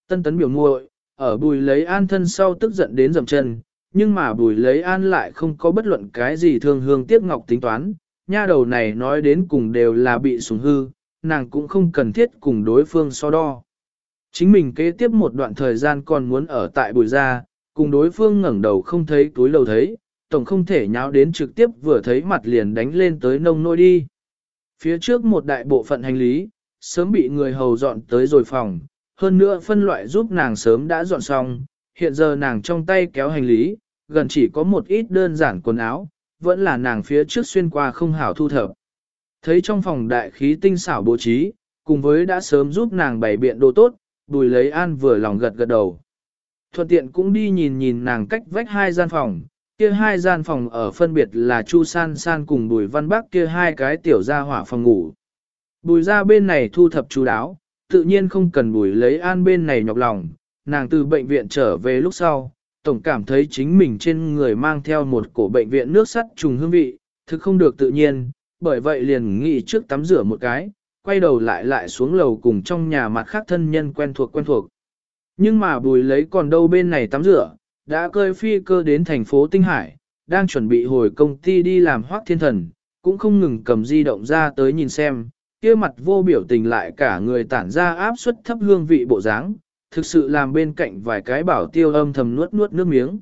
Tân tấn biểu muội, ở Bùi Lấy An thân sau tức giận đến dầm chân, nhưng mà Bùi Lấy An lại không có bất luận cái gì thương hương tiếc ngọc tính toán, nha đầu này nói đến cùng đều là bị sủng hư, nàng cũng không cần thiết cùng đối phương so đo. Chính mình kế tiếp một đoạn thời gian còn muốn ở tại Bùi gia, cùng đối phương ngẩng đầu không thấy túi lầu thấy, tổng không thể nháo đến trực tiếp vừa thấy mặt liền đánh lên tới nông nôi đi. Phía trước một đại bộ phận hành lý, sớm bị người hầu dọn tới rồi phòng, hơn nữa phân loại giúp nàng sớm đã dọn xong, hiện giờ nàng trong tay kéo hành lý, gần chỉ có một ít đơn giản quần áo, vẫn là nàng phía trước xuyên qua không hảo thu thập. Thấy trong phòng đại khí tinh xảo bố trí, cùng với đã sớm giúp nàng bày biện đồ tốt, Bùi Lấy An vừa lòng gật gật đầu. Thuận tiện cũng đi nhìn nhìn nàng cách vách hai gian phòng, kia hai gian phòng ở phân biệt là Chu San San cùng Bùi Văn Bắc kia hai cái tiểu gia hỏa phòng ngủ. Bùi ra bên này thu thập chú đáo, tự nhiên không cần Bùi Lấy An bên này nhọc lòng, nàng từ bệnh viện trở về lúc sau, tổng cảm thấy chính mình trên người mang theo một cổ bệnh viện nước sắt trùng hương vị, thực không được tự nhiên, bởi vậy liền nghĩ trước tắm rửa một cái, quay đầu lại xuống lầu cùng trong nhà mặt khác thân nhân quen thuộc. Nhưng mà Bùi Lấy còn đâu bên này tắm rửa, đã cơi phi cơ đến thành phố Tinh Hải, đang chuẩn bị hồi công ty đi làm Hoắc Thiên Thần, cũng không ngừng cầm di động ra tới nhìn xem, kia mặt vô biểu tình lại cả người tản ra áp suất thấp hương vị bộ dáng, thực sự làm bên cạnh vài cái bảo tiêu âm thầm nuốt nước miếng.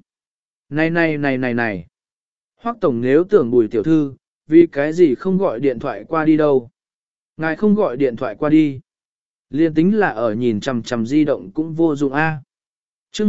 Này. Hoắc tổng nếu tưởng Bùi tiểu thư, vì cái gì không gọi điện thoại qua đi đâu? Ngài không gọi điện thoại qua đi. Liên tính là ở nhìn chằm chằm di động cũng vô dụng a. Chương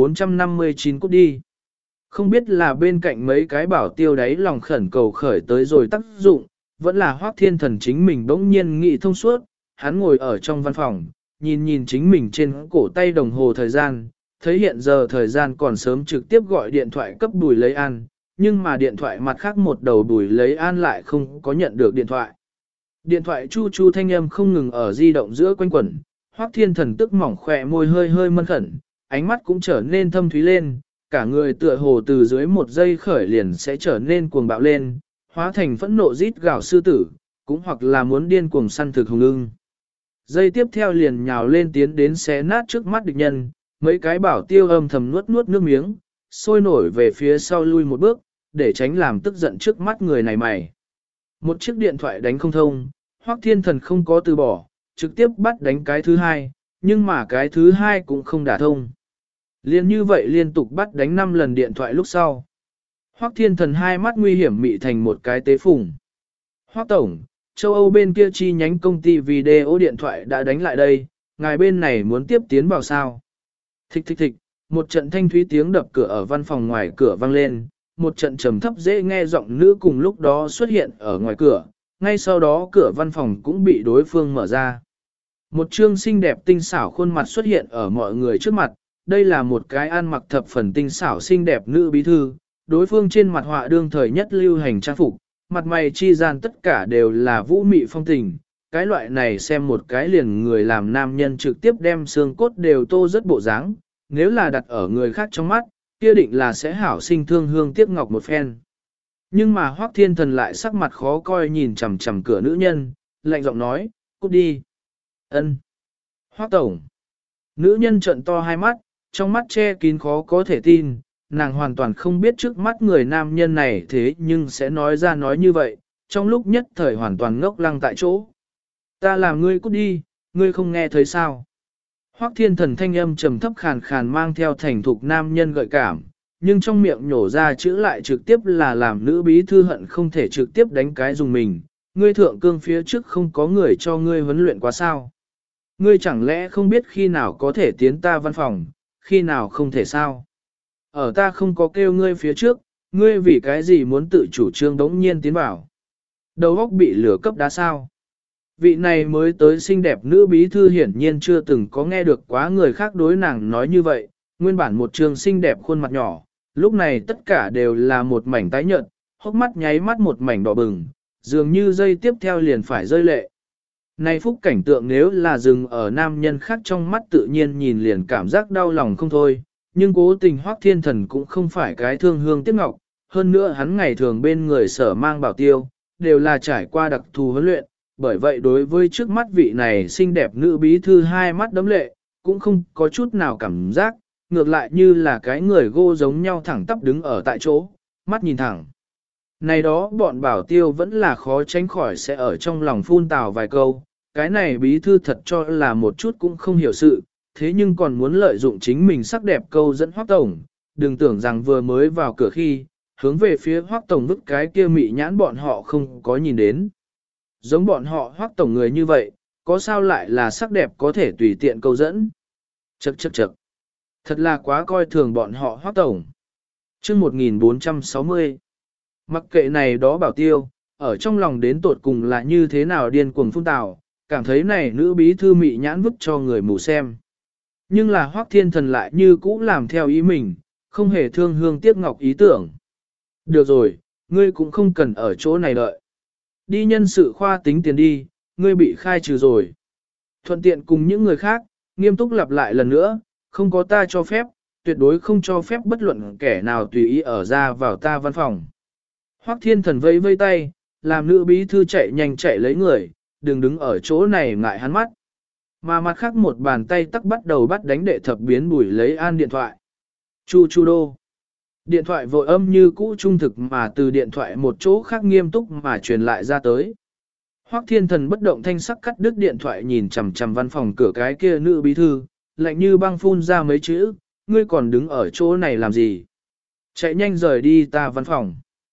1459 cút đi. Không biết là bên cạnh mấy cái bảo tiêu đấy lòng khẩn cầu khởi tới rồi tác dụng, vẫn là Hoắc Thiên Thần chính mình bỗng nhiên nghĩ thông suốt, hắn ngồi ở trong văn phòng, nhìn chính mình trên cổ tay đồng hồ thời gian, thấy hiện giờ thời gian còn sớm trực tiếp gọi điện thoại cấp Bùi Lấy An, nhưng mà điện thoại mặt khác một đầu Bùi Lấy An lại không có nhận được điện thoại. Điện thoại chu thanh âm không ngừng ở di động giữa quanh quẩn, Hoắc Thiên Thần tức mỏng khỏe môi hơi mân khẩn, ánh mắt cũng trở nên thâm thúy lên, cả người tựa hồ từ dưới một giây khởi liền sẽ trở nên cuồng bạo lên, hóa thành phẫn nộ rít gào sư tử, cũng hoặc là muốn điên cuồng săn thực hùng ưng. Giây tiếp theo liền nhào lên tiến đến xé nát trước mắt địch nhân, mấy cái bảo tiêu âm thầm nuốt nước miếng, sôi nổi về phía sau lui một bước, để tránh làm tức giận trước mắt người này mày. Một chiếc điện thoại đánh không thông, Hoắc Thiên Thần không có từ bỏ, trực tiếp bắt đánh cái thứ hai, nhưng mà cái thứ hai cũng không đả thông. Liên như vậy liên tục bắt đánh 5 lần điện thoại lúc sau. Hoắc Thiên Thần hai mắt nguy hiểm mị thành một cái tế phùng. Hoắc tổng, châu Âu bên kia chi nhánh công ty video điện thoại đã đánh lại đây, ngài bên này muốn tiếp tiến vào sao? Thịch, một trận thanh thúy tiếng đập cửa ở văn phòng ngoài cửa vang lên, một trận trầm thấp dễ nghe giọng nữ cùng lúc đó xuất hiện ở ngoài cửa, ngay sau đó cửa văn phòng cũng bị đối phương mở ra. Một trương xinh đẹp tinh xảo khuôn mặt xuất hiện ở mọi người trước mặt, đây là một cái ăn mặc thập phần tinh xảo xinh đẹp nữ bí thư, đối phương trên mặt họa đương thời nhất lưu hành trang phục, mặt mày chi gian tất cả đều là vũ mị phong tình, cái loại này xem một cái liền người làm nam nhân trực tiếp đem xương cốt đều tô rất bộ dáng, nếu là đặt ở người khác trong mắt, kia định là sẽ hảo sinh thương hương tiếc ngọc một phen. Nhưng mà Hoắc Thiên Thần lại sắc mặt khó coi nhìn chằm chằm cửa nữ nhân, lạnh giọng nói, cút đi. Ân. Hoắc tổng. Nữ nhân trợn to hai mắt, trong mắt che kín khó có thể tin, nàng hoàn toàn không biết trước mắt người nam nhân này thế nhưng sẽ nói ra nói như vậy, trong lúc nhất thời hoàn toàn ngốc lăng tại chỗ. Ta làm ngươi cút đi, ngươi không nghe thấy sao? Hoắc Thiên Thần thanh âm trầm thấp khàn khàn mang theo thành thục nam nhân gợi cảm, nhưng trong miệng nhổ ra chữ lại trực tiếp là làm nữ bí thư hận không thể trực tiếp đánh cái dùng mình. Ngươi thượng cương phía trước không có người cho ngươi huấn luyện quá sao? Ngươi chẳng lẽ không biết khi nào có thể tiến ta văn phòng, khi nào không thể sao? Ở ta không có kêu ngươi phía trước, ngươi vì cái gì muốn tự chủ trương đống nhiên tiến vào? Đầu óc bị lửa cấp đá sao? Vị này mới tới xinh đẹp nữ bí thư hiển nhiên chưa từng có nghe được quá người khác đối nàng nói như vậy, nguyên bản một trường xinh đẹp khuôn mặt nhỏ, lúc này tất cả đều là một mảnh tái nhợt, hốc mắt nháy mắt một mảnh đỏ bừng, dường như dây tiếp theo liền phải rơi lệ. Này phúc cảnh tượng nếu là dừng ở nam nhân khác trong mắt tự nhiên nhìn liền cảm giác đau lòng không thôi, nhưng cố tình Hoắc Thiên Thần cũng không phải cái thương hương tiếc ngọc, hơn nữa hắn ngày thường bên người sở mang bảo tiêu, đều là trải qua đặc thù huấn luyện, bởi vậy đối với trước mắt vị này xinh đẹp nữ bí thư hai mắt đấm lệ, cũng không có chút nào cảm giác, ngược lại như là cái người gô giống nhau thẳng tắp đứng ở tại chỗ, mắt nhìn thẳng. Này đó bọn bảo tiêu vẫn là khó tránh khỏi sẽ ở trong lòng phun tào vài câu, cái này bí thư thật cho là một chút cũng không hiểu sự, thế nhưng còn muốn lợi dụng chính mình sắc đẹp câu dẫn Hoắc Tổng, đừng tưởng rằng vừa mới vào cửa khi, hướng về phía Hoắc Tổng vứt cái kia mị nhãn bọn họ không có nhìn đến. Giống bọn họ Hoắc Tổng người như vậy, có sao lại là sắc đẹp có thể tùy tiện câu dẫn. Chậc chậc chậc. Thật là quá coi thường bọn họ Hoắc Tổng. Chương 1460. Mặc kệ này đó bảo tiêu, ở trong lòng đến tột cùng là như thế nào điên cuồng phun tào, cảm thấy này nữ bí thư mị nhãn vứt cho người mù xem. Nhưng là Hoắc Thiên Thần lại như cũ làm theo ý mình, không hề thương hương tiếc ngọc ý tưởng. Được rồi, ngươi cũng không cần ở chỗ này đợi. Đi nhân sự khoa tính tiền đi, ngươi bị khai trừ rồi. Thuận tiện cùng những người khác, nghiêm túc lặp lại lần nữa, không có ta cho phép, tuyệt đối không cho phép bất luận kẻ nào tùy ý ở ra vào ta văn phòng. Hoắc Thiên Thần vẫy vây tay, làm nữ bí thư chạy nhanh chạy lấy người, đừng đứng ở chỗ này ngại hắn mắt. Mà mặt khác một bàn tay tắc bắt đầu bắt đánh đệ thập biến Bùi Lấy An điện thoại. Chu chu đô. Điện thoại vội âm như cũ trung thực mà từ điện thoại một chỗ khác nghiêm túc mà truyền lại ra tới. Hoắc Thiên Thần bất động thanh sắc cắt đứt điện thoại nhìn chằm chằm văn phòng cửa cái kia nữ bí thư, lạnh như băng phun ra mấy chữ, ngươi còn đứng ở chỗ này làm gì? Chạy nhanh rời đi ta văn phòng.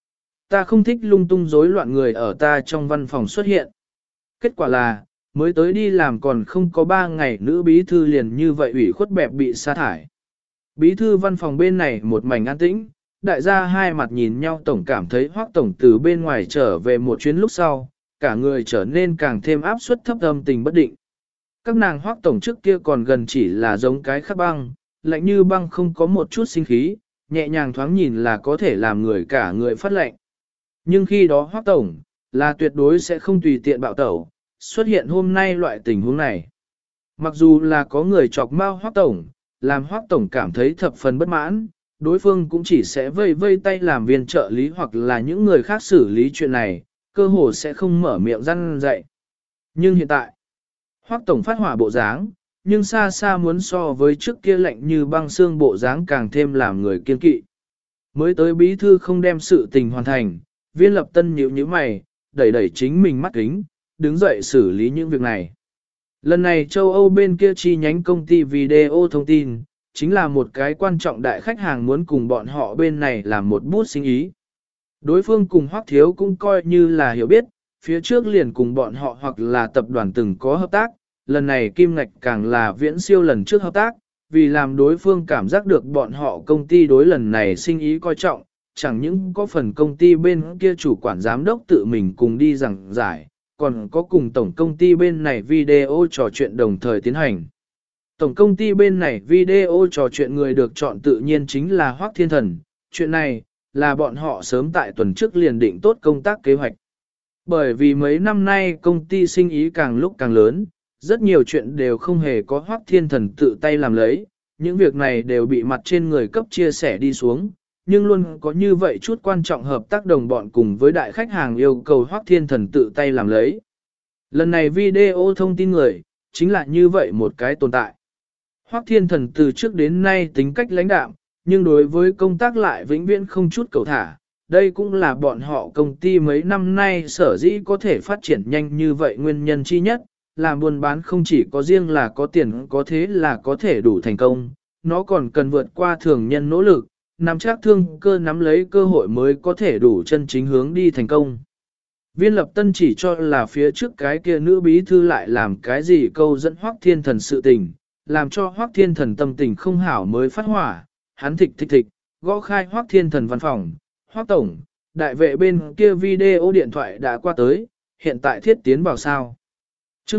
Ta không thích lung tung rối loạn người ở ta trong văn phòng xuất hiện. Kết quả là, mới tới đi làm còn không có 3 ngày nữ bí thư liền như vậy ủy khuất bẹp bị sa thải. Bí thư văn phòng bên này một mảnh an tĩnh, đại gia hai mặt nhìn nhau tổng cảm thấy Hoắc Tổng từ bên ngoài trở về một chuyến lúc sau, cả người trở nên càng thêm áp suất thấp âm tình bất định. Các nàng Hoắc Tổng trước kia còn gần chỉ là giống cái khắc băng, lạnh như băng không có một chút sinh khí, nhẹ nhàng thoáng nhìn là có thể làm người cả người phát lạnh. Nhưng khi đó Hoắc Tổng, là tuyệt đối sẽ không tùy tiện bạo tẩu, xuất hiện hôm nay loại tình huống này. Mặc dù là có người chọc mau Hoắc Tổng, làm Hoắc Tổng cảm thấy thập phần bất mãn, đối phương cũng chỉ sẽ vây vây tay làm viên trợ lý hoặc là những người khác xử lý chuyện này, cơ hồ sẽ không mở miệng răn dạy. Nhưng hiện tại, Hoắc Tổng phát hỏa bộ dáng, nhưng xa xa muốn so với trước kia lạnh như băng xương bộ dáng càng thêm làm người kiên kỵ. Mới tới bí thư không đem sự tình hoàn thành, Viên Lập Tân nhíu nhíu mày, đẩy đẩy chính mình mắt kính, đứng dậy xử lý những việc này. Lần này châu Âu bên kia chi nhánh công ty video thông tin, chính là một cái quan trọng đại khách hàng muốn cùng bọn họ bên này làm một bút sinh ý. Đối phương cùng Hoắc Thiếu cũng coi như là hiểu biết, phía trước liền cùng bọn họ hoặc là tập đoàn từng có hợp tác, lần này kim ngạch càng là viễn siêu lần trước hợp tác, vì làm đối phương cảm giác được bọn họ công ty đối lần này sinh ý coi trọng, chẳng những có phần công ty bên kia chủ quản giám đốc tự mình cùng đi giảng giải, còn có cùng tổng công ty bên này video trò chuyện đồng thời tiến hành. Tổng công ty bên này video trò chuyện người được chọn tự nhiên chính là Hoắc Thiên Thần, chuyện này là bọn họ sớm tại tuần trước liền định tốt công tác kế hoạch. Bởi vì mấy năm nay công ty sinh ý càng lúc càng lớn, rất nhiều chuyện đều không hề có Hoắc Thiên Thần tự tay làm lấy, những việc này đều bị mặt trên người cấp chia sẻ đi xuống, nhưng luôn có như vậy chút quan trọng hợp tác đồng bọn cùng với đại khách hàng yêu cầu Hoắc Thiên Thần tự tay làm lấy. Lần này video thông tin người, chính là như vậy một cái tồn tại. Hoắc Thiên Thần từ trước đến nay tính cách lãnh đạm, nhưng đối với công tác lại vĩnh viễn không chút cầu thả. Đây cũng là bọn họ công ty mấy năm nay sở dĩ có thể phát triển nhanh như vậy nguyên nhân chi nhất, làm buôn bán không chỉ có riêng là có tiền có thế là có thể đủ thành công, nó còn cần vượt qua thường nhân nỗ lực, nắm chắc thương cơ nắm lấy cơ hội mới có thể đủ chân chính hướng đi thành công. Viên Lập Tân chỉ cho là phía trước cái kia nữ bí thư lại làm cái gì câu dẫn Hoắc Thiên Thần sự tình, làm cho Hoắc Thiên Thần tâm tình không hảo mới phát hỏa, hắn thịch, gõ khai Hoắc Thiên Thần văn phòng, Hoắc Tổng, đại vệ bên kia video điện thoại đã qua tới, hiện tại thiết tiến vào sao. Chương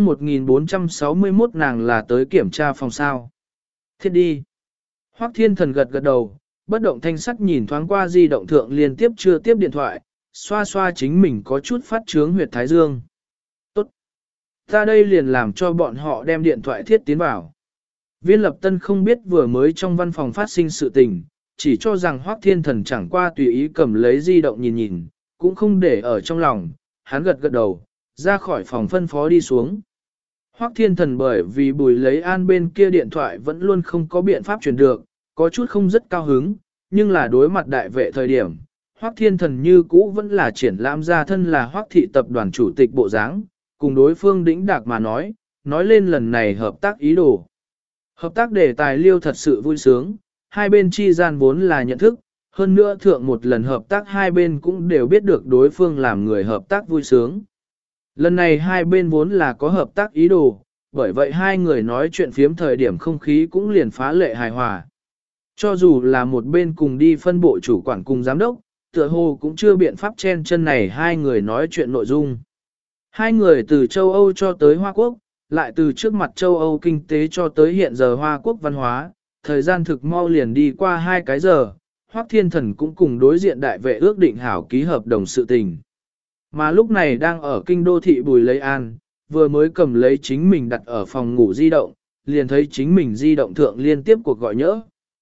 1461 nàng là tới kiểm tra phòng sao. Thiết đi. Hoắc Thiên Thần gật gật đầu, bất động thanh sắc nhìn thoáng qua di động thượng liên tiếp chưa tiếp điện thoại, xoa xoa chính mình có chút phát trướng huyệt thái dương. Tốt. Ta đây liền làm cho bọn họ đem điện thoại thiết tiến vào. Viên Lập Tân không biết vừa mới trong văn phòng phát sinh sự tình, chỉ cho rằng Hoắc Thiên Thần chẳng qua tùy ý cầm lấy di động nhìn nhìn, cũng không để ở trong lòng, hắn gật gật đầu, ra khỏi phòng phân phó đi xuống. Hoắc Thiên Thần bởi vì Bùi Lấy An bên kia điện thoại vẫn luôn không có biện pháp truyền được, có chút không rất cao hứng, nhưng là đối mặt đại vệ thời điểm, Hoắc Thiên Thần như cũ vẫn là triển lãm ra thân là Hoắc thị tập đoàn chủ tịch bộ dáng, cùng đối phương đĩnh đạc mà nói lên lần này hợp tác ý đồ. Hợp tác đề tài liêu thật sự vui sướng, hai bên chi gian vốn là nhận thức, hơn nữa thượng một lần hợp tác hai bên cũng đều biết được đối phương làm người hợp tác vui sướng. Lần này hai bên vốn là có hợp tác ý đồ, bởi vậy hai người nói chuyện phiếm thời điểm không khí cũng liền phá lệ hài hòa. Cho dù là một bên cùng đi phân bộ chủ quản cùng giám đốc, tựa hồ cũng chưa biện pháp chen chân này hai người nói chuyện nội dung. Hai người từ châu Âu cho tới Hoa Quốc, lại từ trước mặt châu Âu kinh tế cho tới hiện giờ Hoa Quốc văn hóa, thời gian thực mau liền đi qua 2 cái giờ, Hoắc Thiên Thần cũng cùng đối diện đại vệ ước định hảo ký hợp đồng sự tình. Mà lúc này đang ở kinh đô thị Bùi Lấy An, vừa mới cầm lấy chính mình đặt ở phòng ngủ di động, liền thấy chính mình di động thượng liên tiếp cuộc gọi nhỡ.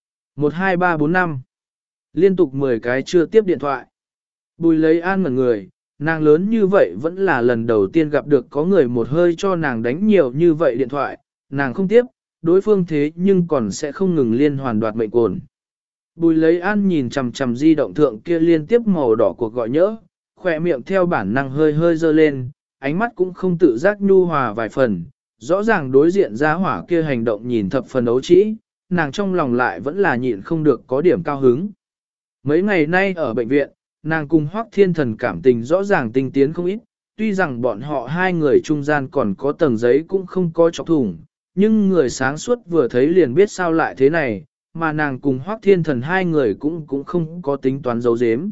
12345 liên tục 10 cái chưa tiếp điện thoại. Bùi Lấy An ngẩn người, nàng lớn như vậy vẫn là lần đầu tiên gặp được có người một hơi cho nàng đánh nhiều như vậy điện thoại, nàng không tiếp, đối phương thế nhưng còn sẽ không ngừng liên hoàn đoạt mệnh cồn. Bùi Lấy An nhìn chằm chằm di động thượng kia liên tiếp màu đỏ cuộc gọi nhỡ, khỏe miệng theo bản năng hơi hơi dơ lên, ánh mắt cũng không tự giác nhu hòa vài phần, rõ ràng đối diện ra hỏa kia hành động nhìn thập phần ấu trĩ, nàng trong lòng lại vẫn là nhịn không được có điểm cao hứng. Mấy ngày nay ở bệnh viện, nàng cùng Hoắc Thiên Thần cảm tình rõ ràng tinh tiến không ít, tuy rằng bọn họ hai người trung gian còn có tầng giấy cũng không có chọc thủng, nhưng người sáng suốt vừa thấy liền biết sao lại thế này, mà nàng cùng Hoắc Thiên Thần hai người cũng không có tính toán giấu giếm.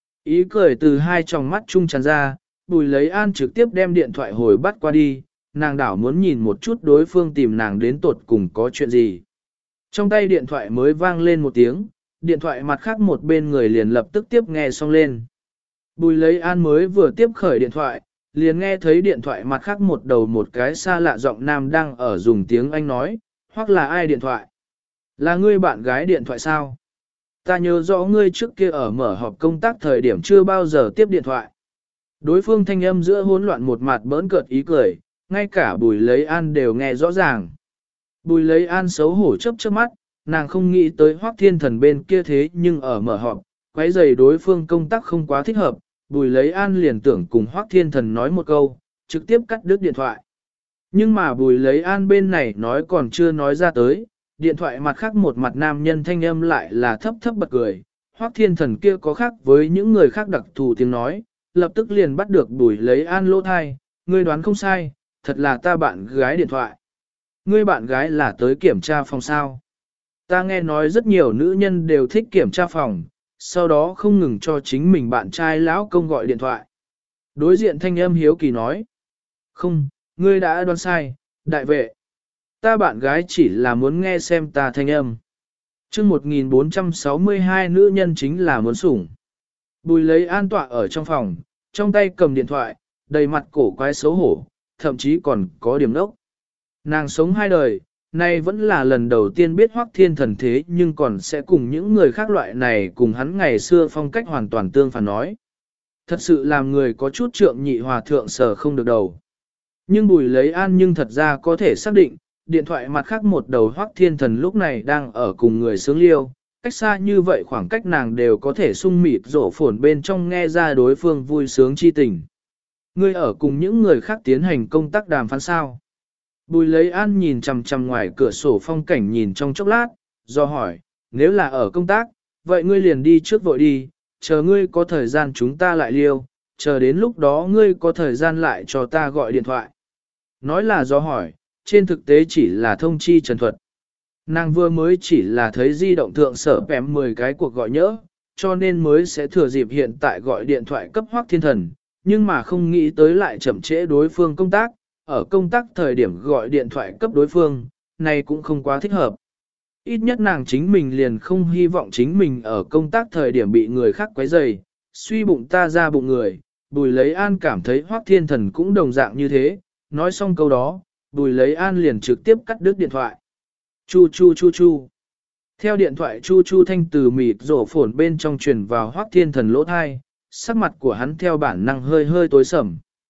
Ý cười từ hai tròng mắt trung tràn ra, Bùi Lấy An trực tiếp đem điện thoại hồi bắt qua đi, nàng đảo muốn nhìn một chút đối phương tìm nàng đến tột cùng có chuyện gì. Trong tay điện thoại mới vang lên một tiếng, điện thoại mặt khác một bên người liền lập tức tiếp nghe xong lên. Bùi Lấy An mới vừa tiếp khởi điện thoại, liền nghe thấy điện thoại mặt khác một đầu một cái xa lạ giọng nam đang ở dùng tiếng Anh nói, hoặc là ai điện thoại. Là ngươi bạn gái điện thoại sao? Ta nhớ rõ ngươi trước kia ở mở họp công tác thời điểm chưa bao giờ tiếp điện thoại. Đối phương thanh âm giữa hỗn loạn một mặt bỡn cợt ý cười, ngay cả Bùi Lấy An đều nghe rõ ràng. Bùi Lấy An xấu hổ chớp chớp mắt, nàng không nghĩ tới Hoắc Thiên Thần bên kia thế nhưng ở mở họp, quấy rầy đối phương công tác không quá thích hợp, Bùi Lấy An liền tưởng cùng Hoắc Thiên Thần nói một câu, trực tiếp cắt đứt điện thoại. Nhưng mà Bùi Lấy An bên này nói còn chưa nói ra tới, điện thoại mặt khác một mặt nam nhân thanh âm lại là thấp thấp bật cười, Hoắc Thiên Thần kia có khác với những người khác đặc thù tiếng nói, lập tức liền bắt được Bùi Lấy An lỗ thai, ngươi đoán không sai, thật là ta bạn gái điện thoại. Ngươi bạn gái là tới kiểm tra phòng sao. Ta nghe nói rất nhiều nữ nhân đều thích kiểm tra phòng, sau đó không ngừng cho chính mình bạn trai lão công gọi điện thoại. Đối diện thanh âm hiếu kỳ nói. Không, ngươi đã đoán sai, đại vệ. Ta bạn gái chỉ là muốn nghe xem ta thanh âm. Chương 1462 nữ nhân chính là muốn sủng. Bùi Lấy An tọa ở trong phòng, trong tay cầm điện thoại, đầy mặt cổ quái xấu hổ, thậm chí còn có điểm đốc. Nàng sống hai đời, nay vẫn là lần đầu tiên biết Hoắc Thiên Thần thế nhưng còn sẽ cùng những người khác loại này cùng hắn ngày xưa phong cách hoàn toàn tương phản nói. Thật sự làm người có chút trượng nhị hòa thượng sở không được đầu. Nhưng Bùi Lấy An nhưng thật ra có thể xác định, điện thoại mặt khác một đầu Hoắc Thiên Thần lúc này đang ở cùng người sướng liêu, cách xa như vậy khoảng cách nàng đều có thể sung mịt rổ phồn bên trong nghe ra đối phương vui sướng chi tình. Ngươi ở cùng những người khác tiến hành công tác đàm phán sao? Bùi Lấy An nhìn chằm chằm ngoài cửa sổ phong cảnh nhìn trong chốc lát, do hỏi, nếu là ở công tác, vậy ngươi liền đi trước vội đi, chờ ngươi có thời gian chúng ta lại liêu, chờ đến lúc đó ngươi có thời gian lại cho ta gọi điện thoại. Nói là do hỏi, trên thực tế chỉ là thông chi trần thuật. Nàng vừa mới chỉ là thấy di động thượng sở bém 10 cái cuộc gọi nhỡ, cho nên mới sẽ thừa dịp hiện tại gọi điện thoại cấp Hoắc Thiên Thần, nhưng mà không nghĩ tới lại chậm trễ đối phương công tác, ở công tác thời điểm gọi điện thoại cấp đối phương, này cũng không quá thích hợp. Ít nhất nàng chính mình liền không hy vọng chính mình ở công tác thời điểm bị người khác quấy rầy, suy bụng ta ra bụng người, Bùi Lấy An cảm thấy Hoắc Thiên Thần cũng đồng dạng như thế, nói xong câu đó, Bùi Lấy An liền trực tiếp cắt đứt điện thoại. Chu chu chu chu. Theo điện thoại chu chu thanh từ mịt rổ phồn bên trong truyền vào Hoắc Thiên Thần lỗ thai, sắc mặt của hắn theo bản năng hơi hơi tối sầm.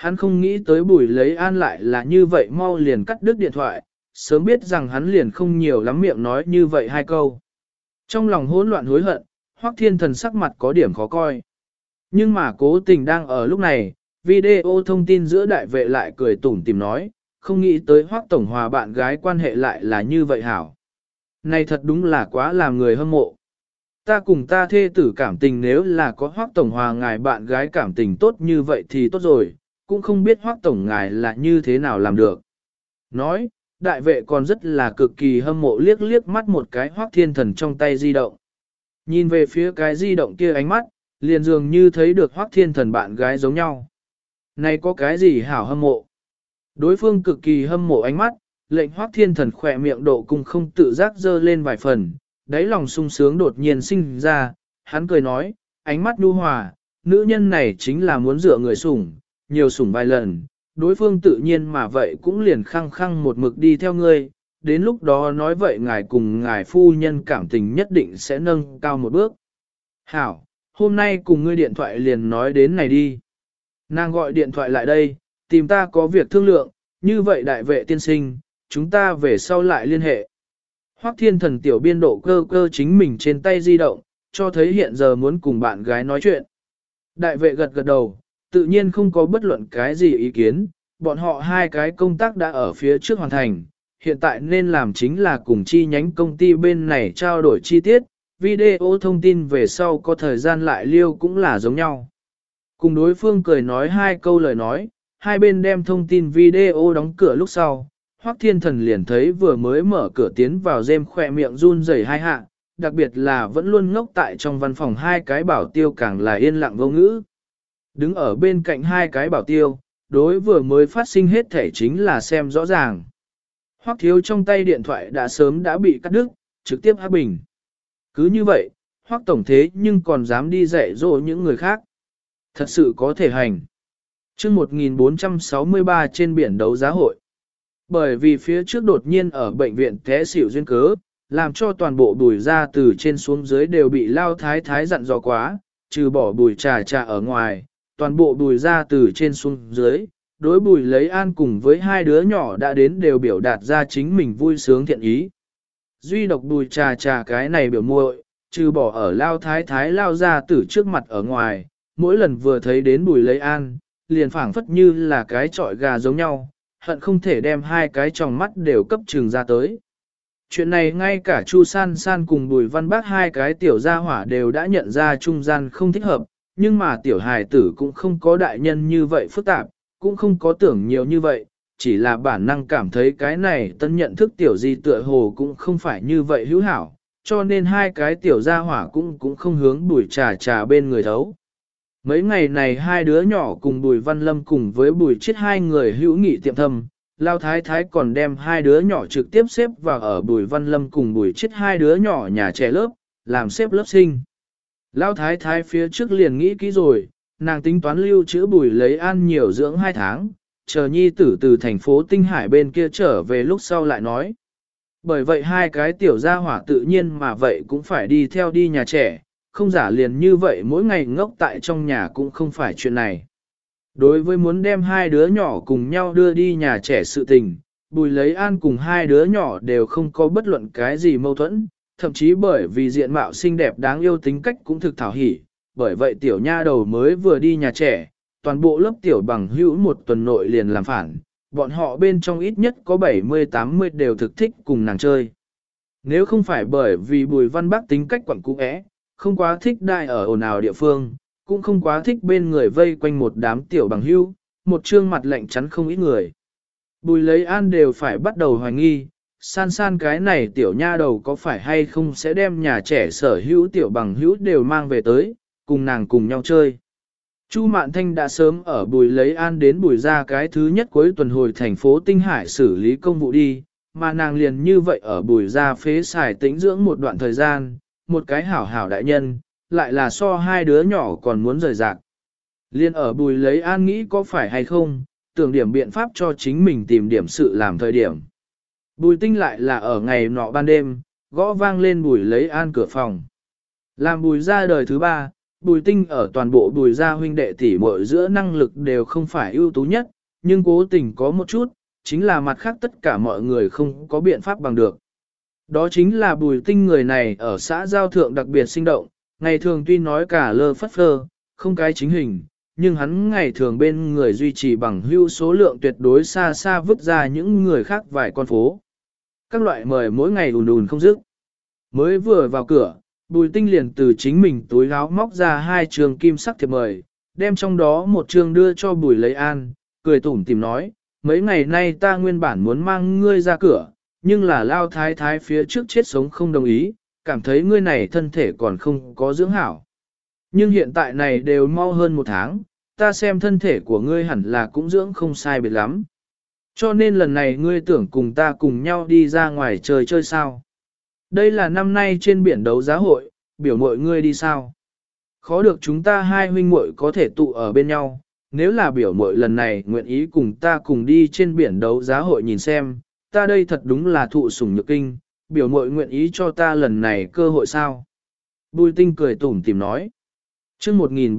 Hắn không nghĩ tới Bùi Lấy An lại là như vậy mau liền cắt đứt điện thoại, sớm biết rằng hắn liền không nhiều lắm miệng nói như vậy hai câu. Trong lòng hỗn loạn hối hận, Hoắc Thiên Thần sắc mặt có điểm khó coi. Nhưng mà cố tình đang ở lúc này, video thông tin giữa đại vệ lại cười tủm tìm nói, không nghĩ tới Hoắc Tổng Hòa bạn gái quan hệ lại là như vậy hảo. Này thật đúng là quá làm người hâm mộ. Ta cùng ta thê tử cảm tình nếu là có Hoắc Tổng Hòa ngài bạn gái cảm tình tốt như vậy thì tốt rồi, cũng không biết Hoắc Tổng ngài là như thế nào làm được. Nói, đại vệ còn rất là cực kỳ hâm mộ liếc liếc mắt một cái Hoắc Thiên Thần trong tay di động. Nhìn về phía cái di động kia ánh mắt, liền dường như thấy được Hoắc Thiên Thần bạn gái giống nhau. Này có cái gì hảo hâm mộ? Đối phương cực kỳ hâm mộ ánh mắt, lệnh Hoắc Thiên Thần khỏe miệng độ cung không tự giác dơ lên vài phần, đáy lòng sung sướng đột nhiên sinh ra, hắn cười nói, ánh mắt nhu hòa, nữ nhân này chính là muốn dựa người sủng, nhiều sủng vài lần, đối phương tự nhiên mà vậy cũng liền khăng khăng một mực đi theo ngươi, đến lúc đó nói vậy ngài cùng ngài phu nhân cảm tình nhất định sẽ nâng cao một bước. Hảo, hôm nay cùng ngươi điện thoại liền nói đến này đi. Nàng gọi điện thoại lại đây, tìm ta có việc thương lượng, như vậy đại vệ tiên sinh, chúng ta về sau lại liên hệ. Hoắc Thiên Thần tiểu biên độ cơ cơ chính mình trên tay di động, cho thấy hiện giờ muốn cùng bạn gái nói chuyện. Đại vệ gật gật đầu, tự nhiên không có bất luận cái gì ý kiến, bọn họ hai cái công tác đã ở phía trước hoàn thành, hiện tại nên làm chính là cùng chi nhánh công ty bên này trao đổi chi tiết, video thông tin về sau có thời gian lại liêu cũng là giống nhau. Cùng đối phương cười nói hai câu lời nói, hai bên đem thông tin video đóng cửa lúc sau, Hoắc Thiên Thần liền thấy vừa mới mở cửa tiến vào dêm khỏe miệng run rẩy hai hạ, đặc biệt là vẫn luôn ngốc tại trong văn phòng hai cái bảo tiêu càng là yên lặng vô ngữ. Đứng ở bên cạnh hai cái bảo tiêu, đối vừa mới phát sinh hết thể chính là xem rõ ràng. Hoắc Thiếu trong tay điện thoại đã sớm đã bị cắt đứt, trực tiếp áp bình. Cứ như vậy, Hoắc Tổng thế nhưng còn dám đi dạy dỗ những người khác. Thật sự có thể hành. Chương 1463 trên biển đấu giá hội. Bởi vì phía trước đột nhiên ở bệnh viện té xỉu duyên cớ, làm cho toàn bộ Bùi ra từ trên xuống dưới đều bị lao thái thái dặn dò quá, trừ bỏ Bùi trà trà ở ngoài, toàn bộ Bùi ra từ trên xuống dưới, đối Bùi Lấy An cùng với hai đứa nhỏ đã đến đều biểu đạt ra chính mình vui sướng thiện ý. Duy độc Bùi trà trà cái này biểu muội, trừ bỏ ở lao thái thái lao ra từ trước mặt ở ngoài, mỗi lần vừa thấy đến Bùi Lấy An, liền phảng phất như là cái trọi gà giống nhau, hận không thể đem hai cái tròng mắt đều cấp trừng ra tới. Chuyện này ngay cả Chu San San cùng Bùi Văn Bác hai cái tiểu gia hỏa đều đã nhận ra trung gian không thích hợp, nhưng mà tiểu hài tử cũng không có đại nhân như vậy phức tạp, cũng không có tưởng nhiều như vậy, chỉ là bản năng cảm thấy cái này tân nhận thức tiểu di tựa hồ cũng không phải như vậy hữu hảo, cho nên hai cái tiểu gia hỏa cũng không hướng Bùi trà trà bên người thấu. Mấy ngày này hai đứa nhỏ cùng Bùi Văn Lâm cùng với Bùi Chiết hai người hữu nghị tiệm thâm, Lao Thái Thái còn đem hai đứa nhỏ trực tiếp xếp vào ở Bùi Văn Lâm cùng Bùi Chiết hai đứa nhỏ nhà trẻ lớp, làm xếp lớp sinh. Lao Thái Thái phía trước liền nghĩ kỹ rồi, nàng tính toán lưu trữ Bùi Lấy An nhiều dưỡng 2 tháng, chờ nhi tử từ thành phố Tinh Hải bên kia trở về lúc sau lại nói. Bởi vậy hai cái tiểu gia hỏa tự nhiên mà vậy cũng phải đi theo đi nhà trẻ, không giả liền như vậy mỗi ngày ngốc tại trong nhà cũng không phải chuyện này. Đối với muốn đem hai đứa nhỏ cùng nhau đưa đi nhà trẻ sự tình, Bùi Lấy An cùng hai đứa nhỏ đều không có bất luận cái gì mâu thuẫn, thậm chí bởi vì diện mạo xinh đẹp đáng yêu tính cách cũng thực thảo hỉ, bởi vậy tiểu nha đầu mới vừa đi nhà trẻ, toàn bộ lớp tiểu bằng hữu một tuần nội liền làm phản, bọn họ bên trong ít nhất có 70-80 đều thực thích cùng nàng chơi. Nếu không phải bởi vì Bùi Văn Bác tính cách quẩn cũ é, không quá thích đại ở ồn ào địa phương, cũng không quá thích bên người vây quanh một đám tiểu bằng hữu, một trương mặt lạnh chắn không ít người. Bùi Lấy An đều phải bắt đầu hoài nghi, San San cái này tiểu nha đầu có phải hay không sẽ đem nhà trẻ sở hữu tiểu bằng hữu đều mang về tới, cùng nàng cùng nhau chơi. Chu Mạn Thanh đã sớm ở Bùi Lấy An đến Bùi ra cái thứ nhất cuối tuần hồi thành phố Tinh Hải xử lý công vụ đi, mà nàng liền như vậy ở Bùi ra phế xài tĩnh dưỡng một đoạn thời gian, một cái hảo hảo đại nhân, lại là so hai đứa nhỏ còn muốn rời rạc. Liên ở Bùi Lấy An nghĩ có phải hay không, tưởng điểm biện pháp cho chính mình tìm điểm sự làm thời điểm. Bùi Tinh lại là ở ngày nọ ban đêm, gõ vang lên Bùi Lấy An cửa phòng. Làm Bùi ra đời thứ 3, Bùi Tinh ở toàn bộ Bùi gia huynh đệ tỷ muội giữa năng lực đều không phải ưu tú nhất, nhưng cố tình có một chút, chính là mặt khác tất cả mọi người không có biện pháp bằng được. Đó chính là Bùi Tinh người này ở xã giao thượng đặc biệt sinh động, ngày thường tuy nói cả lơ phất phơ, không cái chính hình, nhưng hắn ngày thường bên người duy trì bằng hưu số lượng tuyệt đối xa xa vứt ra những người khác vài con phố. Các loại mời mỗi ngày ùn ùn không dứt. Mới vừa vào cửa, Bùi Tinh liền từ chính mình túi áo móc ra 2 trường kim sắc thiệp mời, đem trong đó một trường đưa cho Bùi Lấy An, cười tủm tìm nói, mấy ngày nay ta nguyên bản muốn mang ngươi ra cửa, nhưng là lao thái thái phía trước chết sống không đồng ý, cảm thấy ngươi này thân thể còn không có dưỡng hảo. Nhưng hiện tại này đều mau hơn 1 tháng, ta xem thân thể của ngươi hẳn là cũng dưỡng không sai biệt lắm. Cho nên lần này ngươi tưởng cùng ta cùng nhau đi ra ngoài chơi chơi sao? Đây là năm nay trên biển đấu giá hội, biểu muội ngươi đi sao? Khó được chúng ta hai huynh muội có thể tụ ở bên nhau, nếu là biểu muội lần này nguyện ý cùng ta cùng đi trên biển đấu giá hội nhìn xem, ta đây thật đúng là thụ sủng nhược kinh, biểu muội nguyện ý cho ta lần này cơ hội sao? Bùi Tinh cười tủm tỉm nói. Chương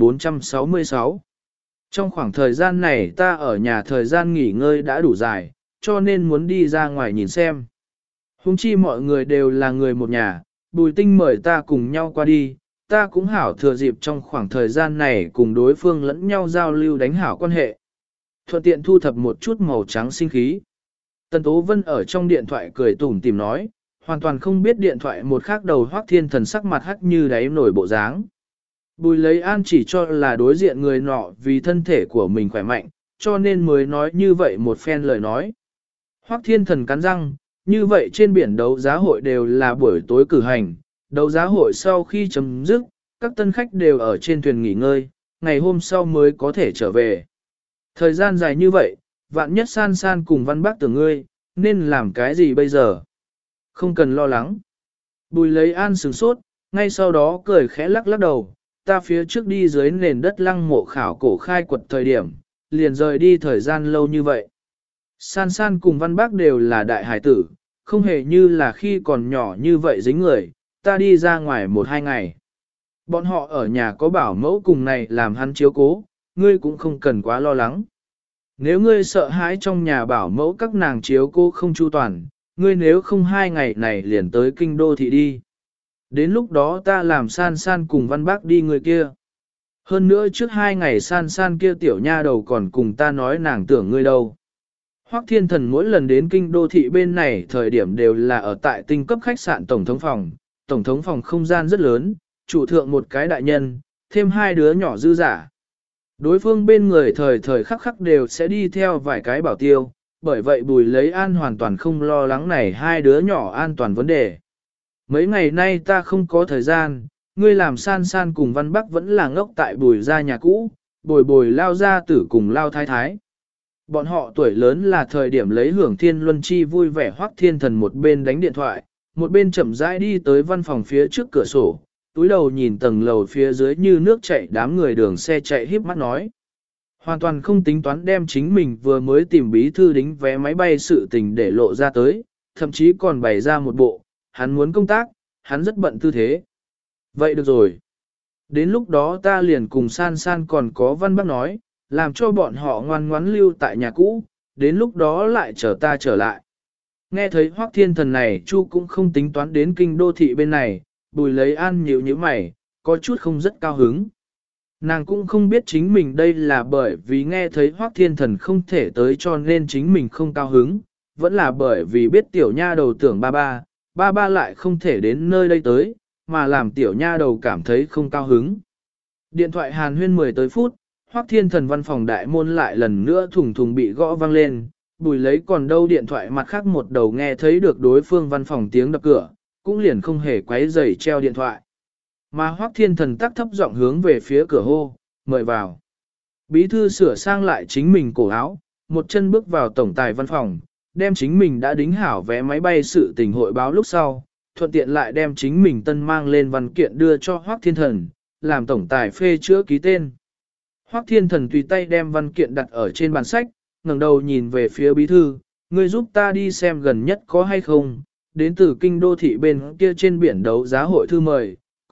1466. Trong khoảng thời gian này ta ở nhà thời gian nghỉ ngơi đã đủ dài, cho nên muốn đi ra ngoài nhìn xem. Huống chi mọi người đều là người một nhà, Bùi Tinh mời ta cùng nhau qua đi, ta cũng hảo thừa dịp trong khoảng thời gian này cùng đối phương lẫn nhau giao lưu đánh hảo quan hệ. Thuận tiện thu thập một chút màu trắng sinh khí. Tần Tố Vân ở trong điện thoại cười tủm tỉm nói, hoàn toàn không biết điện thoại một khác đầu Hoắc Thiên Thần sắc mặt hắc như đáy nổi bộ dáng. Bùi Lấy An chỉ cho là đối diện người nọ vì thân thể của mình khỏe mạnh, cho nên mới nói như vậy một phen lời nói. Hoắc Thiên Thần cắn răng, như vậy trên biển đấu giá hội đều là buổi tối cử hành, đấu giá hội sau khi chấm dứt, các tân khách đều ở trên thuyền nghỉ ngơi, ngày hôm sau mới có thể trở về. Thời gian dài như vậy, vạn nhất San San cùng Văn Bác tưởng ngươi, nên làm cái gì bây giờ? Không cần lo lắng. Bùi Lấy An sửng sốt, ngay sau đó cười khẽ lắc lắc đầu, ta phía trước đi dưới nền đất lăng mộ khảo cổ khai quật thời điểm, liền rời đi thời gian lâu như vậy. San San cùng Văn Bác đều là đại hải tử, không hề như là khi còn nhỏ như vậy dính người, ta đi ra ngoài 1-2 ngày. Bọn họ ở nhà có bảo mẫu cùng này làm hắn chiếu cố, ngươi cũng không cần quá lo lắng. Nếu ngươi sợ hãi trong nhà bảo mẫu các nàng chiếu cố không chu toàn, ngươi nếu không 2 ngày này liền tới kinh đô thị đi. Đến lúc đó ta làm San San cùng Văn Bác đi người kia. Hơn nữa trước 2 ngày San San kia tiểu nha đầu còn cùng ta nói nàng tưởng ngươi đâu. Hoắc Thiên Thần mỗi lần đến kinh đô thị bên này thời điểm đều là ở tại tinh cấp khách sạn tổng thống phòng. Tổng thống phòng không gian rất lớn, chủ thượng một cái đại nhân, thêm 2 đứa nhỏ dư giả. Đối phương bên người thời thời khắc khắc đều sẽ đi theo vài cái bảo tiêu, bởi vậy Bùi Lấy An hoàn toàn không lo lắng này 2 đứa nhỏ an toàn vấn đề. Mấy ngày nay ta không có thời gian, ngươi làm San San cùng Văn Bắc vẫn là ngốc tại Bùi gia nhà cũ, bồi bồi lao gia tử cùng lao thái thái. Bọn họ tuổi lớn là thời điểm lấy hưởng thiên luân chi vui vẻ. Hoắc Thiên Thần một bên đánh điện thoại, một bên chậm rãi đi tới văn phòng phía trước cửa sổ, túi đầu nhìn tầng lầu phía dưới như nước chảy đám người đường xe chạy híp mắt nói. Hoàn toàn không tính toán đem chính mình vừa mới tìm bí thư đính vé máy bay sự tình để lộ ra tới, thậm chí còn bày ra một bộ, hắn muốn công tác, hắn rất bận tư thế. Vậy được rồi. Đến lúc đó ta liền cùng San San còn có Văn Bác nói, làm cho bọn họ ngoan ngoãn lưu tại nhà cũ, đến lúc đó lại chờ ta trở lại. Nghe thấy Hoắc Thiên Thần này Chu cũng không tính toán đến kinh đô thị bên này, Bùi Lấy An nhíu nhíu mày, có chút không rất cao hứng. Nàng cũng không biết chính mình đây là bởi vì nghe thấy Hoắc Thiên Thần không thể tới cho nên chính mình không cao hứng, vẫn là bởi vì biết tiểu nha đầu tưởng ba ba lại không thể đến nơi đây tới, mà làm tiểu nha đầu cảm thấy không cao hứng. Điện thoại hàn huyên 10 tới phút, Hoắc Thiên Thần văn phòng đại môn lại lần nữa thùng thùng bị gõ vang lên, Bùi Lấy còn đâu điện thoại mặt khác một đầu nghe thấy được đối phương văn phòng tiếng đập cửa, cũng liền không hề quấy rầy treo điện thoại. Mà Hoắc Thiên Thần tắc thấp giọng hướng về phía cửa hô, mời vào. Bí thư sửa sang lại chính mình cổ áo, một chân bước vào tổng tài văn phòng, đem chính mình đã đính hảo vé máy bay sự tình hội báo lúc sau, thuận tiện lại đem chính mình tân mang lên văn kiện đưa cho Hoắc Thiên Thần, làm tổng tài phê chữa ký tên. Hoắc Thiên Thần tùy tay đem văn kiện đặt ở trên bàn sách, ngẩng đầu nhìn về phía bí thư, ngươi giúp ta đi xem gần nhất có hay không, đến từ kinh đô thị bên kia trên biển đấu giá hội thư mời,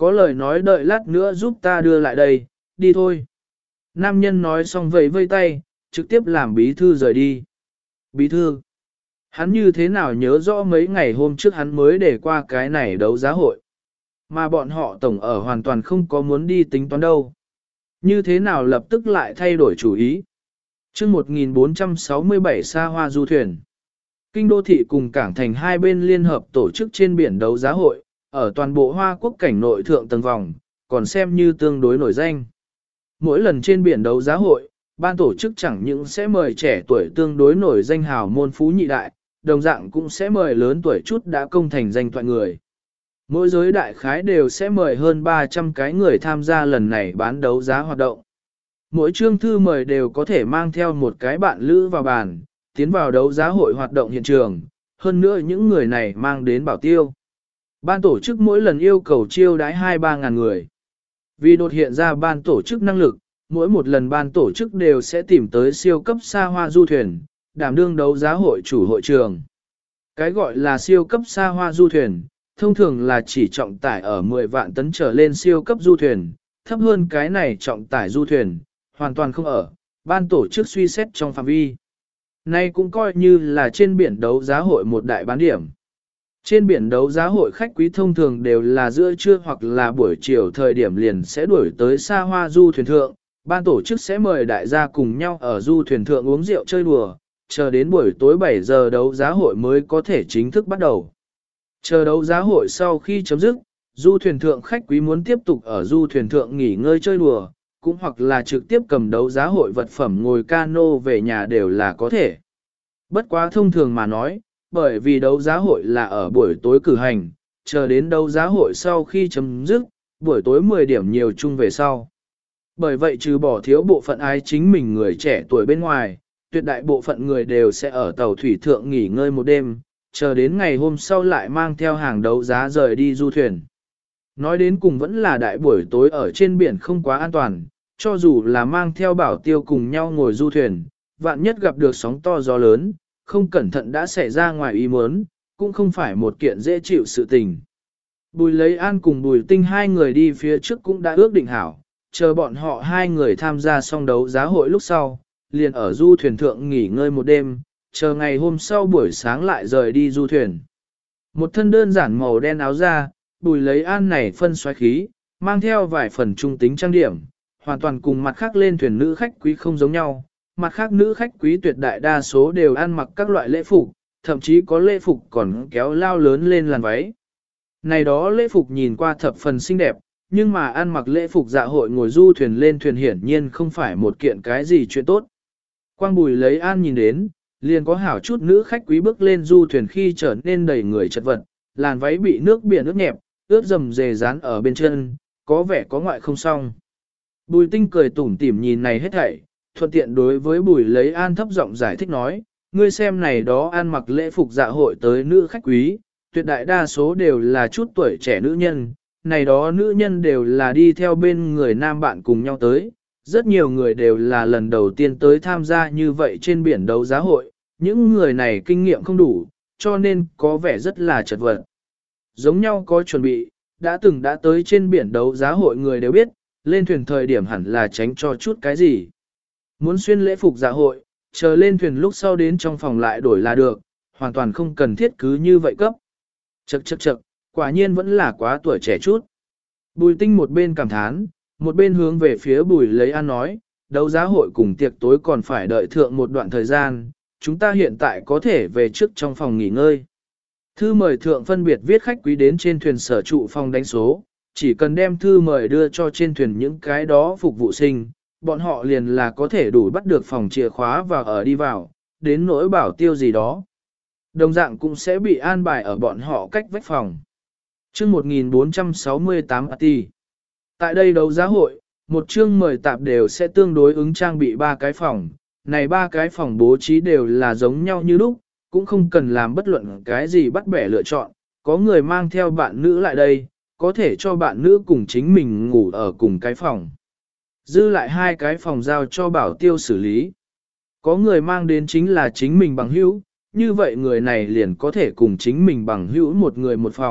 có lời nói đợi lát nữa giúp ta đưa lại đây, đi thôi. Nam nhân nói xong vẫy vây tay, trực tiếp làm bí thư rời đi. Bí thư, hắn như thế nào nhớ rõ mấy ngày hôm trước hắn mới để qua cái này đấu giá hội. Mà bọn họ tổng ở hoàn toàn không có muốn đi tính toán đâu. Như thế nào lập tức lại thay đổi chủ ý. chương 1467 xa hoa du thuyền. Kinh đô thị cùng cảng thành hai bên liên hợp tổ chức trên biển đấu giá hội, ở toàn bộ Hoa Quốc cảnh nội thượng tầng vòng, còn xem như tương đối nổi danh. Mỗi lần trên biển đấu giá hội, ban tổ chức chẳng những sẽ mời trẻ tuổi tương đối nổi danh hào môn phú nhị đại, đồng dạng cũng sẽ mời lớn tuổi chút đã công thành danh toại người. Mỗi giới đại khái đều sẽ mời hơn 300 cái người tham gia lần này bán đấu giá hoạt động. Mỗi chương thư mời đều có thể mang theo một cái bạn lữ vào bàn, tiến vào đấu giá hội hoạt động hiện trường, hơn nữa những người này mang đến bảo tiêu. Ban tổ chức mỗi lần yêu cầu chiêu đãi 2-3 ngàn người. Vì đột hiện ra ban tổ chức năng lực, mỗi một lần ban tổ chức đều sẽ tìm tới siêu cấp xa hoa du thuyền, đảm đương đấu giá hội chủ hội trường. Cái gọi là siêu cấp xa hoa du thuyền, thông thường là chỉ trọng tải ở 10 vạn tấn trở lên siêu cấp du thuyền, thấp hơn cái này trọng tải du thuyền, hoàn toàn không ở, ban tổ chức suy xét trong phạm vi. Nay cũng coi như là trên biển đấu giá hội một đại bán điểm. Trên biển đấu giá hội khách quý thông thường đều là giữa trưa hoặc là buổi chiều thời điểm liền sẽ đuổi tới xa hoa du thuyền thượng, ban tổ chức sẽ mời đại gia cùng nhau ở du thuyền thượng uống rượu chơi đùa, chờ đến buổi tối 7 giờ đấu giá hội mới có thể chính thức bắt đầu. Chờ đấu giá hội sau khi chấm dứt, du thuyền thượng khách quý muốn tiếp tục ở du thuyền thượng nghỉ ngơi chơi đùa, cũng hoặc là trực tiếp cầm đấu giá hội vật phẩm ngồi cano về nhà đều là có thể. Bất quá thông thường mà nói, bởi vì đấu giá hội là ở buổi tối cử hành, chờ đến đấu giá hội sau khi chấm dứt, buổi tối 10 điểm nhiều chung về sau. Bởi vậy trừ bỏ thiếu bộ phận ái chính mình người trẻ tuổi bên ngoài, tuyệt đại bộ phận người đều sẽ ở tàu thủy thượng nghỉ ngơi một đêm, chờ đến ngày hôm sau lại mang theo hàng đấu giá rời đi du thuyền. Nói đến cùng vẫn là đại buổi tối ở trên biển không quá an toàn, cho dù là mang theo bảo tiêu cùng nhau ngồi du thuyền, vạn nhất gặp được sóng to gió lớn, không cẩn thận đã xảy ra ngoài ý muốn, cũng không phải một kiện dễ chịu sự tình. Bùi Lấy An cùng Bùi Tinh hai người đi phía trước cũng đã ước định hảo, chờ bọn họ hai người tham gia xong đấu giá hội lúc sau, liền ở du thuyền thượng nghỉ ngơi một đêm, chờ ngày hôm sau buổi sáng lại rời đi du thuyền. Một thân đơn giản màu đen áo da, Bùi Lấy An này phân xoáy khí, mang theo vài phần trung tính trang điểm, hoàn toàn cùng mặt khác lên thuyền nữ khách quý không giống nhau. Mặt khác nữ khách quý tuyệt đại đa số đều ăn mặc các loại lễ phục, thậm chí có lễ phục còn kéo lao lớn lên làn váy. Này đó lễ phục nhìn qua thập phần xinh đẹp, nhưng mà ăn mặc lễ phục dạ hội ngồi du thuyền lên thuyền hiển nhiên không phải một kiện cái gì chuyện tốt. Quang Bùi Lấy An nhìn đến, liền có hảo chút nữ khách quý bước lên du thuyền khi trở nên đầy người chật vật, làn váy bị nước biển ướt nhẹp, ướt dầm dề dán ở bên chân, có vẻ có ngoại không xong. Bùi Tinh cười tủm tỉm nhìn này hết thảy, thuận tiện đối với Bùi Lấy An thấp giọng giải thích nói, ngươi xem này đó ăn mặc lễ phục dạ hội tới nữ khách quý, tuyệt đại đa số đều là chút tuổi trẻ nữ nhân, này đó nữ nhân đều là đi theo bên người nam bạn cùng nhau tới, rất nhiều người đều là lần đầu tiên tới tham gia như vậy trên biển đấu giá hội, những người này kinh nghiệm không đủ, cho nên có vẻ rất là chật vật. Giống nhau có chuẩn bị, đã tới trên biển đấu giá hội người đều biết, lên thuyền thời điểm hẳn là tránh cho chút cái gì. Muốn xuyên lễ phục dạ hội, chờ lên thuyền lúc sau đến trong phòng lại đổi là được, hoàn toàn không cần thiết cứ như vậy cấp. Chậc, quả nhiên vẫn là quá tuổi trẻ chút. Bùi Tinh một bên cảm thán, một bên hướng về phía Bùi Lấy An nói, đấu giá hội cùng tiệc tối còn phải đợi thượng một đoạn thời gian, chúng ta hiện tại có thể về trước trong phòng nghỉ ngơi. Thư mời thượng phân biệt viết khách quý đến trên thuyền sở trụ phòng đánh số, chỉ cần đem thư mời đưa cho trên thuyền những cái đó phục vụ sinh, bọn họ liền là có thể đủ bắt được phòng chìa khóa và ở đi vào, đến nỗi bảo tiêu gì đó. Đồng dạng cũng sẽ bị an bài ở bọn họ cách vách phòng. Chương 1468 party. Tại đây đấu giá hội, một chương mời tạp đều sẽ tương đối ứng trang bị 3 cái phòng, này 3 cái phòng bố trí đều là giống nhau như lúc, cũng không cần làm bất luận cái gì bắt bẻ lựa chọn, có người mang theo bạn nữ lại đây, có thể cho bạn nữ cùng chính mình ngủ ở cùng cái phòng. Dư lại 2 cái phòng giao cho bảo tiêu xử lý. Có người mang đến chính là chính mình bằng hữu, như vậy người này liền có thể cùng chính mình bằng hữu một người một phòng,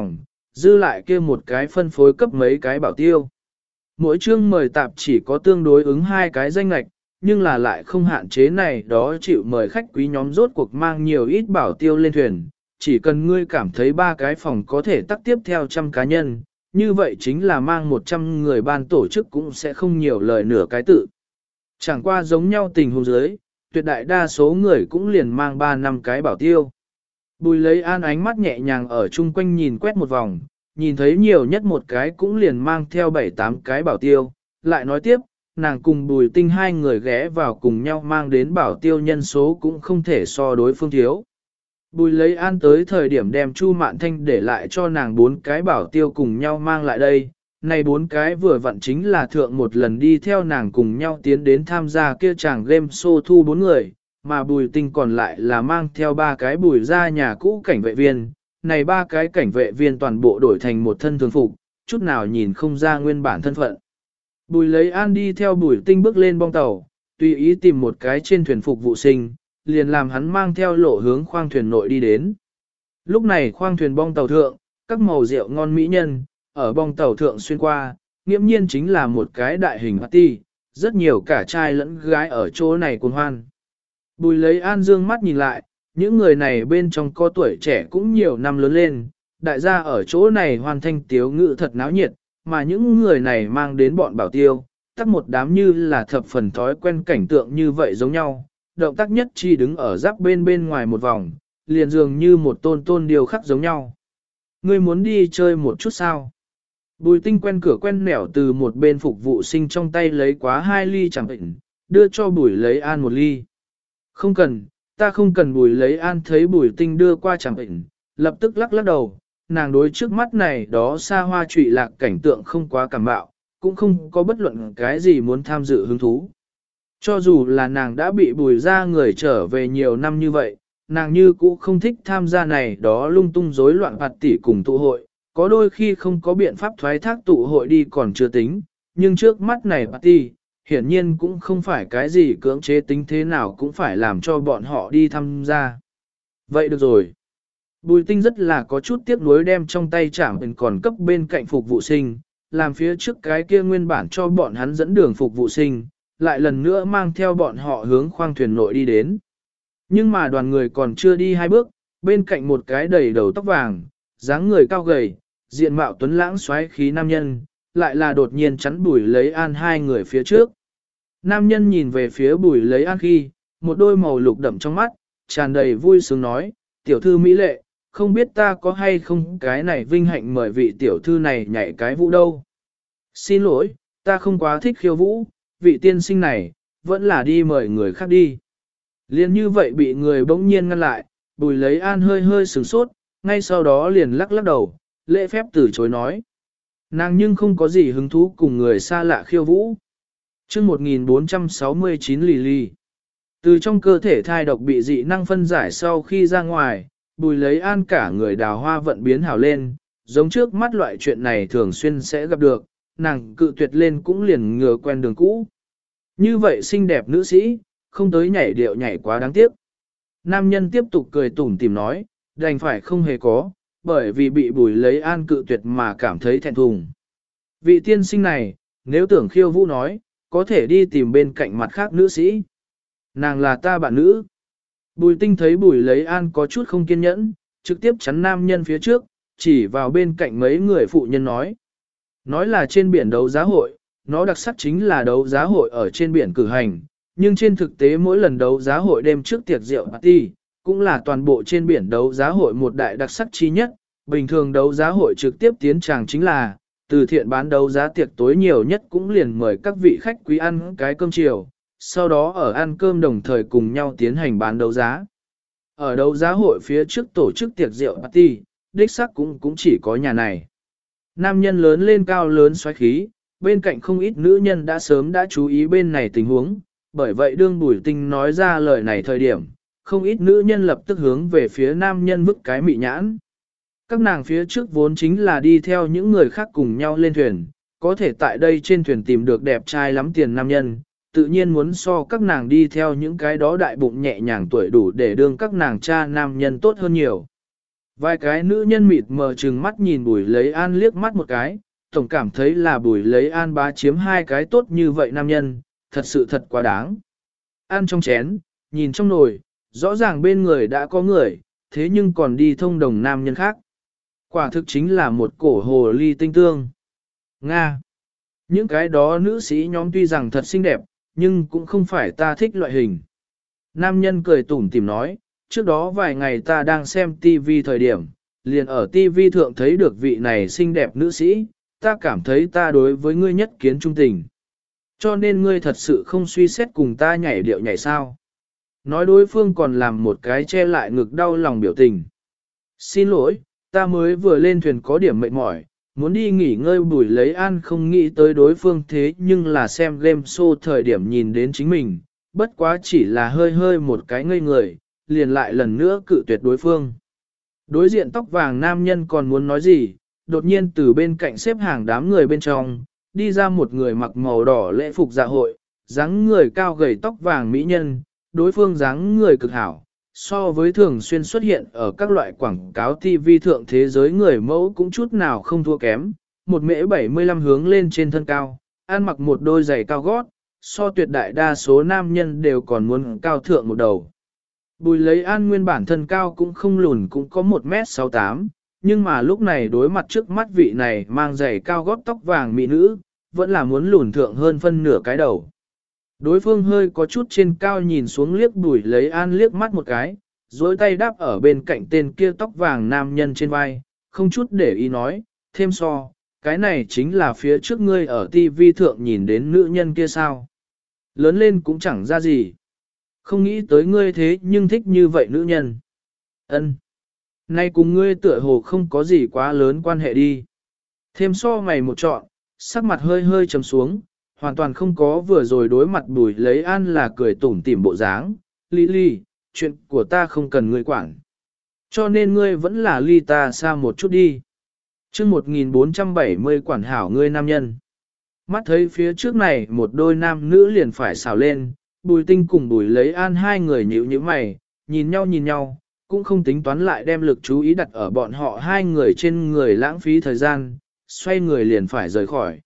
dư lại kia một cái phân phối cấp mấy cái bảo tiêu. Mỗi chương mời tạp chỉ có tương đối ứng 2 cái danh lạch, nhưng là lại không hạn chế này đó chịu mời khách quý nhóm rốt cuộc mang nhiều ít bảo tiêu lên thuyền, chỉ cần ngươi cảm thấy 3 cái phòng có thể tắc tiếp theo 100 cá nhân, như vậy chính là mang 100 người ban tổ chức cũng sẽ không nhiều lời nửa cái tự. Chẳng qua giống nhau tình huống dưới, tuyệt đại đa số người cũng liền mang 3-5 cái bảo tiêu. Bùi lấy an ánh mắt nhẹ nhàng ở chung quanh nhìn quét một vòng, nhìn thấy nhiều nhất một cái cũng liền mang theo 7-8 cái bảo tiêu, lại nói tiếp, nàng cùng Bùi Tinh 2 người ghé vào cùng nhau mang đến bảo tiêu nhân số cũng không thể so đối phương thiếu. Bùi lấy an tới thời điểm đem Chu Mạn Thanh để lại cho nàng 4 cái bảo tiêu cùng nhau mang lại đây, này 4 cái vừa vặn chính là thượng một lần đi theo nàng cùng nhau tiến đến tham gia kia chàng game show thu 4 người, mà Bùi Tinh còn lại là mang theo 3 cái Bùi ra nhà cũ cảnh vệ viên, này 3 cái cảnh vệ viên toàn bộ đổi thành một thân thường phục, chút nào nhìn không ra nguyên bản thân phận. Bùi lấy an đi theo Bùi Tinh bước lên bong tàu, tùy ý tìm một cái trên thuyền phục vụ sinh, liền làm hắn mang theo lộ hướng khoang thuyền nội đi đến. Lúc này khoang thuyền bong tàu thượng, các màu rượu ngon mỹ nhân, ở bong tàu thượng xuyên qua, nghiễm nhiên chính là một cái đại hình party, rất nhiều cả trai lẫn gái ở chỗ này cuồng hoan. Bùi lấy an dương mắt nhìn lại, những người này bên trong có tuổi trẻ cũng nhiều năm lớn lên, đại gia ở chỗ này hoàn thanh tiếu ngữ thật náo nhiệt, mà những người này mang đến bọn bảo tiêu, tắc một đám như là thập phần thói quen cảnh tượng như vậy giống nhau, động tác nhất chi đứng ở giáp bên ngoài một vòng, liền dường như một tôn điều khắc giống nhau. Ngươi muốn đi chơi một chút sao? Bùi Tinh quen cửa quen nẻo từ một bên phục vụ sinh trong tay lấy quá 2 ly chẳng bệnh, đưa cho Bùi lấy an 1 ly. Không cần, ta không cần. Bùi lấy an thấy Bùi Tinh đưa qua chẳng bệnh, lập tức lắc đầu, nàng đối trước mắt này đó xa hoa trụy lạc cảnh tượng không quá cảm bạo, cũng không có bất luận cái gì muốn tham dự hứng thú. Cho dù là nàng đã bị Bùi ra người trở về nhiều năm như vậy, nàng như cũ không thích tham gia này đó lung tung rối loạn party cùng tụ hội, có đôi khi không có biện pháp thoái thác tụ hội đi còn chưa tính, nhưng trước mắt này party, hiển nhiên cũng không phải cái gì cưỡng chế tính thế nào cũng phải làm cho bọn họ đi tham gia. Vậy được rồi. Bùi Tinh rất là có chút tiếc nuối đem trong tay chạm còn cấp bên cạnh phục vụ sinh, làm phía trước cái kia nguyên bản cho bọn hắn dẫn đường phục vụ sinh, lại lần nữa mang theo bọn họ hướng khoang thuyền nội đi đến. Nhưng mà đoàn người còn chưa đi 2 bước, bên cạnh một cái đầy đầu tóc vàng, dáng người cao gầy, diện mạo tuấn lãng xoáy khí nam nhân, lại là đột nhiên chắn Bùi lấy an 2 người phía trước. Nam nhân nhìn về phía Bùi lấy an khi, một đôi màu lục đậm trong mắt, tràn đầy vui sướng nói, tiểu thư mỹ lệ, không biết ta có hay không cái này vinh hạnh mời vị tiểu thư này nhảy cái vũ đâu. Xin lỗi, ta không quá thích khiêu vũ, vị tiên sinh này, vẫn là đi mời người khác đi. Liên như vậy bị người bỗng nhiên ngăn lại, Bùi lấy an hơi sửng sốt, ngay sau đó liền lắc đầu, lễ phép từ chối nói. Nàng nhưng không có gì hứng thú cùng người xa lạ khiêu vũ. Chương 1469 Lily. Từ trong cơ thể thai độc bị dị năng phân giải sau khi ra ngoài, Bùi lấy an cả người đào hoa vận biến hào lên, giống trước mắt loại chuyện này thường xuyên sẽ gặp được, nàng cự tuyệt lên cũng liền ngừa quen đường cũ. Như vậy xinh đẹp nữ sĩ, không tới nhảy điệu nhảy quá đáng tiếc. Nam nhân tiếp tục cười tủm tỉm nói, đành phải không hề có, bởi vì bị Bùi lấy an cự tuyệt mà cảm thấy thẹn thùng. Vị tiên sinh này, nếu tưởng khiêu vũ nói, có thể đi tìm bên cạnh mặt khác nữ sĩ. Nàng là ta bạn nữ. Bùi Tinh thấy Bùi lấy an có chút không kiên nhẫn, trực tiếp chắn nam nhân phía trước, chỉ vào bên cạnh mấy người phụ nhân nói. Nói là trên biển đấu giá hội, nó đặc sắc chính là đấu giá hội ở trên biển cử hành, nhưng trên thực tế mỗi lần đấu giá hội đêm trước tiệc rượu party, cũng là toàn bộ trên biển đấu giá hội một đại đặc sắc chi nhất. Bình thường đấu giá hội trực tiếp tiến tràng chính là, từ thiện bán đấu giá tiệc tối nhiều nhất cũng liền mời các vị khách quý ăn cái cơm chiều, sau đó ở ăn cơm đồng thời cùng nhau tiến hành bán đấu giá. Ở đấu giá hội phía trước tổ chức tiệc rượu party, đích xác cũng chỉ có nhà này. Nam nhân lớn lên cao lớn xoáy khí, bên cạnh không ít nữ nhân đã sớm đã chú ý bên này tình huống, bởi vậy đương Bùi Tinh nói ra lời này thời điểm, không ít nữ nhân lập tức hướng về phía nam nhân vứt cái mị nhãn. Các nàng phía trước vốn chính là đi theo những người khác cùng nhau lên thuyền, có thể tại đây trên thuyền tìm được đẹp trai lắm tiền nam nhân, tự nhiên muốn so các nàng đi theo những cái đó đại bụng nhẹ nhàng tuổi đủ để đương các nàng cha nam nhân tốt hơn nhiều. Vài cái nữ nhân mịt mờ trừng mắt nhìn Bùi Lấy An liếc mắt một cái, tổng cảm thấy là Bùi Lấy An bá chiếm hai cái tốt như vậy nam nhân, thật sự thật quá đáng. Ăn trong chén, nhìn trong nồi, rõ ràng bên người đã có người, thế nhưng còn đi thông đồng nam nhân khác. Quả thực chính là một cổ hồ ly tinh tương. Nga. Những cái đó nữ sĩ nhóm tuy rằng thật xinh đẹp, nhưng cũng không phải ta thích loại hình. Nam nhân cười tủm tỉm nói, trước đó vài ngày ta đang xem TV thời điểm, liền ở TV thượng thấy được vị này xinh đẹp nữ sĩ, ta cảm thấy ta đối với ngươi nhất kiến trung tình. Cho nên ngươi thật sự không suy xét cùng ta nhảy điệu nhảy sao. Nói đối phương còn làm một cái che lại ngực đau lòng biểu tình. Xin lỗi, ta mới vừa lên thuyền có điểm mệt mỏi, muốn đi nghỉ ngơi. Bùi Lấy An không nghĩ tới đối phương thế nhưng là xem game show thời điểm nhìn đến chính mình, bất quá chỉ là hơi hơi một cái ngây người, liền lại lần nữa cự tuyệt đối phương. Đối diện tóc vàng nam nhân còn muốn nói gì, đột nhiên từ bên cạnh xếp hàng đám người bên trong, đi ra một người mặc màu đỏ lễ phục dạ hội, dáng người cao gầy tóc vàng mỹ nhân, đối phương dáng người cực hảo, so với thường xuyên xuất hiện ở các loại quảng cáo TV thượng thế giới người mẫu cũng chút nào không thua kém, một mễ 75 hướng lên trên thân cao, ăn mặc một đôi giày cao gót, so tuyệt đại đa số nam nhân đều còn muốn cao thượng một đầu. Bùi Lấy An nguyên bản thân cao cũng không lùn cũng có 1m68, nhưng mà lúc này đối mặt trước mắt vị này mang giày cao gót tóc vàng mỹ nữ, vẫn là muốn lùn thượng hơn phân nửa cái đầu. Đối phương hơi có chút trên cao nhìn xuống liếc Bùi Lấy An liếc mắt một cái, dối tay đáp ở bên cạnh tên kia tóc vàng nam nhân trên vai, không chút để ý nói, thêm so, cái này chính là phía trước ngươi ở TV thượng nhìn đến nữ nhân kia sao. Lớn lên cũng chẳng ra gì. Không nghĩ tới ngươi thế nhưng thích như vậy nữ nhân. Ân, nay cùng ngươi tựa hồ không có gì quá lớn quan hệ đi. Thêm so mày một trọn, sắc mặt hơi hơi trầm xuống, hoàn toàn không có vừa rồi đối mặt Bùi Lấy An là cười tủm tỉm bộ dáng. Lý, chuyện của ta không cần ngươi quản. Cho nên ngươi vẫn là ly ta xa một chút đi. Chương 1470 quản hảo ngươi nam nhân. Mắt thấy phía trước này một đôi nam nữ liền phải xào lên, Bùi Tinh cùng Bùi Lấy An hai người nhíu nhíu mày, nhìn nhau, cũng không tính toán lại đem lực chú ý đặt ở bọn họ hai người trên người lãng phí thời gian, xoay người liền phải rời khỏi.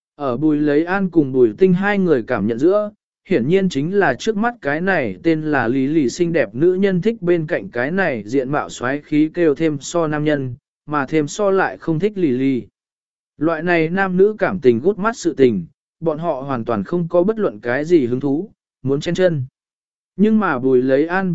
Ở Bùi Lấy An cùng Bùi Tinh hai người cảm nhận giữa, hiển nhiên chính là trước mắt cái này tên là Lý Lì xinh đẹp nữ nhân thích bên cạnh cái này diện mạo xoáy khí kêu thêm so nam nhân, mà thêm so lại không thích Lý Lì. Loại này nam nữ cảm tình gút mắt sự tình, bọn họ hoàn toàn không có bất luận cái gì hứng thú, muốn chen chân. Nhưng mà Bùi Lấy An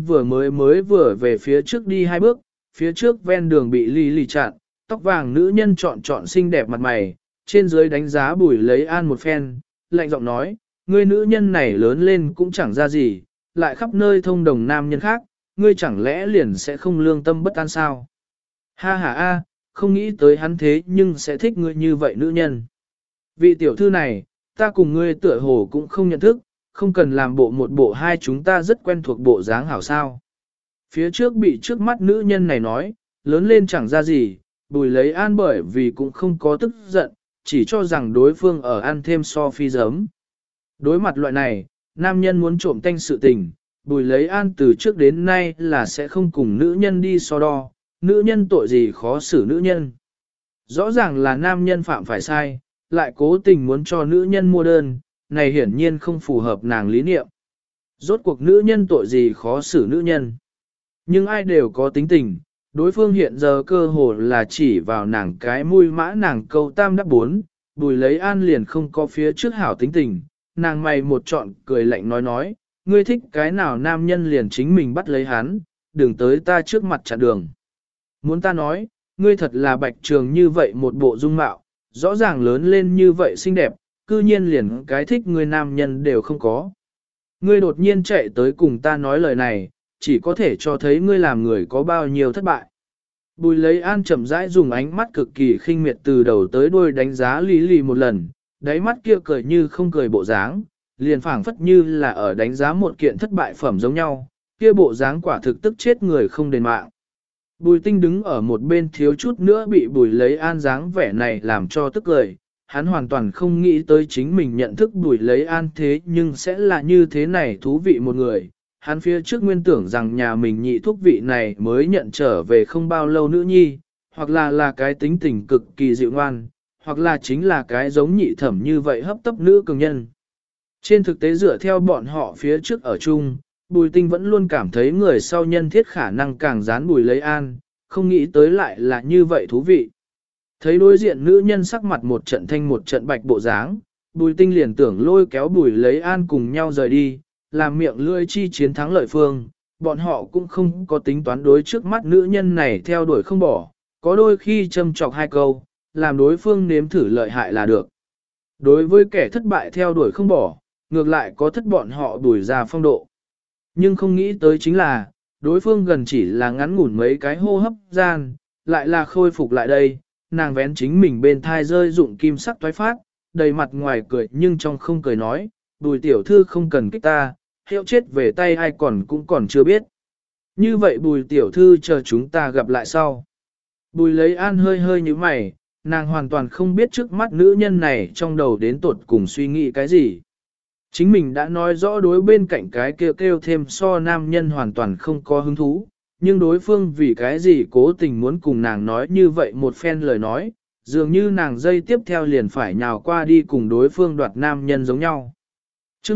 vừa về phía trước đi hai bước, phía trước ven đường bị Lý Lì chặn, tóc vàng nữ nhân chọn xinh đẹp mặt mày, trên dưới đánh giá Bùi Lấy An một phen, lạnh giọng nói, ngươi nữ nhân này lớn lên cũng chẳng ra gì, lại khắp nơi thông đồng nam nhân khác, ngươi chẳng lẽ liền sẽ không lương tâm bất an sao? Ha ha a, không nghĩ tới hắn thế nhưng sẽ thích ngươi như vậy nữ nhân. Vị tiểu thư này, ta cùng ngươi tựa hồ cũng không nhận thức, không cần làm bộ một bộ hai chúng ta rất quen thuộc bộ dáng hảo sao. Phía trước bị trước mắt nữ nhân này nói, lớn lên chẳng ra gì, Bùi Lấy An bởi vì cũng không có tức giận, chỉ cho rằng đối phương ở ăn thêm so phi giấm. Đối mặt loại này, nam nhân muốn trộm tanh sự tình, Bùi Lấy An từ trước đến nay là sẽ không cùng nữ nhân đi so đo, nữ nhân tội gì khó xử nữ nhân. Rõ ràng là nam nhân phạm phải sai, lại cố tình muốn cho nữ nhân mua đơn, này hiển nhiên không phù hợp nàng lý niệm. Rốt cuộc nữ nhân tội gì khó xử nữ nhân. Nhưng ai đều có tính tình, đối phương hiện giờ cơ hồ là chỉ vào nàng cái mũi mã nàng câu tam đáp bốn, Bùi Lấy An liền không có phía trước hảo tính tình, nàng mày một trọn cười lạnh nói, ngươi thích cái nào nam nhân liền chính mình bắt lấy hắn, đừng tới ta trước mặt chặn đường. Muốn ta nói, ngươi thật là bạch trường như vậy một bộ dung mạo, rõ ràng lớn lên như vậy xinh đẹp, cư nhiên liền cái thích ngươi nam nhân đều không có. Ngươi đột nhiên chạy tới cùng ta nói lời này, chỉ có thể cho thấy ngươi làm người có bao nhiêu thất bại. Bùi Lấy An chậm rãi dùng ánh mắt cực kỳ khinh miệt từ đầu tới đuôi đánh giá Lý Lì một lần, đáy mắt kia cười như không cười bộ dáng, liền phảng phất như là ở đánh giá một kiện thất bại phẩm giống nhau, kia bộ dáng quả thực tức chết người không đền mạng. Bùi Tinh đứng ở một bên thiếu chút nữa bị Bùi Lấy An dáng vẻ này làm cho tức cười, hắn hoàn toàn không nghĩ tới chính mình nhận thức Bùi Lấy An thế nhưng sẽ là như thế này thú vị một người, hắn phía trước nguyên tưởng rằng nhà mình nhị thúc vị này mới nhận trở về không bao lâu nữ nhi, hoặc là cái tính tình cực kỳ dịu ngoan, hoặc là chính là cái giống nhị thẩm như vậy hấp tấp nữ cường nhân. Trên thực tế dựa theo bọn họ phía trước ở chung, Bùi Tinh vẫn luôn cảm thấy người sau nhân thiết khả năng càng dán Bùi Lấy An, không nghĩ tới lại là như vậy thú vị. Thấy đối diện nữ nhân sắc mặt một trận thanh một trận bạch bộ dáng, Bùi Tinh liền tưởng lôi kéo Bùi Lấy An cùng nhau rời đi, làm miệng lưỡi chi chiến thắng lợi phương, bọn họ cũng không có tính toán đối trước mắt nữ nhân này theo đuổi không bỏ, có đôi khi châm chọc hai câu, làm đối phương nếm thử lợi hại là được. Đối với kẻ thất bại theo đuổi không bỏ, ngược lại có thất bọn họ đuổi ra phong độ. Nhưng không nghĩ tới chính là, đối phương gần chỉ là ngắn ngủn mấy cái hô hấp gian, lại là khôi phục lại đây, nàng vén chính mình bên thai rơi dụng kim sắc toái phát, đầy mặt ngoài cười nhưng trong không cười nói, Bùi tiểu thư không cần kích ta, hiệu chết về tay ai cũng còn chưa biết. Như vậy Bùi tiểu thư chờ chúng ta gặp lại sau. Bùi Lấy An hơi hơi như mày, nàng hoàn toàn không biết trước mắt nữ nhân này trong đầu đến tột cùng suy nghĩ cái gì. Chính mình đã nói rõ đối bên cạnh cái kêu thêm so nam nhân hoàn toàn không có hứng thú, nhưng đối phương vì cái gì cố tình muốn cùng nàng nói như vậy một phen lời nói, dường như nàng dây tiếp theo liền phải nhào qua đi cùng đối phương đoạt nam nhân giống nhau. Trước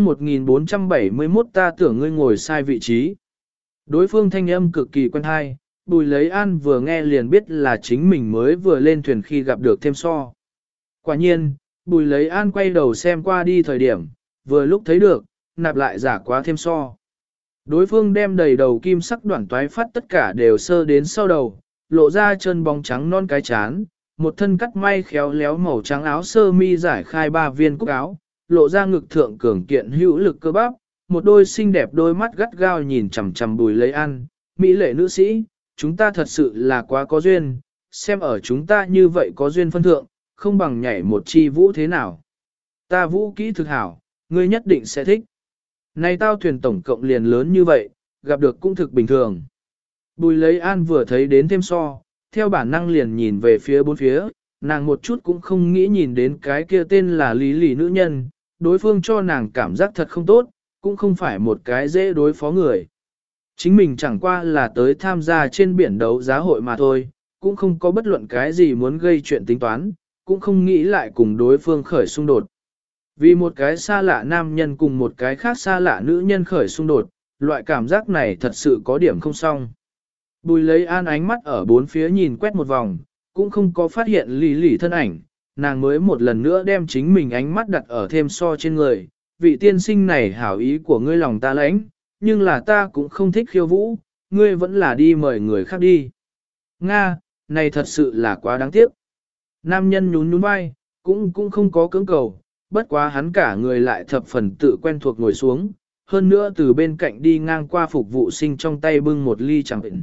1471 ta tưởng ngươi ngồi sai vị trí. Đối phương thanh âm cực kỳ quen hay, Bùi Lấy An vừa nghe liền biết là chính mình mới vừa lên thuyền khi gặp được thêm so. Quả nhiên, Bùi Lấy An quay đầu xem qua đi thời điểm, vừa lúc thấy được, nạp lại giả quá thêm so. Đối phương đem đầy đầu kim sắc đoạn toái phát tất cả đều sơ đến sau đầu, lộ ra chân bóng trắng non cái chán, một thân cắt may khéo léo màu trắng áo sơ mi giải khai 3 viên cúc áo, lộ ra ngực thượng cường kiện hữu lực cơ bắp, một đôi xinh đẹp đôi mắt gắt gao nhìn chằm chằm Bùi Lấy An, mỹ lệ nữ sĩ, chúng ta thật sự là quá có duyên, xem ở chúng ta như vậy có duyên phân thượng, không bằng nhảy một chi vũ thế nào. Ta vũ kỹ thực hảo, ngươi nhất định sẽ thích. Này tao thuyền tổng cộng liền lớn như vậy, gặp được cũng thực bình thường. Bùi Lấy An vừa thấy đến thêm so, theo bản năng liền nhìn về phía bốn phía, nàng một chút cũng không nghĩ nhìn đến cái kia tên là Lý Lì nữ nhân, đối phương cho nàng cảm giác thật không tốt, cũng không phải một cái dễ đối phó người. Chính mình chẳng qua là tới tham gia trên biển đấu giá hội mà thôi, cũng không có bất luận cái gì muốn gây chuyện tính toán, cũng không nghĩ lại cùng đối phương khởi xung đột. Vì một cái xa lạ nam nhân cùng một cái khác xa lạ nữ nhân khởi xung đột, loại cảm giác này thật sự có điểm không xong. Bùi Lấy An ánh mắt ở bốn phía nhìn quét một vòng, cũng không có phát hiện Lý Lì thân ảnh, nàng mới một lần nữa đem chính mình ánh mắt đặt ở thêm so trên người. Vị tiên sinh này hảo ý của ngươi lòng ta lãnh, nhưng là ta cũng không thích khiêu vũ, ngươi vẫn là đi mời người khác đi. Nga, này thật sự là quá đáng tiếc. Nam nhân nhún nhún vai, cũng không có cưỡng cầu, bất quá hắn cả người lại thập phần tự quen thuộc ngồi xuống, hơn nữa từ bên cạnh đi ngang qua phục vụ sinh trong tay bưng một ly chẳng bệnh.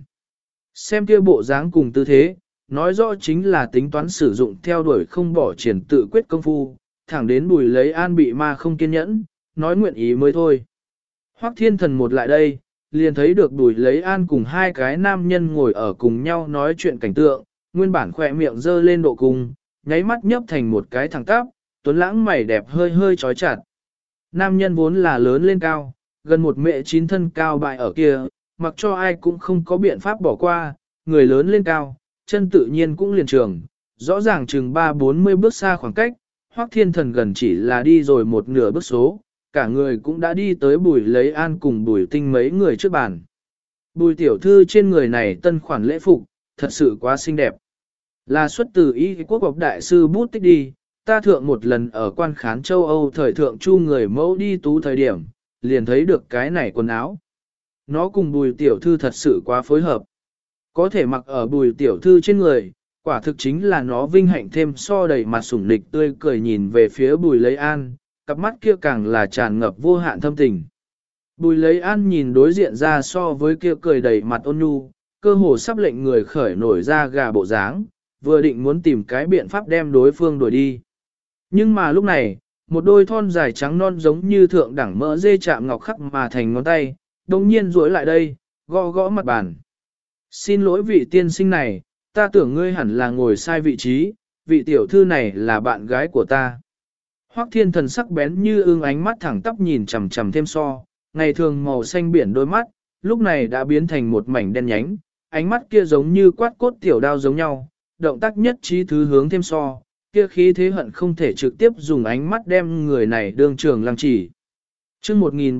Xem kia bộ dáng cùng tư thế, nói rõ chính là tính toán sử dụng theo đuổi không bỏ triển tự quyết công phu, thẳng đến Bùi Lấy An bị ma không kiên nhẫn, nói nguyện ý mới thôi. Hoắc Thiên Thần một lại đây, liền thấy được Bùi Lấy An cùng hai cái nam nhân ngồi ở cùng nhau nói chuyện cảnh tượng, nguyên bản khỏe miệng dơ lên độ cùng, nháy mắt nhấp thành một cái thẳng tắp, tuấn lãng mày đẹp hơi hơi trói chặt. Nam nhân vốn là lớn lên cao, gần một mẹ chín thân cao bại ở kia, mặc cho ai cũng không có biện pháp bỏ qua, người lớn lên cao, chân tự nhiên cũng liền trường, rõ ràng chừng 3-40 bước xa khoảng cách, Hoắc Thiên Thần gần chỉ là đi rồi một nửa bước số, cả người cũng đã đi tới Bùi Lấy An cùng Bùi Tinh mấy người trước bàn. Bùi tiểu thư trên người này tân khoản lễ phục, thật sự quá xinh đẹp. Là xuất từ Y Quốc học đại sư bút tích đi, ta thượng một lần ở quan khán châu Âu thời thượng chu người mẫu đi tú thời điểm, liền thấy được cái này quần áo. Nó cùng Bùi tiểu thư thật sự quá phối hợp. Có thể mặc ở Bùi tiểu thư trên người, quả thực chính là nó vinh hạnh thêm so đầy mặt sủng nịch tươi cười nhìn về phía Bùi Lấy An, cặp mắt kia càng là tràn ngập vô hạn thâm tình. Bùi Lấy An nhìn đối diện ra so với kia cười đầy mặt ôn nhu, cơ hồ sắp lệnh người khởi nổi ra gà bộ dáng, vừa định muốn tìm cái biện pháp đem đối phương đuổi đi. Nhưng mà lúc này, một đôi thon dài trắng non giống như thượng đẳng mỡ dê chạm ngọc khắc mà thành ngón tay, đồng nhiên duỗi lại đây, gõ gõ mặt bàn. Xin lỗi vị tiên sinh này, ta tưởng ngươi hẳn là ngồi sai vị trí, vị tiểu thư này là bạn gái của ta. Hoắc Thiên Thần sắc bén như ương ánh mắt thẳng tắp nhìn chằm chằm thêm so, ngày thường màu xanh biển đôi mắt, lúc này đã biến thành một mảnh đen nhánh, ánh mắt kia giống như quát cốt tiểu đao giống nhau, động tác nhất trí thứ hướng thêm so, kia khí thế hận không thể trực tiếp dùng ánh mắt đem người này đương trường lăng chỉ. Chương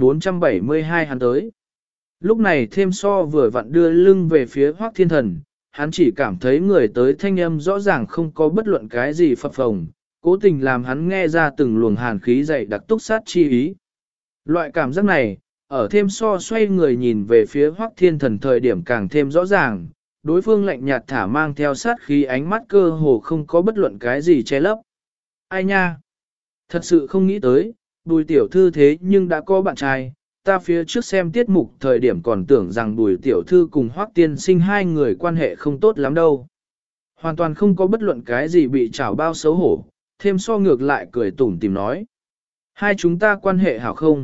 1472 hắn tới. Lúc này thêm so vừa vặn đưa lưng về phía Hoắc Thiên Thần, hắn chỉ cảm thấy người tới thanh âm rõ ràng không có bất luận cái gì phập phồng, cố tình làm hắn nghe ra từng luồng hàn khí dày đặc túc sát chi ý. Loại cảm giác này, ở thêm so xoay người nhìn về phía Hoắc Thiên Thần thời điểm càng thêm rõ ràng, đối phương lạnh nhạt thả mang theo sát khí ánh mắt cơ hồ không có bất luận cái gì che lấp. Ai nha? Thật sự không nghĩ tới, Bùi tiểu thư thế nhưng đã có bạn trai, ta phía trước xem tiết mục thời điểm còn tưởng rằng Bùi tiểu thư cùng Hoắc tiên sinh hai người quan hệ không tốt lắm đâu. Hoàn toàn không có bất luận cái gì bị trảo bao xấu hổ, thêm so ngược lại cười tủm tìm nói. Hai chúng ta quan hệ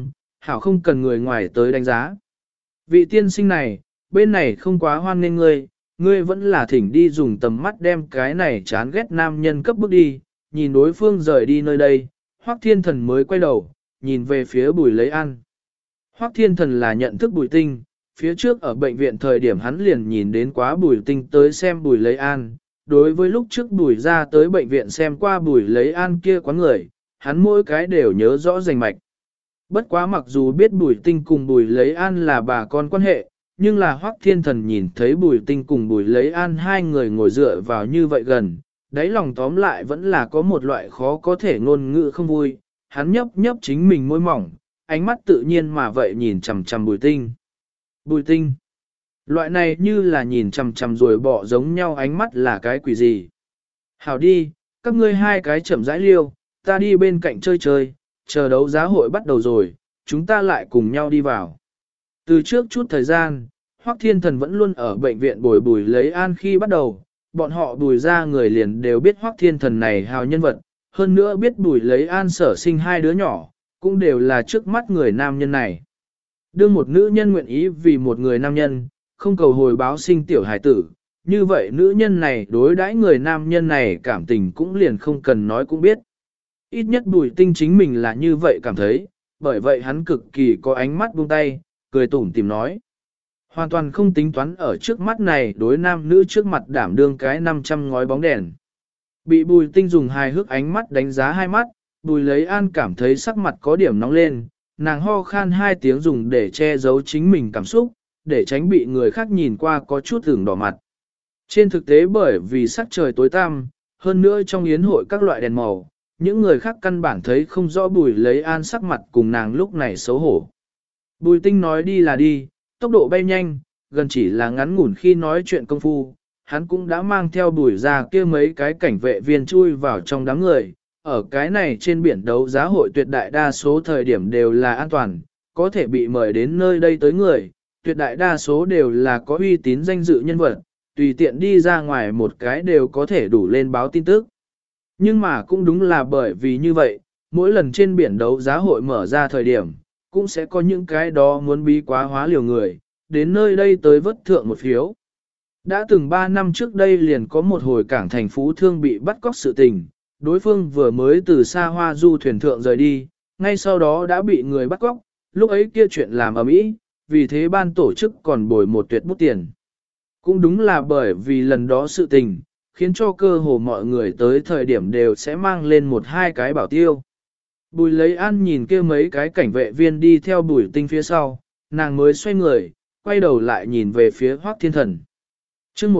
hảo không cần người ngoài tới đánh giá. Vị tiên sinh này, bên này không quá hoan nghênh ngươi vẫn là thỉnh đi dùng tầm mắt đem cái này chán ghét nam nhân cấp bước đi, nhìn đối phương rời đi nơi đây, Hoắc Thiên Thần mới quay đầu, nhìn về phía Bùi Lấy An. Hoắc Thiên Thần là nhận thức Bùi Tinh, phía trước ở bệnh viện thời điểm hắn liền nhìn đến quá Bùi Tinh tới xem Bùi Lấy An, đối với lúc trước Bùi ra tới bệnh viện xem qua Bùi Lấy An kia quán người, hắn mỗi cái đều nhớ rõ rành mạch. Bất quá mặc dù biết Bùi Tinh cùng Bùi Lấy An là bà con quan hệ, nhưng là Hoắc Thiên Thần nhìn thấy Bùi Tinh cùng Bùi Lấy An hai người ngồi dựa vào như vậy gần, đáy lòng tóm lại vẫn là có một loại khó có thể ngôn ngữ không vui, hắn nhấp nhấp chính mình môi mỏng, ánh mắt tự nhiên mà vậy nhìn chằm chằm Bùi Tinh. Bùi Tinh, loại này như là nhìn chằm chằm rồi bỏ giống nhau ánh mắt là cái quỷ gì? Hảo đi, các ngươi hai cái chậm rãi liêu, ta đi bên cạnh chơi chơi, chờ đấu giá hội bắt đầu rồi, chúng ta lại cùng nhau đi vào. Từ trước chút thời gian, Hoắc Thiên Thần vẫn luôn ở bệnh viện bồi Bùi Lấy An khi bắt đầu, bọn họ Bùi ra người liền đều biết Hoắc Thiên Thần này hào nhân vật, hơn nữa biết Bùi Lấy An sở sinh hai đứa nhỏ, cũng đều là trước mắt người nam nhân này. Đương một nữ nhân nguyện ý vì một người nam nhân, không cầu hồi báo sinh tiểu hài tử, như vậy nữ nhân này đối đãi người nam nhân này cảm tình cũng liền không cần nói cũng biết. Ít nhất Bùi Tinh chính mình là như vậy cảm thấy, bởi vậy hắn cực kỳ có ánh mắt buông tay, cười tủm tìm nói. Hoàn toàn không tính toán ở trước mắt này đối nam nữ trước mặt đảm đương cái 500 ngói bóng đèn. Bị Bùi Tinh dùng hài hước ánh mắt đánh giá hai mắt, Bùi Lấy An cảm thấy sắc mặt có điểm nóng lên, nàng ho khan hai tiếng dùng để che giấu chính mình cảm xúc, để tránh bị người khác nhìn qua có chút ửng đỏ mặt. Trên thực tế bởi vì sắc trời tối tăm, hơn nữa trong yến hội các loại đèn màu, những người khác căn bản thấy không rõ Bùi Lấy An sắc mặt cùng nàng lúc này xấu hổ. Bùi Tinh nói đi là đi, tốc độ bay nhanh, gần chỉ là ngắn ngủn khi nói chuyện công phu, hắn cũng đã mang theo Bùi ra kia mấy cái cảnh vệ viên chui vào trong đám người. Ở cái này trên biển đấu giá hội tuyệt đại đa số thời điểm đều là an toàn, có thể bị mời đến nơi đây tới người, tuyệt đại đa số đều là có uy tín danh dự nhân vật, tùy tiện đi ra ngoài một cái đều có thể đủ lên báo tin tức. Nhưng mà cũng đúng là bởi vì như vậy, mỗi lần trên biển đấu giá hội mở ra thời điểm, cũng sẽ có những cái đó muốn bí quá hóa liều người, đến nơi đây tới vất thượng một phiếu. Đã từng 3 năm trước đây liền có một hồi cảng thành Phú Thương bị bắt cóc sự tình, đối phương vừa mới từ xa hoa du thuyền thượng rời đi, ngay sau đó đã bị người bắt cóc, lúc ấy kia chuyện làm ầm ĩ, vì thế ban tổ chức còn bồi một tuyệt bút tiền. Cũng đúng là bởi vì lần đó sự tình, khiến cho cơ hồ mọi người tới thời điểm đều sẽ mang lên một hai cái bảo tiêu. Bùi Lấy An nhìn kia mấy cái cảnh vệ viên đi theo Bùi Tinh phía sau, nàng mới xoay người, quay đầu lại nhìn về phía Hoắc Thiên Thần. Chương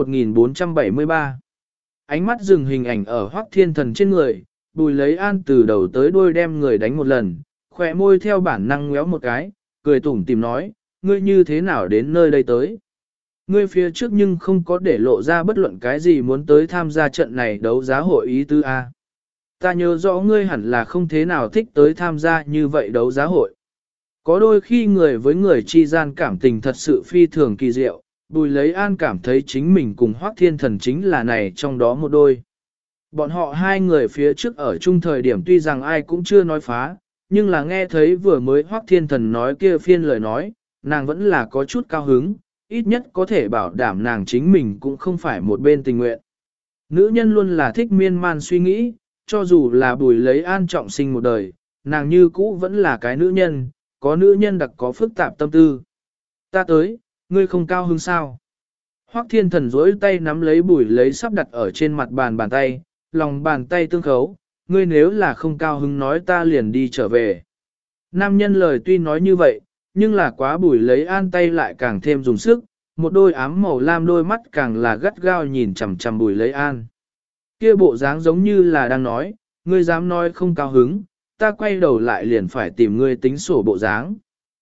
1473 ánh mắt dừng hình ảnh ở Hoắc Thiên Thần trên người, Bùi Lấy An từ đầu tới đuôi đem người đánh một lần, khỏe môi theo bản năng ngéo một cái, cười tủm tìm nói, ngươi như thế nào đến nơi đây tới? Ngươi phía trước nhưng không có để lộ ra bất luận cái gì muốn tới tham gia trận này đấu giá hội ý tứ A. Ta nhớ rõ ngươi hẳn là không thế nào thích tới tham gia như vậy đấu giá hội. Có đôi khi người với người chi gian cảm tình thật sự phi thường kỳ diệu, Bùi Lấy An cảm thấy chính mình cùng Hoắc Thiên Thần chính là này trong đó một đôi. Bọn họ hai người phía trước ở chung thời điểm tuy rằng ai cũng chưa nói phá, nhưng là nghe thấy vừa mới Hoắc Thiên Thần nói kia phiên lời nói, nàng vẫn là có chút cao hứng, ít nhất có thể bảo đảm nàng chính mình cũng không phải một bên tình nguyện. Nữ nhân luôn là thích miên man suy nghĩ, cho dù là Bùi Lấy An trọng sinh một đời, nàng như cũ vẫn là cái nữ nhân, có nữ nhân đặc có phức tạp tâm tư. Ta tới, ngươi không cao hứng sao? Hoắc Thiên Thần duỗi tay nắm lấy Bùi Lấy sắp đặt ở trên mặt bàn tay, lòng bàn tay tương khấu, ngươi nếu là không cao hứng nói ta liền đi trở về. Nam nhân lời tuy nói như vậy, nhưng là quá Bùi Lấy An tay lại càng thêm dùng sức, một đôi ám màu lam đôi mắt càng là gắt gao nhìn chằm chằm Bùi Lấy An. Kia bộ dáng giống như là đang nói, ngươi dám nói không cao hứng, ta quay đầu lại liền phải tìm ngươi tính sổ bộ dáng.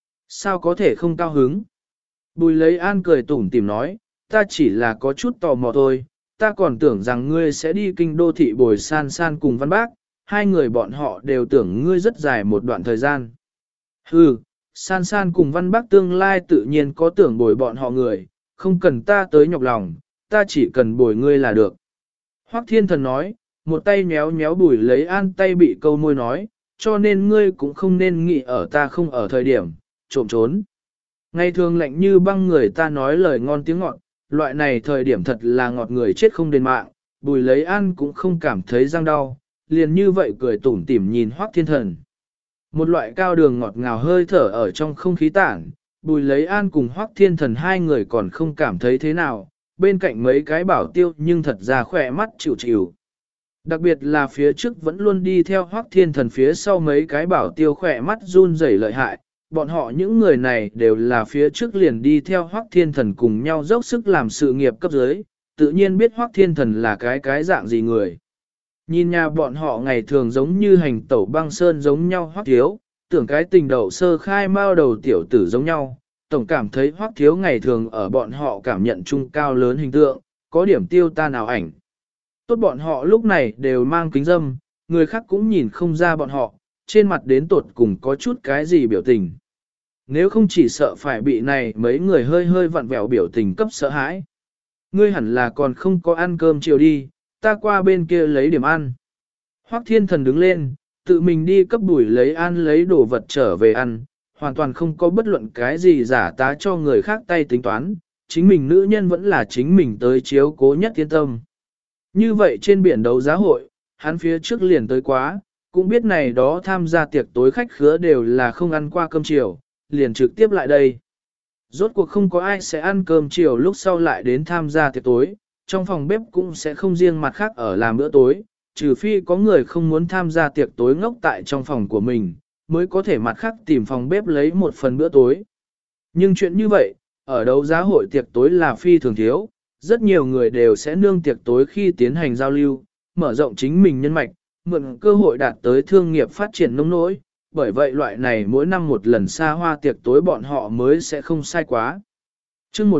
Sao có thể không cao hứng? Bùi Lấy An cười tủm tỉm nói, ta chỉ là có chút tò mò thôi, ta còn tưởng rằng ngươi sẽ đi kinh đô thị bồi san san cùng văn bác, hai người bọn họ đều tưởng ngươi rất dài một đoạn thời gian. Hừ, san san cùng văn bác tương lai tự nhiên có tưởng bồi bọn họ người, không cần ta tới nhọc lòng, ta chỉ cần bồi ngươi là được. Hoắc Thiên Thần nói, một tay méo méo Bùi Lấy An tay bị câu môi nói, cho nên ngươi cũng không nên nghĩ ở ta không ở thời điểm, trộm trốn. Ngày thường lạnh như băng người ta nói lời ngon tiếng ngọt, loại này thời điểm thật là ngọt người chết không đền mạng, Bùi Lấy An cũng không cảm thấy răng đau, liền như vậy cười tủm tỉm nhìn Hoắc Thiên Thần. Một loại cao đường ngọt ngào hơi thở ở trong không khí tản, Bùi Lấy An cùng Hoắc Thiên Thần hai người còn không cảm thấy thế nào, bên cạnh mấy cái bảo tiêu nhưng thật ra khỏe mắt chịu chịu. Đặc biệt là phía trước vẫn luôn đi theo Hoắc Thiên Thần phía sau mấy cái bảo tiêu khỏe mắt run rẩy lợi hại, bọn họ những người này đều là phía trước liền đi theo Hoắc Thiên Thần cùng nhau dốc sức làm sự nghiệp cấp dưới, tự nhiên biết Hoắc Thiên Thần là cái dạng gì người. Nhìn nhà bọn họ ngày thường giống như hành tẩu băng sơn giống nhau Hoắc Thiếu, tưởng cái tình đầu sơ khai mao đầu tiểu tử giống nhau, tổng cảm thấy Hoắc Thiếu ngày thường ở bọn họ cảm nhận chung cao lớn hình tượng, có điểm tiêu tan ảo ảnh. Tốt bọn họ lúc này đều mang kính dâm, người khác cũng nhìn không ra bọn họ, trên mặt đến tột cùng có chút cái gì biểu tình. Nếu không chỉ sợ phải bị này mấy người hơi hơi vặn vẹo biểu tình cấp sợ hãi. Ngươi hẳn là còn không có ăn cơm chiều đi, ta qua bên kia lấy điểm ăn. Hoắc Thiên Thần đứng lên, tự mình đi cấp Bùi Lấy An lấy đồ vật trở về ăn, hoàn toàn không có bất luận cái gì giả tá cho người khác tay tính toán, chính mình nữ nhân vẫn là chính mình tới chiếu cố nhất yên tâm. Như vậy trên biển đấu giá hội, hắn phía trước liền tới quá, cũng biết này đó tham gia tiệc tối khách khứa đều là không ăn qua cơm chiều, liền trực tiếp lại đây. Rốt cuộc không có ai sẽ ăn cơm chiều lúc sau lại đến tham gia tiệc tối, trong phòng bếp cũng sẽ không riêng mặt khác ở làm bữa tối, trừ phi có người không muốn tham gia tiệc tối ngốc tại trong phòng của mình, mới có thể mặt khác tìm phòng bếp lấy một phần bữa tối. Nhưng chuyện như vậy, ở đấu giá hội tiệc tối là phi thường thiếu, rất nhiều người đều sẽ nương tiệc tối khi tiến hành giao lưu, mở rộng chính mình nhân mạch, mượn cơ hội đạt tới thương nghiệp phát triển nông nỗi, bởi vậy loại này mỗi năm một lần xa hoa tiệc tối bọn họ mới sẽ không sai quá. Chương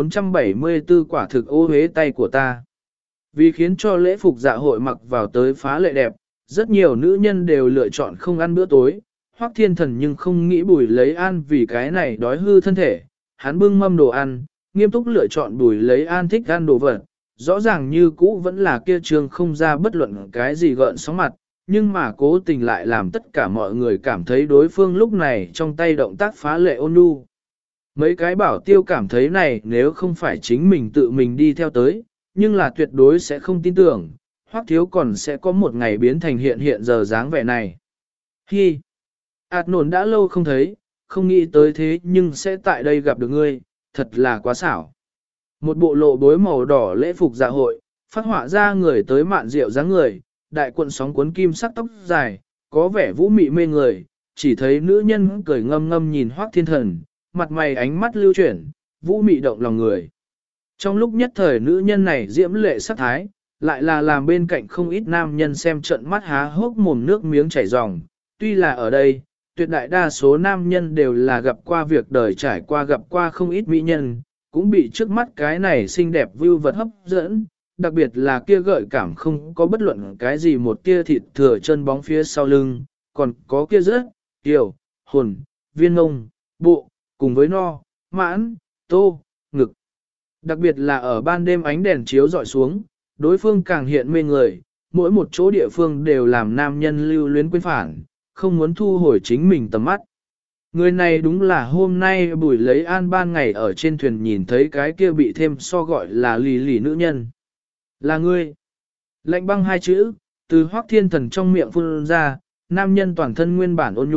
1474 quả thực ô hế tay của ta. Vì khiến cho lễ phục dạ hội mặc vào tới phá lệ đẹp, rất nhiều nữ nhân đều lựa chọn không ăn bữa tối. Hoắc Thiên Thần nhưng không nghĩ Bùi Lấy An vì cái này đói hư thân thể, hắn bưng mâm đồ ăn, nghiêm túc lựa chọn Bùi Lấy An thích ăn đồ vật, rõ ràng như cũ vẫn là kia trường không ra bất luận cái gì gợn sóng mặt, nhưng mà cố tình lại làm tất cả mọi người cảm thấy đối phương lúc này trong tay động tác phá lệ ôn nhu. Mấy cái bảo tiêu cảm thấy này nếu không phải chính mình tự mình đi theo tới, nhưng là tuyệt đối sẽ không tin tưởng, Hoắc Thiếu còn sẽ có một ngày biến thành hiện giờ dáng vẻ này. Hi! Ảt nổn đã lâu không thấy, không nghĩ tới thế nhưng sẽ tại đây gặp được ngươi, thật là quá xảo. Một bộ lộ bối màu đỏ lễ phục dạ hội, phát họa ra người tới mạn rượu dáng người, đại cuộn sóng cuốn kim sắc tóc dài, có vẻ vũ mị mê người, chỉ thấy nữ nhân cười ngâm ngâm nhìn Hoắc Thiên Thần, mặt mày ánh mắt lưu chuyển, vũ mị động lòng người. Trong lúc nhất thời nữ nhân này diễm lệ sắc thái, lại là làm bên cạnh không ít nam nhân xem trận mắt há hốc mồm nước miếng chảy ròng. Tuy là ở đây, tuyệt đại đa số nam nhân đều là gặp qua việc đời trải qua gặp qua không ít mỹ nhân, cũng bị trước mắt cái này xinh đẹp view vật hấp dẫn, đặc biệt là kia gợi cảm không có bất luận cái gì một tia thịt thừa chân bóng phía sau lưng, còn có kia rất, tiểu, hồn, viên ngông, bộ, cùng với no, mãn, tô, ngực. Đặc biệt là ở ban đêm ánh đèn chiếu dọi xuống, đối phương càng hiện mê người, mỗi một chỗ địa phương đều làm nam nhân lưu luyến quên phản, không muốn thu hồi chính mình tầm mắt. Người này đúng là hôm nay Bùi Lấy An ban ngày ở trên thuyền nhìn thấy cái kia bị thêm so gọi là lì lì nữ nhân. Là ngươi. Lạnh băng hai chữ, từ Hoắc Thiên Thần trong miệng phun ra, nam nhân toàn thân nguyên bản ôn nhu,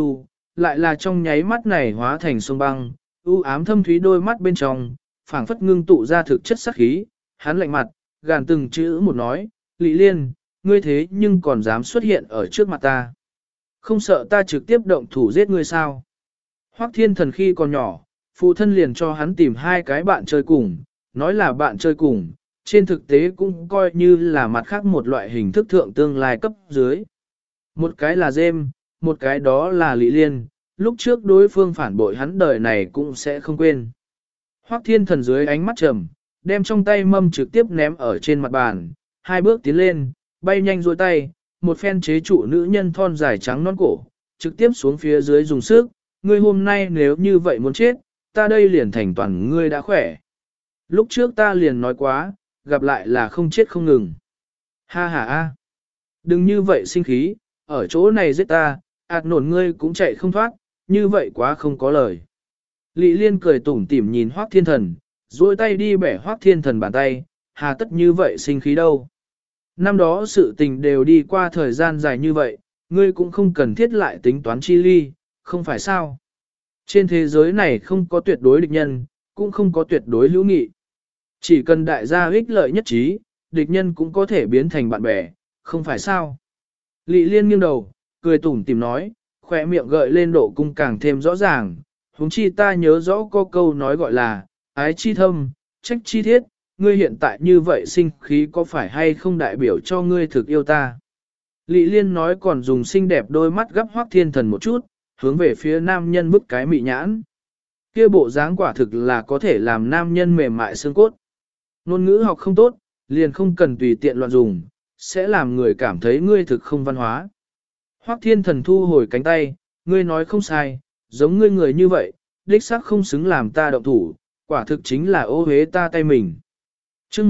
lại là trong nháy mắt này hóa thành sông băng, u ám thâm thúy đôi mắt bên trong, phảng phất ngưng tụ ra thực chất sắc khí, hắn lạnh mặt, gàn từng chữ một nói, Lý Liên, ngươi thế nhưng còn dám xuất hiện ở trước mặt ta. Không sợ ta trực tiếp động thủ giết ngươi sao? Hoắc Thiên Thần khi còn nhỏ, phụ thân liền cho hắn tìm hai cái bạn chơi cùng, nói là bạn chơi cùng, trên thực tế cũng coi như là mặt khác một loại hình thức thượng tương lai cấp dưới. Một cái là Dêm, một cái đó là Lý Liên, lúc trước đối phương phản bội hắn đời này cũng sẽ không quên. Hoắc Thiên Thần dưới ánh mắt trầm, đem trong tay mâm trực tiếp ném ở trên mặt bàn, hai bước tiến lên, bay nhanh duỗi tay, một phen chế trụ nữ nhân thon dài trắng non cổ, trực tiếp xuống phía dưới dùng sức, ngươi hôm nay nếu như vậy muốn chết, ta đây liền thành toàn ngươi đã khỏe. Lúc trước ta liền nói quá, gặp lại là không chết không ngừng. Ha ha ha. Đừng như vậy sinh khí, ở chỗ này giết ta, ạt nổn ngươi cũng chạy không thoát, như vậy quá không có lời. Lị Liên cười tủm tỉm nhìn Hoắc Thiên Thần, duỗi tay đi bẻ Hoắc Thiên Thần bàn tay, hà tất như vậy sinh khí đâu. Năm đó sự tình đều đi qua thời gian dài như vậy, ngươi cũng không cần thiết lại tính toán chi ly, không phải sao. Trên thế giới này không có tuyệt đối địch nhân, cũng không có tuyệt đối hữu nghị. Chỉ cần đại gia ích lợi nhất trí, địch nhân cũng có thể biến thành bạn bè, không phải sao. Lị Liên nghiêng đầu, cười tủm tỉm nói, khỏe miệng gợi lên độ cung càng thêm rõ ràng, huống chi ta nhớ rõ có câu nói gọi là, ái chi thâm, trách chi thiết, ngươi hiện tại như vậy sinh khí có phải hay không đại biểu cho ngươi thực yêu ta. Lị Liên nói còn dùng xinh đẹp đôi mắt gấp Hoắc Thiên Thần một chút, hướng về phía nam nhân bức cái mị nhãn. Kia bộ dáng quả thực là có thể làm nam nhân mềm mại xương cốt. Ngôn ngữ học không tốt, liền không cần tùy tiện loạn dùng, sẽ làm người cảm thấy ngươi thực không văn hóa. Hoắc Thiên Thần thu hồi cánh tay, ngươi nói không sai, giống ngươi người như vậy, đích xác không xứng làm ta động thủ, quả thực chính là ô hế ta tay mình. Chương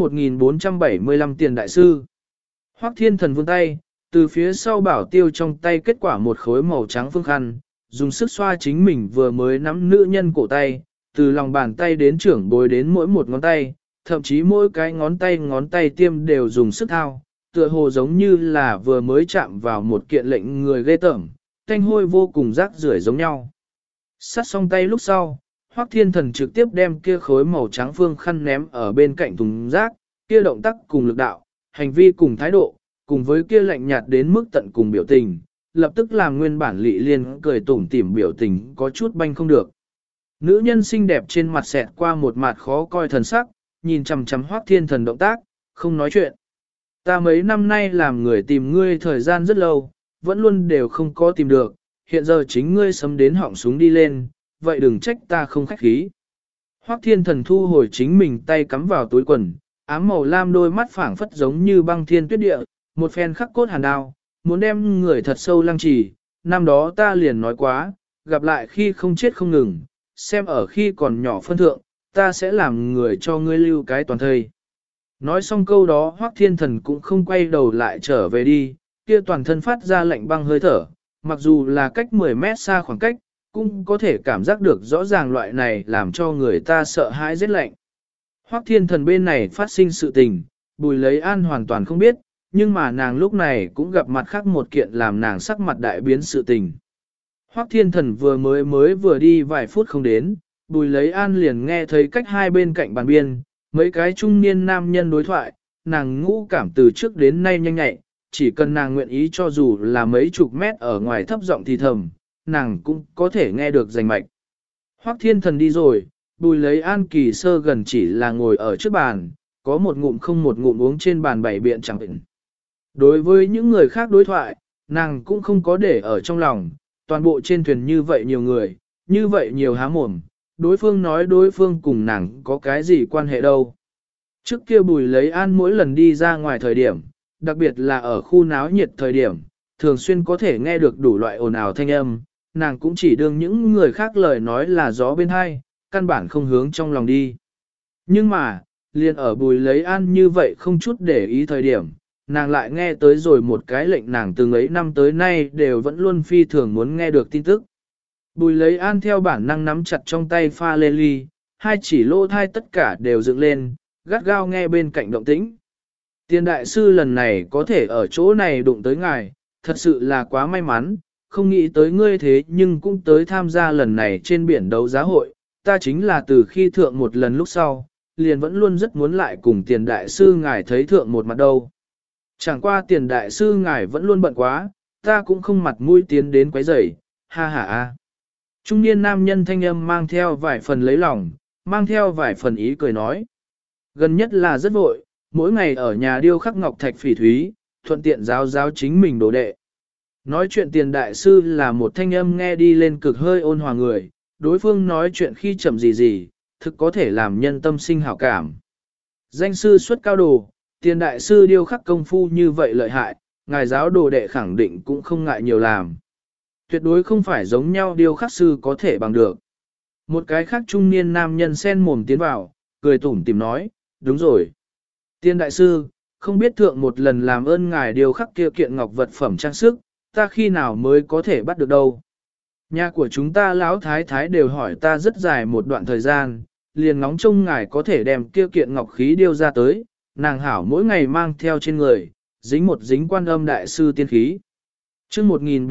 1475 tiền đại sư. Hoắc Thiên Thần vươn tay, từ phía sau bảo tiêu trong tay kết quả một khối màu trắng phương khăn, dùng sức xoa chính mình vừa mới nắm nữ nhân cổ tay, từ lòng bàn tay đến trưởng bối đến mỗi một ngón tay, thậm chí mỗi cái ngón tay tiêm đều dùng sức thao, tựa hồ giống như là vừa mới chạm vào một kiện lệnh người ghê tởm, thanh hôi vô cùng rác rưởi giống nhau. Sát xong tay lúc sau, Hoắc Thiên Thần trực tiếp đem kia khối màu trắng phương khăn ném ở bên cạnh thùng rác, kia động tác cùng lực đạo, hành vi cùng thái độ, cùng với kia lạnh nhạt đến mức tận cùng biểu tình, lập tức làm nguyên bản Lị Liên cười tủm tỉm biểu tình có chút banh không được. Nữ nhân xinh đẹp trên mặt xẹt qua một mặt khó coi thần sắc, nhìn chằm chằm Hoắc Thiên Thần động tác, không nói chuyện. Ta mấy năm nay làm người tìm ngươi thời gian rất lâu, vẫn luôn đều không có tìm được, hiện giờ chính ngươi sấm đến họng súng đi lên, vậy đừng trách ta không khách khí. Hoắc Thiên Thần thu hồi chính mình tay cắm vào túi quần, ám màu lam đôi mắt phảng phất giống như băng thiên tuyết địa, một phen khắc cốt hàn đao, muốn đem người thật sâu lăng trì, năm đó ta liền nói quá, gặp lại khi không chết không ngừng, xem ở khi còn nhỏ phân thượng, ta sẽ làm người cho ngươi lưu cái toàn thây. Nói xong câu đó Hoắc Thiên Thần cũng không quay đầu lại trở về đi, kia toàn thân phát ra lạnh băng hơi thở, mặc dù là cách 10 mét xa khoảng cách, cũng có thể cảm giác được rõ ràng loại này làm cho người ta sợ hãi rét lạnh. Hoắc Thiên Thần bên này phát sinh sự tình, Bùi Lấy An hoàn toàn không biết, nhưng mà nàng lúc này cũng gặp mặt khác một kiện làm nàng sắc mặt đại biến sự tình. Hoắc Thiên Thần vừa đi vài phút không đến, Bùi Lấy An liền nghe thấy cách hai bên cạnh bàn biên, mấy cái trung niên nam nhân đối thoại, nàng ngũ cảm từ trước đến nay nhanh nhạy, chỉ cần nàng nguyện ý cho dù là mấy chục mét ở ngoài thấp giọng thì thầm, nàng cũng có thể nghe được rành mạch. Hoắc Thiên Thần đi rồi, Bùi Lấy An kỳ sơ gần chỉ là ngồi ở trước bàn, có một ngụm không một ngụm uống trên bàn bảy biện chẳng định. Đối với những người khác đối thoại, nàng cũng không có để ở trong lòng, toàn bộ trên thuyền như vậy nhiều người, như vậy nhiều há mồm, đối phương nói đối phương cùng nàng có cái gì quan hệ đâu. Trước kia Bùi Lấy An mỗi lần đi ra ngoài thời điểm, đặc biệt là ở khu náo nhiệt thời điểm, thường xuyên có thể nghe được đủ loại ồn ào thanh âm, nàng cũng chỉ đương những người khác lời nói là gió bên hai, căn bản không hướng trong lòng đi. Nhưng mà, liền ở Bùi Lấy An như vậy không chút để ý thời điểm, nàng lại nghe tới rồi một cái lệnh nàng từng ấy năm tới nay đều vẫn luôn phi thường muốn nghe được tin tức. Bùi Lấy An theo bản năng nắm chặt trong tay pha lê ly, hai chỉ lỗ thai tất cả đều dựng lên, gắt gao nghe bên cạnh động tĩnh. Tiền đại sư lần này có thể ở chỗ này đụng tới ngài, thật sự là quá may mắn, không nghĩ tới ngươi thế nhưng cũng tới tham gia lần này trên biển đấu giá hội, ta chính là từ khi thượng một lần lúc sau, liền vẫn luôn rất muốn lại cùng tiền đại sư ngài thấy thượng một mặt đâu. Chẳng qua tiền đại sư ngài vẫn luôn bận quá, ta cũng không mặt mũi tiến đến quấy rầy, ha ha ha. Trung niên nam nhân thanh âm mang theo vài phần lấy lòng, mang theo vài phần ý cười nói. Gần nhất là rất vội, mỗi ngày ở nhà điêu khắc ngọc thạch phỉ thúy, thuận tiện giáo chính mình đồ đệ. Nói chuyện tiền đại sư là một thanh âm nghe đi lên cực hơi ôn hòa người, đối phương nói chuyện khi chậm gì, thực có thể làm nhân tâm sinh hảo cảm. Danh sư xuất cao đồ, tiền đại sư điêu khắc công phu như vậy lợi hại, ngài giáo đồ đệ khẳng định cũng không ngại nhiều làm. Tuyệt đối không phải giống nhau điêu khắc sư có thể bằng được. Một cái khác trung niên nam nhân sen mồm tiến vào, cười tủm tìm nói, đúng rồi. Tiền đại sư, không biết thượng một lần làm ơn ngài điêu khắc kia kiện ngọc vật phẩm trang sức, ta khi nào mới có thể bắt được đâu. Nhà của chúng ta lão thái thái đều hỏi ta rất dài một đoạn thời gian, liền ngóng trông ngài có thể đem kia kiện ngọc khí điêu ra tới, nàng hảo mỗi ngày mang theo trên người, dính một dính quan âm đại sư tiên khí. Trước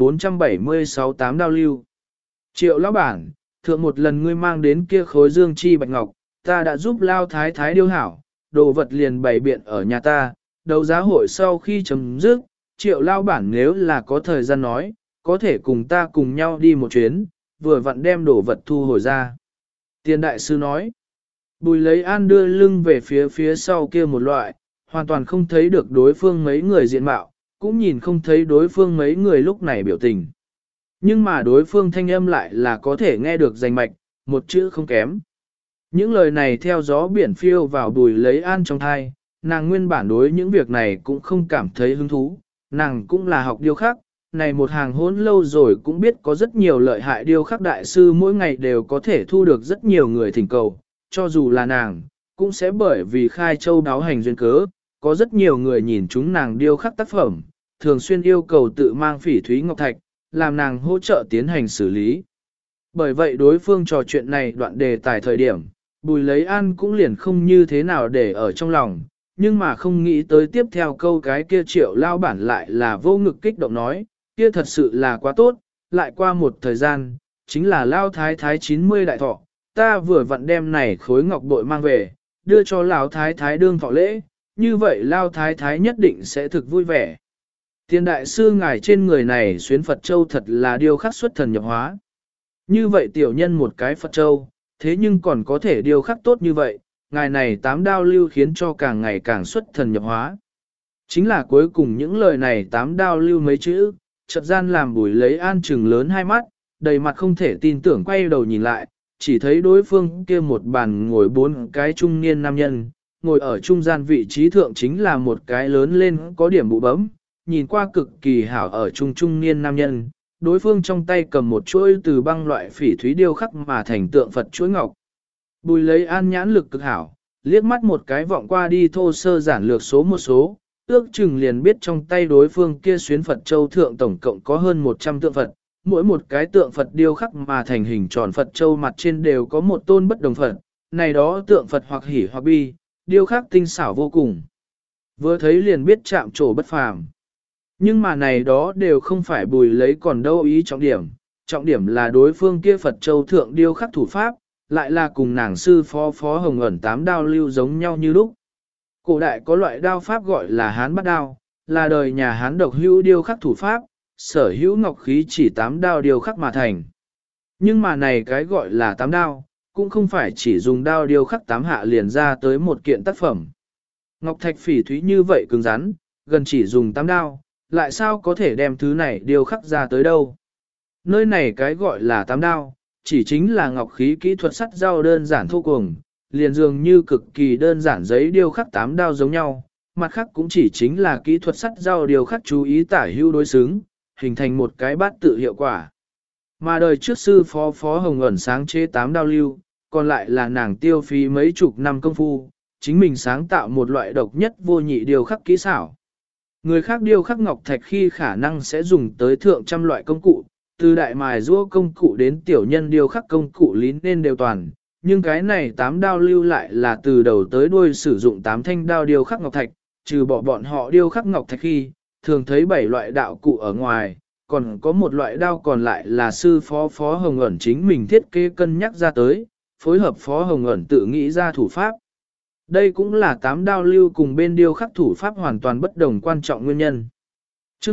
1476 tám đao lưu. Triệu lão bản, thượng một lần ngươi mang đến kia khối dương chi bạch ngọc, ta đã giúp lao thái thái điêu hảo, đồ vật liền bày biện ở nhà ta, đấu giá hội sau khi chấm dứt, triệu lao bản nếu là có thời gian nói, có thể cùng ta cùng nhau đi một chuyến, vừa vặn đem đồ vật thu hồi ra. Tiền đại sư nói, Bùi lấy an đưa lưng về phía sau kia một loại, hoàn toàn không thấy được đối phương mấy người diện mạo, cũng nhìn không thấy đối phương mấy người lúc này biểu tình. Nhưng mà đối phương thanh âm lại là có thể nghe được rành mạch, một chữ không kém. Những lời này theo gió biển phiêu vào Bùi lấy an trong thai, nàng nguyên bản đối những việc này cũng không cảm thấy hứng thú, nàng cũng là học điêu khắc, này một hàng hôn lâu rồi cũng biết có rất nhiều lợi hại điêu khắc đại sư mỗi ngày đều có thể thu được rất nhiều người thỉnh cầu, cho dù là nàng, cũng sẽ bởi vì khai châu đáo hành duyên cớ, có rất nhiều người nhìn chúng nàng điêu khắc tác phẩm, thường xuyên yêu cầu tự mang phỉ thúy ngọc thạch, làm nàng hỗ trợ tiến hành xử lý. Bởi vậy đối phương trò chuyện này đoạn đề tài thời điểm, Bùi lấy an cũng liền không như thế nào để ở trong lòng, nhưng mà không nghĩ tới tiếp theo câu cái kia triệu lao bản lại là vô ngực kích động nói, kia thật sự là quá tốt, lại qua một thời gian, chính là lao thái thái 90 đại thọ, ta vừa vặn đem này khối ngọc bội mang về, đưa cho lão thái thái đương thọ lễ, như vậy lao thái thái nhất định sẽ thực vui vẻ. Tiền đại sư ngài trên người này xuyến Phật Châu thật là điêu khắc xuất thần nhập hóa. Như vậy tiểu nhân một cái Phật Châu, thế nhưng còn có thể điêu khắc tốt như vậy, ngài này tám đao lưu khiến cho càng ngày càng xuất thần nhập hóa. Chính là cuối cùng những lời này tám đao lưu mấy chữ, chợt gian làm Bùi lấy an trừng lớn hai mắt, đầy mặt không thể tin tưởng quay đầu nhìn lại, chỉ thấy đối phương kia một bàn ngồi bốn cái trung niên nam nhân, ngồi ở trung gian vị trí thượng chính là một cái lớn lên có điểm bụ bấm, nhìn qua cực kỳ hảo ở trung niên nam nhân, đối phương trong tay cầm một chuỗi từ băng loại phỉ thúy điêu khắc mà thành tượng Phật chuỗi ngọc. Bùi lấy an nhãn lực cực hảo, liếc mắt một cái vọng qua đi thô sơ giản lược số một số, ước chừng liền biết trong tay đối phương kia xuyến Phật Châu thượng tổng cộng có hơn 100 tượng Phật, mỗi một cái tượng Phật điêu khắc mà thành hình tròn Phật Châu mặt trên đều có một tôn bất đồng Phật, này đó tượng Phật hoặc hỉ hoặc bi, điêu khắc tinh xảo vô cùng. Vừa thấy liền biết chạm trổ bất phàm. Nhưng mà này đó đều không phải Bùi lấy còn đâu ý trọng điểm là đối phương kia Phật Châu thượng điêu khắc thủ pháp, lại là cùng nàng sư phó Hồng ẩn tám đao lưu giống nhau như lúc. Cổ đại có loại đao pháp gọi là Hán bát đao, là đời nhà Hán độc hữu điêu khắc thủ pháp, sở hữu ngọc khí chỉ tám đao điêu khắc mà thành. Nhưng mà này cái gọi là tám đao, cũng không phải chỉ dùng đao điêu khắc tám hạ liền ra tới một kiện tác phẩm. Ngọc thạch phỉ thúy như vậy cứng rắn, gần chỉ dùng tám đao, lại sao có thể đem thứ này điêu khắc ra tới đâu. Nơi này cái gọi là tám đao, chỉ chính là ngọc khí kỹ thuật sắt dao đơn giản thô cuồng, liền dường như cực kỳ đơn giản giấy điêu khắc tám đao giống nhau, mặt khác cũng chỉ chính là kỹ thuật sắt dao điêu khắc chú ý tả hữu đối xứng, hình thành một cái bát tự hiệu quả. Mà đời trước sư phó Hồng ẩn sáng chế tám đao lưu, còn lại là nàng tiêu phí mấy chục năm công phu, chính mình sáng tạo một loại độc nhất vô nhị điêu khắc kỹ xảo. Người khác điêu khắc ngọc thạch khi khả năng sẽ dùng tới thượng trăm loại công cụ, từ đại mài rũa công cụ đến tiểu nhân điêu khắc công cụ lý nên đều toàn, nhưng cái này tám đao lưu lại là từ đầu tới đuôi sử dụng tám thanh đao điêu khắc ngọc thạch, trừ bỏ bọn họ điêu khắc ngọc thạch khi, thường thấy 7 loại đạo cụ ở ngoài, còn có một loại đao còn lại là sư Phó Hồng ẩn chính mình thiết kế cân nhắc ra tới, phối hợp Phó Hồng ẩn tự nghĩ ra thủ pháp. Đây cũng là 8 đao lưu cùng bên điêu khắc thủ pháp hoàn toàn bất đồng quan trọng nguyên nhân. Chương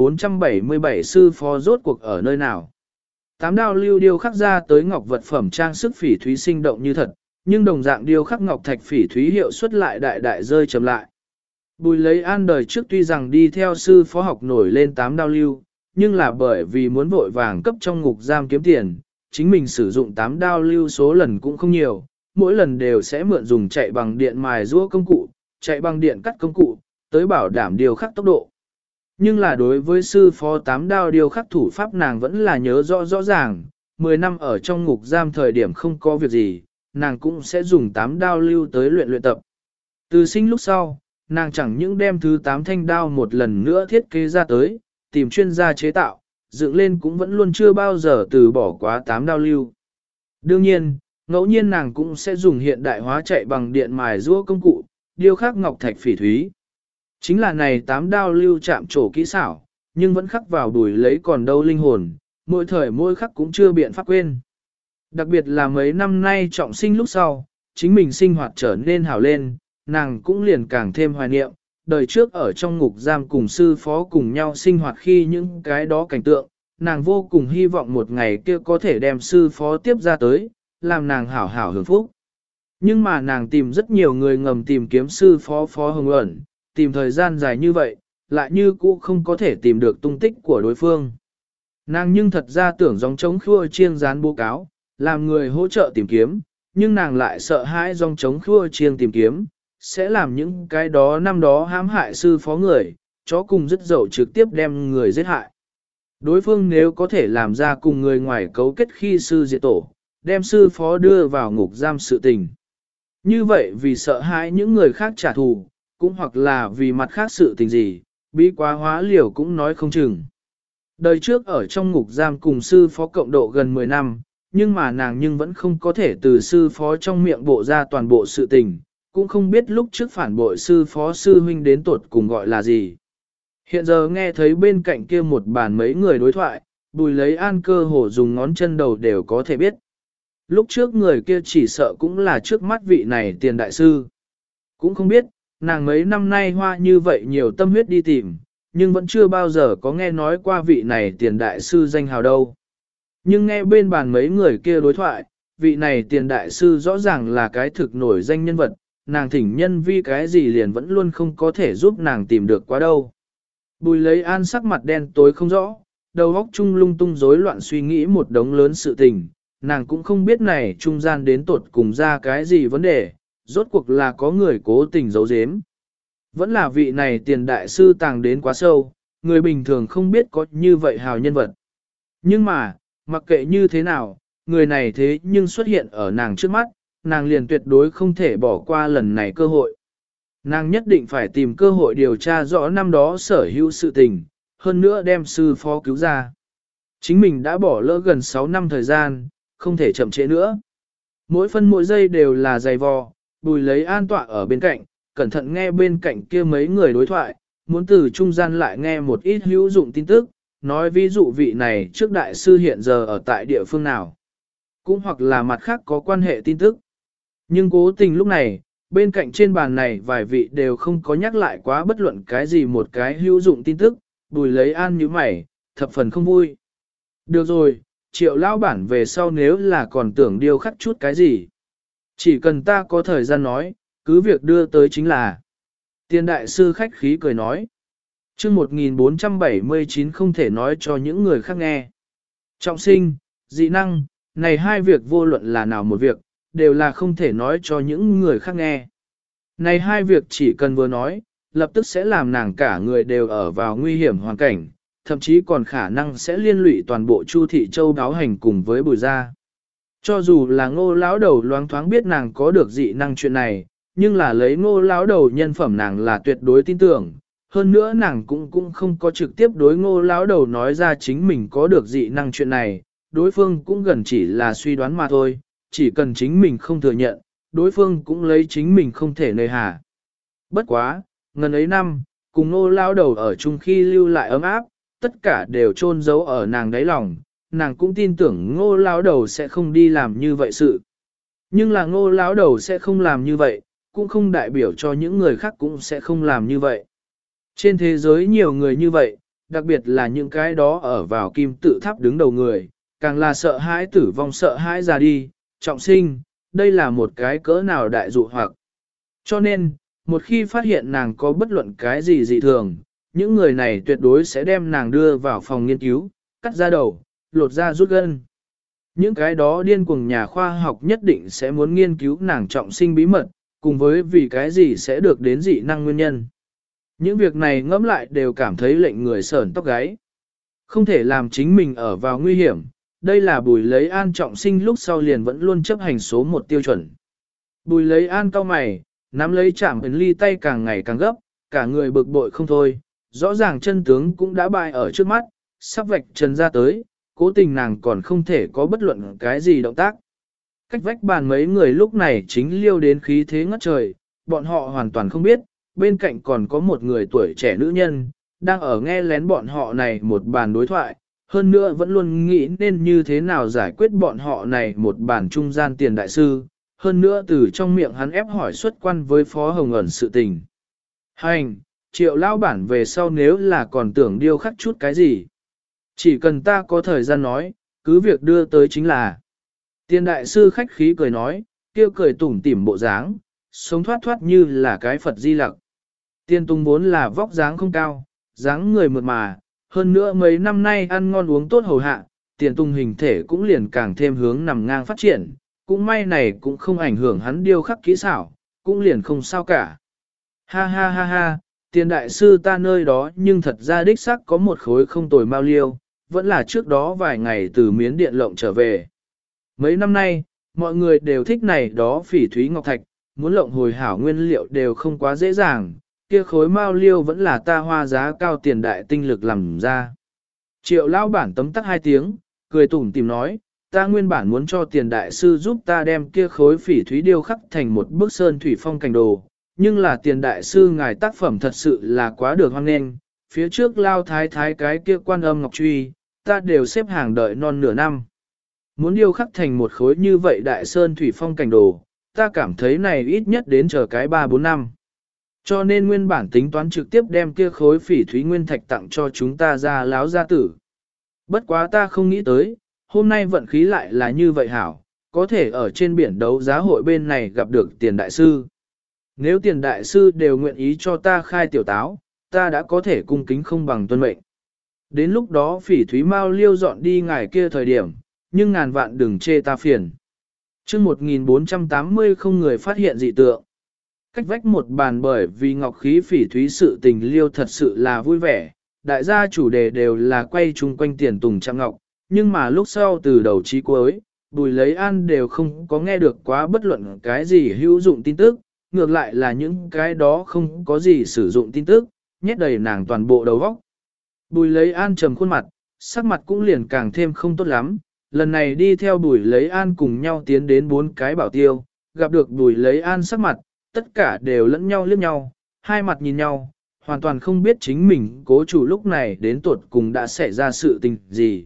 1477 sư phó rốt cuộc ở nơi nào? 8 đao lưu điêu khắc ra tới ngọc vật phẩm trang sức phỉ thúy sinh động như thật, nhưng đồng dạng điêu khắc ngọc thạch phỉ thúy hiệu suất lại đại đại rơi chậm lại. Bùi lấy an đời trước tuy rằng đi theo sư phó học nổi lên 8 đao lưu, nhưng là bởi vì muốn vội vàng cấp trong ngục giam kiếm tiền, chính mình sử dụng 8 đao lưu số lần cũng không nhiều, mỗi lần đều sẽ mượn dùng chạy bằng điện mài rũa công cụ, chạy bằng điện cắt công cụ, tới bảo đảm điều khắc tốc độ. Nhưng là đối với sư phó 8 đao điều khắc thủ pháp nàng vẫn là nhớ rõ ràng, 10 năm ở trong ngục giam thời điểm không có việc gì, nàng cũng sẽ dùng 8 đao lưu tới luyện tập. Từ sinh lúc sau, nàng chẳng những đem thứ 8 thanh đao một lần nữa thiết kế ra tới, tìm chuyên gia chế tạo, dựng lên cũng vẫn luôn chưa bao giờ từ bỏ quá 8 đao lưu. Đương nhiên, ngẫu nhiên nàng cũng sẽ dùng hiện đại hóa chạy bằng điện mài rũa công cụ, điêu khắc ngọc thạch phỉ thúy. Chính là này 8 đao lưu chạm trổ kỹ xảo, nhưng vẫn khắc vào đùi lấy còn đâu linh hồn, mỗi thời mỗi khắc cũng chưa biện pháp quên. Đặc biệt là mấy năm nay trọng sinh lúc sau, chính mình sinh hoạt trở nên hảo lên, nàng cũng liền càng thêm hoài niệm, đời trước ở trong ngục giam cùng sư phó cùng nhau sinh hoạt khi những cái đó cảnh tượng, nàng vô cùng hy vọng một ngày kia có thể đem sư phó tiếp ra tới, làm nàng hảo hảo hưởng phúc. Nhưng mà nàng tìm rất nhiều người ngầm tìm kiếm sư phó Hồng ẩn, tìm thời gian dài như vậy, lại như cũ không có thể tìm được tung tích của đối phương. Nàng nhưng thật ra tưởng dòng chống khua chiêng dán bố cáo, làm người hỗ trợ tìm kiếm, nhưng nàng lại sợ hãi dòng chống khua chiêng tìm kiếm, sẽ làm những cái đó năm đó hãm hại sư phó người, chó cùng dứt dậu trực tiếp đem người giết hại. Đối phương nếu có thể làm ra cùng người ngoài cấu kết khi sư diệt tổ, đem sư phó đưa vào ngục giam sự tình. Như vậy vì sợ hãi những người khác trả thù, cũng hoặc là vì mặt khác sự tình gì, bí quá hóa liều cũng nói không chừng. Đời trước ở trong ngục giam cùng sư phó cộng độ gần 10 năm, nhưng mà nàng nhưng vẫn không có thể từ sư phó trong miệng bộ ra toàn bộ sự tình, cũng không biết lúc trước phản bội sư phó sư huynh đến tuột cùng gọi là gì. Hiện giờ nghe thấy bên cạnh kia một bàn mấy người đối thoại, Bùi lấy an cơ hồ dùng ngón chân đầu đều có thể biết. Lúc trước người kia chỉ sợ cũng là trước mắt vị này tiền đại sư. Cũng không biết, nàng mấy năm nay hoa như vậy nhiều tâm huyết đi tìm, nhưng vẫn chưa bao giờ có nghe nói qua vị này tiền đại sư danh hào đâu. Nhưng nghe bên bàn mấy người kia đối thoại, vị này tiền đại sư rõ ràng là cái thực nổi danh nhân vật, nàng thỉnh nhân vi cái gì liền vẫn luôn không có thể giúp nàng tìm được quá đâu. Bùi lấy an sắc mặt đen tối không rõ, đầu óc chung lung tung rối loạn suy nghĩ một đống lớn sự tình, nàng cũng không biết này trung gian đến tột cùng ra cái gì vấn đề, rốt cuộc là có người cố tình giấu giếm. Vẫn là vị này tiền đại sư tàng đến quá sâu, người bình thường không biết có như vậy hào nhân vật. Nhưng mà, mặc kệ như thế nào, người này thế nhưng xuất hiện ở nàng trước mắt, nàng liền tuyệt đối không thể bỏ qua lần này cơ hội. Nàng nhất định phải tìm cơ hội điều tra rõ năm đó sở hữu sự tình, hơn nữa đem sư phó cứu ra. Chính mình đã bỏ lỡ gần 6 năm thời gian, không thể chậm trễ nữa. Mỗi phân mỗi giây đều là dày vò, Bùi lấy an tọa ở bên cạnh, cẩn thận nghe bên cạnh kia mấy người đối thoại, muốn từ trung gian lại nghe một ít hữu dụng tin tức, nói ví dụ vị này trước đại sư hiện giờ ở tại địa phương nào, cũng hoặc là mặt khác có quan hệ tin tức. Nhưng cố tình lúc này, bên cạnh trên bàn này vài vị đều không có nhắc lại quá bất luận cái gì một cái hữu dụng tin tức, Bùi lấy an như mày, thập phần không vui. Được rồi, Triệu lão bản về sau nếu là còn tưởng điêu khắc chút cái gì. Chỉ cần ta có thời gian nói, cứ việc đưa tới chính là. Tiền đại sư khách khí cười nói. Chương 1479 không thể nói cho những người khác nghe. Trọng sinh, dị năng, này hai việc vô luận là nào một việc, đều là không thể nói cho những người khác nghe. Này hai việc chỉ cần vừa nói, lập tức sẽ làm nàng cả người đều ở vào nguy hiểm hoàn cảnh, thậm chí còn khả năng sẽ liên lụy toàn bộ Chu Thị Châu đáo hành cùng với Bùi gia. Cho dù là Ngô lão đầu loáng thoáng biết nàng có được dị năng chuyện này, nhưng là lấy Ngô lão đầu nhân phẩm nàng là tuyệt đối tin tưởng, hơn nữa nàng cũng không có trực tiếp đối Ngô lão đầu nói ra chính mình có được dị năng chuyện này, đối phương cũng gần chỉ là suy đoán mà thôi, chỉ cần chính mình không thừa nhận, đối phương cũng lấy chính mình không thể nơi hà. Bất quá, ngần ấy năm, cùng Ngô lão đầu ở chung khi lưu lại ấm áp, tất cả đều chôn giấu ở nàng đáy lòng, nàng cũng tin tưởng Ngô lão đầu sẽ không đi làm như vậy sự. Nhưng là Ngô lão đầu sẽ không làm như vậy, cũng không đại biểu cho những người khác cũng sẽ không làm như vậy. Trên thế giới nhiều người như vậy, đặc biệt là những cái đó ở vào kim tự tháp đứng đầu người, càng là sợ hãi tử vong, sợ hãi ra đi, trọng sinh, đây là một cái cỡ nào đại dụ hoặc. Cho nên, một khi phát hiện nàng có bất luận cái gì dị thường, những người này tuyệt đối sẽ đem nàng đưa vào phòng nghiên cứu, cắt ra đầu, lột ra rút gân. Những cái đó điên cuồng nhà khoa học nhất định sẽ muốn nghiên cứu nàng trọng sinh bí mật, cùng với vì cái gì sẽ được đến dị năng nguyên nhân. Những việc này ngẫm lại đều cảm thấy lệnh người sởn tóc gáy. Không thể làm chính mình ở vào nguy hiểm, đây là Bùi Lấy An trọng sinh lúc sau liền vẫn luôn chấp hành số một tiêu chuẩn. Bùi Lấy An cau mày, nắm lấy chạm ấn ly tay càng ngày càng gấp, cả người bực bội không thôi, rõ ràng chân tướng cũng đã bại ở trước mắt, sắp vạch trần ra tới, cố tình nàng còn không thể có bất luận cái gì động tác. Cách vách bàn mấy người lúc này chính liêu đến khí thế ngất trời, bọn họ hoàn toàn không biết, bên cạnh còn có một người tuổi trẻ nữ nhân, đang ở nghe lén bọn họ này một bàn đối thoại, hơn nữa vẫn luôn nghĩ nên như thế nào giải quyết bọn họ này một bàn trung gian tiền đại sư, hơn nữa từ trong miệng hắn ép hỏi xuất quan với Phó Hồng ẩn sự tình. Hành, Triệu lao bản về sau nếu là còn tưởng điêu khắc chút cái gì. Chỉ cần ta có thời gian nói, cứ việc đưa tới chính là. Tiền đại sư khách khí cười nói, kêu cười tủm tỉm bộ dáng, sống thoát thoát như là cái Phật di lặc. Tiên Tùng vốn là vóc dáng không cao, dáng người mượt mà, hơn nữa mấy năm nay ăn ngon uống tốt hầu hạ, Tiền Tùng hình thể cũng liền càng thêm hướng nằm ngang phát triển, cũng may này cũng không ảnh hưởng hắn điêu khắc kỹ xảo, cũng liền không sao cả. Ha ha ha ha, Tiền đại sư ta nơi đó nhưng thật ra đích xác có một khối không tồi mao liêu, vẫn là trước đó vài ngày từ Miến Điện lộng trở về. Mấy năm nay, mọi người đều thích này đó phỉ thúy ngọc thạch, muốn lộng hồi hảo nguyên liệu đều không quá dễ dàng, kia khối mao liêu vẫn là ta hoa giá cao tiền đại tinh lực làm ra. Triệu lão bản tấm tắc hai tiếng, cười tủm tìm nói, ta nguyên bản muốn cho tiền đại sư giúp ta đem kia khối phỉ thúy điêu khắc thành một bức sơn thủy phong cảnh đồ, nhưng là tiền đại sư ngài tác phẩm thật sự là quá được hoan nghênh, phía trước lao thái thái cái kia quan âm ngọc truy, ta đều xếp hàng đợi non nửa năm. Muốn điêu khắc thành một khối như vậy đại sơn thủy phong cảnh đồ, ta cảm thấy này ít nhất đến chờ cái 3-4 năm. Cho nên nguyên bản tính toán trực tiếp đem kia khối phỉ thúy nguyên thạch tặng cho chúng ta ra láo gia tử. Bất quá ta không nghĩ tới, hôm nay vận khí lại là như vậy hảo, có thể ở trên biển đấu giá hội bên này gặp được tiền đại sư. Nếu tiền đại sư đều nguyện ý cho ta khai tiểu táo, ta đã có thể cung kính không bằng tuân mệnh. Đến lúc đó phỉ thúy mau liêu dọn đi ngài kia thời điểm, nhưng ngàn vạn đừng chê ta phiền. Trước 1480 không người phát hiện dị tượng. Cách vách một bàn bởi vì ngọc khí phỉ thúy sự tình liêu thật sự là vui vẻ, đại gia chủ đề đều là quay chung quanh Tiền Tùng Trăm Ngọc, nhưng mà lúc sau từ đầu chí cuối, Bùi Lấy An đều không có nghe được quá bất luận cái gì hữu dụng tin tức, ngược lại là những cái đó không có gì sử dụng tin tức, nhét đầy nàng toàn bộ đầu óc. Bùi Lấy An trầm khuôn mặt, sắc mặt cũng liền càng thêm không tốt lắm, lần này đi theo Bùi Lấy An cùng nhau tiến đến 4 cái bảo tiêu, gặp được Bùi Lấy An sắc mặt, tất cả đều lẫn nhau liếc nhau, hai mặt nhìn nhau, hoàn toàn không biết chính mình cố chủ lúc này đến tuột cùng đã xảy ra sự tình gì.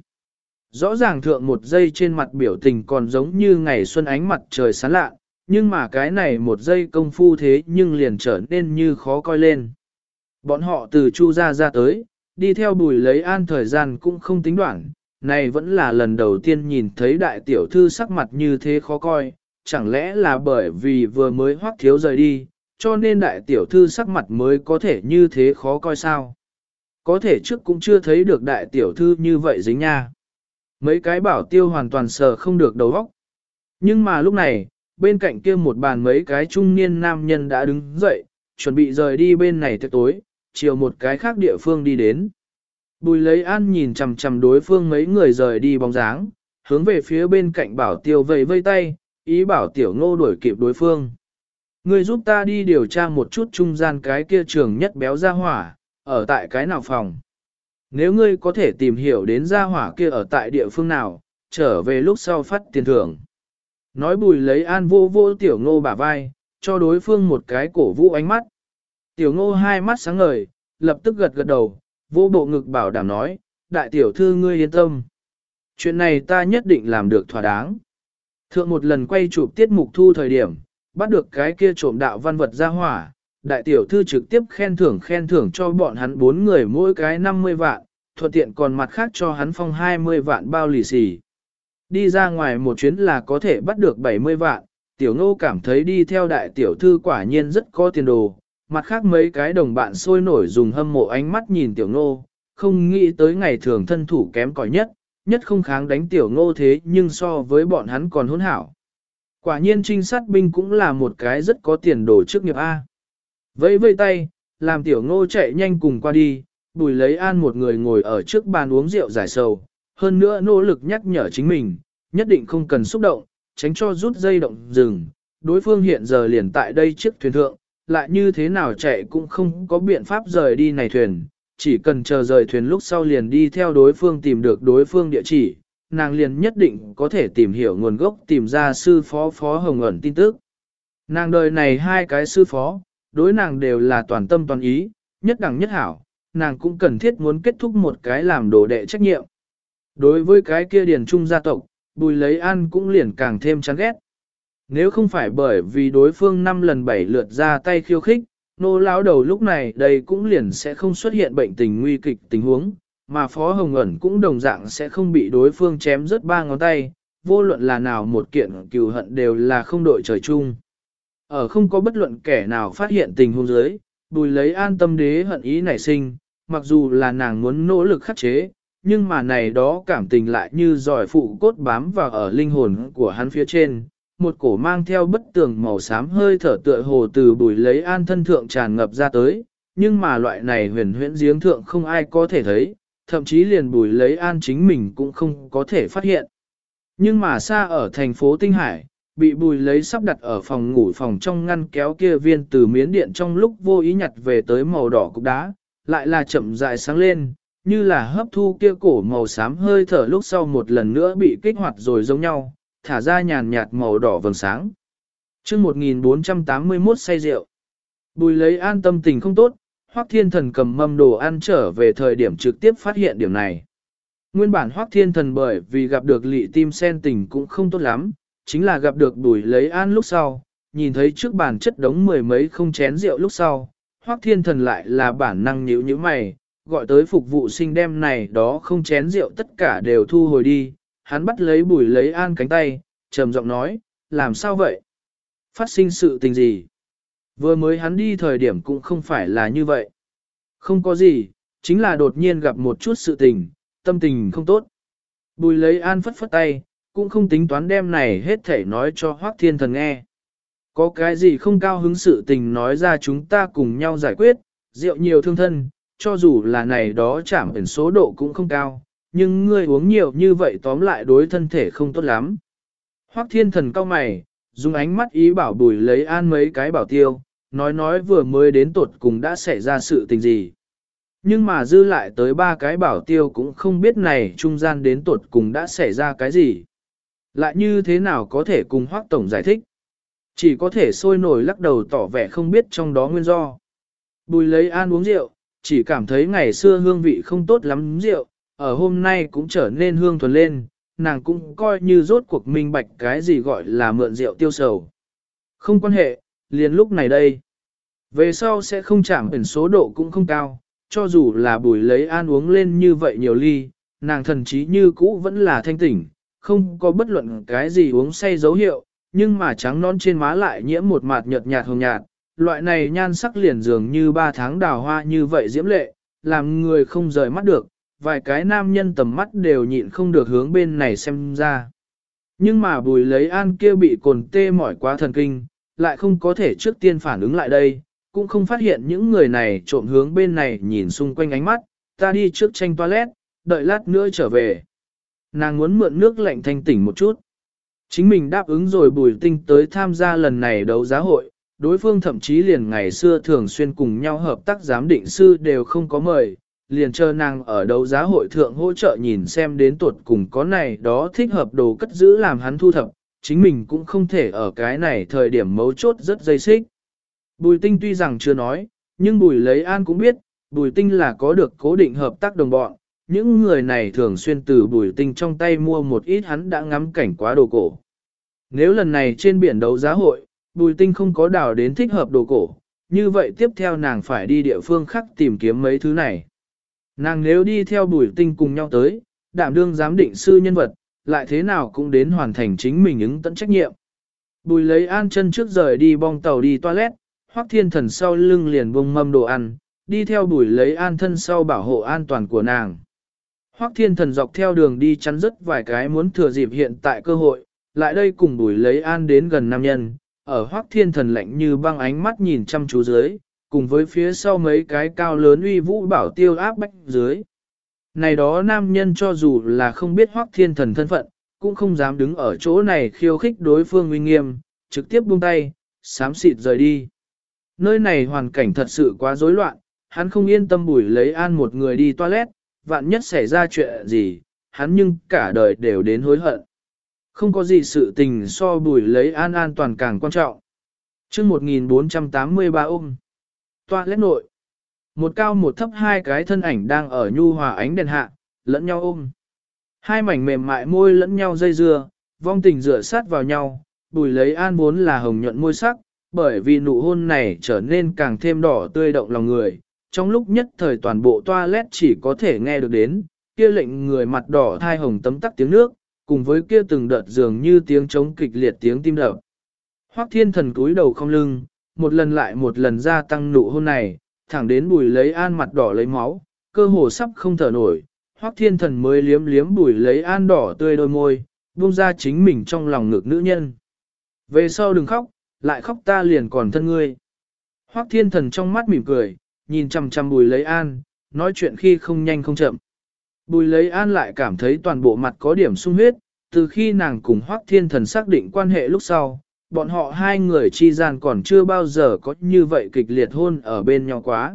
Rõ ràng thượng một giây trên mặt biểu tình còn giống như ngày xuân ánh mặt trời sáng lạ, nhưng mà cái này một giây công phu thế nhưng liền trở nên như khó coi lên. Bọn họ từ Chu gia ra tới, đi theo Bùi Lấy An thời gian cũng không tính đoạn, này vẫn là lần đầu tiên nhìn thấy đại tiểu thư sắc mặt như thế khó coi, chẳng lẽ là bởi vì vừa mới Hoắc thiếu rời đi, cho nên đại tiểu thư sắc mặt mới có thể như thế khó coi sao? Có thể trước cũng chưa thấy được đại tiểu thư như vậy dính nha. Mấy cái bảo tiêu hoàn toàn sờ không được đầu óc. Nhưng mà lúc này, bên cạnh kia một bàn mấy cái trung niên nam nhân đã đứng dậy, chuẩn bị rời đi bên này tới tối, chiều một cái khác địa phương đi đến. Bùi Lấy An nhìn chằm chằm đối phương mấy người rời đi bóng dáng, hướng về phía bên cạnh bảo tiêu vẫy vây tay, ý bảo tiểu ngô đuổi kịp đối phương. Người giúp ta đi điều tra một chút trung gian cái kia trường nhất béo ra hỏa, ở tại cái nào phòng. Nếu ngươi có thể tìm hiểu đến gia hỏa kia ở tại địa phương nào, trở về lúc sau phát tiền thưởng. Nói Bùi Lấy An vô vô tiểu ngô bả vai, cho đối phương một cái cổ vũ ánh mắt. Tiểu ngô hai mắt sáng ngời, lập tức gật gật đầu, vô bộ ngực bảo đảm nói, đại tiểu thư ngươi yên tâm. Chuyện này ta nhất định làm được thỏa đáng. Thượng một lần quay chụp tiết mục thu thời điểm, bắt được cái kia trộm đạo văn vật ra hỏa, đại tiểu thư trực tiếp khen thưởng cho bọn hắn 4 người mỗi cái 50 vạn, thuận tiện còn mặt khác cho hắn phong 20 vạn bao lì xì. Đi ra ngoài một chuyến là có thể bắt được 70 vạn, tiểu ngô cảm thấy đi theo đại tiểu thư quả nhiên rất có tiền đồ, mặt khác mấy cái đồng bạn sôi nổi dùng hâm mộ ánh mắt nhìn tiểu ngô, không nghĩ tới ngày thường thân thủ kém cỏi nhất không kháng đánh tiểu ngô thế nhưng so với bọn hắn còn hỗn hảo. Quả nhiên trinh sát binh cũng là một cái rất có tiền đồ trước nghiệp A. Vẫy vây tay, làm tiểu ngô chạy nhanh cùng qua đi, Bùi Lấy An một người ngồi ở trước bàn uống rượu giải sầu, hơn nữa nỗ lực nhắc nhở chính mình, nhất định không cần xúc động, tránh cho rút dây động dừng. Đối phương hiện giờ liền tại đây chiếc thuyền thượng, lại như thế nào chạy cũng không có biện pháp rời đi này thuyền, chỉ cần chờ rời thuyền lúc sau liền đi theo đối phương tìm được đối phương địa chỉ, nàng liền nhất định có thể tìm hiểu nguồn gốc tìm ra sư phó Hồng ẩn tin tức. Nàng đời này 2 cái sư phó, đối nàng đều là toàn tâm toàn ý, nhất đẳng nhất hảo, nàng cũng cần thiết muốn kết thúc một cái làm đồ đệ trách nhiệm. Đối với cái kia điền trung gia tộc, Bùi Lấy An cũng liền càng thêm chán ghét. Nếu không phải bởi vì đối phương 5 lần 7 lượt ra tay khiêu khích, nô lão đầu lúc này đây cũng liền sẽ không xuất hiện bệnh tình nguy kịch tình huống, mà Phó Hồng ẩn cũng đồng dạng sẽ không bị đối phương chém rớt 3 ngón tay, vô luận là nào một kiện cừu hận đều là không đội trời chung. Ở không có bất luận kẻ nào phát hiện tình huống dưới, Bùi Lấy An tâm đế hận ý nảy sinh, mặc dù là nàng muốn nỗ lực khắc chế, nhưng mà này đó cảm tình lại như giỏi phụ cốt bám vào ở linh hồn của hắn phía trên, một cổ mang theo bất tường màu xám hơi thở tựa hồ từ Bùi Lấy An thân thượng tràn ngập ra tới, nhưng mà loại này huyền huyễn giếng thượng không ai có thể thấy, thậm chí liền Bùi Lấy An chính mình cũng không có thể phát hiện. Nhưng mà xa ở thành phố Tinh Hải, bị Bùi Lấy sắp đặt ở phòng ngủ phòng trong ngăn kéo kia viên từ miến điện trong lúc vô ý nhặt về tới màu đỏ cục đá, lại là chậm rãi sáng lên, như là hấp thu kia cổ màu xám hơi thở lúc sau một lần nữa bị kích hoạt rồi giống nhau, thả ra nhàn nhạt màu đỏ vầng sáng. Chương 1481 say rượu. Bùi Lấy An tâm tình không tốt, Hoắc Thiên Thần cầm mâm đồ ăn trở về thời điểm trực tiếp phát hiện điểm này. Nguyên bản Hoắc Thiên Thần bởi vì gặp được Lị Tim Sen tình cũng không tốt lắm, chính là gặp được Bùi Lấy An lúc sau, nhìn thấy trước bàn chất đống 10 mấy không chén rượu lúc sau, Hoắc Thiên Thần lại là bản năng nhíu nhíu mày, gọi tới phục vụ sinh đem này đó không chén rượu tất cả đều thu hồi đi, hắn bắt lấy Bùi Lấy An cánh tay, trầm giọng nói, làm sao vậy? Phát sinh sự tình gì? Vừa mới hắn đi thời điểm cũng không phải là như vậy. Không có gì, chính là đột nhiên gặp một chút sự tình, tâm tình không tốt. Bùi Lấy An phất phất tay, cũng không tính toán đem này hết thể nói cho Hoắc Thiên Thần nghe. Có cái gì không cao hứng sự tình nói ra chúng ta cùng nhau giải quyết, rượu nhiều thương thân, cho dù là này đó chạm ẩn số độ cũng không cao, nhưng ngươi uống nhiều như vậy tóm lại đối thân thể không tốt lắm. Hoắc Thiên Thần cau mày, dùng ánh mắt ý bảo Bùi Lấy An mấy cái bảo tiêu, nói vừa mới đến tột cùng đã xảy ra sự tình gì. Nhưng mà dư lại tới 3 cái bảo tiêu cũng không biết này trung gian đến tột cùng đã xảy ra cái gì. Lại như thế nào có thể cùng Hoắc Tổng giải thích. Chỉ có thể sôi nổi lắc đầu tỏ vẻ không biết trong đó nguyên do. Bùi Lấy An uống rượu, chỉ cảm thấy ngày xưa hương vị không tốt lắm rượu, ở hôm nay cũng trở nên hương thuần lên, nàng cũng coi như rốt cuộc minh bạch cái gì gọi là mượn rượu tiêu sầu. Không quan hệ, liền lúc này đây. Về sau sẽ không chạm ẩn số độ cũng không cao, cho dù là Bùi Lấy An uống lên như vậy nhiều ly, nàng thần chí như cũ vẫn là thanh tỉnh, không có bất luận cái gì uống say dấu hiệu, nhưng mà trắng non trên má lại nhiễm một mạt nhợt nhạt hồng nhạt, loại này nhan sắc liền dường như 3 tháng đào hoa như vậy diễm lệ, làm người không rời mắt được, vài cái nam nhân tầm mắt đều nhịn không được hướng bên này xem ra. Nhưng mà Bùi Lấy An kia bị cồn tê mỏi quá thần kinh, lại không có thể trước tiên phản ứng lại đây, cũng không phát hiện những người này trộm hướng bên này nhìn xung quanh ánh mắt, ta đi trước tranh toilet, đợi lát nữa trở về. Nàng muốn mượn nước lạnh thanh tỉnh một chút. Chính mình đáp ứng rồi Bùi Tinh tới tham gia lần này đấu giá hội, đối phương thậm chí liền ngày xưa thường xuyên cùng nhau hợp tác giám định sư đều không có mời, liền chờ nàng ở đấu giá hội thượng hỗ trợ nhìn xem đến tuột cùng có này đó thích hợp đồ cất giữ làm hắn thu thập, chính mình cũng không thể ở cái này thời điểm mấu chốt rất dây xích. Bùi Tinh tuy rằng chưa nói, nhưng Bùi Lấy An cũng biết, Bùi Tinh là có được cố định hợp tác đồng bọn, những người này thường xuyên từ Bùi Tinh trong tay mua một ít hắn đã ngắm cảnh quá đồ cổ. Nếu lần này trên biển đấu giá hội, Bùi Tinh không có đào đến thích hợp đồ cổ, như vậy tiếp theo nàng phải đi địa phương khác tìm kiếm mấy thứ này. Nàng nếu đi theo Bùi Tinh cùng nhau tới, đảm đương giám định sư nhân vật, lại thế nào cũng đến hoàn thành chính mình ứng tận trách nhiệm. Bùi lấy an chân trước rời đi bong tàu đi toilet, Hoắc Thiên Thần sau lưng liền bông mâm đồ ăn, đi theo Bùi lấy an thân sau bảo hộ an toàn của nàng. Hoắc Thiên Thần dọc theo đường đi chắn rất vài cái muốn thừa dịp hiện tại cơ hội, lại đây cùng Bùi lấy an đến gần nam nhân, ở Hoắc Thiên Thần lạnh như băng ánh mắt nhìn chăm chú dưới, cùng với phía sau mấy cái cao lớn uy vũ bảo tiêu áp bách dưới. Này đó nam nhân cho dù là không biết Hoắc Thiên Thần thân phận, cũng không dám đứng ở chỗ này khiêu khích đối phương uy nghiêm, trực tiếp buông tay, xám xịt rời đi. Nơi này hoàn cảnh thật sự quá rối loạn, hắn không yên tâm Bùi lấy an một người đi toilet, vạn nhất xảy ra chuyện gì, hắn nhưng cả đời đều đến hối hận. Không có gì sự tình so Bùi lấy an an toàn càng quan trọng. Chương 1483 ôm. Toilet nội. Một cao một thấp hai cái thân ảnh đang ở nhu hòa ánh đèn hạ, lẫn nhau ôm. Hai mảnh mềm mại môi lẫn nhau dây dưa, vong tình rửa sát vào nhau, Bùi lấy an vốn là hồng nhuận môi sắc, bởi vì nụ hôn này trở nên càng thêm đỏ tươi động lòng người. Trong lúc nhất thời toàn bộ toilet chỉ có thể nghe được đến, kia lệnh người mặt đỏ thai hồng tấm tắc tiếng nước, cùng với kia từng đợt dường như tiếng trống kịch liệt tiếng tim đập. Hoắc Thiên Thần cúi đầu không lưng, một lần lại một lần gia tăng nụ hôn này, thẳng đến Bùi lấy an mặt đỏ lấy máu, cơ hồ sắp không thở nổi. Hoắc Thiên Thần mới liếm liếm Bùi lấy an đỏ tươi đôi môi, buông ra chính mình trong lòng ngực nữ nhân. Về sau đừng khóc, lại khóc ta liền còn thân ngươi. Hoắc Thiên Thần trong mắt mỉm cười, nhìn chằm chằm Bùi lấy an, nói chuyện khi không nhanh không chậm. Bùi lấy an lại cảm thấy toàn bộ mặt có điểm sung huyết, từ khi nàng cùng Hoắc Thiên Thần xác định quan hệ lúc sau, bọn họ hai người chi gian còn chưa bao giờ có như vậy kịch liệt hôn ở bên nhau quá.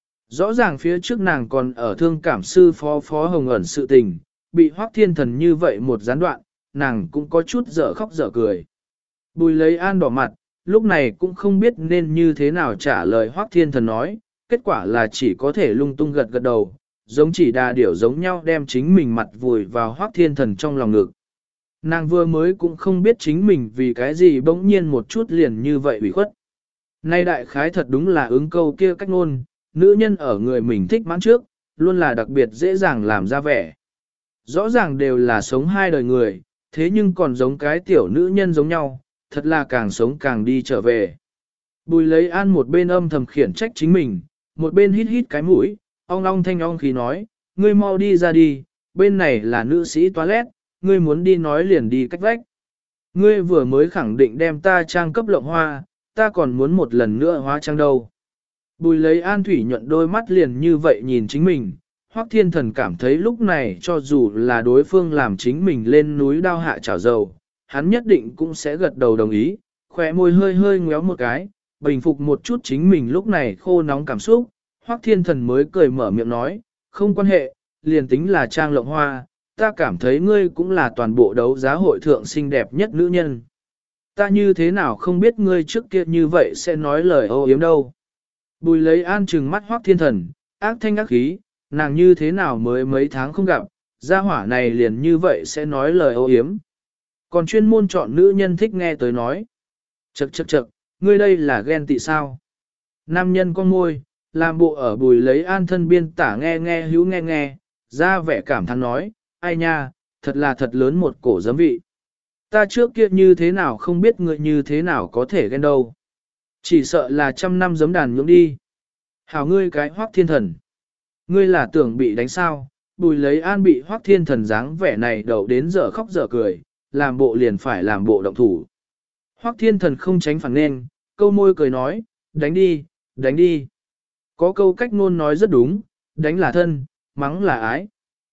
Rõ ràng phía trước nàng còn ở thương cảm sư phó hồng ẩn sự tình, bị Hoắc Thiên Thần như vậy một gián đoạn, nàng cũng có chút dở khóc dở cười. Bùi lấy an đỏ mặt, lúc này cũng không biết nên như thế nào trả lời Hoắc Thiên Thần nói, kết quả là chỉ có thể lung tung gật gật đầu, giống chỉ đà điểu giống nhau đem chính mình mặt vùi vào Hoắc Thiên Thần trong lòng ngực. Nàng vừa mới cũng không biết chính mình vì cái gì bỗng nhiên một chút liền như vậy ủy khuất. Nay đại khái thật đúng là ứng câu kia cách ngôn, nữ nhân ở người mình thích mãn trước, luôn là đặc biệt dễ dàng làm ra vẻ. Rõ ràng đều là sống hai đời người, thế nhưng còn giống cái tiểu nữ nhân giống nhau, thật là càng sống càng đi trở về. Bùi lấy an một bên âm thầm khiển trách chính mình, một bên hít hít cái mũi, ong long thanh ong khí nói, ngươi mau đi ra đi, bên này là nữ sĩ toilet, ngươi muốn đi nói liền đi cách vách. Ngươi vừa mới khẳng định đem ta trang cấp lộng hoa, ta còn muốn một lần nữa hóa trang đâu. Bùi lấy an thủy nhuận đôi mắt liền như vậy nhìn chính mình, Hoắc Thiên Thần cảm thấy lúc này cho dù là đối phương làm chính mình lên núi đao hạ chảo dầu, hắn nhất định cũng sẽ gật đầu đồng ý, khỏe môi hơi hơi ngéo một cái, bình phục một chút chính mình lúc này khô nóng cảm xúc, Hoắc Thiên Thần mới cười mở miệng nói, không quan hệ, liền tính là trang lộng hoa, ta cảm thấy ngươi cũng là toàn bộ đấu giá hội thượng xinh đẹp nhất nữ nhân. Ta như thế nào không biết ngươi trước kia như vậy sẽ nói lời ô yếm đâu. Bùi lấy an trừng mắt Hoắc Thiên Thần, ác thanh ác khí, nàng như thế nào mới mấy tháng không gặp, gia hỏa này liền như vậy sẽ nói lời ô yếm. Còn chuyên môn chọn nữ nhân thích nghe tới nói. Chậc chậc chậc, ngươi đây là ghen tị sao? Nam nhân con môi, làm bộ ở Bùi lấy an thân biên tả nghe nghe hữu nghe nghe, ra vẻ cảm thán nói, ai nha, thật là thật lớn một cổ giấm vị. Ta trước kia như thế nào không biết ngươi như thế nào có thể ghen đâu. Chỉ sợ là trăm năm giấm đàn nhưỡng đi. Hảo ngươi cái Hoắc Thiên Thần. Ngươi là tưởng bị đánh sao, Bùi lấy an bị Hoắc Thiên Thần dáng vẻ này đậu đến giờ khóc giờ cười, làm bộ liền phải làm bộ động thủ. Hoắc Thiên Thần không tránh phản nên, câu môi cười nói, đánh đi, đánh đi. Có câu cách ngôn nói rất đúng, đánh là thân, mắng là ái.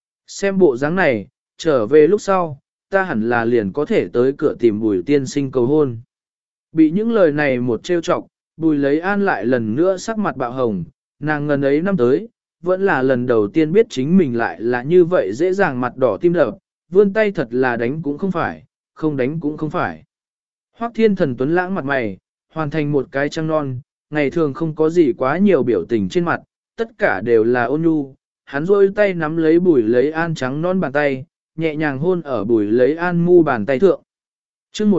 Xem bộ dáng này, trở về lúc sau, ta hẳn là liền có thể tới cửa tìm Bùi tiên sinh cầu hôn. Bị những lời này một trêu chọc, Bùi lấy an lại lần nữa sắc mặt bạo hồng, nàng ngần ấy năm tới, vẫn là lần đầu tiên biết chính mình lại là như vậy dễ dàng mặt đỏ tim đập, vươn tay thật là đánh cũng không phải, không đánh cũng không phải. Hoắc Thiên Thần tuấn lãng mặt mày, hoàn thành một cái trăng non, ngày thường không có gì quá nhiều biểu tình trên mặt, tất cả đều là ôn nhu, hắn rôi tay nắm lấy Bùi Lấy An trắng non bàn tay, nhẹ nhàng hôn ở Bùi Lấy An mu bàn tay thượng. chương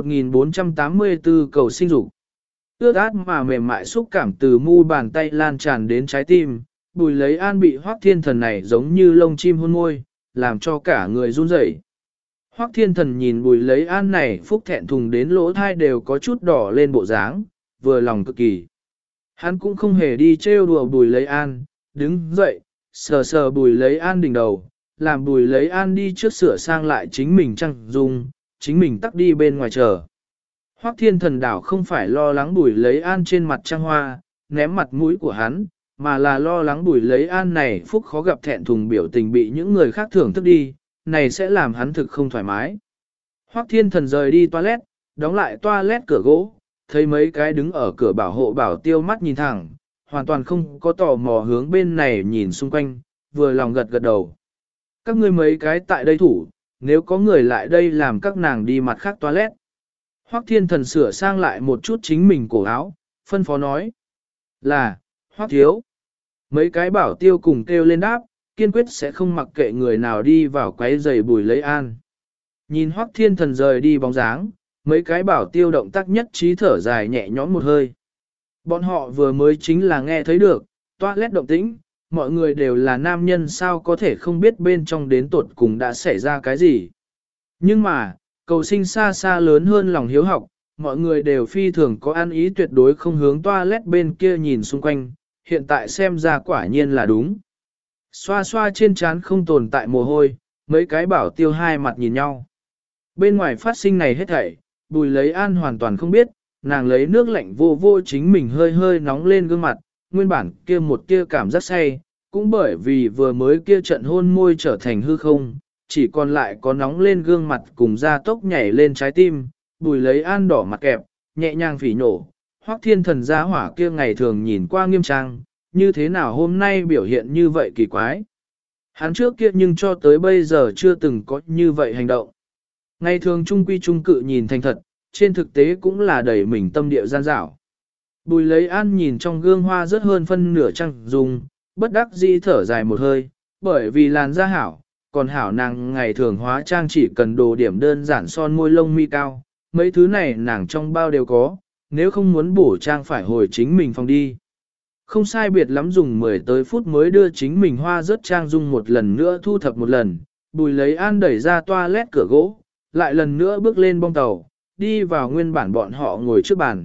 1484 cầu sinh dục. Ướt át mà mềm mại xúc cảm từ mu bàn tay lan tràn đến trái tim, Bùi Lấy An bị Hoắc Thiên Thần này giống như lông chim hôn môi, làm cho cả người run rẩy. Hoắc Thiên Thần nhìn Bùi Lấy An này phúc thẹn thùng đến lỗ thai đều có chút đỏ lên bộ dáng, vừa lòng cực kỳ. Hắn cũng không hề đi trêu đùa Bùi Lấy An, đứng dậy, sờ sờ Bùi Lấy An đỉnh đầu, làm Bùi Lấy An đi trước sửa sang lại chính mình trang dung, chính mình tắt đi bên ngoài chờ. Hoắc Thiên Thần đảo không phải lo lắng Bùi Lấy An trên mặt trang hoa, ném mặt mũi của hắn, mà là lo lắng Bùi Lấy An này phúc khó gặp thẹn thùng biểu tình bị những người khác thưởng thức đi, này sẽ làm hắn thực không thoải mái. Hoắc Thiên Thần rời đi toilet, đóng lại toilet cửa gỗ, thấy mấy cái đứng ở cửa bảo hộ bảo tiêu mắt nhìn thẳng, hoàn toàn không có tò mò hướng bên này nhìn xung quanh, vừa lòng gật gật đầu. Các ngươi mấy cái tại đây thủ, nếu có người lại đây làm các nàng đi mặt khác toilet. Hoắc Thiên Thần sửa sang lại một chút chính mình cổ áo, phân phó nói là, Hoắc thiếu. Mấy cái bảo tiêu cùng kêu lên đáp, kiên quyết sẽ không mặc kệ người nào đi vào quấy giày Bùi Lấy An. Nhìn Hoắc Thiên Thần rời đi bóng dáng, mấy cái bảo tiêu động tác nhất trí thở dài nhẹ nhõm một hơi. Bọn họ vừa mới chính là nghe thấy được, toilet động tĩnh, mọi người đều là nam nhân sao có thể không biết bên trong đến tột cùng đã xảy ra cái gì. Nhưng mà, cầu sinh xa xa lớn hơn lòng hiếu học, mọi người đều phi thường có ăn ý tuyệt đối không hướng toilet bên kia nhìn xung quanh, hiện tại xem ra quả nhiên là đúng. Xoa xoa trên trán không tồn tại mồ hôi, mấy cái bảo tiêu hai mặt nhìn nhau. Bên ngoài phát sinh này hết thảy, Bùi Lấy An hoàn toàn không biết, nàng lấy nước lạnh vô vô chính mình hơi hơi nóng lên gương mặt, nguyên bản kia một kia cảm giác say, cũng bởi vì vừa mới kia trận hôn môi trở thành hư không, chỉ còn lại có nóng lên gương mặt cùng da tốc nhảy lên trái tim, Bùi Lấy An đỏ mặt kẹp, nhẹ nhàng phỉ nổ, Hoắc Thiên Thần gia hỏa kia ngày thường nhìn qua nghiêm trang, như thế nào hôm nay biểu hiện như vậy kỳ quái. Hắn trước kia nhưng cho tới bây giờ chưa từng có như vậy hành động. Ngày thường trung quy trung cự nhìn thành thật, trên thực tế cũng là đẩy mình tâm địa gian dảo. Bùi Lấy An nhìn trong gương hoa rất hơn phân nửa trăng dùng, bất đắc dĩ thở dài một hơi, bởi vì làn da hảo, còn hảo nàng ngày thường hóa trang chỉ cần đồ điểm đơn giản son môi lông mi cao, mấy thứ này nàng trong bao đều có, nếu không muốn bổ trang phải hồi chính mình phòng đi. Không sai biệt lắm dùng 10 tới phút mới đưa chính mình hoa rớt trang dung một lần nữa thu thập một lần, Bùi Lấy An đẩy ra toilet cửa gỗ, lại lần nữa bước lên bong tàu, đi vào nguyên bản bọn họ ngồi trước bàn.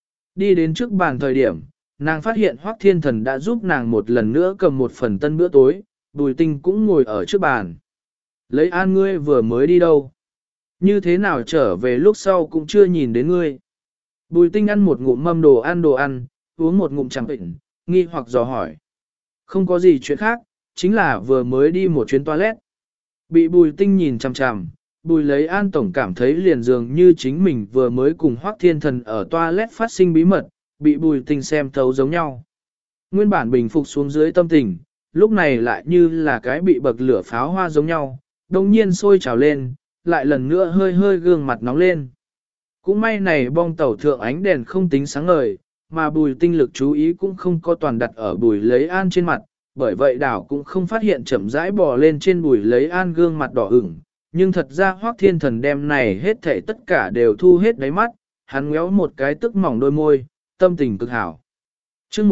Đi đến trước bàn thời điểm, nàng phát hiện Hoắc Thiên Thần đã giúp nàng một lần nữa cầm một phần tân bữa tối, Bùi Tinh cũng ngồi ở trước bàn. Lấy An ngươi vừa mới đi đâu? Như thế nào trở về lúc sau cũng chưa nhìn đến ngươi? Bùi Tinh ăn một ngụm mâm đồ ăn, uống một ngụm tràng bệnh, nghi hoặc dò hỏi. Không có gì chuyện khác, chính là vừa mới đi một chuyến toilet. Bị Bùi Tinh nhìn chằm chằm, Bùi Lấy An tổng cảm thấy liền dường như chính mình vừa mới cùng Hoắc Thiên Thần ở toilet phát sinh bí mật, bị Bùi Tinh xem thấu giống nhau. Nguyên bản bình phục xuống dưới tâm tình, lúc này lại như là cái bị bậc lửa pháo hoa giống nhau, đồng nhiên sôi trào lên, lại lần nữa hơi hơi gương mặt nóng lên. Cũng may này bong tàu thượng ánh đèn không tính sáng ngời, mà Bùi Tinh lực chú ý cũng không có toàn đặt ở Bùi Lấy An trên mặt, bởi vậy đảo cũng không phát hiện chậm rãi bò lên trên Bùi Lấy An gương mặt đỏ ửng. Nhưng thật ra Hoắc Thiên Thần đem này hết thảy tất cả đều thu hết đáy mắt, hắn ngéo một cái tức mỏng đôi môi, tâm tình cực hảo. Chương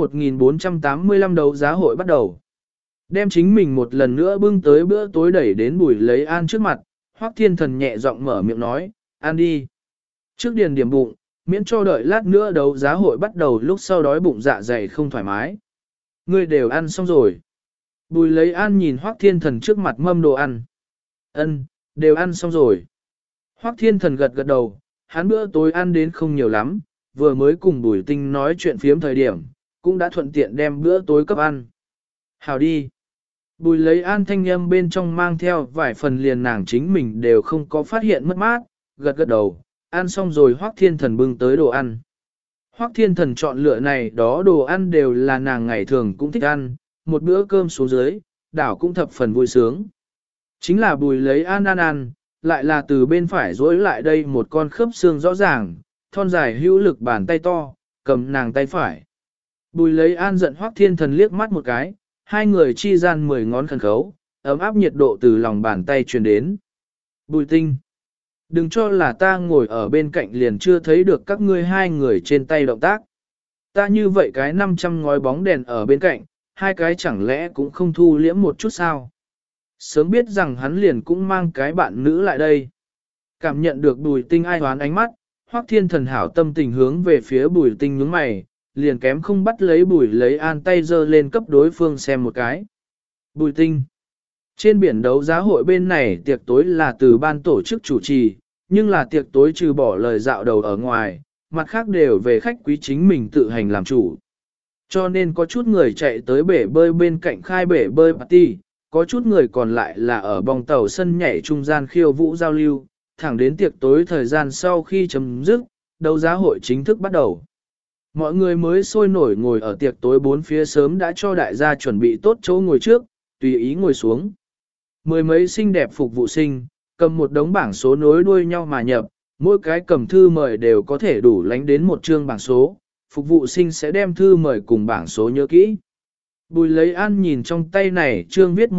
1485 đấu giá hội bắt đầu. Đem chính mình một lần nữa bưng tới bữa tối đẩy đến Bùi Lấy An trước mặt, Hoắc Thiên Thần nhẹ giọng mở miệng nói, ăn đi. Trước điền điểm bụng, miễn cho đợi lát nữa đấu giá hội bắt đầu lúc sau đói bụng dạ dày không thoải mái. Ngươi đều ăn xong rồi. Bùi Lấy An nhìn Hoắc Thiên Thần trước mặt mâm đồ ăn. Ân, đều ăn xong rồi. Hoắc Thiên Thần gật gật đầu, hắn bữa tối ăn đến không nhiều lắm, vừa mới cùng Bùi Tinh nói chuyện phiếm thời điểm, cũng đã thuận tiện đem bữa tối cấp ăn. Hào đi. Bùi Lấy An thanh âm bên trong mang theo vài phần liền nàng chính mình đều không có phát hiện mất mát, gật gật đầu, ăn xong rồi Hoắc Thiên Thần bưng tới đồ ăn. Hoắc Thiên Thần chọn lựa này đó đồ ăn đều là nàng ngày thường cũng thích ăn, một bữa cơm xuống dưới, đảo cũng thập phần vui sướng. Chính là Bùi Lấy An ăn, lại là từ bên phải duỗi lại đây một con khớp xương rõ ràng, thon dài hữu lực bàn tay to, cầm nàng tay phải. Bùi Lấy An giận Hoắc Thiên Thần liếc mắt một cái, hai người chi gian 10 ngón khẩn khấu, ấm áp nhiệt độ từ lòng bàn tay truyền đến. Bùi Tinh, đừng cho là ta ngồi ở bên cạnh liền chưa thấy được các ngươi hai người trên tay động tác. Ta như vậy cái 500 ngói bóng đèn ở bên cạnh, hai cái chẳng lẽ cũng không thu liễm một chút sao? Sớm biết rằng hắn liền cũng mang cái bạn nữ lại đây. Cảm nhận được Bùi Tinh ai hoán ánh mắt, Hoắc Thiên Thần hảo tâm tình hướng về phía Bùi Tinh nhướng mày, liền kém không bắt lấy Bùi Lấy An tay giơ lên cấp đối phương xem một cái. Bùi Tinh. Trên biển đấu giá hội bên này tiệc tối là từ ban tổ chức chủ trì, nhưng là tiệc tối trừ bỏ lời dạo đầu ở ngoài, mặt khác đều về khách quý chính mình tự hành làm chủ. Cho nên có chút người chạy tới bể bơi bên cạnh khai bể bơi party, có chút người còn lại là ở bong tàu sân nhảy trung gian khiêu vũ giao lưu, thẳng đến tiệc tối thời gian sau khi chấm dứt, đấu giá hội chính thức bắt đầu. Mọi người mới sôi nổi ngồi ở tiệc tối bốn phía sớm đã cho đại gia chuẩn bị tốt chỗ ngồi trước, tùy ý ngồi xuống. Mười mấy xinh đẹp phục vụ sinh, cầm một đống bảng số nối đuôi nhau mà nhập, mỗi cái cầm thư mời đều có thể đủ lánh đến một chương bảng số, phục vụ sinh sẽ đem thư mời cùng bảng số nhớ kỹ. Bùi Lấy An nhìn trong tay này chương viết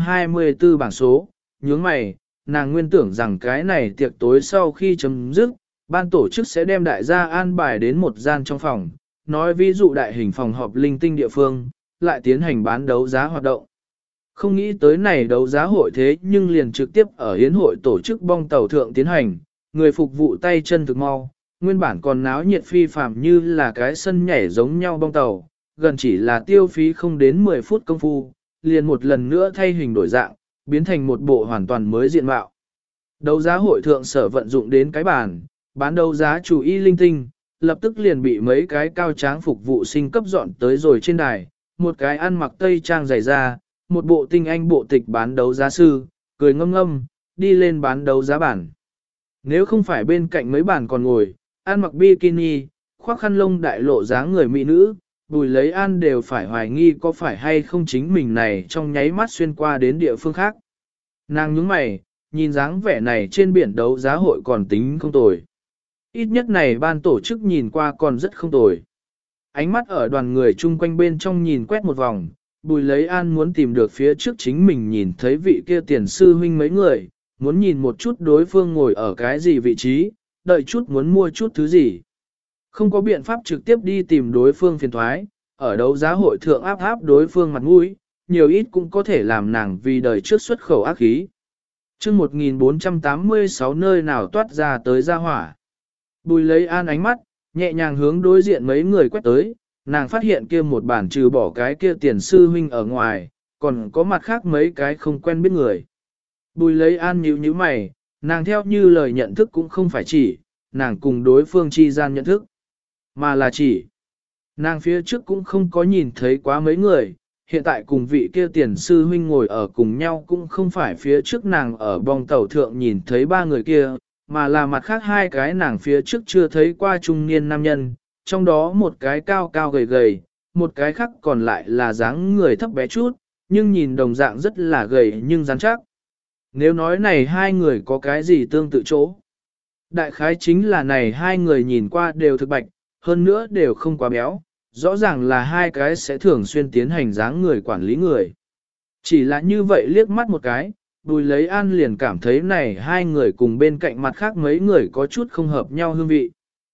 124 bảng số, nhướng mày, nàng nguyên tưởng rằng cái này tiệc tối sau khi chấm dứt, ban tổ chức sẽ đem đại gia an bài đến một gian trong phòng, nói ví dụ đại hình phòng họp linh tinh địa phương, lại tiến hành bán đấu giá hoạt động. Không nghĩ tới này đấu giá hội thế nhưng liền trực tiếp ở hiến hội tổ chức bong tàu thượng tiến hành, người phục vụ tay chân thực mau, nguyên bản còn náo nhiệt phi phàm như là cái sân nhảy giống nhau bong tàu, gần chỉ là tiêu phí không đến 10 phút công phu, liền một lần nữa thay hình đổi dạng, biến thành một bộ hoàn toàn mới diện mạo. Đấu giá hội thượng sở vận dụng đến cái bàn, bán đấu giá chủ y linh tinh, lập tức liền bị mấy cái cao tráng phục vụ sinh cấp dọn tới rồi trên đài, một cái ăn mặc tây trang dày da, một bộ tinh anh bộ tịch bán đấu giá sư, cười ngâm ngâm, đi lên bán đấu giá bản. Nếu không phải bên cạnh mấy bàn còn ngồi, ăn mặc bikini, khoác khăn lông đại lộ dáng người mỹ nữ, Bùi Lấy An đều phải hoài nghi có phải hay không chính mình này trong nháy mắt xuyên qua đến địa phương khác. Nàng nhướng mày, nhìn dáng vẻ này trên biển đấu giá hội còn tính không tồi. Ít nhất này ban tổ chức nhìn qua còn rất không tồi. Ánh mắt ở đoàn người chung quanh bên trong nhìn quét một vòng, Bùi Lấy An muốn tìm được phía trước chính mình nhìn thấy vị kia tiền sư huynh mấy người, muốn nhìn một chút đối phương ngồi ở cái gì vị trí, đợi chút muốn mua chút thứ gì. Không có biện pháp trực tiếp đi tìm đối phương phiền thoái, ở đấu giá hội thượng áp đối phương mặt mũi, nhiều ít cũng có thể làm nàng vì đời trước xuất khẩu ác khí. Chương 1486 nơi nào toát ra tới gia hỏa. Bùi Lấy An ánh mắt, nhẹ nhàng hướng đối diện mấy người quét tới, nàng phát hiện kia một bản trừ bỏ cái kia tiền sư huynh ở ngoài, còn có mặt khác mấy cái không quen biết người. Bùi Lấy An nhíu mày, nàng theo như lời nhận thức cũng không phải chỉ, nàng cùng đối phương chi gian nhận thức, mà là chỉ. Nàng phía trước cũng không có nhìn thấy quá mấy người, hiện tại cùng vị kia tiền sư huynh ngồi ở cùng nhau cũng không phải phía trước nàng ở bong tàu thượng nhìn thấy ba người kia, mà là mặt khác hai cái nàng phía trước chưa thấy qua trung niên nam nhân, trong đó một cái cao cao gầy gầy, một cái khác còn lại là dáng người thấp bé chút, nhưng nhìn đồng dạng rất là gầy nhưng rắn chắc. Nếu nói này hai người có cái gì tương tự chỗ, đại khái chính là này hai người nhìn qua đều thực bạch, hơn nữa đều không quá béo, rõ ràng là hai cái sẽ thường xuyên tiến hành dáng người quản lý người. Chỉ là như vậy liếc mắt một cái, Bùi Lấy An liền cảm thấy này hai người cùng bên cạnh mặt khác mấy người có chút không hợp nhau hương vị.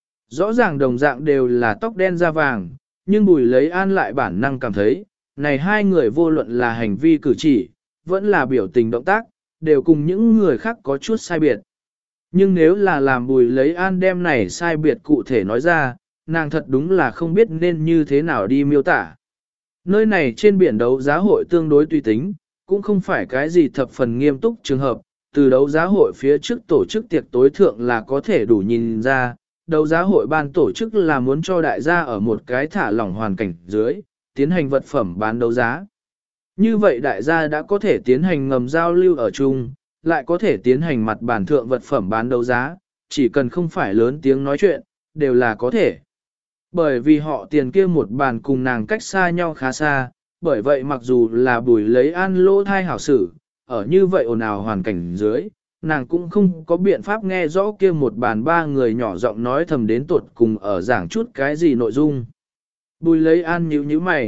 Rõ ràng đồng dạng đều là tóc đen da vàng, nhưng Bùi Lấy An lại bản năng cảm thấy, này hai người vô luận là hành vi cử chỉ, vẫn là biểu tình động tác, đều cùng những người khác có chút sai biệt. Nhưng nếu là làm Bùi Lấy An đem này sai biệt cụ thể nói ra, nàng thật đúng là không biết nên như thế nào đi miêu tả. Nơi này trên biển đấu giá hội tương đối tùy tính, cũng không phải cái gì thập phần nghiêm túc trường hợp, từ đấu giá hội phía trước tổ chức tiệc tối thượng là có thể đủ nhìn ra, đấu giá hội ban tổ chức là muốn cho đại gia ở một cái thả lỏng hoàn cảnh dưới, tiến hành vật phẩm bán đấu giá. Như vậy đại gia đã có thể tiến hành ngầm giao lưu ở chung, lại có thể tiến hành mặt bản thượng vật phẩm bán đấu giá, chỉ cần không phải lớn tiếng nói chuyện, đều là có thể. Bởi vì họ tiền kia một bàn cùng nàng cách xa nhau khá xa, bởi vậy mặc dù là Bùi Lấy An lỗ thai hảo sử, ở như vậy ồn ào hoàn cảnh dưới, nàng cũng không có biện pháp nghe rõ kia một bàn ba người nhỏ giọng nói thầm đến tột cùng ở giảng chút cái gì nội dung. Bùi Lấy An nhíu mày,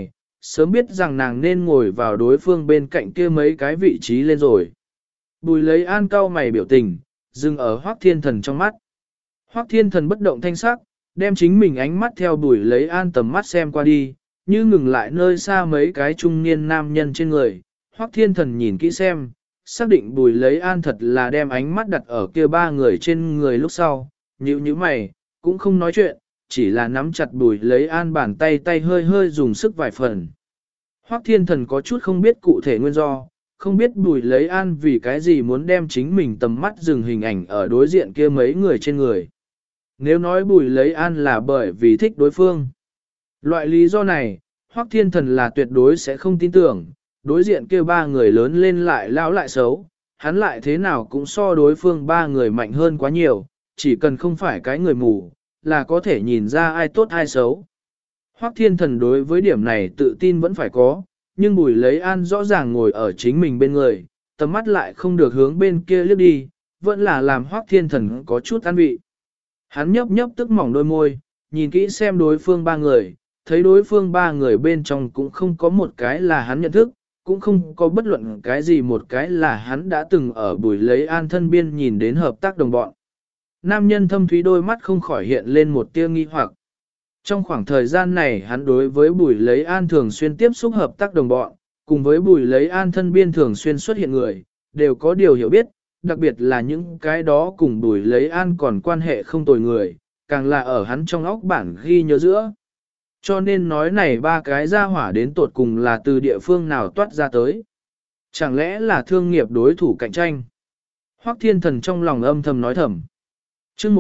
sớm biết rằng nàng nên ngồi vào đối phương bên cạnh kia mấy cái vị trí lên rồi. Bùi lấy an cau mày biểu tình, dừng ở Hoắc Thiên Thần trong mắt. Hoắc Thiên Thần bất động thanh sắc, đem chính mình ánh mắt theo bùi lấy an tầm mắt xem qua đi, như ngừng lại nơi xa mấy cái trung niên nam nhân trên người. Hoắc Thiên Thần nhìn kỹ xem, xác định bùi lấy an thật là đem ánh mắt đặt ở kia ba người trên người lúc sau, nhíu mày, cũng không nói chuyện, chỉ là nắm chặt bùi lấy an bàn tay hơi hơi dùng sức vài phần. Hoắc Thiên Thần có chút không biết cụ thể nguyên do, không biết bùi lấy an vì cái gì muốn đem chính mình tầm mắt dừng hình ảnh ở đối diện kia mấy người trên người. Nếu nói bùi lấy an là bởi vì thích đối phương. Loại lý do này, Hoắc Thiên Thần là tuyệt đối sẽ không tin tưởng, đối diện kia ba người lớn lên lại lão lại xấu, hắn lại thế nào cũng so đối phương ba người mạnh hơn quá nhiều, chỉ cần không phải cái người mù, là có thể nhìn ra ai tốt ai xấu. Hoắc Thiên Thần đối với điểm này tự tin vẫn phải có, nhưng bùi lấy an rõ ràng ngồi ở chính mình bên người, tầm mắt lại không được hướng bên kia liếc đi, vẫn là làm Hoắc Thiên Thần có chút an vị. Hắn nhấp tức mỏng đôi môi, nhìn kỹ xem đối phương ba người, thấy đối phương ba người bên trong cũng không có một cái là hắn nhận thức, cũng không có bất luận cái gì một cái là hắn đã từng ở bùi lấy an thân biên nhìn đến hợp tác đồng bọn. Nam nhân thâm thúy đôi mắt không khỏi hiện lên một tia nghi hoặc. Trong khoảng thời gian này hắn đối với bùi lấy an thường xuyên tiếp xúc hợp tác đồng bọn, cùng với bùi lấy an thân biên thường xuyên xuất hiện người, đều có điều hiểu biết, đặc biệt là những cái đó cùng bùi lấy an còn quan hệ không tồi người, càng là ở hắn trong óc bản ghi nhớ giữa. Cho nên nói này ba cái ra hỏa đến tột cùng là từ địa phương nào toát ra tới. Chẳng lẽ là thương nghiệp đối thủ cạnh tranh? Hoắc Thiên Thần trong lòng âm thầm nói thầm. Chương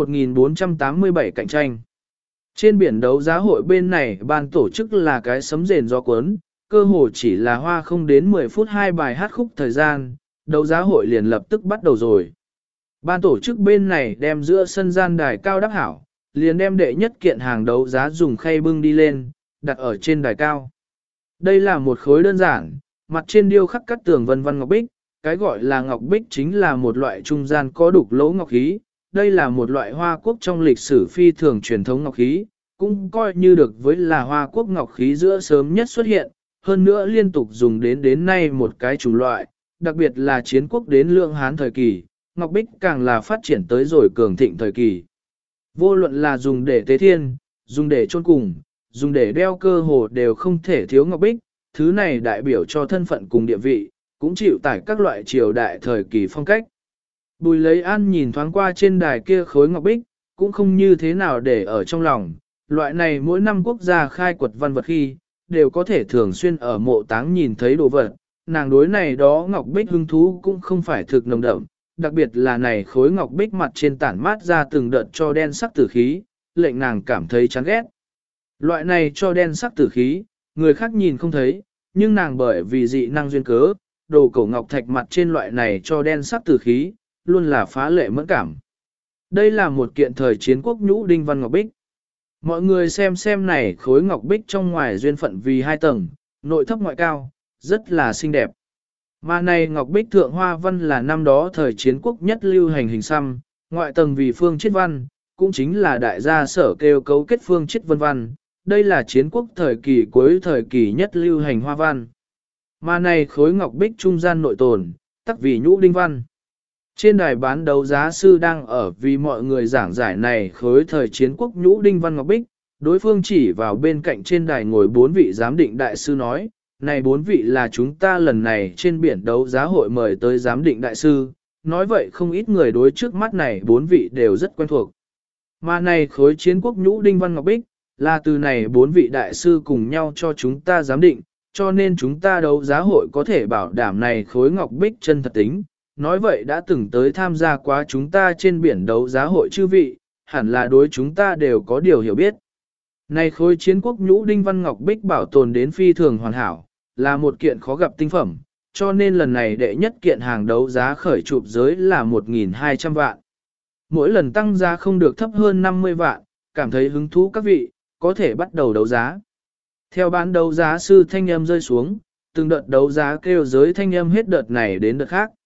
1487 cạnh tranh. Trên biển đấu giá hội bên này ban tổ chức là cái sấm rền gió cuốn, cơ hồ chỉ là hoa không đến 10 phút hai bài hát khúc thời gian, đấu giá hội liền lập tức bắt đầu rồi. Ban tổ chức bên này đem giữa sân gian đài cao đắc hảo, liền đem đệ nhất kiện hàng đấu giá dùng khay bưng đi lên, đặt ở trên đài cao. Đây là một khối đơn giản, mặt trên điêu khắc cắt tường vân vân ngọc bích, cái gọi là ngọc bích chính là một loại trung gian có đục lỗ ngọc khí. Đây là một loại Hoa Quốc trong lịch sử phi thường truyền thống ngọc khí, cũng coi như được với là Hoa Quốc ngọc khí giữa sớm nhất xuất hiện, hơn nữa liên tục dùng đến nay một cái chủng loại, đặc biệt là chiến quốc đến Lương Hán thời kỳ, ngọc bích càng là phát triển tới rồi cường thịnh thời kỳ. Vô luận là dùng để tế thiên, dùng để chôn cùng, dùng để đeo cơ hồ đều không thể thiếu ngọc bích, thứ này đại biểu cho thân phận cùng địa vị, cũng chịu tải các loại triều đại thời kỳ phong cách. Bùi lấy an nhìn thoáng qua trên đài kia khối ngọc bích, cũng không như thế nào để ở trong lòng, loại này mỗi năm quốc gia khai quật văn vật khi, đều có thể thường xuyên ở mộ táng nhìn thấy đồ vật, nàng đối này đó ngọc bích hứng thú cũng không phải thực nồng đậm, đặc biệt là này khối ngọc bích mặt trên tản mát ra từng đợt cho đen sắc tử khí, lệnh nàng cảm thấy chán ghét. Loại này cho đen sắc tử khí, người khác nhìn không thấy, nhưng nàng bởi vì dị năng duyên cớ, đồ cổ ngọc thạch mặt trên loại này cho đen sắc tử khí, luôn là phá lệ mẫn cảm. Đây là một kiện thời chiến quốc nhũ đinh văn ngọc bích. Mọi người xem này khối ngọc bích trong ngoài duyên phận vì hai tầng, nội thấp ngoại cao, rất là xinh đẹp. Mà này ngọc bích thượng hoa văn là năm đó thời chiến quốc nhất lưu hành hình xăm, ngoại tầng vì phương chiết văn, cũng chính là đại gia sở kêu cấu kết phương chiết vân văn. Đây là chiến quốc thời kỳ cuối thời kỳ nhất lưu hành hoa văn. Mà này khối ngọc bích trung gian nội tồn, tắc vì nhũ đinh văn. Trên đài bán đấu giá sư đang ở vì mọi người giảng giải này khối thời chiến quốc nhũ đinh văn ngọc bích, đối phương chỉ vào bên cạnh trên đài ngồi 4 vị giám định đại sư nói, này 4 vị là chúng ta lần này trên biển đấu giá hội mời tới giám định đại sư, nói vậy không ít người đối trước mắt này 4 vị đều rất quen thuộc. Mà này khối chiến quốc nhũ đinh văn ngọc bích, là từ này 4 vị đại sư cùng nhau cho chúng ta giám định, cho nên chúng ta đấu giá hội có thể bảo đảm này khối ngọc bích chân thật tính. Nói vậy đã từng tới tham gia quá chúng ta trên biển đấu giá hội chư vị, hẳn là đối chúng ta đều có điều hiểu biết. Này khối chiến quốc nhũ đinh văn ngọc bích bảo tồn đến phi thường hoàn hảo, là một kiện khó gặp tinh phẩm, cho nên lần này đệ nhất kiện hàng đấu giá khởi chụp giới là 1.200 vạn. Mỗi lần tăng giá không được thấp hơn 50 vạn, cảm thấy hứng thú các vị, có thể bắt đầu đấu giá. Theo bán đấu giá sư thanh âm rơi xuống, từng đợt đấu giá kêu giới thanh âm hết đợt này đến đợt khác.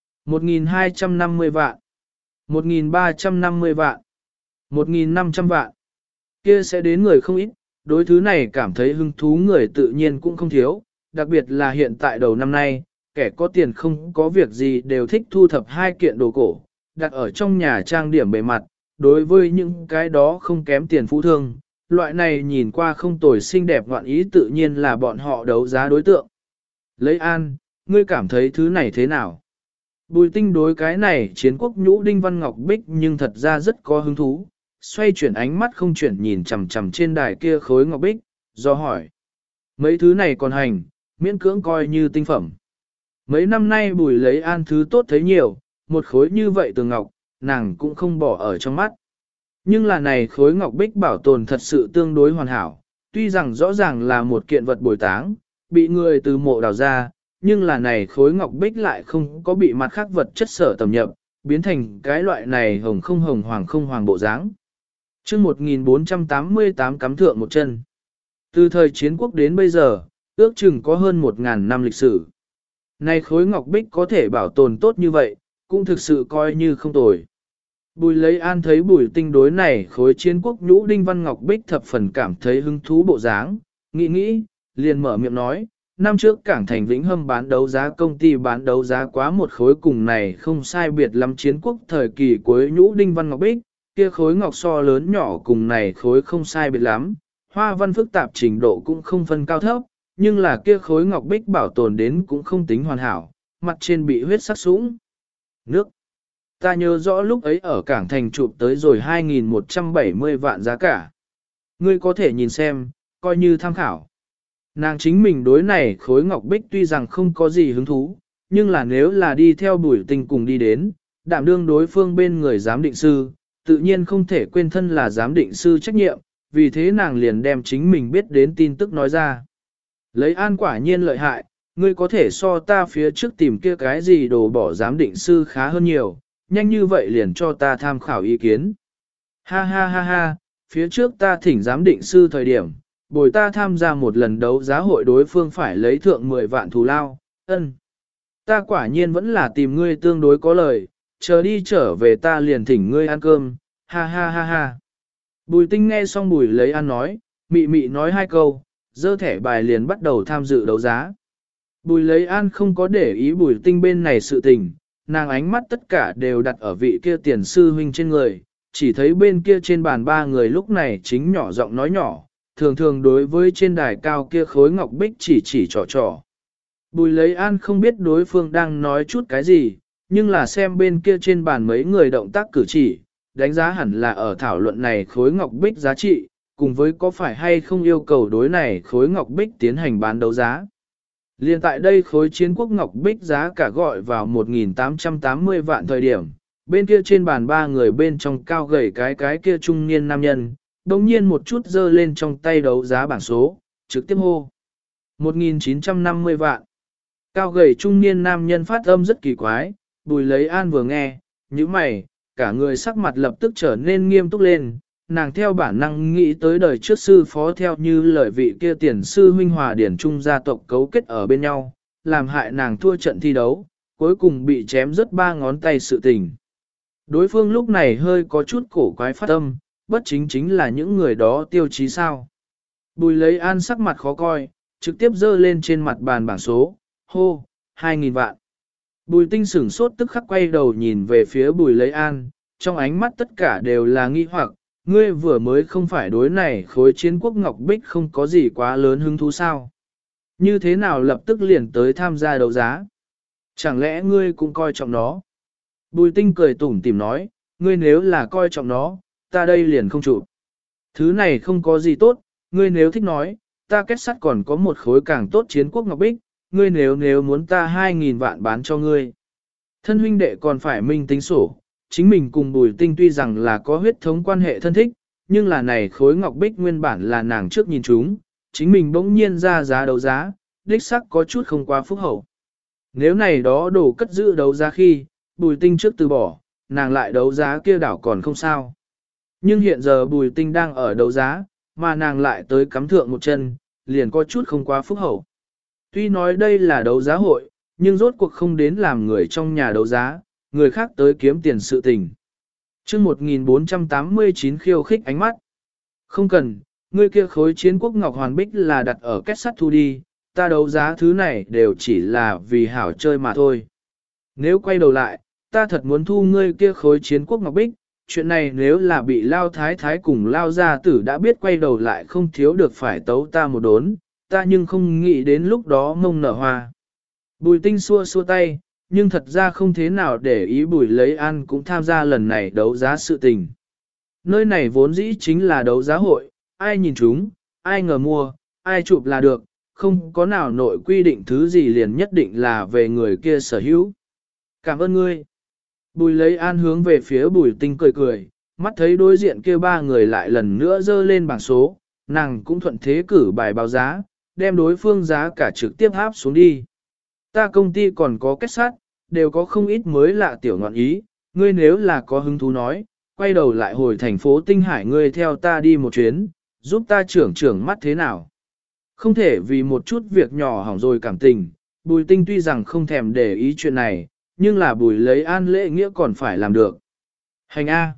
1.250 vạn, 1.350 vạn, 1.500 vạn. Kia sẽ đến người không ít, đối thứ này cảm thấy hứng thú người tự nhiên cũng không thiếu, đặc biệt là hiện tại đầu năm nay, kẻ có tiền không có việc gì đều thích thu thập hai kiện đồ cổ, đặt ở trong nhà trang điểm bề mặt, đối với những cái đó không kém tiền phú thương, loại này nhìn qua không tồi xinh đẹp ngoạn ý tự nhiên là bọn họ đấu giá đối tượng. Lấy An, ngươi cảm thấy thứ này thế nào? Bùi Tinh đối cái này chiến quốc nhũ đinh văn ngọc bích nhưng thật ra rất có hứng thú, xoay chuyển ánh mắt không chuyển nhìn chằm chằm trên đài kia khối ngọc bích, do hỏi. Mấy thứ này còn hành, miễn cưỡng coi như tinh phẩm. Mấy năm nay Bùi lấy An thứ tốt thấy nhiều, một khối như vậy từ ngọc, nàng cũng không bỏ ở trong mắt. Nhưng là này khối ngọc bích bảo tồn thật sự tương đối hoàn hảo, tuy rằng rõ ràng là một kiện vật bồi táng, bị người từ mộ đào ra, nhưng là này khối ngọc bích lại không có bị mặt khác vật chất sở tầm nhập, biến thành cái loại này hồng không hoàng bộ dáng. Chương 1488 cắm thượng một chân. Từ thời chiến quốc đến bây giờ, ước chừng có hơn 1000 năm lịch sử. Này khối ngọc bích có thể bảo tồn tốt như vậy, cũng thực sự coi như không tồi. Bùi lấy An thấy Bùi Tinh đối này khối chiến quốc nhũ đinh văn ngọc bích thập phần cảm thấy hứng thú bộ dáng, nghĩ, liền mở miệng nói, năm trước Cảng Thành Vĩnh Hâm bán đấu giá công ty bán đấu giá quá một khối cùng này không sai biệt lắm chiến quốc thời kỳ cuối nhũ đinh văn ngọc bích, kia khối ngọc so lớn nhỏ cùng này khối không sai biệt lắm, hoa văn phức tạp trình độ cũng không phân cao thấp, nhưng là kia khối ngọc bích bảo tồn đến cũng không tính hoàn hảo, mặt trên bị huyết sắc sũng. Nước. Ta nhớ rõ lúc ấy ở Cảng Thành chụp tới rồi 2.170 vạn giá cả. Ngươi có thể nhìn xem, coi như tham khảo. Nàng chính mình đối này khối ngọc bích tuy rằng không có gì hứng thú, nhưng là nếu là đi theo Bùi Tinh cùng đi đến, đảm đương đối phương bên người giám định sư, tự nhiên không thể quên thân là giám định sư trách nhiệm, vì thế nàng liền đem chính mình biết đến tin tức nói ra. Lấy An quả nhiên lợi hại, ngươi có thể so ta phía trước tìm kia cái gì đồ bỏ giám định sư khá hơn nhiều, nhanh như vậy liền cho ta tham khảo ý kiến. Ha ha ha ha, phía trước ta thỉnh giám định sư thời điểm, bồi ta tham gia một lần đấu giá hội đối phương phải lấy thượng 10 vạn thù lao, ta quả nhiên vẫn là tìm ngươi tương đối có lời, chờ đi trở về ta liền thỉnh ngươi ăn cơm, ha ha ha ha. Bùi Tinh nghe xong Bùi lấy An nói, mị mị nói hai câu, dơ thẻ bài liền bắt đầu tham dự đấu giá. Bùi lấy An không có để ý Bùi Tinh bên này sự tình, nàng ánh mắt tất cả đều đặt ở vị kia tiền sư huynh trên người, chỉ thấy bên kia trên bàn ba người lúc này chính nhỏ giọng nói nhỏ, thường thường đối với trên đài cao kia khối ngọc bích chỉ trò. Bùi lấy An không biết đối phương đang nói chút cái gì, nhưng là xem bên kia trên bàn mấy người động tác cử chỉ, đánh giá hẳn là ở thảo luận này khối ngọc bích giá trị, cùng với có phải hay không yêu cầu đối này khối ngọc bích tiến hành bán đấu giá. Liên tại đây khối chiến quốc ngọc bích giá cả gọi vào 1.880 vạn thời điểm, bên kia trên bàn ba người bên trong cao gầy cái kia trung niên nam nhân, đồng nhiên một chút dơ lên trong tay đấu giá bảng số, trực tiếp hô. 1.950 vạn. Cao gầy trung niên nam nhân phát âm rất kỳ quái, Bùi lấy An vừa nghe, như mày, cả người sắc mặt lập tức trở nên nghiêm túc lên, nàng theo bản năng nghĩ tới đời trước sư phó theo như lời vị kia tiền sư huynh hòa điển trung gia tộc cấu kết ở bên nhau, làm hại nàng thua trận thi đấu, cuối cùng bị chém rớt 3 ngón tay sự tình. Đối phương lúc này hơi có chút cổ quái phát âm, bất chính là những người đó tiêu chí sao. Bùi lấy An sắc mặt khó coi, trực tiếp dơ lên trên mặt bàn bảng số, hô, 2.000 vạn. Bùi Tinh sửng sốt tức khắc quay đầu nhìn về phía Bùi lấy An, trong ánh mắt tất cả đều là nghi hoặc, ngươi vừa mới không phải đối này khối chiến quốc ngọc bích không có gì quá lớn hứng thú sao. Như thế nào lập tức liền tới tham gia đấu giá? Chẳng lẽ ngươi cũng coi trọng nó? Bùi Tinh cười tủm tỉm nói, ngươi nếu là coi trọng nó, ta đây liền không chụp. Thứ này không có gì tốt, ngươi nếu thích nói, ta kết sắt còn có một khối càng tốt chiến quốc ngọc bích, ngươi nếu muốn ta 2.000 vạn bán cho ngươi. Thân huynh đệ còn phải minh tính sổ, chính mình cùng Bùi Tinh tuy rằng là có huyết thống quan hệ thân thích, nhưng là này khối ngọc bích nguyên bản là nàng trước nhìn chúng, chính mình bỗng nhiên ra giá đấu giá, đích sắc có chút không quá phúc hậu. Nếu này đó đồ cất giữ đấu giá khi, Bùi Tinh trước từ bỏ, nàng lại đấu giá kia đảo còn không sao. Nhưng hiện giờ Bùi Tinh đang ở đấu giá, mà nàng lại tới cắm thượng một chân, liền có chút không quá phúc hậu. Tuy nói đây là đấu giá hội, nhưng rốt cuộc không đến làm người trong nhà đấu giá, người khác tới kiếm tiền sự tình. Chương 1489 khiêu khích ánh mắt. Không cần, ngươi kia khối chiến quốc ngọc hoàn bích là đặt ở kết sắt thu đi, ta đấu giá thứ này đều chỉ là vì hảo chơi mà thôi. Nếu quay đầu lại, ta thật muốn thu ngươi kia khối chiến quốc ngọc bích, chuyện này nếu là bị Lao Thái Thái cùng Lao Gia Tử đã biết quay đầu lại không thiếu được phải tấu ta một đốn, ta nhưng không nghĩ đến lúc đó mông nở hoa. Bùi Tinh xua xua tay, nhưng thật ra không thế nào để ý Bùi Lấy An cũng tham gia lần này đấu giá sự tình. Nơi này vốn dĩ chính là đấu giá hội, ai nhìn chúng, ai ngờ mua, ai chụp là được, không có nào nội quy định thứ gì liền nhất định là về người kia sở hữu. Cảm ơn ngươi. Bùi Lấy An hướng về phía Bùi Tinh cười cười, mắt thấy đối diện kia ba người lại lần nữa dơ lên bảng số, nàng cũng thuận thế cử bài báo giá, đem đối phương giá cả trực tiếp áp xuống đi. Ta công ty còn có kết sắt, đều có không ít mới lạ tiểu ngọn ý, ngươi nếu là có hứng thú nói, quay đầu lại hồi thành phố Tinh Hải ngươi theo ta đi một chuyến, giúp ta trưởng mắt thế nào. Không thể vì một chút việc nhỏ hỏng rồi cảm tình, Bùi Tinh tuy rằng không thèm để ý chuyện này, nhưng là Bùi Lấy An lễ nghĩa còn phải làm được. Hành A.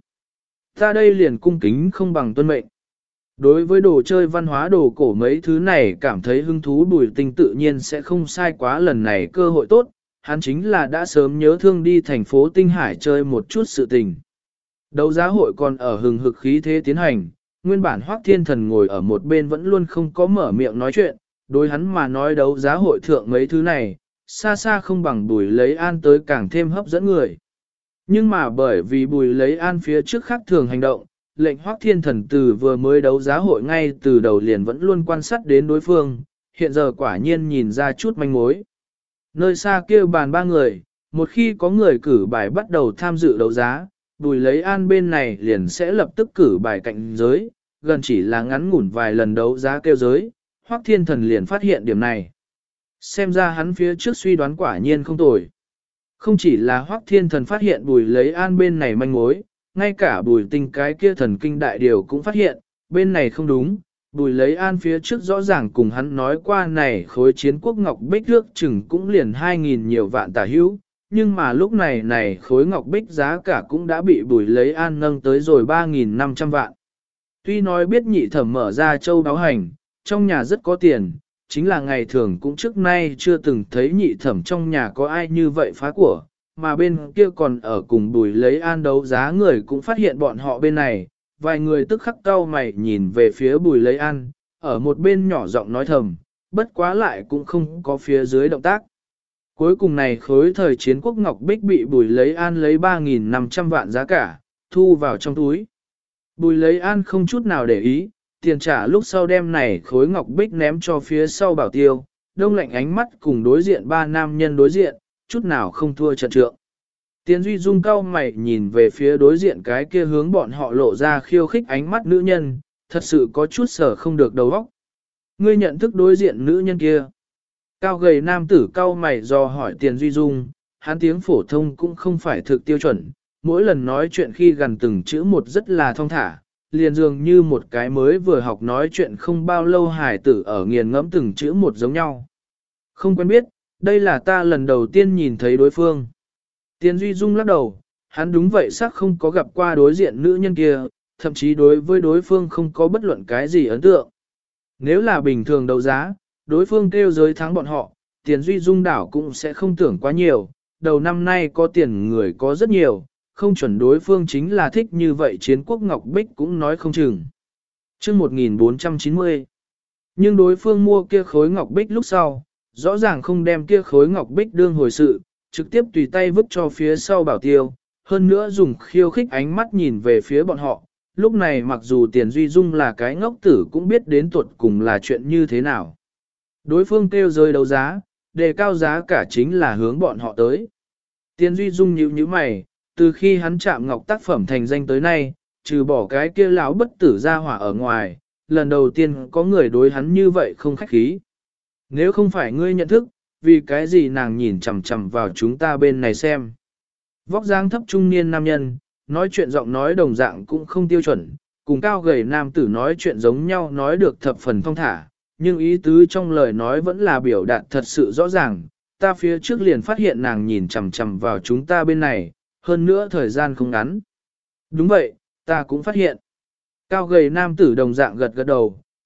Ta đây liền cung kính không bằng tuân mệnh. Đối với đồ chơi văn hóa đồ cổ mấy thứ này cảm thấy hứng thú Bùi Tinh tự nhiên sẽ không sai quá lần này cơ hội tốt, hắn chính là đã sớm nhớ thương đi thành phố Tinh Hải chơi một chút sự tình. Đấu giá hội còn ở hừng hực khí thế tiến hành, nguyên bản Hoắc Thiên Thần ngồi ở một bên vẫn luôn không có mở miệng nói chuyện, đối hắn mà nói đấu giá hội thượng mấy thứ này, xa xa không bằng Bùi Lấy An tới càng thêm hấp dẫn người. Nhưng mà bởi vì Bùi Lấy An phía trước khác thường hành động, lệnh Hoắc Thiên Thần từ vừa mới đấu giá hội ngay từ đầu liền vẫn luôn quan sát đến đối phương, hiện giờ quả nhiên nhìn ra chút manh mối. Nơi xa kia bàn ba người, một khi có người cử bài bắt đầu tham dự đấu giá, Bùi Lấy An bên này liền sẽ lập tức cử bài cạnh giới, gần chỉ là ngắn ngủn vài lần đấu giá kêu giới, Hoắc Thiên Thần liền phát hiện điểm này. Xem ra hắn phía trước suy đoán quả nhiên không tồi. Không chỉ là Hoắc Thiên Thần phát hiện Bùi Lấy An bên này manh mối, ngay cả Bùi Tinh cái kia thần kinh đại điều cũng phát hiện, bên này không đúng. Bùi Lấy An phía trước rõ ràng cùng hắn nói qua này khối chiến quốc ngọc bích nước chừng cũng liền 2.000 nhiều vạn tả hữu, nhưng mà lúc này khối ngọc bích giá cả cũng đã bị Bùi Lấy An nâng tới rồi 3.500 vạn. Tuy nói biết nhị thẩm mở ra châu đáo hành, trong nhà rất có tiền, chính là ngày thường cũng trước nay chưa từng thấy nhị thẩm trong nhà có ai như vậy phá của, mà bên kia còn ở cùng Bùi Lấy An đấu giá người cũng phát hiện bọn họ bên này, vài người tức khắc cau mày nhìn về phía Bùi Lấy An, ở một bên nhỏ giọng nói thầm, bất quá lại cũng không có phía dưới động tác. Cuối cùng này khối thời chiến quốc ngọc bích bị Bùi Lấy An lấy 3.500 vạn giá cả, thu vào trong túi. Bùi Lấy An không chút nào để ý, tiền trả lúc sau đem này khối ngọc bích ném cho phía sau Bảo Tiêu, đông lạnh ánh mắt cùng đối diện ba nam nhân đối diện, chút nào không thua trận trượng. Tiền Duy Dung cau mày nhìn về phía đối diện cái kia hướng bọn họ lộ ra khiêu khích ánh mắt nữ nhân, thật sự có chút sở không được đầu óc. Ngươi nhận thức đối diện nữ nhân kia. Cao gầy nam tử cau mày do hỏi Tiền Duy Dung, hắn tiếng phổ thông cũng không phải thực tiêu chuẩn, mỗi lần nói chuyện khi gần từng chữ một rất là thong thả, liền dường như một cái mới vừa học nói chuyện không bao lâu hài tử ở nghiền ngẫm từng chữ một giống nhau. Không quen biết, đây là ta lần đầu tiên nhìn thấy đối phương. Tiền Duy Dung lắc đầu, hắn đúng vậy xác không có gặp qua đối diện nữ nhân kia, thậm chí đối với đối phương không có bất luận cái gì ấn tượng. Nếu là bình thường đấu giá, đối phương kêu giới thắng bọn họ, Tiền Duy Dung đảo cũng sẽ không tưởng quá nhiều, đầu năm nay có tiền người có rất nhiều, không chuẩn đối phương chính là thích như vậy chiến quốc ngọc bích cũng nói không chừng. Chương 1490. Nhưng đối phương mua kia khối ngọc bích lúc sau, rõ ràng không đem kia khối ngọc bích đương hồi sự, trực tiếp tùy tay vứt cho phía sau Bảo Tiêu, hơn nữa dùng khiêu khích ánh mắt nhìn về phía bọn họ. Lúc này mặc dù Tiền Duy Dung là cái ngốc tử cũng biết đến tuột cùng là chuyện như thế nào. Đối phương kêu rơi đấu giá, đề cao giá cả chính là hướng bọn họ tới. Tiền Duy Dung nhíu mày, từ khi hắn chạm ngọc tác phẩm thành danh tới nay, trừ bỏ cái kia lão bất tử ra hỏa ở ngoài, lần đầu tiên có người đối hắn như vậy không khách khí. Nếu không phải ngươi nhận thức, vì cái gì nàng nhìn chằm chằm vào chúng ta bên này xem. Vóc dáng thấp trung niên nam nhân, nói chuyện giọng nói đồng dạng cũng không tiêu chuẩn, cùng cao gầy nam tử nói chuyện giống nhau nói được thập phần thong thả, nhưng ý tứ trong lời nói vẫn là biểu đạt thật sự rõ ràng. Ta phía trước liền phát hiện nàng nhìn chằm chằm vào chúng ta bên này, hơn nữa thời gian không ngắn. Đúng vậy, ta cũng phát hiện. Cao gầy nam tử đồng dạng gật gật đầu,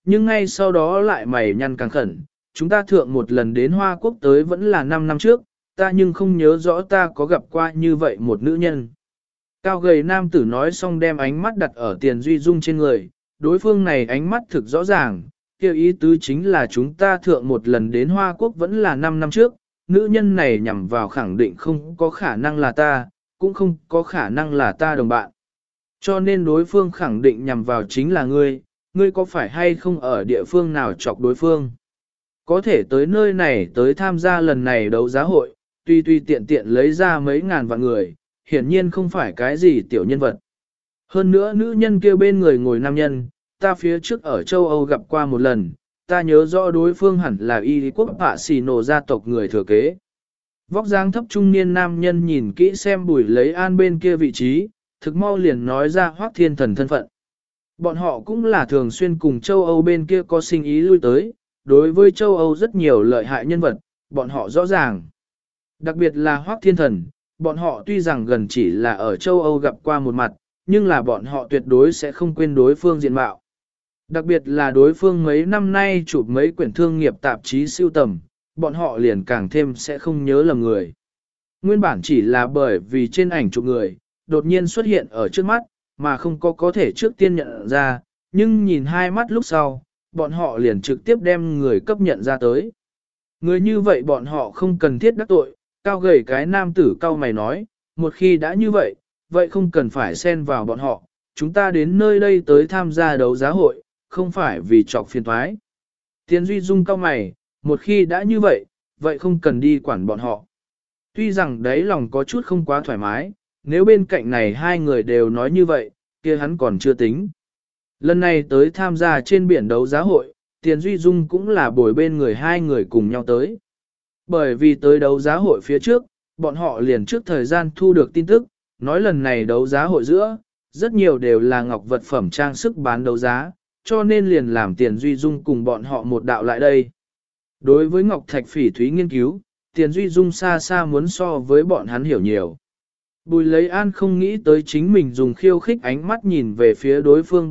nhưng ngay sau đó lại mày nhăn càng khẩn, chúng ta thượng một lần đến Hoa Quốc tới vẫn là 5 năm trước, ta nhưng không nhớ rõ ta có gặp qua như vậy một nữ nhân. Cao gầy nam tử nói xong đem ánh mắt đặt ở Tiền Duy Dung trên người, đối phương này ánh mắt thực rõ ràng, kêu ý tứ chính là chúng ta thượng một lần đến Hoa Quốc vẫn là 5 năm trước, nữ nhân này nhằm vào khẳng định không có khả năng là ta, cũng không có khả năng là ta đồng bạn. Cho nên đối phương khẳng định nhằm vào chính là ngươi có phải hay không ở địa phương nào chọc đối phương. Có thể tới nơi này tới tham gia lần này đấu giá hội, tuy tiện tiện lấy ra mấy ngàn vạn người, hiển nhiên không phải cái gì tiểu nhân vật. Hơn nữa nữ nhân kia bên người ngồi nam nhân, ta phía trước ở châu Âu gặp qua một lần, ta nhớ rõ đối phương hẳn là y quốc Pạ Xì Nổ gia tộc người thừa kế. Vóc dáng thấp trung niên nam nhân nhìn kỹ xem Bùi Lấy An bên kia vị trí, thực mau liền nói ra Hoắc Thiên Thần thân phận. Bọn họ cũng là thường xuyên cùng châu Âu bên kia có sinh ý lui tới, đối với châu Âu rất nhiều lợi hại nhân vật, bọn họ rõ ràng. Đặc biệt là Hoắc Thiên Thần, bọn họ tuy rằng gần chỉ là ở châu Âu gặp qua một mặt, nhưng là bọn họ tuyệt đối sẽ không quên đối phương diện mạo. Đặc biệt là đối phương mấy năm nay chụp mấy quyển thương nghiệp tạp chí siêu tầm, bọn họ liền càng thêm sẽ không nhớ lầm người. Nguyên bản chỉ là bởi vì trên ảnh chụp người, đột nhiên xuất hiện ở trước mắt, mà không có thể trước tiên nhận ra, nhưng nhìn hai mắt lúc sau, bọn họ liền trực tiếp đem người cấp nhận ra tới. Người như vậy bọn họ không cần thiết đắc tội, cao gầy cái nam tử cao mày nói, một khi đã như vậy, vậy không cần phải xen vào bọn họ, chúng ta đến nơi đây tới tham gia đấu giá hội, không phải vì trọc phiền thoái. Tiền Duy Dung cao mày, một khi đã như vậy, vậy không cần đi quản bọn họ. Tuy rằng đấy lòng có chút không quá thoải mái, nếu bên cạnh này hai người đều nói như vậy, kia hắn còn chưa tính. Lần này tới tham gia trên biển đấu giá hội, Tiền Duy Dung cũng là bồi bên người hai người cùng nhau tới. Bởi vì tới đấu giá hội phía trước, bọn họ liền trước thời gian thu được tin tức, nói lần này đấu giá hội giữa, rất nhiều đều là ngọc vật phẩm trang sức bán đấu giá, cho nên liền làm Tiền Duy Dung cùng bọn họ một đạo lại đây. Đối với Ngọc Thạch Phỉ Thúy nghiên cứu, Tiền Duy Dung xa xa muốn so với bọn hắn hiểu nhiều. Bùi Lấy An không nghĩ tới chính mình dùng khiêu khích ánh mắt nhìn về phía đối phương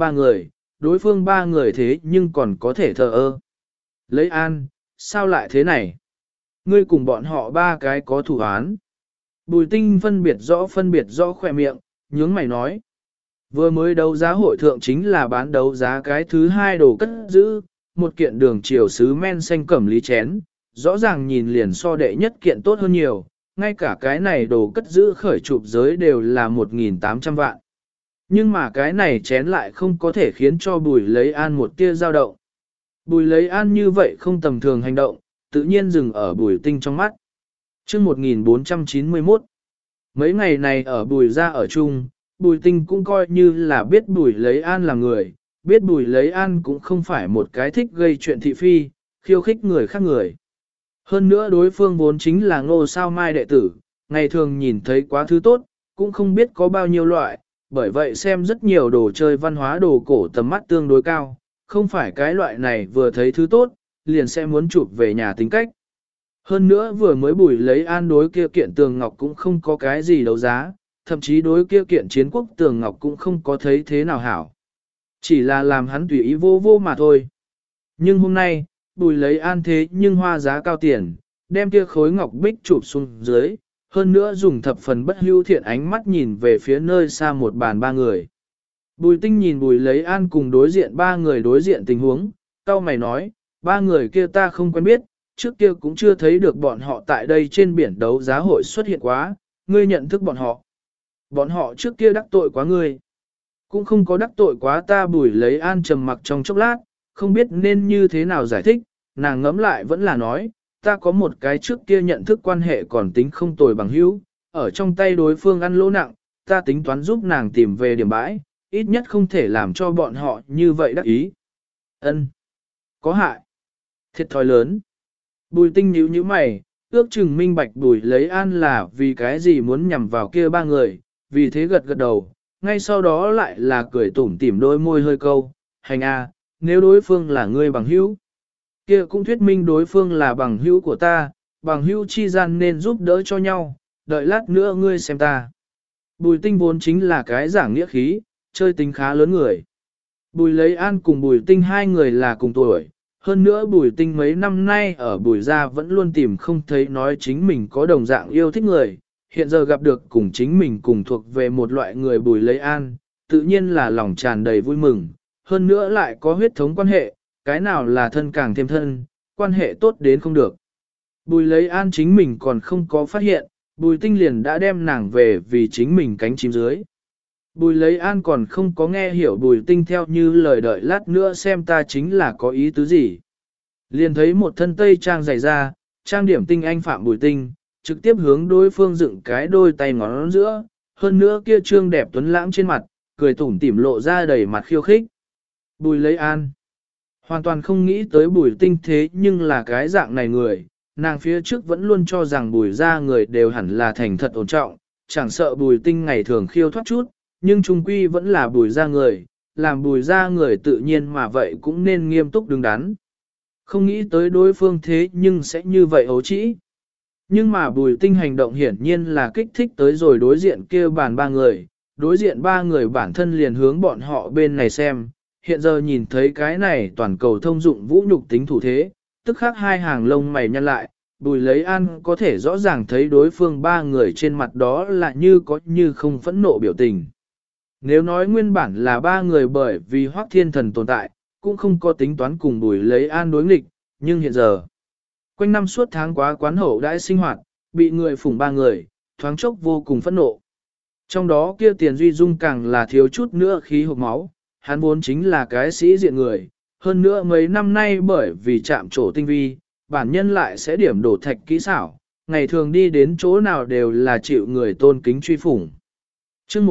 ba người thế nhưng còn có thể thờ ơ. Lấy An, sao lại thế này? Ngươi cùng bọn họ ba cái có thủ án. Bùi Tinh phân biệt rõ khỏe miệng, nhướng mày nói. Vừa mới đấu giá hội thượng chính là bán đấu giá cái thứ hai đồ cất giữ, một kiện đường chiều sứ men xanh cẩm lý chén, rõ ràng nhìn liền so đệ nhất kiện tốt hơn nhiều, ngay cả cái này đồ cất giữ khởi chụp giới đều là 1.800 vạn. Nhưng mà cái này chén lại không có thể khiến cho Bùi Lấy An một tia dao động. Bùi Lấy An như vậy không tầm thường hành động, tự nhiên dừng ở Bùi Tinh trong mắt. Chương 1491 mấy ngày này ở Bùi gia ở chung, Bùi Tinh cũng coi như là biết Bùi Lấy An là người, biết Bùi Lấy An cũng không phải một cái thích gây chuyện thị phi, khiêu khích người khác người. Hơn nữa đối phương vốn chính là Ngô Sao Mai đệ tử, ngày thường nhìn thấy quá thứ tốt, cũng không biết có bao nhiêu loại, bởi vậy xem rất nhiều đồ chơi văn hóa đồ cổ tầm mắt tương đối cao, không phải cái loại này vừa thấy thứ tốt, liền sẽ muốn chụp về nhà tính cách. Hơn nữa vừa mới Bùi Lấy An đối kia kiện tường ngọc cũng không có cái gì đấu giá, thậm chí đối kia kiện chiến quốc tường ngọc cũng không có thấy thế nào hảo. Chỉ là làm hắn tùy ý vô vô mà thôi. Nhưng hôm nay, Bùi Lấy An thế nhưng hoa giá cao tiền, đem kia khối ngọc bích chụp xuống dưới, hơn nữa dùng thập phần bất hưu thiện ánh mắt nhìn về phía nơi xa một bàn ba người. Bùi Tinh nhìn Bùi Lấy An cùng đối diện ba người đối diện tình huống, cau mày nói, ba người kia ta không quen biết, trước kia cũng chưa thấy được bọn họ tại đây trên biển đấu giá hội xuất hiện quá, ngươi nhận thức bọn họ. Bọn họ trước kia đắc tội quá ngươi, cũng không có đắc tội quá ta. Bùi Lấy An trầm mặc trong chốc lát, không biết nên như thế nào giải thích, nàng ngẫm lại vẫn là nói, ta có một cái trước kia nhận thức quan hệ còn tính không tồi bằng hữu, ở trong tay đối phương ăn lỗ nặng, ta tính toán giúp nàng tìm về điểm bãi, ít nhất không thể làm cho bọn họ như vậy đắc ý. Ân, có hại, thiệt thòi lớn. Bùi Tinh nhíu nhíu mày, ước chừng minh bạch Bùi Lấy An là vì cái gì muốn nhằm vào kia ba người, vì thế gật gật đầu, ngay sau đó lại là cười tủm tỉm đôi môi hơi câu, hành a, nếu đối phương là ngươi bằng hữu, kia cũng thuyết minh đối phương là bằng hữu của ta, bằng hữu chi gian nên giúp đỡ cho nhau, đợi lát nữa ngươi xem ta. Bùi Tinh vốn chính là cái giảng nghĩa khí, chơi tính khá lớn người. Bùi Lấy An cùng Bùi Tinh hai người là cùng tuổi, hơn nữa Bùi Tinh mấy năm nay ở Bùi gia vẫn luôn tìm không thấy nói chính mình có đồng dạng yêu thích người, hiện giờ gặp được cùng chính mình cùng thuộc về một loại người Bùi Lấy An, tự nhiên là lòng tràn đầy vui mừng, hơn nữa lại có huyết thống quan hệ, cái nào là thân càng thêm thân, quan hệ tốt đến không được. Bùi Lấy An chính mình còn không có phát hiện, Bùi Tinh liền đã đem nàng về vì chính mình cánh chim dưới. Bùi Lấy An còn không có nghe hiểu Bùi Tinh theo như lời đợi lát nữa xem ta chính là có ý tứ gì. Liền thấy một thân tây trang dày ra, trang điểm tinh anh phạm Bùi Tinh, trực tiếp hướng đối phương dựng cái đôi tay ngón giữa, hơn nữa kia trương đẹp tuấn lãng trên mặt, cười tủm tỉm lộ ra đầy mặt khiêu khích. Bùi Lấy An hoàn toàn không nghĩ tới Bùi Tinh thế nhưng là cái dạng này người, nàng phía trước vẫn luôn cho rằng Bùi gia người đều hẳn là thành thật ổn trọng, chẳng sợ Bùi Tinh ngày thường khiêu thoát chút, nhưng trung quy vẫn là Bùi gia người, làm Bùi gia người tự nhiên mà vậy cũng nên nghiêm túc đứng đắn. Không nghĩ tới đối phương thế nhưng sẽ như vậy ấu trĩ. Nhưng mà Bùi Tinh hành động hiển nhiên là kích thích tới rồi đối diện kia bàn ba người, đối diện ba người bản thân liền hướng bọn họ bên này xem, hiện giờ nhìn thấy cái này toàn cầu thông dụng vũ nhục tính thủ thế, tức khắc hai hàng lông mày nhăn lại, Bùi Lấy An có thể rõ ràng thấy đối phương ba người trên mặt đó là như có như không phẫn nộ biểu tình. Nếu nói nguyên bản là ba người bởi vì Hoắc Thiên Thần tồn tại, cũng không có tính toán cùng Bùi Lấy An đối nghịch, nhưng hiện giờ, quanh năm suốt tháng quá quán hậu đãi sinh hoạt, bị người phủng ba người, thoáng chốc vô cùng phẫn nộ. Trong đó kia Tiền Duy Dung càng là thiếu chút nữa khí hộc máu, hắn vốn chính là cái sĩ diện người, hơn nữa mấy năm nay bởi vì chạm trổ tinh vi, bản nhân lại sẽ điểm đổ thạch kỹ xảo, ngày thường đi đến chỗ nào đều là chịu người tôn kính truy phủng. Chương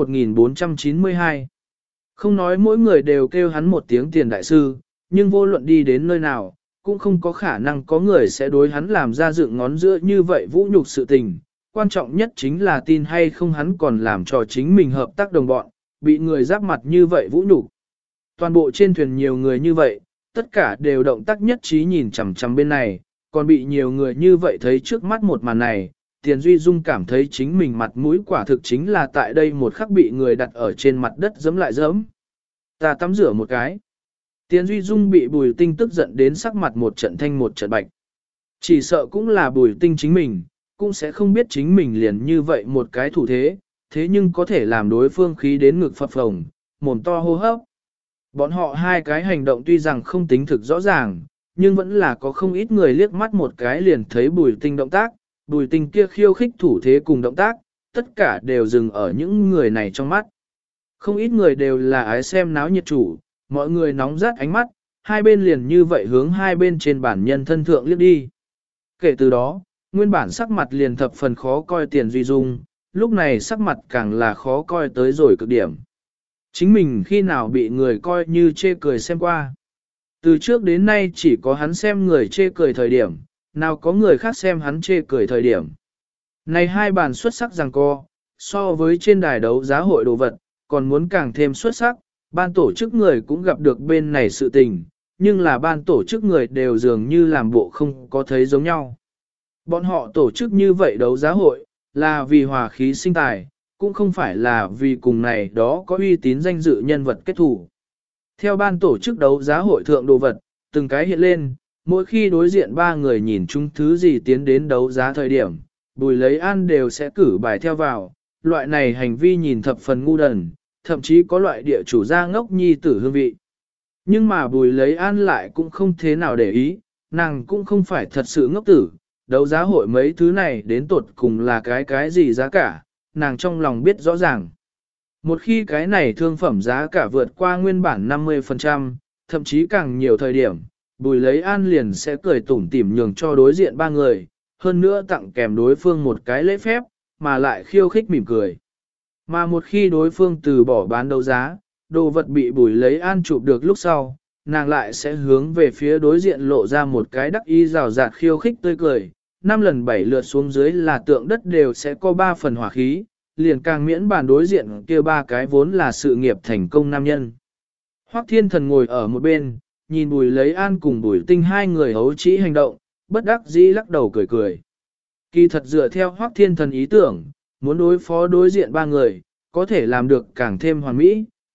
1492 không nói mỗi người đều kêu hắn một tiếng Tiền đại sư, nhưng vô luận đi đến nơi nào, cũng không có khả năng có người sẽ đối hắn làm ra dựng ngón giữa như vậy vũ nhục sự tình. Quan trọng nhất chính là tin hay không hắn còn làm cho chính mình hợp tác đồng bọn, bị người giáp mặt như vậy vũ nhục. Toàn bộ trên thuyền nhiều người như vậy, tất cả đều động tác nhất trí nhìn chằm chằm bên này, còn bị nhiều người như vậy thấy trước mắt một màn này, Tiền Duy Dung cảm thấy chính mình mặt mũi quả thực chính là tại đây một khắc bị người đặt ở trên mặt đất giẫm lại giẫm. Ta tắm rửa một cái. Tiền Duy Dung bị Bùi Tinh tức giận đến sắc mặt một trận thanh một trận bạch. Chỉ sợ cũng là Bùi Tinh chính mình, cũng sẽ không biết chính mình liền như vậy một cái thủ thế, thế nhưng có thể làm đối phương khí đến ngực phập phồng, mồm to hô hấp. Bọn họ hai cái hành động tuy rằng không tính thực rõ ràng, nhưng vẫn là có không ít người liếc mắt một cái liền thấy Bùi Tinh động tác, Bùi Tinh kia khiêu khích thủ thế cùng động tác, tất cả đều dừng ở những người này trong mắt. Không ít người đều là ái xem náo nhiệt chủ, mọi người nóng rát ánh mắt, hai bên liền như vậy hướng hai bên trên bản nhân thân thượng liếc đi. Kể từ đó, nguyên bản sắc mặt liền thập phần khó coi Tiền Duy Dung, lúc này sắc mặt càng là khó coi tới rồi cực điểm. Chính mình khi nào bị người coi như chê cười xem qua. Từ trước đến nay chỉ có hắn xem người chê cười thời điểm, nào có người khác xem hắn chê cười thời điểm. Này hai bàn xuất sắc giằng co, so với trên đài đấu giá hội đồ vật, còn muốn càng thêm xuất sắc, ban tổ chức người cũng gặp được bên này sự tình, nhưng là ban tổ chức người đều dường như làm bộ không có thấy giống nhau. Bọn họ tổ chức như vậy đấu giá hội, là vì hòa khí sinh tài, cũng không phải là vì cùng này đó có uy tín danh dự nhân vật kết thủ. Theo ban tổ chức đấu giá hội thượng đồ vật, từng cái hiện lên, mỗi khi đối diện ba người nhìn chung thứ gì tiến đến đấu giá thời điểm, Bùi Lấy An đều sẽ cử bài theo vào, loại này hành vi nhìn thập phần ngu đần, thậm chí có loại địa chủ gia ngốc nhi tử hương vị. Nhưng mà Bùi Lấy An lại cũng không thế nào để ý, nàng cũng không phải thật sự ngốc tử, đấu giá hội mấy thứ này đến tột cùng là cái gì giá cả, nàng trong lòng biết rõ ràng. Một khi cái này thương phẩm giá cả vượt qua nguyên bản 50%, thậm chí càng nhiều thời điểm, Bùi Lấy An liền sẽ cười tủm tỉm nhường cho đối diện ba người, hơn nữa tặng kèm đối phương một cái lễ phép, mà lại khiêu khích mỉm cười. Mà một khi đối phương từ bỏ bán đấu giá, đồ vật bị Bùi Lấy An chụp được lúc sau, nàng lại sẽ hướng về phía đối diện lộ ra một cái đắc ý rào rạt khiêu khích tươi cười, 5 lần 7 lượt xuống dưới là tượng đất đều sẽ có 3 phần hỏa khí, liền càng miễn bàn đối diện kia ba cái vốn là sự nghiệp thành công nam nhân. Hoắc Thiên Thần ngồi ở một bên, nhìn Bùi Lấy An cùng Bùi Tinh hai người hấu trĩ hành động, bất đắc dĩ lắc đầu cười cười. Kỳ thật dựa theo Hoắc Thiên Thần ý tưởng, muốn đối phó đối diện ba người, có thể làm được càng thêm hoàn mỹ,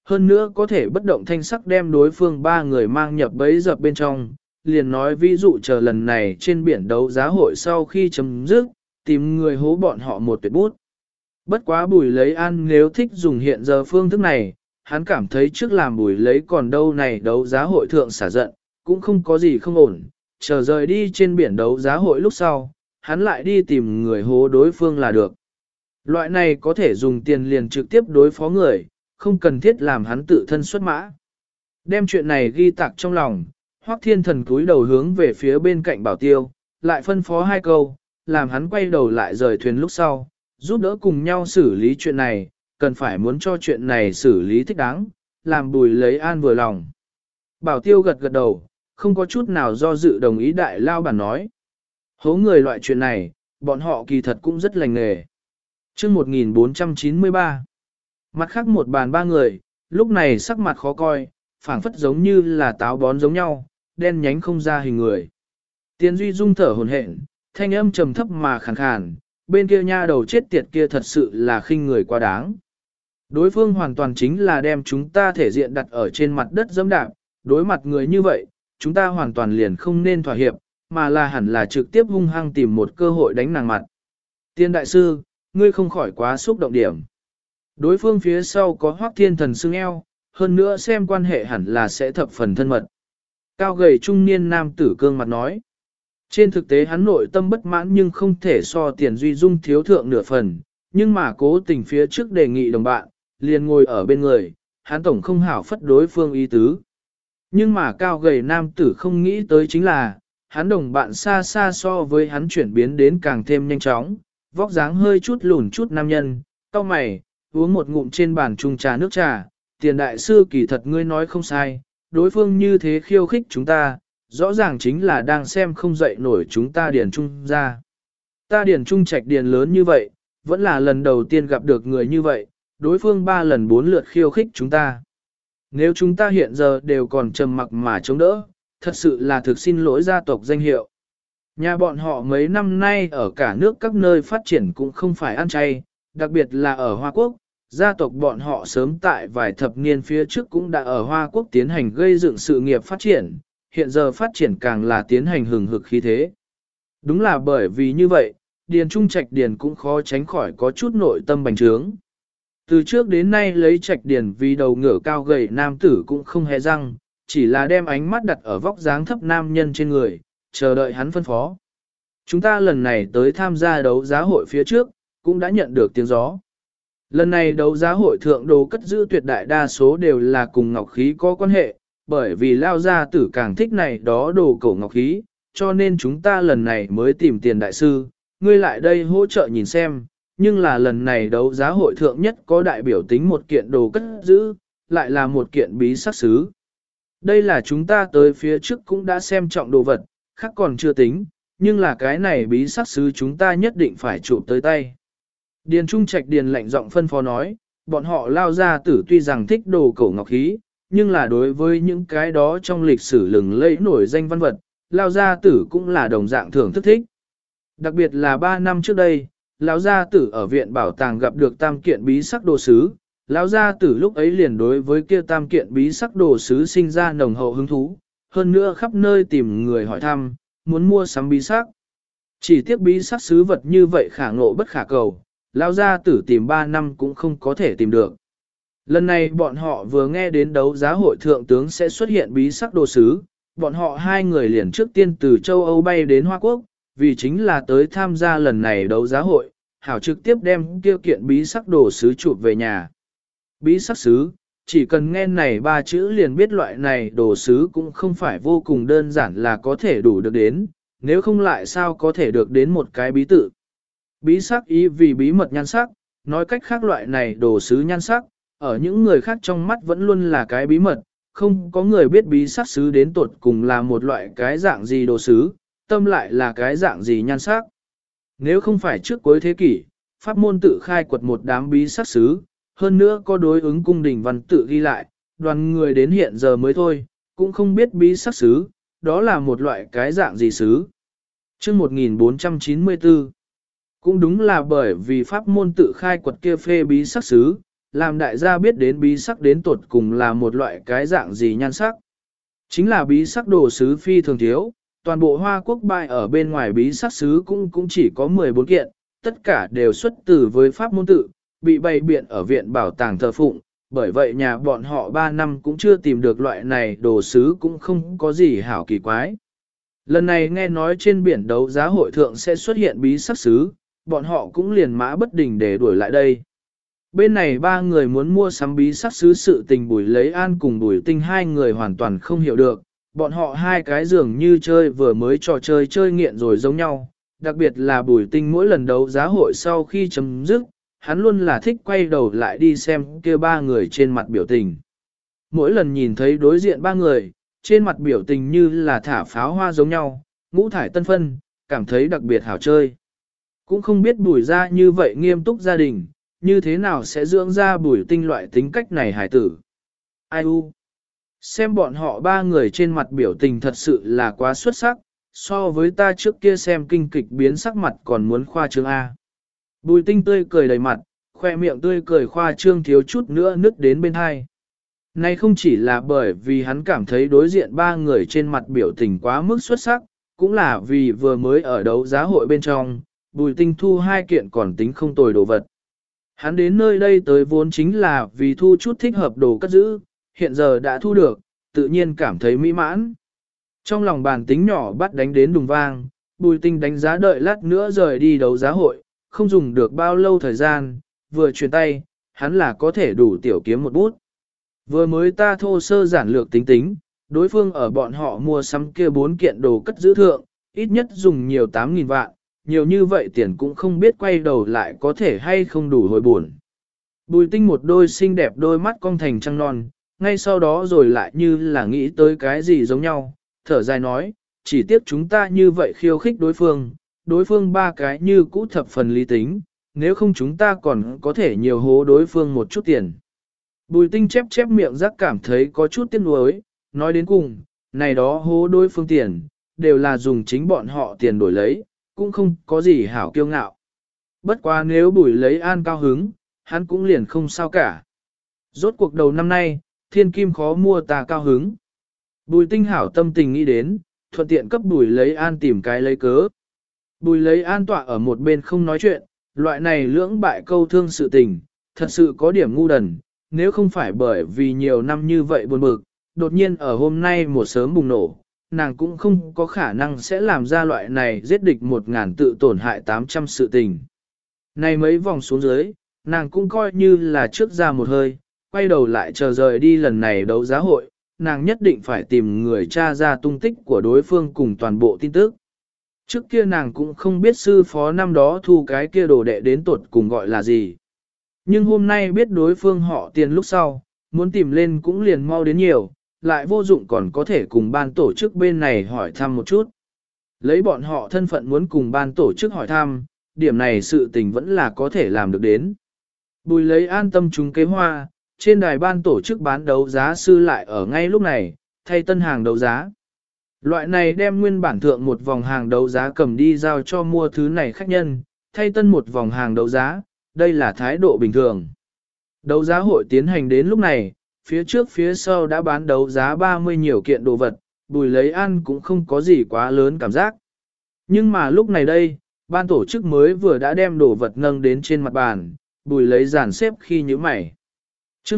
hơn nữa có thể bất động thanh sắc đem đối phương ba người mang nhập bẫy dập bên trong, liền nói ví dụ chờ lần này trên biển đấu giá hội sau khi chấm dứt, tìm người hố bọn họ một tuyệt bút. Bất quá Bùi Lấy An nếu thích dùng hiện giờ phương thức này, hắn cảm thấy trước làm Bùi Lấy còn đâu này đấu giá hội thượng xả giận, cũng không có gì không ổn, chờ rời đi trên biển đấu giá hội lúc sau, hắn lại đi tìm người hố đối phương là được. Loại này có thể dùng tiền liền trực tiếp đối phó người, không cần thiết làm hắn tự thân xuất mã. Đem chuyện này ghi tạc trong lòng, Hoắc Thiên Thần cúi đầu hướng về phía bên cạnh Bảo Tiêu, lại phân phó hai câu, làm hắn quay đầu lại rời thuyền lúc sau, giúp đỡ cùng nhau xử lý chuyện này, cần phải muốn cho chuyện này xử lý thích đáng, làm Bùi Lấy An vừa lòng. Bảo Tiêu gật gật đầu, không có chút nào do dự đồng ý đại lao bản nói. Hố người loại chuyện này, bọn họ kỳ thật cũng rất lành nghề. Chương 1493 Mặt khác một bàn ba người, lúc này sắc mặt khó coi, phảng phất giống như là táo bón giống nhau, đen nhánh không ra hình người. Tiền Duy Dung thở hổn hển, thanh âm trầm thấp mà khàn khàn, bên kia nha đầu chết tiệt kia thật sự là khinh người quá đáng. Đối phương hoàn toàn chính là đem chúng ta thể diện đặt ở trên mặt đất dẫm đạp, đối mặt người như vậy, chúng ta hoàn toàn liền không nên thỏa hiệp, mà là hẳn là trực tiếp hung hăng tìm một cơ hội đánh nàng mặt. Tiên đại sư, ngươi không khỏi quá xúc động điểm. Đối phương phía sau có Hoắc Thiên Thần xưng eo, hơn nữa xem quan hệ hẳn là sẽ thập phần thân mật. Cao gầy trung niên nam tử cương mặt nói. Trên thực tế hắn nội tâm bất mãn nhưng không thể so Tiền Duy Dung thiếu thượng nửa phần, nhưng mà cố tình phía trước đề nghị đồng bạn, liền ngồi ở bên người, hắn tổng không hảo phất đối phương ý tứ. Nhưng mà cao gầy nam tử không nghĩ tới chính là, hắn đồng bạn xa xa so với hắn chuyển biến đến càng thêm nhanh chóng, vóc dáng hơi chút lùn chút nam nhân, cau mày, uống một ngụm trên bàn chung trà nước trà, Tiền đại sư kỳ thật ngươi nói không sai, đối phương như thế khiêu khích chúng ta, rõ ràng chính là đang xem không dậy nổi chúng ta điền trung ra. Ta điền trung trạch điền lớn như vậy, vẫn là lần đầu tiên gặp được người như vậy, đối phương 3 lần 4 lượt khiêu khích chúng ta. Nếu chúng ta hiện giờ đều còn trầm mặc mà chống đỡ, thật sự là thực xin lỗi gia tộc danh hiệu. Nhà bọn họ mấy năm nay ở cả nước các nơi phát triển cũng không phải ăn chay, đặc biệt là ở Hoa Quốc, gia tộc bọn họ sớm tại vài thập niên phía trước cũng đã ở Hoa Quốc tiến hành gây dựng sự nghiệp phát triển, hiện giờ phát triển càng là tiến hành hừng hực khí thế. Đúng là bởi vì như vậy, Điền Trung Trạch Điền cũng khó tránh khỏi có chút nội tâm bành trướng. Từ trước đến nay lấy Trạch Điền vì đầu ngửa cao gầy nam tử cũng không hề răng, chỉ là đem ánh mắt đặt ở vóc dáng thấp nam nhân trên người, chờ đợi hắn phân phó. Chúng ta lần này tới tham gia đấu giá hội phía trước, cũng đã nhận được tiếng gió. Lần này đấu giá hội thượng đồ cất giữ tuyệt đại đa số đều là cùng ngọc khí có quan hệ, bởi vì lao gia tử càng thích này đó đồ cổ ngọc khí, cho nên chúng ta lần này mới tìm Tiền đại sư, ngươi lại đây hỗ trợ nhìn xem, nhưng là lần này đấu giá hội thượng nhất có đại biểu tính một kiện đồ cất giữ, lại là một kiện bí sắc sứ. Đây là chúng ta tới phía trước cũng đã xem trọng đồ vật, khác còn chưa tính, nhưng là cái này bí sắc sứ chúng ta nhất định phải chụp tới tay. Điền Trung Trạch Điền lạnh giọng phân phó nói, bọn họ lao gia tử tuy rằng thích đồ cổ ngọc khí, nhưng là đối với những cái đó trong lịch sử lừng lẫy nổi danh văn vật, lao gia tử cũng là đồng dạng thưởng thức thích. Đặc biệt là 3 năm trước đây, lão gia tử ở viện bảo tàng gặp được tam kiện bí sắc đồ sứ, lão gia tử lúc ấy liền đối với kia tam kiện bí sắc đồ sứ sinh ra nồng hậu hứng thú, hơn nữa khắp nơi tìm người hỏi thăm, muốn mua sắm bí sắc. Chỉ tiếc bí sắc sứ vật như vậy khả ngộ bất khả cầu, lão gia tử tìm 3 năm cũng không có thể tìm được. Lần này bọn họ vừa nghe đến đấu giá hội thượng tướng sẽ xuất hiện bí sắc đồ sứ, bọn họ hai người liền trước tiên từ châu Âu bay đến Hoa Quốc, vì chính là tới tham gia lần này đấu giá hội, hảo trực tiếp đem tiêu kiện bí sắc đồ sứ chụp về nhà. Bí sắc sứ, chỉ cần nghe này 3 chữ liền biết loại này đồ sứ cũng không phải vô cùng đơn giản là có thể đủ được đến, nếu không lại sao có thể được đến một cái bí tự. Bí sắc ý vì bí mật nhan sắc, nói cách khác loại này đồ sứ nhan sắc, ở những người khác trong mắt vẫn luôn là cái bí mật, không có người biết bí sắc sứ đến tột cùng là một loại cái dạng gì đồ sứ, tâm lại là cái dạng gì nhan sắc. Nếu không phải trước cuối thế kỷ, pháp môn tự khai quật một đám bí sắc sứ, hơn nữa có đối ứng cung đình văn tự ghi lại, đoàn người đến hiện giờ mới thôi, cũng không biết bí sắc sứ, đó là một loại cái dạng gì sứ. Chương 1494 cũng đúng là bởi vì pháp môn tự khai quật kia phê bí sắc sứ, làm đại gia biết đến bí sắc đến tuột cùng là một loại cái dạng gì nhan sắc. Chính là bí sắc đồ sứ phi thường thiếu, toàn bộ Hoa Quốc bại ở bên ngoài bí sắc sứ cũng chỉ có 14 kiện, tất cả đều xuất từ với pháp môn tự, bị bày biện ở viện bảo tàng thờ phụng, bởi vậy nhà bọn họ 3 năm cũng chưa tìm được loại này đồ sứ cũng không có gì hảo kỳ quái. Lần này nghe nói trên biển đấu giá hội thượng sẽ xuất hiện bí sắc sứ, bọn họ cũng liền mã bất đình để đuổi lại đây. Bên này ba người muốn mua sắm bí sắc sứ sự tình Bùi Lấy An cùng Bùi Tinh hai người hoàn toàn không hiểu được, bọn họ hai cái dường như chơi vừa mới trò chơi nghiện rồi giống nhau, đặc biệt là Bùi Tinh mỗi lần đấu giá hội sau khi chấm dứt, hắn luôn là thích quay đầu lại đi xem kia ba người trên mặt biểu tình. Mỗi lần nhìn thấy đối diện ba người, trên mặt biểu tình như là thả pháo hoa giống nhau, ngũ thải tân phân, cảm thấy đặc biệt hảo chơi. Cũng không biết Bùi ra như vậy nghiêm túc gia đình, như thế nào sẽ dưỡng ra Bùi Tinh loại tính cách này hải tử. Ai u? Xem bọn họ ba người trên mặt biểu tình thật sự là quá xuất sắc, so với ta trước kia xem kinh kịch biến sắc mặt còn muốn khoa trương A. Bùi Tinh tươi cười đầy mặt, khoe miệng tươi cười khoa trương thiếu chút nữa nứt đến bên hai. Này không chỉ là bởi vì hắn cảm thấy đối diện ba người trên mặt biểu tình quá mức xuất sắc, cũng là vì vừa mới ở đấu giá hội bên trong, Bùi Tinh thu hai kiện còn tính không tồi đồ vật. Hắn đến nơi đây tới vốn chính là vì thu chút thích hợp đồ cất giữ, hiện giờ đã thu được, tự nhiên cảm thấy mỹ mãn. Trong lòng bàn tính nhỏ bắt đánh đến đùng vang, Bùi Tinh đánh giá đợi lát nữa rời đi đấu giá hội, không dùng được bao lâu thời gian, vừa chuyển tay, hắn là có thể đủ tiểu kiếm một bút. Vừa mới ta thô sơ giản lược tính tính, đối phương ở bọn họ mua sắm kia 4 kiện đồ cất giữ thượng, ít nhất dùng nhiều 8.000 vạn, nhiều như vậy tiền cũng không biết quay đầu lại có thể hay không đủ hồi buồn. Bùi Tinh một đôi xinh đẹp đôi mắt cong thành trăng non, ngay sau đó rồi lại như là nghĩ tới cái gì giống nhau, thở dài nói, chỉ tiếc chúng ta như vậy khiêu khích đối phương ba cái như cũ thập phần lý tính, nếu không chúng ta còn có thể nhiều hố đối phương một chút tiền. Bùi Tinh chép miệng rắc cảm thấy có chút tiếc nuối, nói đến cùng, này đó hố đối phương tiền, đều là dùng chính bọn họ tiền đổi lấy, cũng không có gì hảo kiêu ngạo. Bất quá nếu Bùi Lấy An cao hứng, hắn cũng liền không sao cả. Rốt cuộc đầu năm nay, thiên kim khó mua ta cao hứng. Bùi Tinh hảo tâm tình nghĩ đến, thuận tiện cấp Bùi Lấy An tìm cái lấy cớ. Bùi Lấy An tọa ở một bên không nói chuyện, loại này lưỡng bại câu thương sự tình, thật sự có điểm ngu đần, nếu không phải bởi vì nhiều năm như vậy buồn bực, đột nhiên ở hôm nay một sớm bùng nổ, nàng cũng không có khả năng sẽ làm ra loại này giết địch 1.000 tự tổn hại 800 sự tình. Này mấy vòng xuống dưới, nàng cũng coi như là trước ra một hơi, quay đầu lại chờ rời đi lần này đấu giá hội, nàng nhất định phải tìm người tra ra tung tích của đối phương cùng toàn bộ tin tức. Trước kia nàng cũng không biết sư phó năm đó thu cái kia đồ đệ đến tuột cùng gọi là gì. Nhưng hôm nay biết đối phương họ tiền lúc sau, muốn tìm lên cũng liền mau đến nhiều, lại vô dụng còn có thể cùng ban tổ chức bên này hỏi thăm một chút. Lấy bọn họ thân phận muốn cùng ban tổ chức hỏi thăm, điểm này sự tình vẫn là có thể làm được đến. Bùi Lấy An tâm trúng kế hoa, trên đài ban tổ chức bán đấu giá sư lại ở ngay lúc này, thay tân hàng đấu giá. Loại này đem nguyên bản thượng một vòng hàng đấu giá cầm đi giao cho mua thứ này khách nhân, thay tân một vòng hàng đấu giá, đây là thái độ bình thường. Đấu giá hội tiến hành đến lúc này, phía trước phía sau đã bán đấu giá 30 nhiều kiện đồ vật, Bùi Lấy An cũng không có gì quá lớn cảm giác. Nhưng mà lúc này đây, ban tổ chức mới vừa đã đem đồ vật nâng đến trên mặt bàn, Bùi Lấy dàn xếp khi nhíu mày. Chương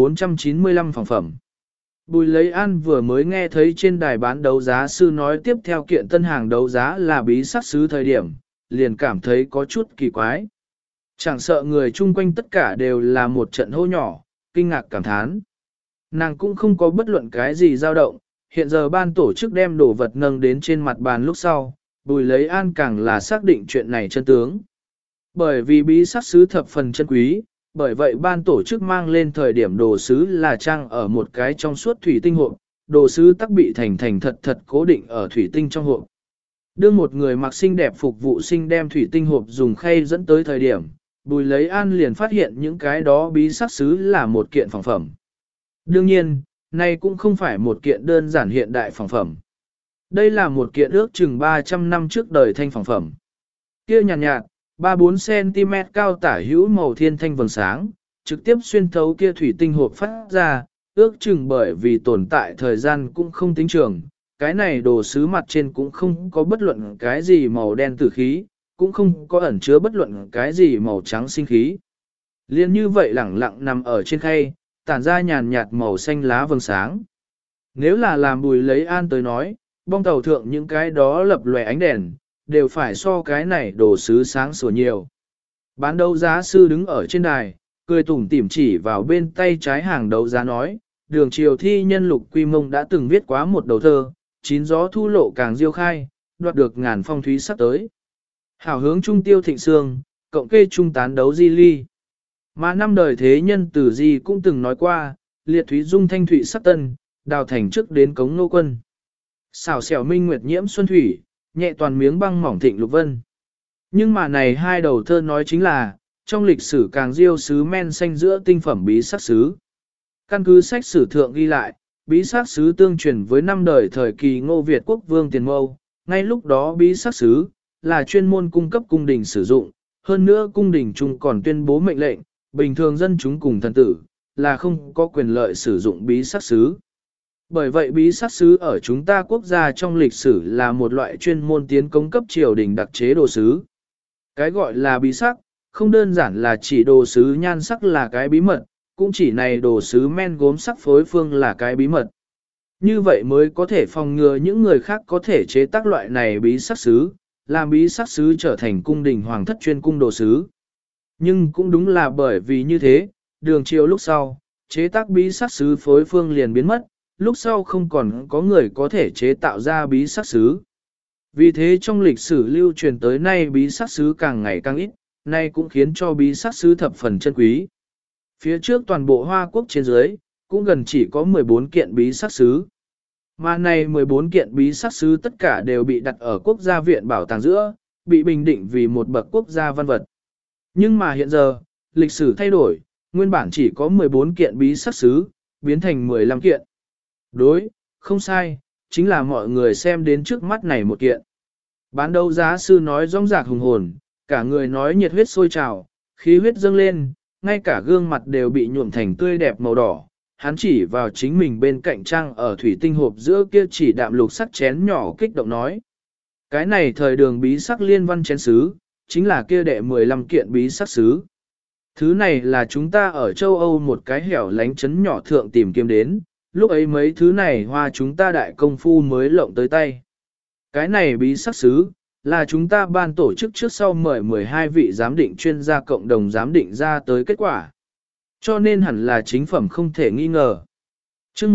1495 phòng phẩm. Bùi Lấy An vừa mới nghe thấy trên đài bán đấu giá sư nói tiếp theo kiện tân hàng đấu giá là bí sắc sứ thời điểm, liền cảm thấy có chút kỳ quái. Chẳng sợ người chung quanh tất cả đều là một trận hô nhỏ, kinh ngạc cảm thán. Nàng cũng không có bất luận cái gì dao động, hiện giờ ban tổ chức đem đồ vật nâng đến trên mặt bàn lúc sau, Bùi Lấy An càng là xác định chuyện này chân tướng. Bởi vì bí sắc sứ thập phần chân quý, bởi vậy ban tổ chức mang lên thời điểm đồ sứ là trang ở một cái trong suốt thủy tinh hộp, đồ sứ tắc bị thành thật cố định ở thủy tinh trong hộp. Đưa một người mặc xinh đẹp phục vụ sinh đem thủy tinh hộp dùng khay dẫn tới thời điểm, Bùi Lấy An liền phát hiện những cái đó bí sắc sứ là một kiện phẳng phẩm. Đương nhiên, này cũng không phải một kiện đơn giản hiện đại phẳng phẩm. Đây là một kiện ước chừng 300 năm trước đời thanh phẳng phẩm. Kia nhàn nhạt, 3-4 cm cao tả hữu màu thiên thanh vầng sáng, trực tiếp xuyên thấu kia thủy tinh hộp phát ra, ước chừng bởi vì tồn tại thời gian cũng không tính trường, cái này đồ sứ mặt trên cũng không có bất luận cái gì màu đen tử khí, cũng không có ẩn chứa bất luận cái gì màu trắng sinh khí. Liên như vậy lẳng lặng nằm ở trên khay, tản ra nhàn nhạt màu xanh lá vầng sáng. Nếu là làm Bùi Lấy An tới nói, bong tàu thượng những cái đó lập lòe ánh đèn, đều phải so cái này đồ sứ sáng sủa nhiều. Bán đấu giá sư đứng ở trên đài, cười tủm tỉm chỉ vào bên tay trái hàng đấu giá nói, đường triều thi nhân Lục Quy Mông đã từng viết quá một đầu thơ, chín gió thu lộ càng diêu khai, đoạt được ngàn phong thúy sắp tới. Hảo hướng trung tiêu thịnh sương, cộng kê trung tán đấu di ly. Mà năm đời thế nhân từ di cũng từng nói qua, liệt thúy dung thanh thụy sắc tân, đào thành trước đến cống nô quân. Xảo xẻo minh nguyệt nhiễm xuân thủy, nhẹ toàn miếng băng mỏng thịnh lục vân. Nhưng mà này hai đầu thơ nói chính là, trong lịch sử càng diêu sứ men xanh giữa tinh phẩm bí sắc sứ. Căn cứ sách sử thượng ghi lại, bí sắc sứ tương truyền với năm đời thời kỳ Ngô Việt quốc vương Tiền Mâu, ngay lúc đó bí sắc sứ là chuyên môn cung cấp cung đình sử dụng, hơn nữa cung đình chung còn tuyên bố mệnh lệnh, bình thường dân chúng cùng thần tử, là không có quyền lợi sử dụng bí sắc sứ. Bởi vậy bí sắc sứ ở chúng ta quốc gia trong lịch sử là một loại chuyên môn tiến công cấp triều đình đặc chế đồ sứ. Cái gọi là bí sắc, không đơn giản là chỉ đồ sứ nhan sắc là cái bí mật, cũng chỉ này đồ sứ men gốm sắc phối phương là cái bí mật. Như vậy mới có thể phòng ngừa những người khác có thể chế tác loại này bí sắc sứ, làm bí sắc sứ trở thành cung đình hoàng thất chuyên cung đồ sứ. Nhưng cũng đúng là bởi vì như thế, đường triều lúc sau, chế tác bí sắc sứ phối phương liền biến mất, lúc sau không còn có người có thể chế tạo ra bí sắc sứ. Vì thế trong lịch sử lưu truyền tới nay bí sắc sứ càng ngày càng ít, nay cũng khiến cho bí sắc sứ thập phần chân quý. Phía trước toàn bộ Hoa Quốc trên dưới, cũng gần chỉ có 14 kiện bí sắc sứ. Mà này 14 kiện bí sắc sứ tất cả đều bị đặt ở quốc gia viện bảo tàng giữa, bị bình định vì một bậc quốc gia văn vật. Nhưng mà hiện giờ, lịch sử thay đổi, nguyên bản chỉ có 14 kiện bí sắc sứ, biến thành 15 kiện. Đối, không sai, chính là mọi người xem đến trước mắt này một kiện. Bán đấu giá sư nói rong rạc hùng hồn, cả người nói nhiệt huyết sôi trào, khí huyết dâng lên, ngay cả gương mặt đều bị nhuộm thành tươi đẹp màu đỏ. Hắn chỉ vào chính mình bên cạnh trang ở thủy tinh hộp giữa kia chỉ đạm lục sắc chén nhỏ kích động nói. Cái này thời đường bí sắc liên văn chén sứ, chính là kia đệ 15 kiện bí sắc sứ. Thứ này là chúng ta ở châu Âu một cái hẻo lánh chấn nhỏ thượng tìm kiếm đến, lúc ấy mấy thứ này hoa chúng ta đại công phu mới lộng tới tay. Cái này bí sắc sứ, là chúng ta ban tổ chức trước sau mời 12 vị giám định chuyên gia cộng đồng giám định ra tới kết quả. Cho nên hẳn là chính phẩm không thể nghi ngờ. Chương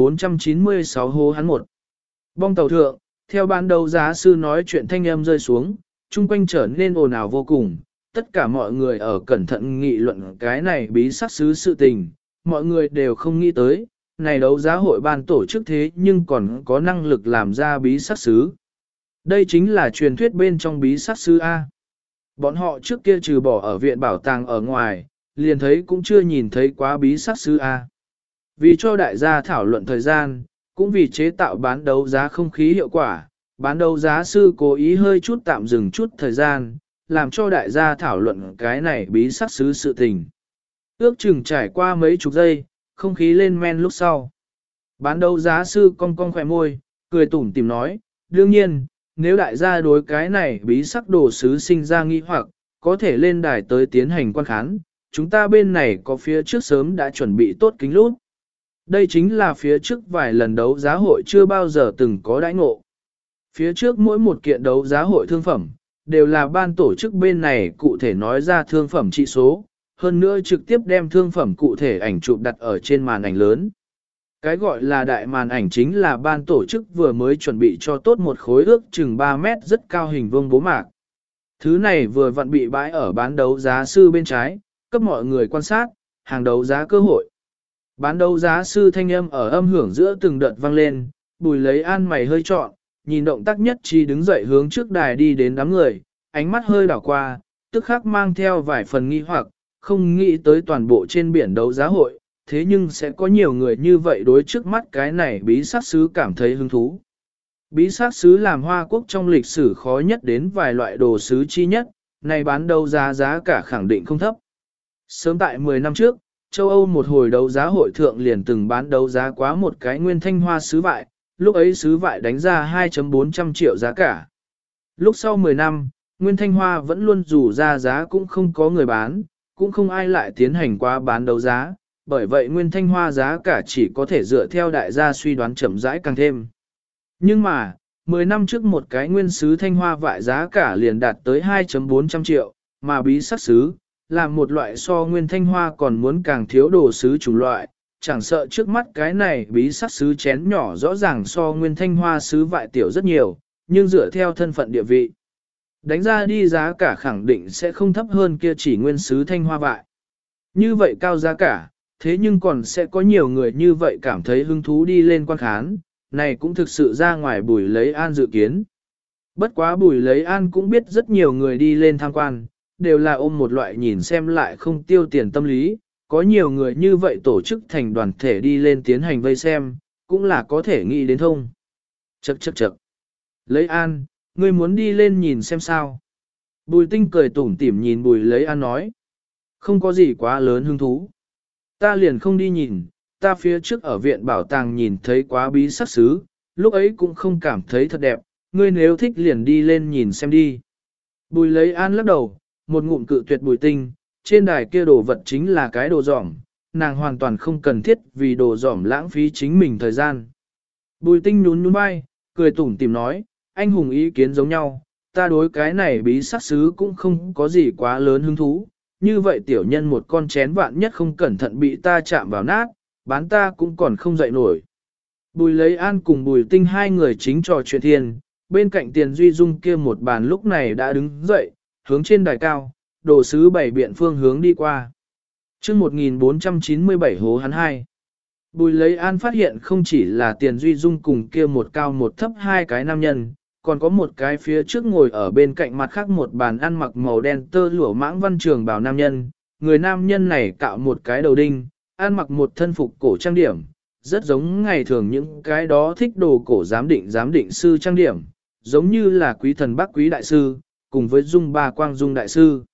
1496 hô hắn một. Bong tàu thượng, theo ban đầu giá sư nói chuyện thanh âm rơi xuống, chung quanh trở nên ồn ào vô cùng, tất cả mọi người ở cẩn thận nghị luận cái này bí sắc sứ sự tình, mọi người đều không nghĩ tới, này đấu giá hội ban tổ chức thế nhưng còn có năng lực làm ra bí sắc sứ. Đây chính là truyền thuyết bên trong bí sắc sứ A. Bọn họ trước kia trừ bỏ ở viện bảo tàng ở ngoài, liền thấy cũng chưa nhìn thấy quá bí sắc sứ A. Vì cho đại gia thảo luận thời gian, cũng vì chế tạo bán đấu giá không khí hiệu quả, bán đấu giá sư cố ý hơi chút tạm dừng chút thời gian, làm cho đại gia thảo luận cái này bí sắc sứ sự tình. Ước chừng trải qua mấy chục giây, không khí lên men lúc sau. Bán đấu giá sư cong cong khỏe môi, cười tủm tỉm nói, đương nhiên, nếu đại gia đối cái này bí sắc đồ sứ sinh ra nghi hoặc, có thể lên đài tới tiến hành quan khán, chúng ta bên này có phía trước sớm đã chuẩn bị tốt kính lút. Đây chính là phía trước vài lần đấu giá hội chưa bao giờ từng có đãi ngộ. Phía trước mỗi một kiện đấu giá hội thương phẩm, đều là ban tổ chức bên này cụ thể nói ra thương phẩm trị số, hơn nữa trực tiếp đem thương phẩm cụ thể ảnh chụp đặt ở trên màn ảnh lớn. Cái gọi là đại màn ảnh chính là ban tổ chức vừa mới chuẩn bị cho tốt một khối ước chừng 3 mét rất cao hình vuông bố mạc. Thứ này vừa vặn bị bãi ở bán đấu giá sư bên trái, cấp mọi người quan sát, hàng đấu giá cơ hội. Bán đấu giá sư thanh âm ở âm hưởng giữa từng đợt vang lên, Bùi Lấy An mày hơi trọn, nhìn động tác nhất trí đứng dậy hướng trước đài đi đến đám người, ánh mắt hơi đảo qua, tức khắc mang theo vài phần nghi hoặc, không nghĩ tới toàn bộ trên biển đấu giá hội, thế nhưng sẽ có nhiều người như vậy đối trước mắt cái này bí sắc sứ cảm thấy hứng thú. Bí sắc sứ làm Hoa Quốc trong lịch sử khó nhất đến vài loại đồ sứ chi nhất, này bán đấu giá giá cả khẳng định không thấp. Sớm tại 10 năm trước, châu Âu một hồi đấu giá hội thượng liền từng bán đấu giá quá một cái nguyên thanh hoa sứ vại, lúc ấy sứ vại đánh ra 2,400 triệu giá cả. Lúc sau 10 năm, nguyên thanh hoa vẫn luôn dù ra giá cũng không có người bán, cũng không ai lại tiến hành qua bán đấu giá, bởi vậy nguyên thanh hoa giá cả chỉ có thể dựa theo đại gia suy đoán chậm rãi càng thêm. Nhưng mà, 10 năm trước một cái nguyên sứ thanh hoa vại giá cả liền đạt tới 2,400 triệu, mà bí sắc sứ, là một loại so nguyên thanh hoa còn muốn càng thiếu đồ sứ chủng loại, chẳng sợ trước mắt cái này bí sắc sứ chén nhỏ rõ ràng so nguyên thanh hoa sứ vại tiểu rất nhiều, nhưng dựa theo thân phận địa vị. Đánh ra đi giá cả khẳng định sẽ không thấp hơn kia chỉ nguyên sứ thanh hoa vại. Như vậy cao giá cả, thế nhưng còn sẽ có nhiều người như vậy cảm thấy hứng thú đi lên quan khán, này cũng thực sự ra ngoài Bùi Lấy An dự kiến. Bất quá Bùi Lấy An cũng biết rất nhiều người đi lên tham quan, đều là ôm một loại nhìn xem lại không tiêu tiền tâm lý, có nhiều người như vậy tổ chức thành đoàn thể đi lên tiến hành vây xem, cũng là có thể nghĩ đến thông. Chậc chậc chậc. Lấy An, ngươi muốn đi lên nhìn xem sao. Bùi Tinh cười tủm tỉm nhìn Bùi Lấy An nói. Không có gì quá lớn hứng thú. Ta liền không đi nhìn, ta phía trước ở viện bảo tàng nhìn thấy quá bí sắc sứ, lúc ấy cũng không cảm thấy thật đẹp, ngươi nếu thích liền đi lên nhìn xem đi. Bùi Lấy An lắc đầu, một ngụm cự tuyệt Bùi Tinh, trên đài kia đồ vật chính là cái đồ giỏm, nàng hoàn toàn không cần thiết vì đồ giỏm lãng phí chính mình thời gian. Bùi Tinh nhún nhún vai, cười tủm tỉm nói, anh hùng ý kiến giống nhau, ta đối cái này bí sắc sứ cũng không có gì quá lớn hứng thú, như vậy tiểu nhân một con chén vạn nhất không cẩn thận bị ta chạm vào nát, bán ta cũng còn không dậy nổi. Bùi Lấy An cùng Bùi Tinh hai người chính trò chuyện thiên, bên cạnh Tiền Duy Dung kia một bàn lúc này đã đứng dậy, hướng trên đài cao, đồ sứ bảy biện phương hướng đi qua. Trước 1497 hố hắn hai. Bùi Lấy An phát hiện không chỉ là Tiền Duy Dung cùng kia một cao một thấp hai cái nam nhân, còn có một cái phía trước ngồi ở bên cạnh mặt khác một bàn ăn mặc màu đen tơ lụa mãng văn trường bào nam nhân. Người nam nhân này cạo một cái đầu đinh, ăn mặc một thân phục cổ trang điểm, rất giống ngày thường những cái đó thích đồ cổ giám định sư trang điểm, giống như là quý thần Bắc Quý đại sư, cùng với Dung Ba Quang Dung đại sư.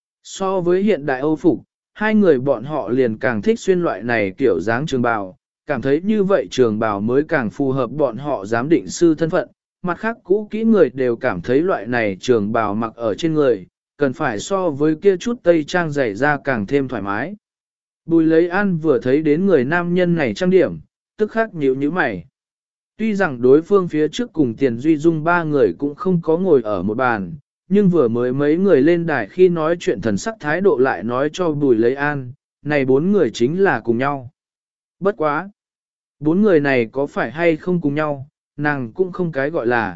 So với hiện đại Âu phục, hai người bọn họ liền càng thích xuyên loại này kiểu dáng trường bào, cảm thấy như vậy trường bào mới càng phù hợp bọn họ giám định sư thân phận. Mặt khác cũ kỹ người đều cảm thấy loại này trường bào mặc ở trên người, cần phải so với kia chút tây trang dày ra càng thêm thoải mái. Bùi Lấy An vừa thấy đến người nam nhân này trang điểm, tức khắc nhíu nhíu mày. Tuy rằng đối phương phía trước cùng Tiền Duy Dung ba người cũng không có ngồi ở một bàn, nhưng vừa mới mấy người lên đài khi nói chuyện thần sắc thái độ lại nói cho Bùi Lấy An, này bốn người chính là cùng nhau. Bất quá! Bốn người này có phải hay không cùng nhau, nàng cũng không cái gọi là.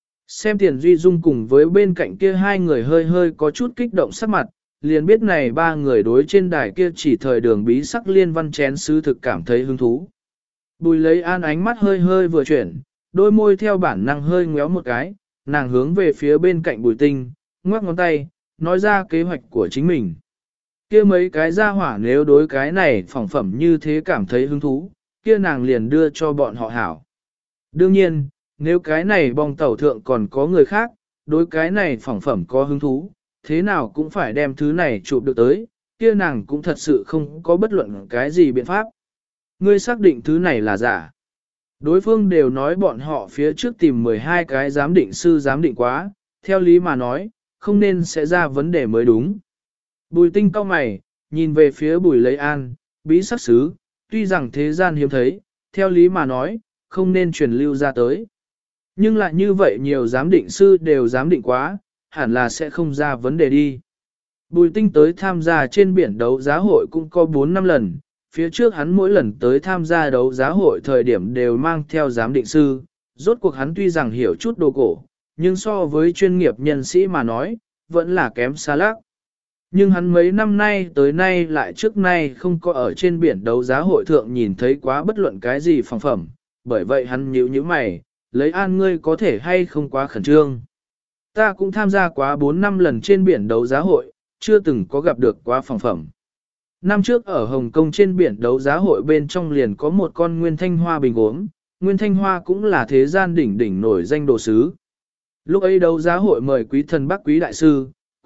Xem Tiền Duy Dung cùng với bên cạnh kia hai người hơi hơi có chút kích động sắc mặt, liền biết này ba người đối trên đài kia chỉ thời đường bí sắc liên văn chén sứ thực cảm thấy hứng thú. Bùi Lấy An ánh mắt hơi hơi vừa chuyển, đôi môi theo bản năng hơi ngéo một cái, nàng hướng về phía bên cạnh Bùi Tinh, ngoắc ngón tay, nói ra kế hoạch của chính mình. Kia mấy cái gia hỏa nếu đối cái này phỏng phẩm như thế cảm thấy hứng thú, kia nàng liền đưa cho bọn họ hảo. Đương nhiên, nếu cái này bong tàu thượng còn có người khác, đối cái này phỏng phẩm có hứng thú, thế nào cũng phải đem thứ này chụp được tới, kia nàng cũng thật sự không có bất luận cái gì biện pháp. Ngươi xác định thứ này là giả. Đối phương đều nói bọn họ phía trước tìm 12 cái giám định sư giám định quá, theo lý mà nói, không nên sẽ ra vấn đề mới đúng. Bùi Tinh cau mày, nhìn về phía Bùi Lấy An, bí sắc sứ, tuy rằng thế gian hiếm thấy, theo lý mà nói, không nên truyền lưu ra tới. Nhưng lại như vậy nhiều giám định sư đều giám định quá, hẳn là sẽ không ra vấn đề đi. Bùi Tinh tới tham gia trên biển đấu giá hội cũng có 4-5 lần, phía trước hắn mỗi lần tới tham gia đấu giá hội thời điểm đều mang theo giám định sư, rốt cuộc hắn tuy rằng hiểu chút đồ cổ, nhưng so với chuyên nghiệp nhân sĩ mà nói, vẫn là kém xa lác. Nhưng hắn mấy năm nay tới nay lại trước nay không có ở trên biển đấu giá hội thượng nhìn thấy quá bất luận cái gì phẳng phẩm, bởi vậy hắn nhíu nhíu mày, Lấy An ngươi có thể hay không quá khẩn trương. Ta cũng tham gia quá 4-5 lần trên biển đấu giá hội, chưa từng có gặp được quá phẳng phẩm. Năm trước ở Hồng Kông trên biển đấu giá hội bên trong liền có một con nguyên thanh hoa bình uống, nguyên thanh hoa cũng là thế gian đỉnh nổi danh đồ sứ. Lúc ấy đấu giá hội mời quý thần Bắc Quý đại sư,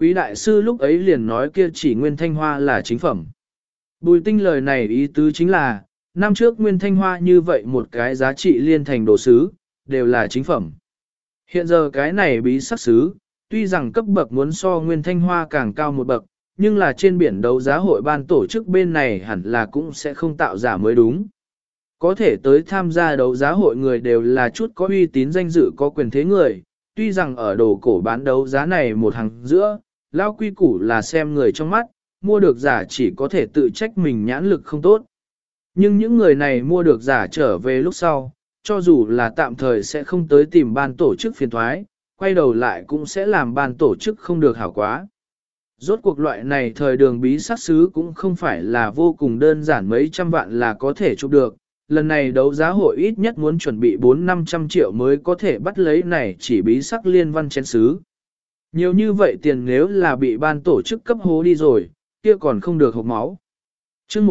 Quý đại sư lúc ấy liền nói kia chỉ Nguyên Thanh Hoa là chính phẩm. Bùi Tinh lời này ý tứ chính là, năm trước Nguyên Thanh Hoa như vậy một cái giá trị liên thành đồ sứ, đều là chính phẩm. Hiện giờ cái này bí sắc sứ, tuy rằng cấp bậc muốn so Nguyên Thanh Hoa càng cao một bậc, nhưng là trên biển đấu giá hội ban tổ chức bên này hẳn là cũng sẽ không tạo giả mới đúng. Có thể tới tham gia đấu giá hội người đều là chút có uy tín danh dự có quyền thế người, tuy rằng ở đồ cổ bán đấu giá này một hàng giữa, lao quy củ là xem người trong mắt, mua được giả chỉ có thể tự trách mình nhãn lực không tốt. Nhưng những người này mua được giả trở về lúc sau, cho dù là tạm thời sẽ không tới tìm ban tổ chức phiền thoái, quay đầu lại cũng sẽ làm ban tổ chức không được hảo quá. Rốt cuộc loại này thời đường bí sát sứ cũng không phải là vô cùng đơn giản mấy trăm vạn là có thể chụp được. Lần này đấu giá hội ít nhất muốn chuẩn bị 400-500 triệu mới có thể bắt lấy này chỉ bí sắc liên văn chén sứ. Nhiều như vậy tiền nếu là bị ban tổ chức cấp hố đi rồi, kia còn không được hộp máu. Chương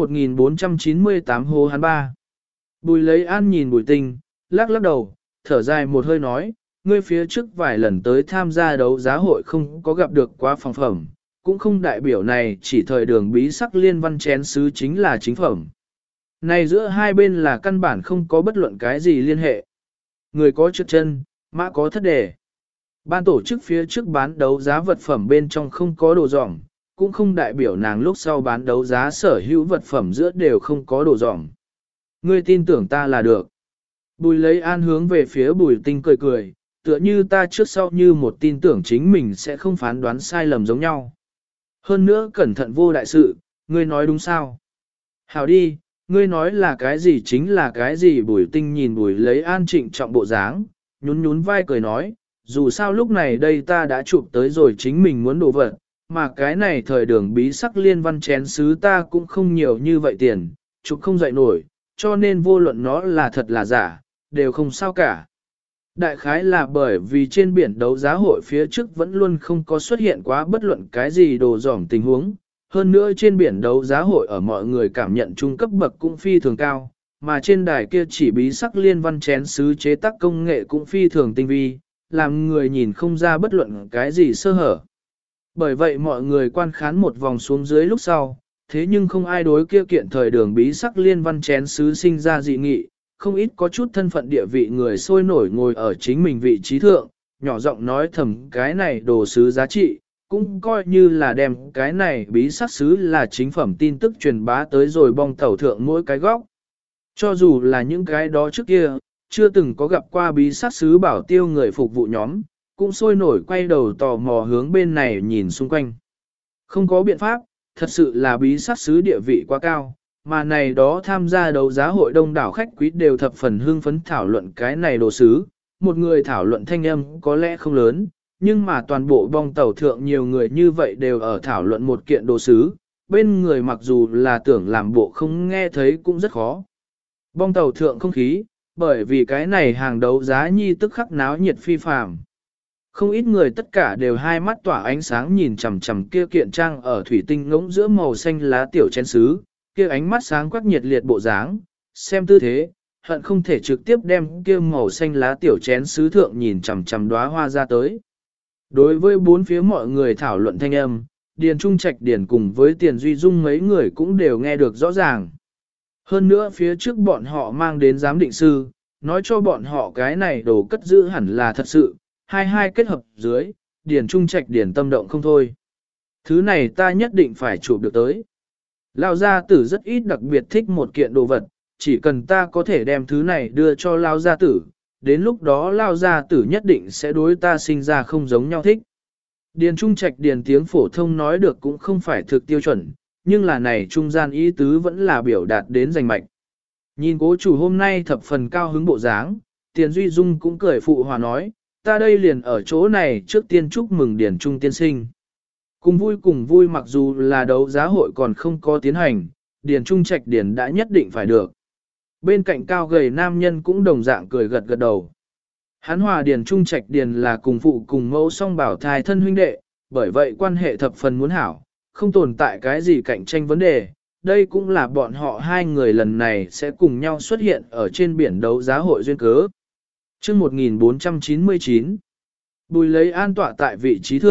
1498 hố hắn ba. Bùi lấy an nhìn Bùi Tinh, lắc lắc đầu, thở dài một hơi nói, ngươi phía trước vài lần tới tham gia đấu giá hội không có gặp được quá phòng phẩm, cũng không đại biểu này chỉ thời đường bí sắc liên văn chén sứ chính là chính phẩm. Này giữa hai bên là căn bản không có bất luận cái gì liên hệ. Người có trượt chân, mã có thất đề. Ban tổ chức phía trước bán đấu giá vật phẩm bên trong không có đồ dỏng, cũng không đại biểu nàng lúc sau bán đấu giá sở hữu vật phẩm giữa đều không có đồ dỏng. Ngươi tin tưởng ta là được. Bùi lấy an hướng về phía Bùi Tinh cười cười, tựa như ta trước sau như một tin tưởng chính mình sẽ không phán đoán sai lầm giống nhau. Hơn nữa cẩn thận vô đại sự, ngươi nói đúng sao? Hảo đi, ngươi nói là cái gì chính là cái gì. Bùi Tinh nhìn Bùi lấy an trịnh trọng bộ dáng, nhún nhún vai cười nói, dù sao lúc này đây ta đã chụp tới rồi chính mình muốn đồ vật, mà cái này thời đường bí sắc liên văn chén sứ ta cũng không nhiều như vậy tiền, chụp không dậy nổi, cho nên vô luận nó là thật là giả, đều không sao cả. Đại khái là bởi vì trên biển đấu giá hội phía trước vẫn luôn không có xuất hiện quá bất luận cái gì đồ dỏng tình huống. Hơn nữa trên biển đấu giá hội ở mọi người cảm nhận trung cấp bậc cũng phi thường cao, mà trên đài kia chỉ bí sắc liên văn chén sứ chế tác công nghệ cũng phi thường tinh vi, làm người nhìn không ra bất luận cái gì sơ hở. Bởi vậy mọi người quan khán một vòng xuống dưới lúc sau, thế nhưng không ai đối kia kiện thời đường bí sắc liên văn chén sứ sinh ra dị nghị, không ít có chút thân phận địa vị người sôi nổi ngồi ở chính mình vị trí thượng, nhỏ giọng nói thầm cái này đồ sứ giá trị, cũng coi như là đem cái này bí sắc sứ là chính phẩm tin tức truyền bá tới rồi bong tàu thượng mỗi cái góc. Cho dù là những cái đó trước kia, chưa từng có gặp qua bí sắc sứ bảo tiêu người phục vụ nhóm, cũng sôi nổi quay đầu tò mò hướng bên này nhìn xung quanh. Không có biện pháp, thật sự là bí sắc sứ địa vị quá cao, mà này đó tham gia đấu giá hội đông đảo khách quý đều thập phần hưng phấn thảo luận cái này đồ sứ. Một người thảo luận thanh âm có lẽ không lớn, nhưng mà toàn bộ bong tàu thượng nhiều người như vậy đều ở thảo luận một kiện đồ sứ, bên người mặc dù là tưởng làm bộ không nghe thấy cũng rất khó. Bong tàu thượng không khí, bởi vì cái này hàng đấu giá nhi tức khắc náo nhiệt phi phàm. Không ít người tất cả đều hai mắt tỏa ánh sáng nhìn chằm chằm kia kiện trang ở thủy tinh ngỗng giữa màu xanh lá tiểu chén sứ, kia ánh mắt sáng quắc nhiệt liệt bộ dáng, xem tư thế, hận không thể trực tiếp đem kia màu xanh lá tiểu chén sứ thượng nhìn chằm chằm đóa hoa ra tới. Đối với bốn phía mọi người thảo luận thanh âm, Điền Trung Trạch Điền cùng với Tiền Duy Dung mấy người cũng đều nghe được rõ ràng. Hơn nữa phía trước bọn họ mang đến giám định sư, nói cho bọn họ cái này đồ cất giữ hẳn là thật sự, hai kết hợp dưới, Điền Trung Trạch Điền tâm động không thôi. Thứ này ta nhất định phải chụp được tới. Lao gia tử rất ít đặc biệt thích một kiện đồ vật, chỉ cần ta có thể đem thứ này đưa cho Lao gia tử, đến lúc đó Lao gia tử nhất định sẽ đối ta sinh ra không giống nhau thích. Điền Trung Trạch Điền tiếng phổ thông nói được cũng không phải thực tiêu chuẩn, nhưng là này trung gian ý tứ vẫn là biểu đạt đến rành mạch. Nhìn cố chủ hôm nay thập phần cao hứng bộ dáng, Tiền Duy Dung cũng cười phụ hòa nói, ta đây liền ở chỗ này trước tiên chúc mừng Điền Trung tiên sinh. Cùng vui mặc dù là đấu giá hội còn không có tiến hành, Điền Trung Trạch Điền đã nhất định phải được. Bên cạnh cao gầy nam nhân cũng đồng dạng cười gật gật đầu. Hắn hòa Điền Trung Trạch Điền là cùng phụ cùng mẫu song bảo thai thân huynh đệ, bởi vậy quan hệ thập phần muốn hảo, không tồn tại cái gì cạnh tranh vấn đề. Đây cũng là bọn họ hai người lần này sẽ cùng nhau xuất hiện ở trên biển đấu giá hội duyên cớ. Chương 1499 Bùi lấy an tọa tại vị trí thượng,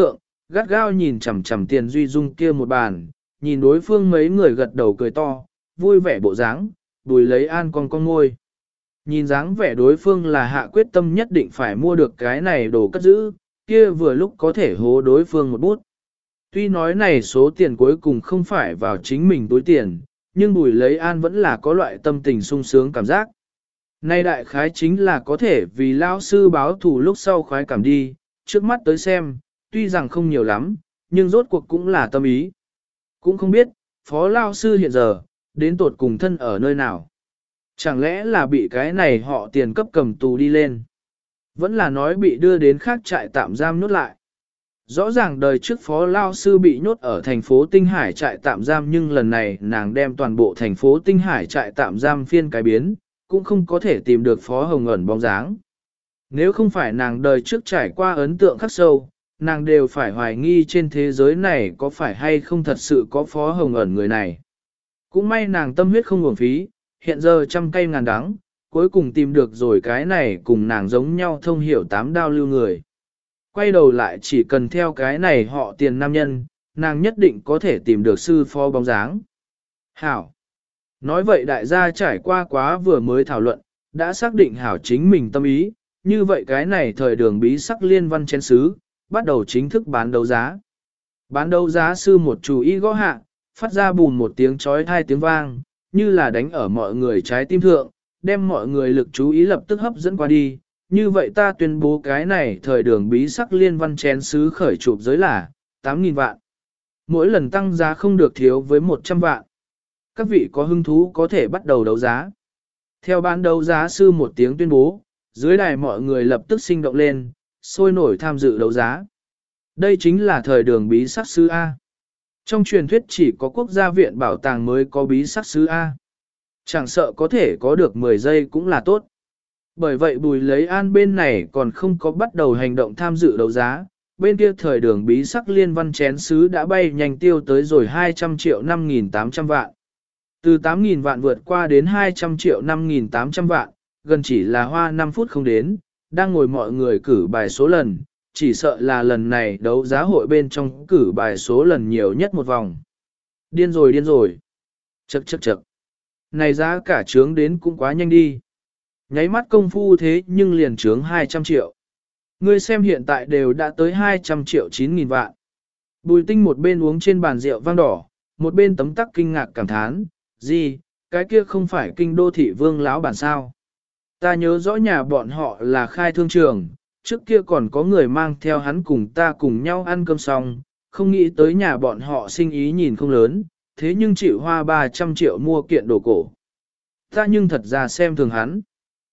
gắt gao nhìn chằm chằm Tiền Duy Dung kia một bàn, nhìn đối phương mấy người gật đầu cười to, vui vẻ bộ dáng, Bùi Lấy An con ngôi. Nhìn dáng vẻ đối phương là hạ quyết tâm nhất định phải mua được cái này đồ cất giữ, kia vừa lúc có thể hố đối phương một bút. Tuy nói này số tiền cuối cùng không phải vào chính mình túi tiền, nhưng Bùi Lấy An vẫn là có loại tâm tình sung sướng cảm giác. Nay đại khái chính là có thể vì lao sư báo thù lúc sau khoái cảm đi, trước mắt tới xem, tuy rằng không nhiều lắm, nhưng rốt cuộc cũng là tâm ý. Cũng không biết, phó lao sư hiện giờ, đến tột cùng thân ở nơi nào. Chẳng lẽ là bị cái này họ tiền cấp cầm tù đi lên. Vẫn là nói bị đưa đến khác trại tạm giam nhốt lại. Rõ ràng đời trước phó lao sư bị nhốt ở thành phố Tinh Hải trại tạm giam, nhưng lần này nàng đem toàn bộ thành phố Tinh Hải trại tạm giam phiên cái biến, cũng không có thể tìm được phó hồng ẩn bóng dáng. Nếu không phải nàng đời trước trải qua ấn tượng khắc sâu, nàng đều phải hoài nghi trên thế giới này có phải hay không thật sự có phó hồng ẩn người này. Cũng may nàng tâm huyết không uổng phí, hiện giờ trăm cây ngàn đắng, cuối cùng tìm được rồi cái này cùng nàng giống nhau thông hiểu tám đao lưu người. Quay đầu lại chỉ cần theo cái này họ tiền nam nhân, nàng nhất định có thể tìm được sư phó bóng dáng. Hảo. Nói vậy đại gia trải qua quá vừa mới thảo luận, đã xác định hảo chính mình tâm ý, như vậy cái này thời đường bí sắc liên văn chén sứ, bắt đầu chính thức bán đấu giá. Bán đấu giá sư một chú ý gõ hạ, phát ra bùn một tiếng chói tai tiếng vang, như là đánh ở mọi người trái tim thượng, đem mọi người lực chú ý lập tức hấp dẫn qua đi. Như vậy ta tuyên bố cái này thời đường bí sắc liên văn chén sứ khởi chụp giới là 8.000 vạn. Mỗi lần tăng giá không được thiếu với 100 vạn. Các vị có hứng thú có thể bắt đầu đấu giá. Theo bán đấu giá sư một tiếng tuyên bố, dưới đài mọi người lập tức sinh động lên, sôi nổi tham dự đấu giá. Đây chính là thời đường bí sắc sứ A. Trong truyền thuyết chỉ có quốc gia viện bảo tàng mới có bí sắc sứ A. Chẳng sợ có thể có được 10 giây cũng là tốt. Bởi vậy Bùi Lấy An bên này còn không có bắt đầu hành động tham dự đấu giá, bên kia thời đường bí sắc liên văn chén sứ đã bay nhanh tiêu tới rồi 200 triệu 5.800 vạn. Từ 8.000 vạn vượt qua đến 200 triệu 5.800 vạn, gần chỉ là hoa 5 phút không đến, đang ngồi mọi người cử bài số lần, chỉ sợ là lần này đấu giá hội bên trong cử bài số lần nhiều nhất một vòng. Điên rồi điên rồi. Chậc chậc chậc. Này giá cả trướng đến cũng quá nhanh đi. Nháy mắt công phu thế nhưng liền trướng 200 triệu. Ngươi xem hiện tại đều đã tới 200 triệu 9.000 vạn. Bùi Tinh một bên uống trên bàn rượu vang đỏ, một bên tấm tắc kinh ngạc cảm thán, gì, cái kia không phải kinh đô thị vương lão bản sao. Ta nhớ rõ nhà bọn họ là khai thương trường, trước kia còn có người mang theo hắn cùng ta cùng nhau ăn cơm xong, không nghĩ tới nhà bọn họ sinh ý nhìn không lớn, thế nhưng chịu hoa 300 triệu mua kiện đồ cổ. Ta nhưng thật ra xem thường hắn.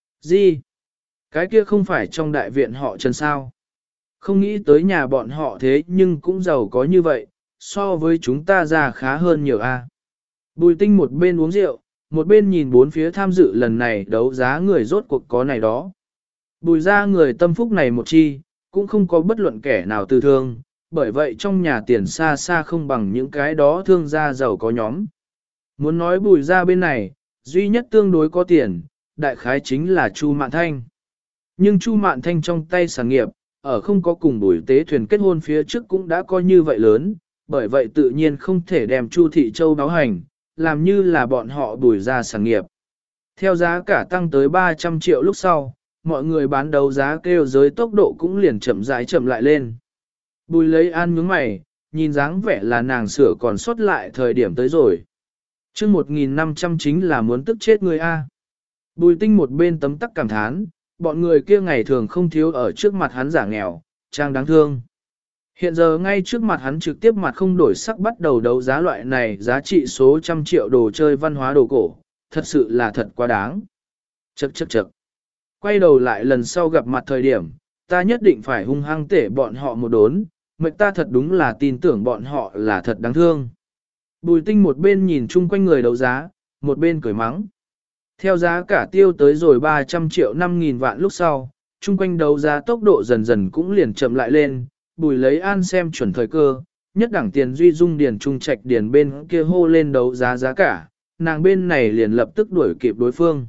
Gì? Cái kia không phải trong đại viện họ Trần sao? Không nghĩ tới nhà bọn họ thế nhưng cũng giàu có như vậy, so với chúng ta già khá hơn nhiều a. Bùi Tinh một bên uống rượu, một bên nhìn bốn phía tham dự lần này đấu giá người rốt cuộc có này đó. Bùi ra người tâm phúc này một chi, cũng không có bất luận kẻ nào từ thương, bởi vậy trong nhà tiền xa xa không bằng những cái đó thương gia giàu có nhóm. Muốn nói bùi ra bên này, duy nhất tương đối có tiền, đại khái chính là Chu Mạn Thanh. Nhưng Chu Mạn Thanh trong tay sản nghiệp, ở không có cùng Bùi Tế Thuyền kết hôn phía trước cũng đã coi như vậy lớn, bởi vậy tự nhiên không thể đem Chu Thị Châu báo hành, làm như là bọn họ Bùi ra sản nghiệp. Theo giá cả tăng tới 300 triệu lúc sau, mọi người bán đấu giá kêu giới tốc độ cũng liền chậm rãi chậm lại lên. Bùi Lấy An nhướng mày, nhìn dáng vẻ là nàng sửa còn sót lại thời điểm tới rồi. Chương 1.500 chính là muốn tức chết người A. Bùi Tinh một bên tấm tắc cảm thán, bọn người kia ngày thường không thiếu ở trước mặt hắn giả nghèo, trang đáng thương. Hiện giờ ngay trước mặt hắn trực tiếp mặt không đổi sắc bắt đầu đấu giá loại này giá trị số trăm triệu đồ chơi văn hóa đồ cổ, thật sự là thật quá đáng. Chậc chậc chậc. Quay đầu lại lần sau gặp mặt thời điểm, ta nhất định phải hung hăng tể bọn họ một đốn, mệnh ta thật đúng là tin tưởng bọn họ là thật đáng thương. Bùi Tinh một bên nhìn chung quanh người đấu giá, một bên cười mắng. Theo giá cả tiêu tới rồi 300 triệu 5.000 vạn lúc sau, chung quanh đấu giá tốc độ dần dần cũng liền chậm lại lên, Bùi Lấy An xem chuẩn thời cơ, nhất đẳng Tiền Duy Dung điền trung trạch điền bên kia hô lên đấu giá giá cả, nàng bên này liền lập tức đuổi kịp đối phương.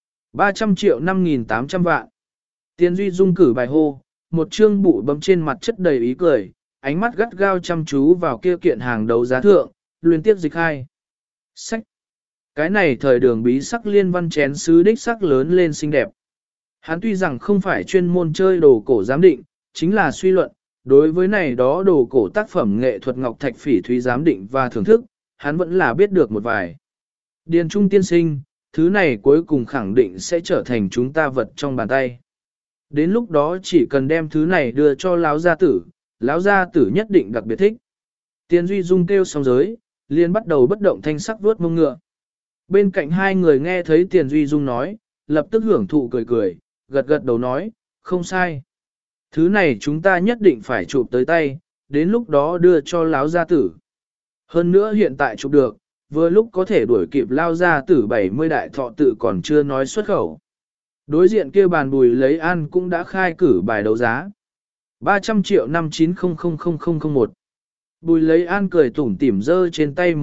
300 triệu 5.800 vạn. Tiền Duy Dung cử bài hô, một chương bụ bấm trên mặt chất đầy ý cười, ánh mắt gắt gao chăm chú vào kia kiện hàng đấu giá thượng, liên tiếp dịch hai. Sách! Cái này thời đường bí sắc liên văn chén sứ đích sắc lớn lên xinh đẹp. Hắn tuy rằng không phải chuyên môn chơi đồ cổ giám định, chính là suy luận, đối với này đó đồ cổ tác phẩm nghệ thuật ngọc thạch phỉ thúy giám định và thưởng thức, hắn vẫn là biết được một vài. Điền Trung tiên sinh, thứ này cuối cùng khẳng định sẽ trở thành chúng ta vật trong bàn tay. Đến lúc đó chỉ cần đem thứ này đưa cho lão gia tử nhất định đặc biệt thích. Tiền Duy Dung kêu xong giới, liền bắt đầu bất động thanh sắc vuốt mông ngựa. Bên cạnh hai người nghe thấy Tiền Duy Dung nói, lập tức hưởng thụ cười cười, gật gật đầu nói, không sai. Thứ này chúng ta nhất định phải chụp tới tay, đến lúc đó đưa cho lão gia tử. Hơn nữa hiện tại chụp được, vừa lúc có thể đuổi kịp lao gia tử 70 đại thọ tự còn chưa nói xuất khẩu. Đối diện kia bàn Bùi Lấy An cũng đã khai cử bài đấu giá. 300 triệu 59000001. Bùi Lấy An cười tủm tỉm giơ trên tay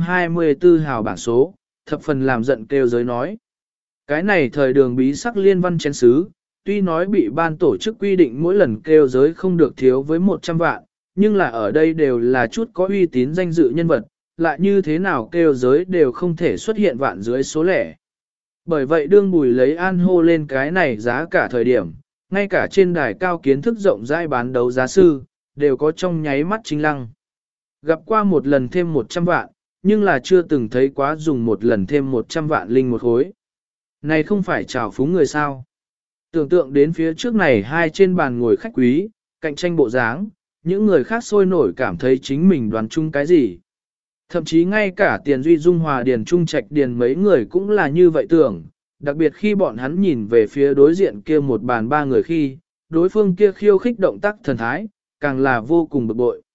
124 hào bảng số, thập phần làm giận kêu giới nói. Cái này thời đường bí sắc liên văn chén sứ, tuy nói bị ban tổ chức quy định mỗi lần kêu giới không được thiếu với 100 vạn, nhưng là ở đây đều là chút có uy tín danh dự nhân vật, lại như thế nào kêu giới đều không thể xuất hiện vạn dưới số lẻ. Bởi vậy đương Bùi Lấy An hô lên cái này giá cả thời điểm, ngay cả trên đài cao kiến thức rộng rãi bán đấu giá sư, đều có trong nháy mắt chính lăng. Gặp qua một lần thêm 100 vạn, nhưng là chưa từng thấy quá dùng một lần thêm 100 vạn linh một khối. Này không phải trào phúng người sao. Tưởng tượng đến phía trước này hai trên bàn ngồi khách quý, cạnh tranh bộ dáng, những người khác sôi nổi cảm thấy chính mình đoán chung cái gì. Thậm chí ngay cả Tiền Duy Dung Hòa Điền Trung Trạch Điền mấy người cũng là như vậy tưởng, đặc biệt khi bọn hắn nhìn về phía đối diện kia một bàn ba người khi, đối phương kia khiêu khích động tác thần thái, càng là vô cùng bực bội.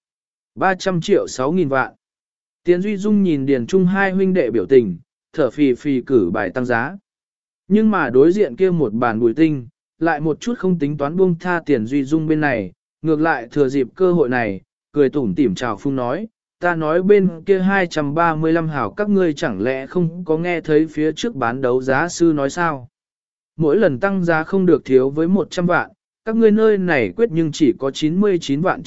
300 triệu 6.000 vạn. Tiền Duy Dung nhìn Điền Trung hai huynh đệ biểu tình, thở phì phì cử bài tăng giá. Nhưng mà đối diện kia một bàn Bùi Tinh, lại một chút không tính toán buông tha Tiền Duy Dung bên này, ngược lại thừa dịp cơ hội này, cười tủm tỉm chào phung nói, ta nói bên kia 235 hảo các ngươi chẳng lẽ không có nghe thấy phía trước bán đấu giá sư nói sao? Mỗi lần tăng giá không được thiếu với 100 vạn, các ngươi nơi này quyết nhưng chỉ có 99 vạn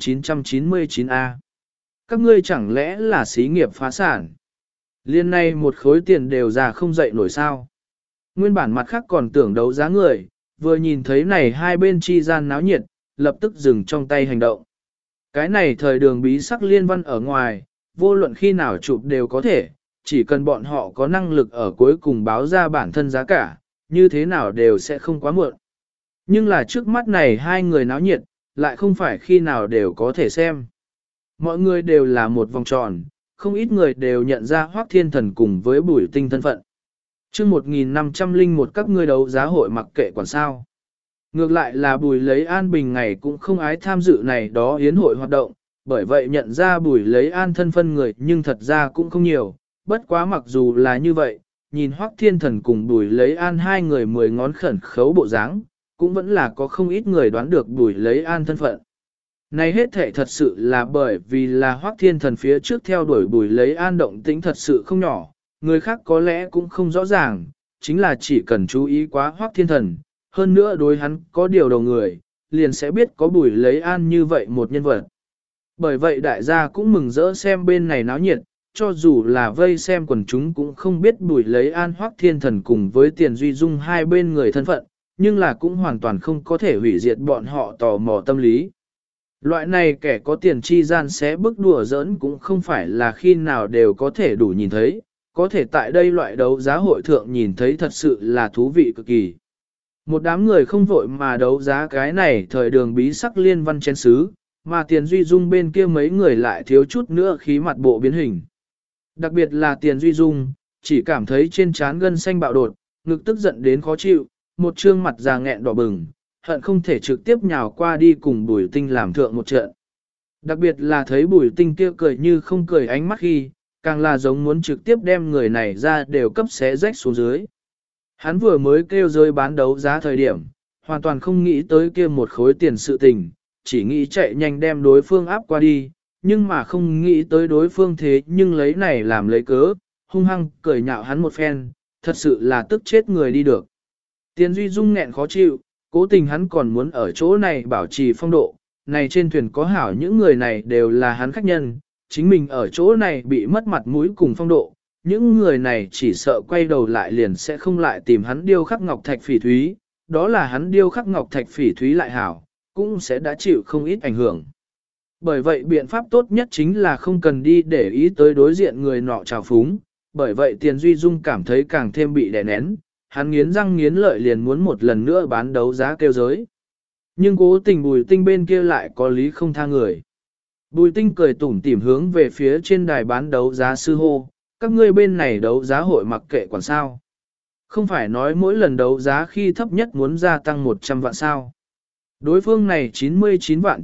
9.999A. Các ngươi chẳng lẽ là xí nghiệp phá sản? Liên này một khối tiền đều ra không dậy nổi sao? Nguyên bản mặt khác còn tưởng đấu giá người, vừa nhìn thấy này hai bên chi gian náo nhiệt, lập tức dừng trong tay hành động. Cái này thời đường bí sắc liên văn ở ngoài, vô luận khi nào chụp đều có thể, chỉ cần bọn họ có năng lực ở cuối cùng báo ra bản thân giá cả, như thế nào đều sẽ không quá muộn. Nhưng là trước mắt này hai người náo nhiệt, lại không phải khi nào đều có thể xem. Mọi người đều là một vòng tròn, không ít người đều nhận ra Hoắc Thiên Thần cùng với Bùi Tinh thân phận. Chương 1501 các ngươi đấu giá hội mặc kệ quản sao. Ngược lại là Bùi Lấy An bình ngày cũng không ái tham dự này đó yến hội hoạt động, bởi vậy nhận ra Bùi Lấy An thân phân người nhưng thật ra cũng không nhiều, bất quá mặc dù là như vậy, nhìn Hoắc Thiên Thần cùng Bùi Lấy An hai người 10 ngón khẩn khấu bộ dáng, cũng vẫn là có không ít người đoán được Bùi Lấy An thân phận. Này hết thể thật sự là bởi vì là Hoắc Thiên Thần phía trước theo đuổi Bùi Lấy An động tĩnh thật sự không nhỏ, người khác có lẽ cũng không rõ ràng, chính là chỉ cần chú ý quá Hoắc Thiên Thần, hơn nữa đối hắn có điều đầu người, liền sẽ biết có Bùi Lấy An như vậy một nhân vật. Bởi vậy đại gia cũng mừng rỡ xem bên này náo nhiệt, cho dù là vây xem quần chúng cũng không biết Bùi Lấy An Hoắc Thiên Thần cùng với Tiền Duy Dung hai bên người thân phận, nhưng là cũng hoàn toàn không có thể hủy diệt bọn họ tò mò tâm lý. Loại này kẻ có tiền chi gian sẽ bức đùa giỡn cũng không phải là khi nào đều có thể đủ nhìn thấy, có thể tại đây loại đấu giá hội thượng nhìn thấy thật sự là thú vị cực kỳ. Một đám người không vội mà đấu giá cái này thời đường bí sắc liên văn chén sứ, mà Tiền Duy Dung bên kia mấy người lại thiếu chút nữa khí mặt bộ biến hình. Đặc biệt là Tiền Duy Dung, chỉ cảm thấy trên trán gân xanh bạo đột, ngực tức giận đến khó chịu, một trương mặt già nghẹn đỏ bừng, hận không thể trực tiếp nhào qua đi cùng Bùi Tinh làm thượng một trận. Đặc biệt là thấy Bùi Tinh kia cười như không cười ánh mắt khi, càng là giống muốn trực tiếp đem người này ra đều cấp xé rách xuống dưới. Hắn vừa mới kêu rơi bán đấu giá thời điểm, hoàn toàn không nghĩ tới kia một khối tiền sự tình, chỉ nghĩ chạy nhanh đem đối phương áp qua đi, nhưng mà không nghĩ tới đối phương thế nhưng lấy này làm lấy cớ, hung hăng cười nhạo hắn một phen, thật sự là tức chết người đi được. Tiền Duy Dung nghẹn khó chịu, cố tình hắn còn muốn ở chỗ này bảo trì phong độ, này trên thuyền có hảo những người này đều là hắn khách nhân, chính mình ở chỗ này bị mất mặt mũi cùng phong độ, những người này chỉ sợ quay đầu lại liền sẽ không lại tìm hắn điêu khắc ngọc thạch phỉ thúy, đó là hắn điêu khắc ngọc thạch phỉ thúy lại hảo, cũng sẽ đã chịu không ít ảnh hưởng. Bởi vậy biện pháp tốt nhất chính là không cần đi để ý tới đối diện người nọ trào phúng, bởi vậy Tiền Duy Dung cảm thấy càng thêm bị đè nén, hắn nghiến răng nghiến lợi liền muốn một lần nữa bán đấu giá kêu giới. Nhưng cố tình Bùi Tinh bên kia lại có lý không tha người. Bùi Tinh cười tủm tỉm hướng về phía trên đài bán đấu giá sư hô, các ngươi bên này đấu giá hội mặc kệ quản sao. Không phải nói mỗi lần đấu giá khi thấp nhất muốn gia tăng 100 vạn sao. Đối phương này 99 vạn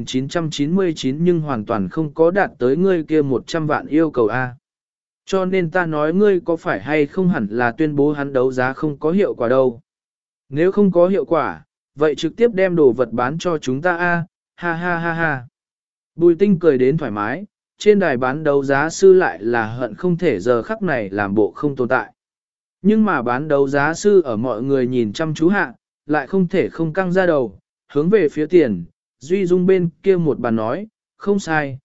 9.999 nhưng hoàn toàn không có đạt tới ngươi kia 100 vạn yêu cầu A. Cho nên ta nói ngươi có phải hay không hẳn là tuyên bố hắn đấu giá không có hiệu quả đâu. Nếu không có hiệu quả, vậy trực tiếp đem đồ vật bán cho chúng ta A, ha ha ha ha. Bùi Tinh cười đến thoải mái, trên đài bán đấu giá sư lại là hận không thể giờ khắc này làm bộ không tồn tại. Nhưng mà bán đấu giá sư ở mọi người nhìn chăm chú hạ, lại không thể không căng ra đầu, hướng về phía tiền, Duy Dung bên kia một bàn nói, không sai,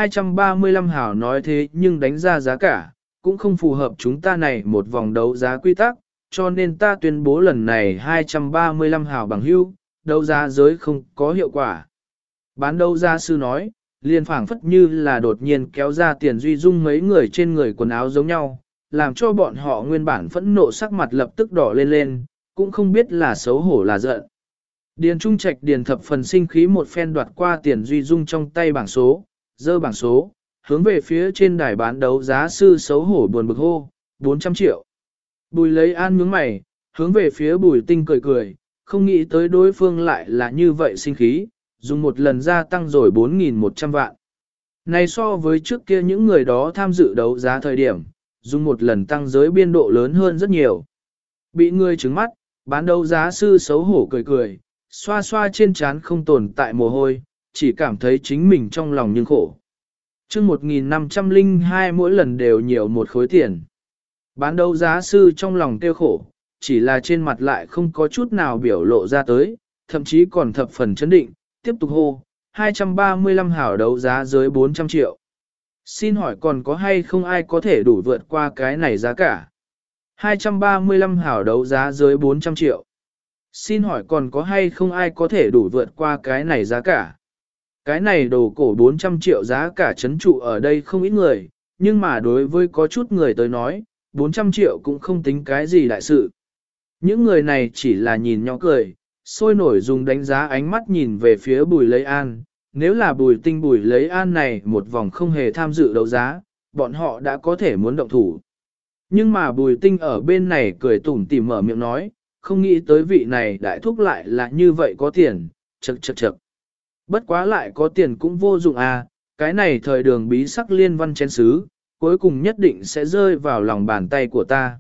235 hảo nói thế nhưng đánh ra giá cả, cũng không phù hợp chúng ta này một vòng đấu giá quy tắc, cho nên ta tuyên bố lần này 235 hảo bằng hưu, đấu giá giới không có hiệu quả. Bán đấu giá sư nói, liền phảng phất như là đột nhiên kéo ra Tiền Duy Dung mấy người trên người quần áo giống nhau, làm cho bọn họ nguyên bản phẫn nộ sắc mặt lập tức đỏ lên lên, cũng không biết là xấu hổ là giận. Điền Trung Trạch điền thập phần sinh khí một phen đoạt qua Tiền Duy Dung trong tay bảng số, dơ bảng số, hướng về phía trên đài bán đấu giá sư xấu hổ buồn bực hô, 400 triệu. Bùi lấy an nhướng mày, hướng về phía Bùi Tinh cười cười, không nghĩ tới đối phương lại là như vậy sinh khí, dùng một lần gia tăng rồi 4.100 vạn. Này so với trước kia những người đó tham dự đấu giá thời điểm, dùng một lần tăng giới biên độ lớn hơn rất nhiều. Bị người trứng mắt, bán đấu giá sư xấu hổ cười cười, xoa xoa trên trán không tồn tại mồ hôi, chỉ cảm thấy chính mình trong lòng nhưng khổ. Chương 1502 mỗi lần đều nhiều một khối tiền. Bán đấu giá sư trong lòng tiêu khổ, chỉ là trên mặt lại không có chút nào biểu lộ ra tới, thậm chí còn thập phần chấn định, tiếp tục hô, 235 hảo đấu giá dưới 400 triệu. Xin hỏi còn có hay không ai có thể đủ vượt qua cái này giá cả? 235 hảo đấu giá dưới 400 triệu. Xin hỏi còn có hay không ai có thể đủ vượt qua cái này giá cả? Cái này đồ cổ 400 triệu giá cả chấn trụ ở đây không ít người, nhưng mà đối với có chút người tới nói, 400 triệu cũng không tính cái gì đại sự. Những người này chỉ là nhìn nhỏ cười, sôi nổi dùng đánh giá ánh mắt nhìn về phía Bùi Lấy An. Nếu là Bùi Tinh Bùi Lấy An này một vòng không hề tham dự đấu giá, bọn họ đã có thể muốn động thủ. Nhưng mà Bùi Tinh ở bên này cười tủm tỉm mở miệng nói, không nghĩ tới vị này đại thúc lại là như vậy có tiền, chậc chậc chậc. Bất quá lại có tiền cũng vô dụng à, cái này thời đường bí sắc liên văn chén sứ, cuối cùng nhất định sẽ rơi vào lòng bàn tay của ta.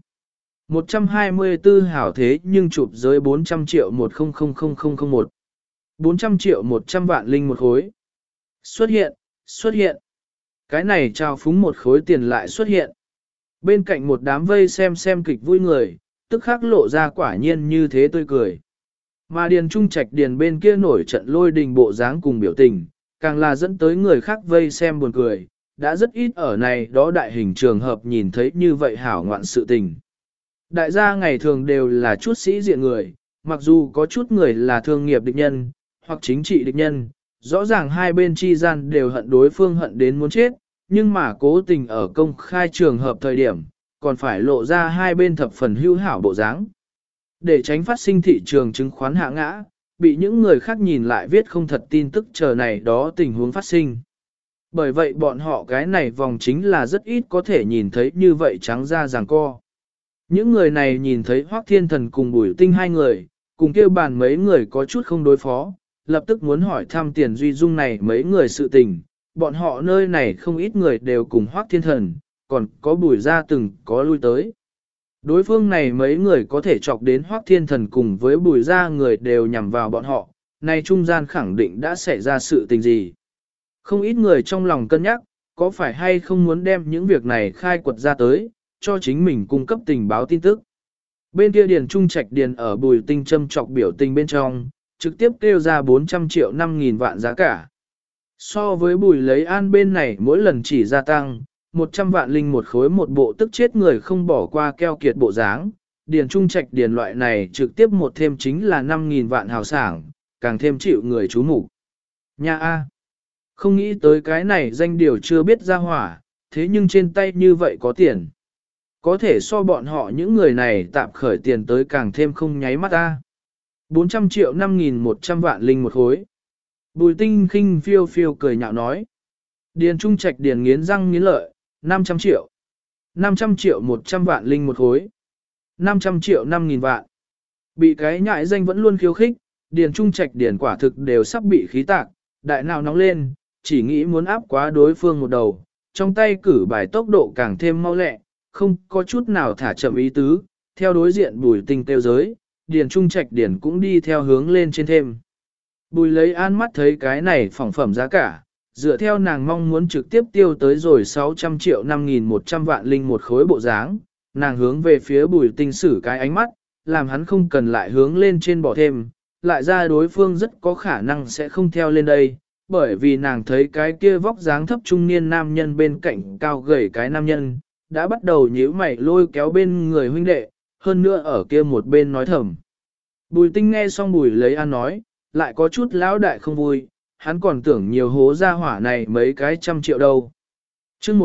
124 hảo thế nhưng chụp giới 400 triệu 100001. 400 triệu 100 vạn linh một khối. Xuất hiện, xuất hiện. Cái này trao phúng một khối tiền lại xuất hiện. Bên cạnh một đám vây xem kịch vui người, tức khắc lộ ra quả nhiên như thế tươi cười. Mà Điền Trung Trạch Điền bên kia nổi trận lôi đình bộ dáng cùng biểu tình, càng là dẫn tới người khác vây xem buồn cười, đã rất ít ở này đó đại hình trường hợp nhìn thấy như vậy hảo ngoạn sự tình. Đại gia ngày thường đều là chút sĩ diện người, mặc dù có chút người là thương nghiệp địch nhân, hoặc chính trị địch nhân, rõ ràng hai bên chi gian đều hận đối phương hận đến muốn chết, nhưng mà cố tình ở công khai trường hợp thời điểm, còn phải lộ ra hai bên thập phần hữu hảo bộ dáng. Để tránh phát sinh thị trường chứng khoán hạ ngã, bị những người khác nhìn lại viết không thật tin tức chờ này đó tình huống phát sinh. Bởi vậy bọn họ cái này vòng chính là rất ít có thể nhìn thấy như vậy trắng ra ràng co. Những người này nhìn thấy Hoắc Thiên Thần cùng Bùi Tinh hai người, cùng kêu bàn mấy người có chút không đối phó, lập tức muốn hỏi thăm Tiền Duy Dung này mấy người sự tình, bọn họ nơi này không ít người đều cùng Hoắc Thiên Thần, còn có Bùi ra từng có lui tới. Đối phương này mấy người có thể chọc đến Hoắc Thiên Thần cùng với Bùi ra người đều nhằm vào bọn họ, này trung gian khẳng định đã xảy ra sự tình gì. Không ít người trong lòng cân nhắc, có phải hay không muốn đem những việc này khai quật ra tới, cho chính mình cung cấp tình báo tin tức. Bên kia Điền Trung Trạch Điền ở Bùi Tinh châm chọc biểu tình bên trong, trực tiếp kêu ra 400 triệu 5.000 vạn giá cả. So với Bùi Lấy An bên này mỗi lần chỉ gia tăng, 100 vạn linh một khối một bộ tức chết người không bỏ qua keo kiệt bộ dáng, điền trung trạch điền loại này trực tiếp một thêm chính là 5.000 vạn hào sảng, càng thêm chịu người chú mục. Nha A. Không nghĩ tới cái này danh điều chưa biết ra hỏa, thế nhưng trên tay như vậy có tiền. Có thể so bọn họ những người này tạm khởi tiền tới càng thêm không nháy mắt A. 400 triệu 5.100 vạn linh một khối. Bùi Tinh khinh phiêu phiêu cười nhạo nói. Điền trung trạch điền nghiến răng nghiến lợi, 500 triệu. 500 triệu 100 vạn linh một khối. 500 triệu 5.000 vạn. Bị cái nhại danh vẫn luôn khiêu khích, điền trung trạch điền quả thực đều sắp bị khí tạc, đại nào nóng lên, chỉ nghĩ muốn áp quá đối phương một đầu, trong tay cử bài tốc độ càng thêm mau lẹ, không có chút nào thả chậm ý tứ, theo đối diện Bùi Tinh tiêu giới, điền trung trạch điền cũng đi theo hướng lên trên thêm. Bùi Lấy An mắt thấy cái này phỏng phẩm giá cả, dựa theo nàng mong muốn trực tiếp tiêu tới rồi 600 triệu 5.100 vạn linh một khối bộ dáng, nàng hướng về phía Bùi Tinh sử cái ánh mắt, làm hắn không cần lại hướng lên trên bỏ thêm, lại ra đối phương rất có khả năng sẽ không theo lên đây, bởi vì nàng thấy cái kia vóc dáng thấp trung niên nam nhân bên cạnh cao gầy cái nam nhân, đã bắt đầu nhíu mày lôi kéo bên người huynh đệ, hơn nữa ở kia một bên nói thầm. Bùi Tinh nghe xong Bùi Lấy An nói, lại có chút lão đại không vui, hắn còn tưởng nhiều hố ra hỏa này mấy cái trăm triệu đâu. chương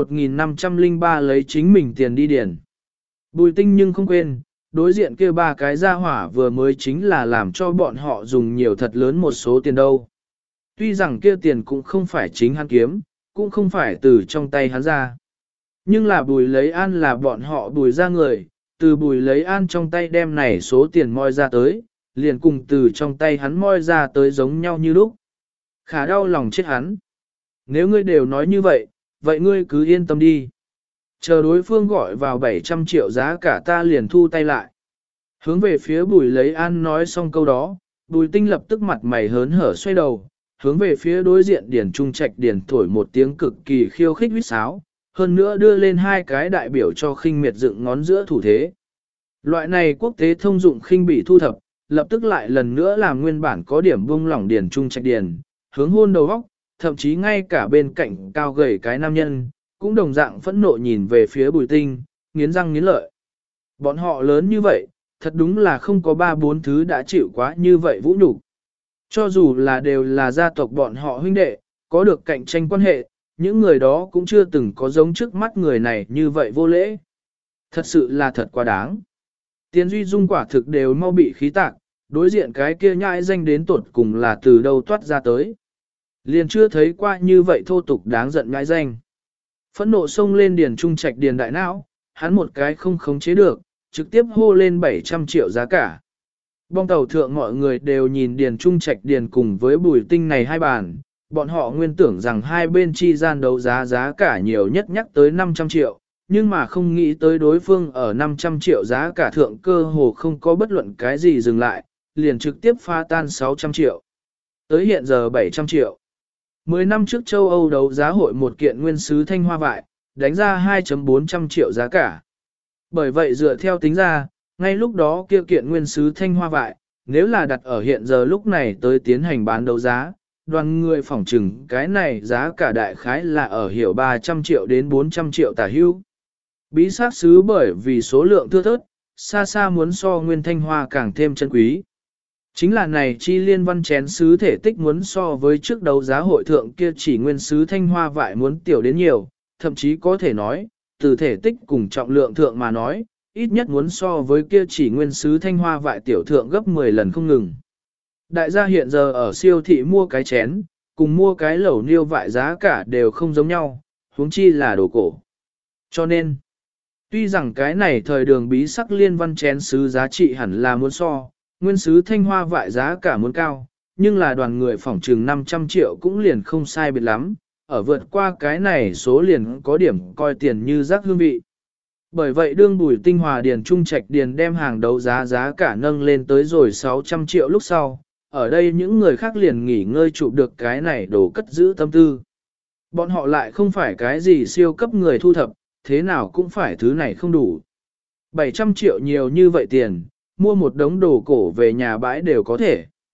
1503 lấy chính mình tiền đi điền. Bùi Tinh nhưng không quên, đối diện kia ba cái ra hỏa vừa mới chính là làm cho bọn họ dùng nhiều thật lớn một số tiền đâu. Tuy rằng kia tiền cũng không phải chính hắn kiếm, cũng không phải từ trong tay hắn ra. Nhưng là Bùi Lấy An là bọn họ Bùi ra người, từ Bùi Lấy An trong tay đem này số tiền moi ra tới, liền cùng từ trong tay hắn moi ra tới giống nhau như lúc. Khá đau lòng chết hắn. Nếu ngươi đều nói như vậy, vậy ngươi cứ yên tâm đi. Chờ đối phương gọi vào 700 triệu giá cả ta liền thu tay lại. Hướng về phía Bùi Lấy An nói xong câu đó, Bùi Tinh lập tức mặt mày hớn hở xoay đầu, hướng về phía đối diện Điền Trung Trạch Điền thổi một tiếng cực kỳ khiêu khích huýt sáo, hơn nữa đưa lên hai cái đại biểu cho khinh miệt dựng ngón giữa thủ thế. Loại này quốc tế thông dụng khinh bị thu thập, lập tức lại lần nữa làm nguyên bản có điểm buông lỏng Điền Trung Trạch Điền, hướng hôn đầu góc, thậm chí ngay cả bên cạnh cao gầy cái nam nhân, cũng đồng dạng phẫn nộ nhìn về phía Bùi Tinh, nghiến răng nghiến lợi. Bọn họ lớn như vậy, thật đúng là không có 3-4 thứ đã chịu quá như vậy vũ nhục. Cho dù là đều là gia tộc bọn họ huynh đệ, có được cạnh tranh quan hệ, những người đó cũng chưa từng có giống trước mắt người này như vậy vô lễ. Thật sự là thật quá đáng. Tiền Duy Dung quả thực đều mau bị khí tạc, đối diện cái kia nhãi danh đến tột cùng là từ đâu toát ra tới. Liền chưa thấy qua như vậy thô tục đáng giận nhãi danh. Phẫn nộ xông lên Điền Trung Trạch Điền đại não, hắn một cái không khống chế được, trực tiếp hô lên 700 triệu giá cả. Bong tàu thượng mọi người đều nhìn Điền Trung Trạch Điền cùng với Bùi Tinh này hai bàn, bọn họ nguyên tưởng rằng hai bên chi gian đấu giá cả nhiều nhất nhắc tới 500 triệu, nhưng mà không nghĩ tới đối phương ở 500 triệu giá cả thượng cơ hồ không có bất luận cái gì dừng lại, liền trực tiếp pha tan 600 triệu. Tới hiện giờ 700 triệu. 10 năm trước châu Âu đấu giá hội một kiện nguyên sứ thanh hoa vại, đánh ra 2.400 triệu giá cả. Bởi vậy dựa theo tính ra, ngay lúc đó kia kiện nguyên sứ thanh hoa vại, nếu là đặt ở hiện giờ lúc này tới tiến hành bán đấu giá, đoàn người phỏng chừng cái này giá cả đại khái là ở hiểu 300 triệu đến 400 triệu tả hưu. Bí sát sứ bởi vì số lượng thưa thớt, xa xa muốn so nguyên thanh hoa càng thêm chân quý. Chính là này chi liên văn chén sứ thể tích muốn so với trước đấu giá hội thượng kia chỉ nguyên sứ thanh hoa vại muốn tiểu đến nhiều, thậm chí có thể nói, từ thể tích cùng trọng lượng thượng mà nói, ít nhất muốn so với kia chỉ nguyên sứ thanh hoa vại tiểu thượng gấp 10 lần không ngừng. Đại gia hiện giờ ở siêu thị mua cái chén, cùng mua cái lẩu niêu vại giá cả đều không giống nhau, huống chi là đồ cổ. Cho nên, tuy rằng cái này thời đường bí sắc liên văn chén sứ giá trị hẳn là muốn so, nguyên sứ thanh hoa vại giá cả muốn cao, nhưng là đoàn người phỏng trừng 500 triệu cũng liền không sai biệt lắm, ở vượt qua cái này số liền có điểm coi tiền như rác hương vị. Bởi vậy đương Bùi Tinh Hòa Điền Trung Trạch Điền đem hàng đấu giá cả nâng lên tới rồi 600 triệu lúc sau, ở đây những người khác liền nghỉ ngơi chụp được cái này đồ cất giữ tâm tư. Bọn họ lại không phải cái gì siêu cấp người thu thập, thế nào cũng phải thứ này không đủ. 700 triệu nhiều như vậy tiền, mua một đống đồ cổ về nhà bãi đều có thể.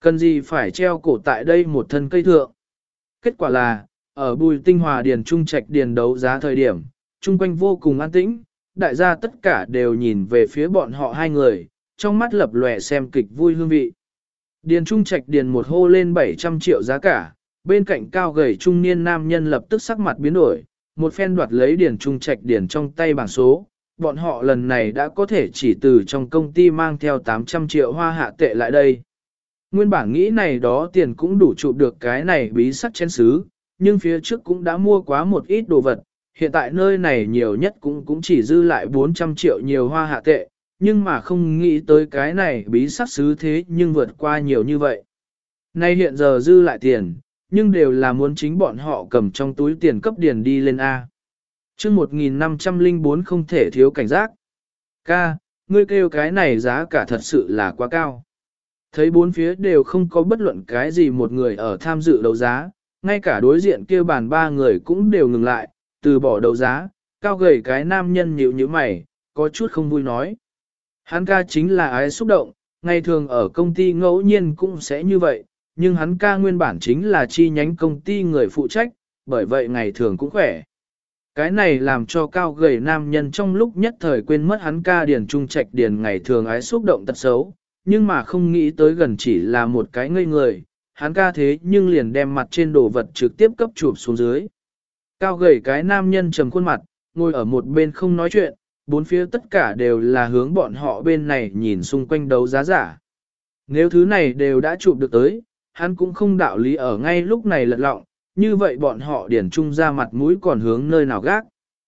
Cần gì phải treo cổ tại đây một thân cây thượng. Kết quả là, ở Bùi Tinh Hòa điền trung trạch điền đấu giá thời điểm, chung quanh vô cùng an tĩnh, đại gia tất cả đều nhìn về phía bọn họ hai người, trong mắt lập lòe xem kịch vui hương vị. Điền trung trạch điền một hô lên 700 triệu giá cả, bên cạnh cao gầy trung niên nam nhân lập tức sắc mặt biến đổi, một phen đoạt lấy điền trung trạch điền trong tay bảng số. Bọn họ lần này đã có thể chỉ từ trong công ty mang theo 800 triệu hoa hạ tệ lại đây. Nguyên bản nghĩ này đó tiền cũng đủ chụp được cái này bí sắc chén sứ, nhưng phía trước cũng đã mua quá một ít đồ vật, hiện tại nơi này nhiều nhất cũng chỉ dư lại 400 triệu nhiều hoa hạ tệ, nhưng mà không nghĩ tới cái này bí sắc sứ thế nhưng vượt qua nhiều như vậy. Nay hiện giờ dư lại tiền, nhưng đều là muốn chính bọn họ cầm trong túi tiền cấp điền đi lên A. Chương 1504 không thể thiếu cảnh giác. Ca, ngươi kêu cái này giá cả thật sự là quá cao. Thấy bốn phía đều không có bất luận cái gì một người ở tham dự đấu giá, ngay cả đối diện kia bàn ba người cũng đều ngừng lại, từ bỏ đấu giá, cao gầy cái nam nhân nhíu nhíu mày, có chút không vui nói. Hắn ca chính là ái xúc động, ngày thường ở công ty ngẫu nhiên cũng sẽ như vậy, nhưng hắn ca nguyên bản chính là chi nhánh công ty người phụ trách, bởi vậy ngày thường cũng khỏe. Cái này làm cho cao gầy nam nhân trong lúc nhất thời quên mất hắn ca điền trung trạch điền ngày thường ái xúc động tật xấu, nhưng mà không nghĩ tới gần chỉ là một cái ngây người, hắn ca thế nhưng liền đem mặt trên đồ vật trực tiếp cấp chụp xuống dưới. Cao gầy cái nam nhân trầm khuôn mặt, ngồi ở một bên không nói chuyện, bốn phía tất cả đều là hướng bọn họ bên này nhìn xung quanh đấu giá giả. Nếu thứ này đều đã chụp được tới, hắn cũng không đạo lý ở ngay lúc này lật lọng, như vậy bọn họ điền trung ra mặt mũi còn hướng nơi nào gác.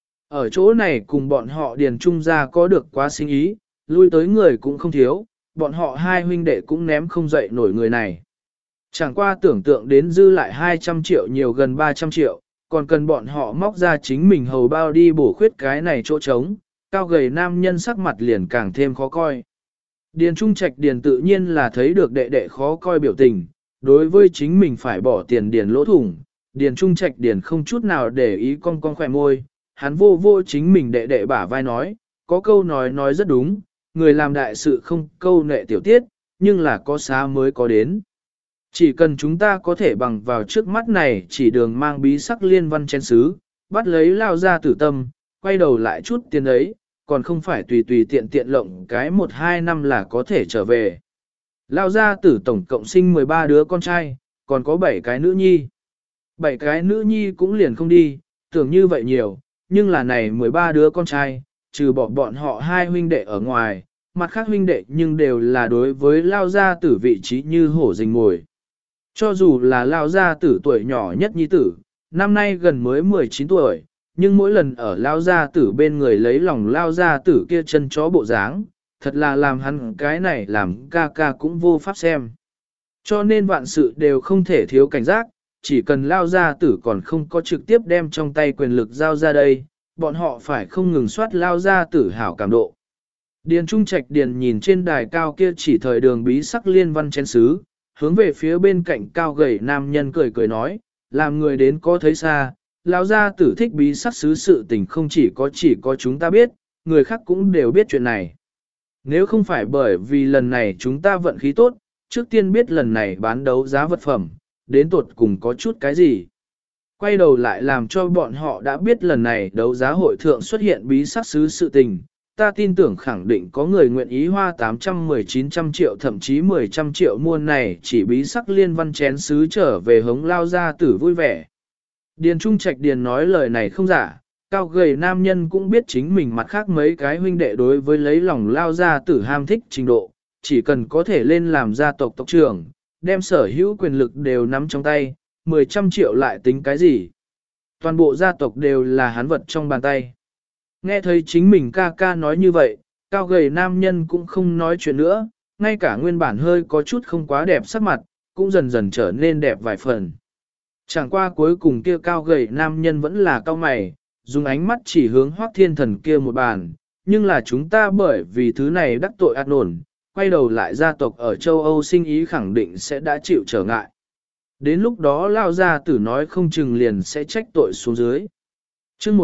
Ở chỗ này cùng bọn họ điền trung ra có được quá sinh ý, lui tới người cũng không thiếu, bọn họ hai huynh đệ cũng ném không dậy nổi người này. Chẳng qua tưởng tượng đến dư lại 200 triệu nhiều gần 300 triệu, còn cần bọn họ móc ra chính mình hầu bao đi bổ khuyết cái này chỗ trống, cao gầy nam nhân sắc mặt liền càng thêm khó coi. Điền Trung Trạch Điền tự nhiên là thấy được đệ đệ khó coi biểu tình, đối với chính mình phải bỏ tiền điền lỗ thủng, Điền Trung Trạch Điền không chút nào để ý con khỏe môi, hắn vô vô chính mình đệ đệ bả vai nói, có câu nói rất đúng, người làm đại sự không câu nệ tiểu tiết, nhưng là có xá mới có đến. Chỉ cần chúng ta có thể bằng vào trước mắt này chỉ đường mang bí sắc liên văn chén xứ, bắt lấy lao ra tử tâm, quay đầu lại chút tiền ấy, còn không phải tùy tùy tiện tiện lộng cái 1-2 năm là có thể trở về. Lao ra tử tổng cộng sinh 13 đứa con trai, còn có 7 cái nữ nhi. 7 cái nữ nhi cũng liền không đi, tưởng như vậy nhiều, nhưng là này 13 đứa con trai, trừ bỏ bọn họ hai huynh đệ ở ngoài, mặt khác huynh đệ nhưng đều là đối với Lao gia tử vị trí như hổ rình mồi. Cho dù là Lao gia tử tuổi nhỏ nhất nhi tử, năm nay gần mới 19 tuổi, nhưng mỗi lần ở Lao gia tử bên người lấy lòng Lao gia tử kia chân chó bộ dáng, thật là làm hắn cái này làm ca ca cũng vô pháp xem. Cho nên vạn sự đều không thể thiếu cảnh giác, chỉ cần Lao gia tử còn không có trực tiếp đem trong tay quyền lực giao ra đây, bọn họ phải không ngừng soát Lao gia tử hảo cảm độ. Điền Trung Trạch Điền nhìn trên đài cao kia chỉ thời đường bí sắc liên văn chén sứ, hướng về phía bên cạnh cao gầy nam nhân cười cười nói, làm người đến có thấy xa, lão gia tử thích bí sắc sứ sự tình không chỉ có chúng ta biết, người khác cũng đều biết chuyện này. Nếu không phải bởi vì lần này chúng ta vận khí tốt, trước tiên biết lần này bán đấu giá vật phẩm, đến tột cùng có chút cái gì. Quay đầu lại làm cho bọn họ đã biết lần này đấu giá hội thượng xuất hiện bí sắc sứ sự tình, ta tin tưởng khẳng định có người nguyện ý hoa 800-1900 triệu thậm chí 10 triệu mua này chỉ bí sắc liên văn chén sứ trở về hống lao gia tử vui vẻ. Điền Trung Trạch Điền nói lời này không giả, cao gầy nam nhân cũng biết chính mình mặt khác mấy cái huynh đệ đối với lấy lòng lao gia tử ham thích trình độ, chỉ cần có thể lên làm gia tộc tộc trưởng, đem sở hữu quyền lực đều nắm trong tay, 10 triệu lại tính cái gì. Toàn bộ gia tộc đều là hắn vật trong bàn tay. Nghe thấy chính mình ca ca nói như vậy, cao gầy nam nhân cũng không nói chuyện nữa, ngay cả nguyên bản hơi có chút không quá đẹp sắc mặt, cũng dần dần trở nên đẹp vài phần. Chẳng qua cuối cùng kia cao gầy nam nhân vẫn là cao mày, dùng ánh mắt chỉ hướng Hoắc Thiên Thần kia một bàn, nhưng là chúng ta bởi vì thứ này đắc tội ác nổn, quay đầu lại gia tộc ở châu Âu sinh ý khẳng định sẽ đã chịu trở ngại. Đến lúc đó lao gia tử nói không chừng liền sẽ trách tội xuống dưới. Chương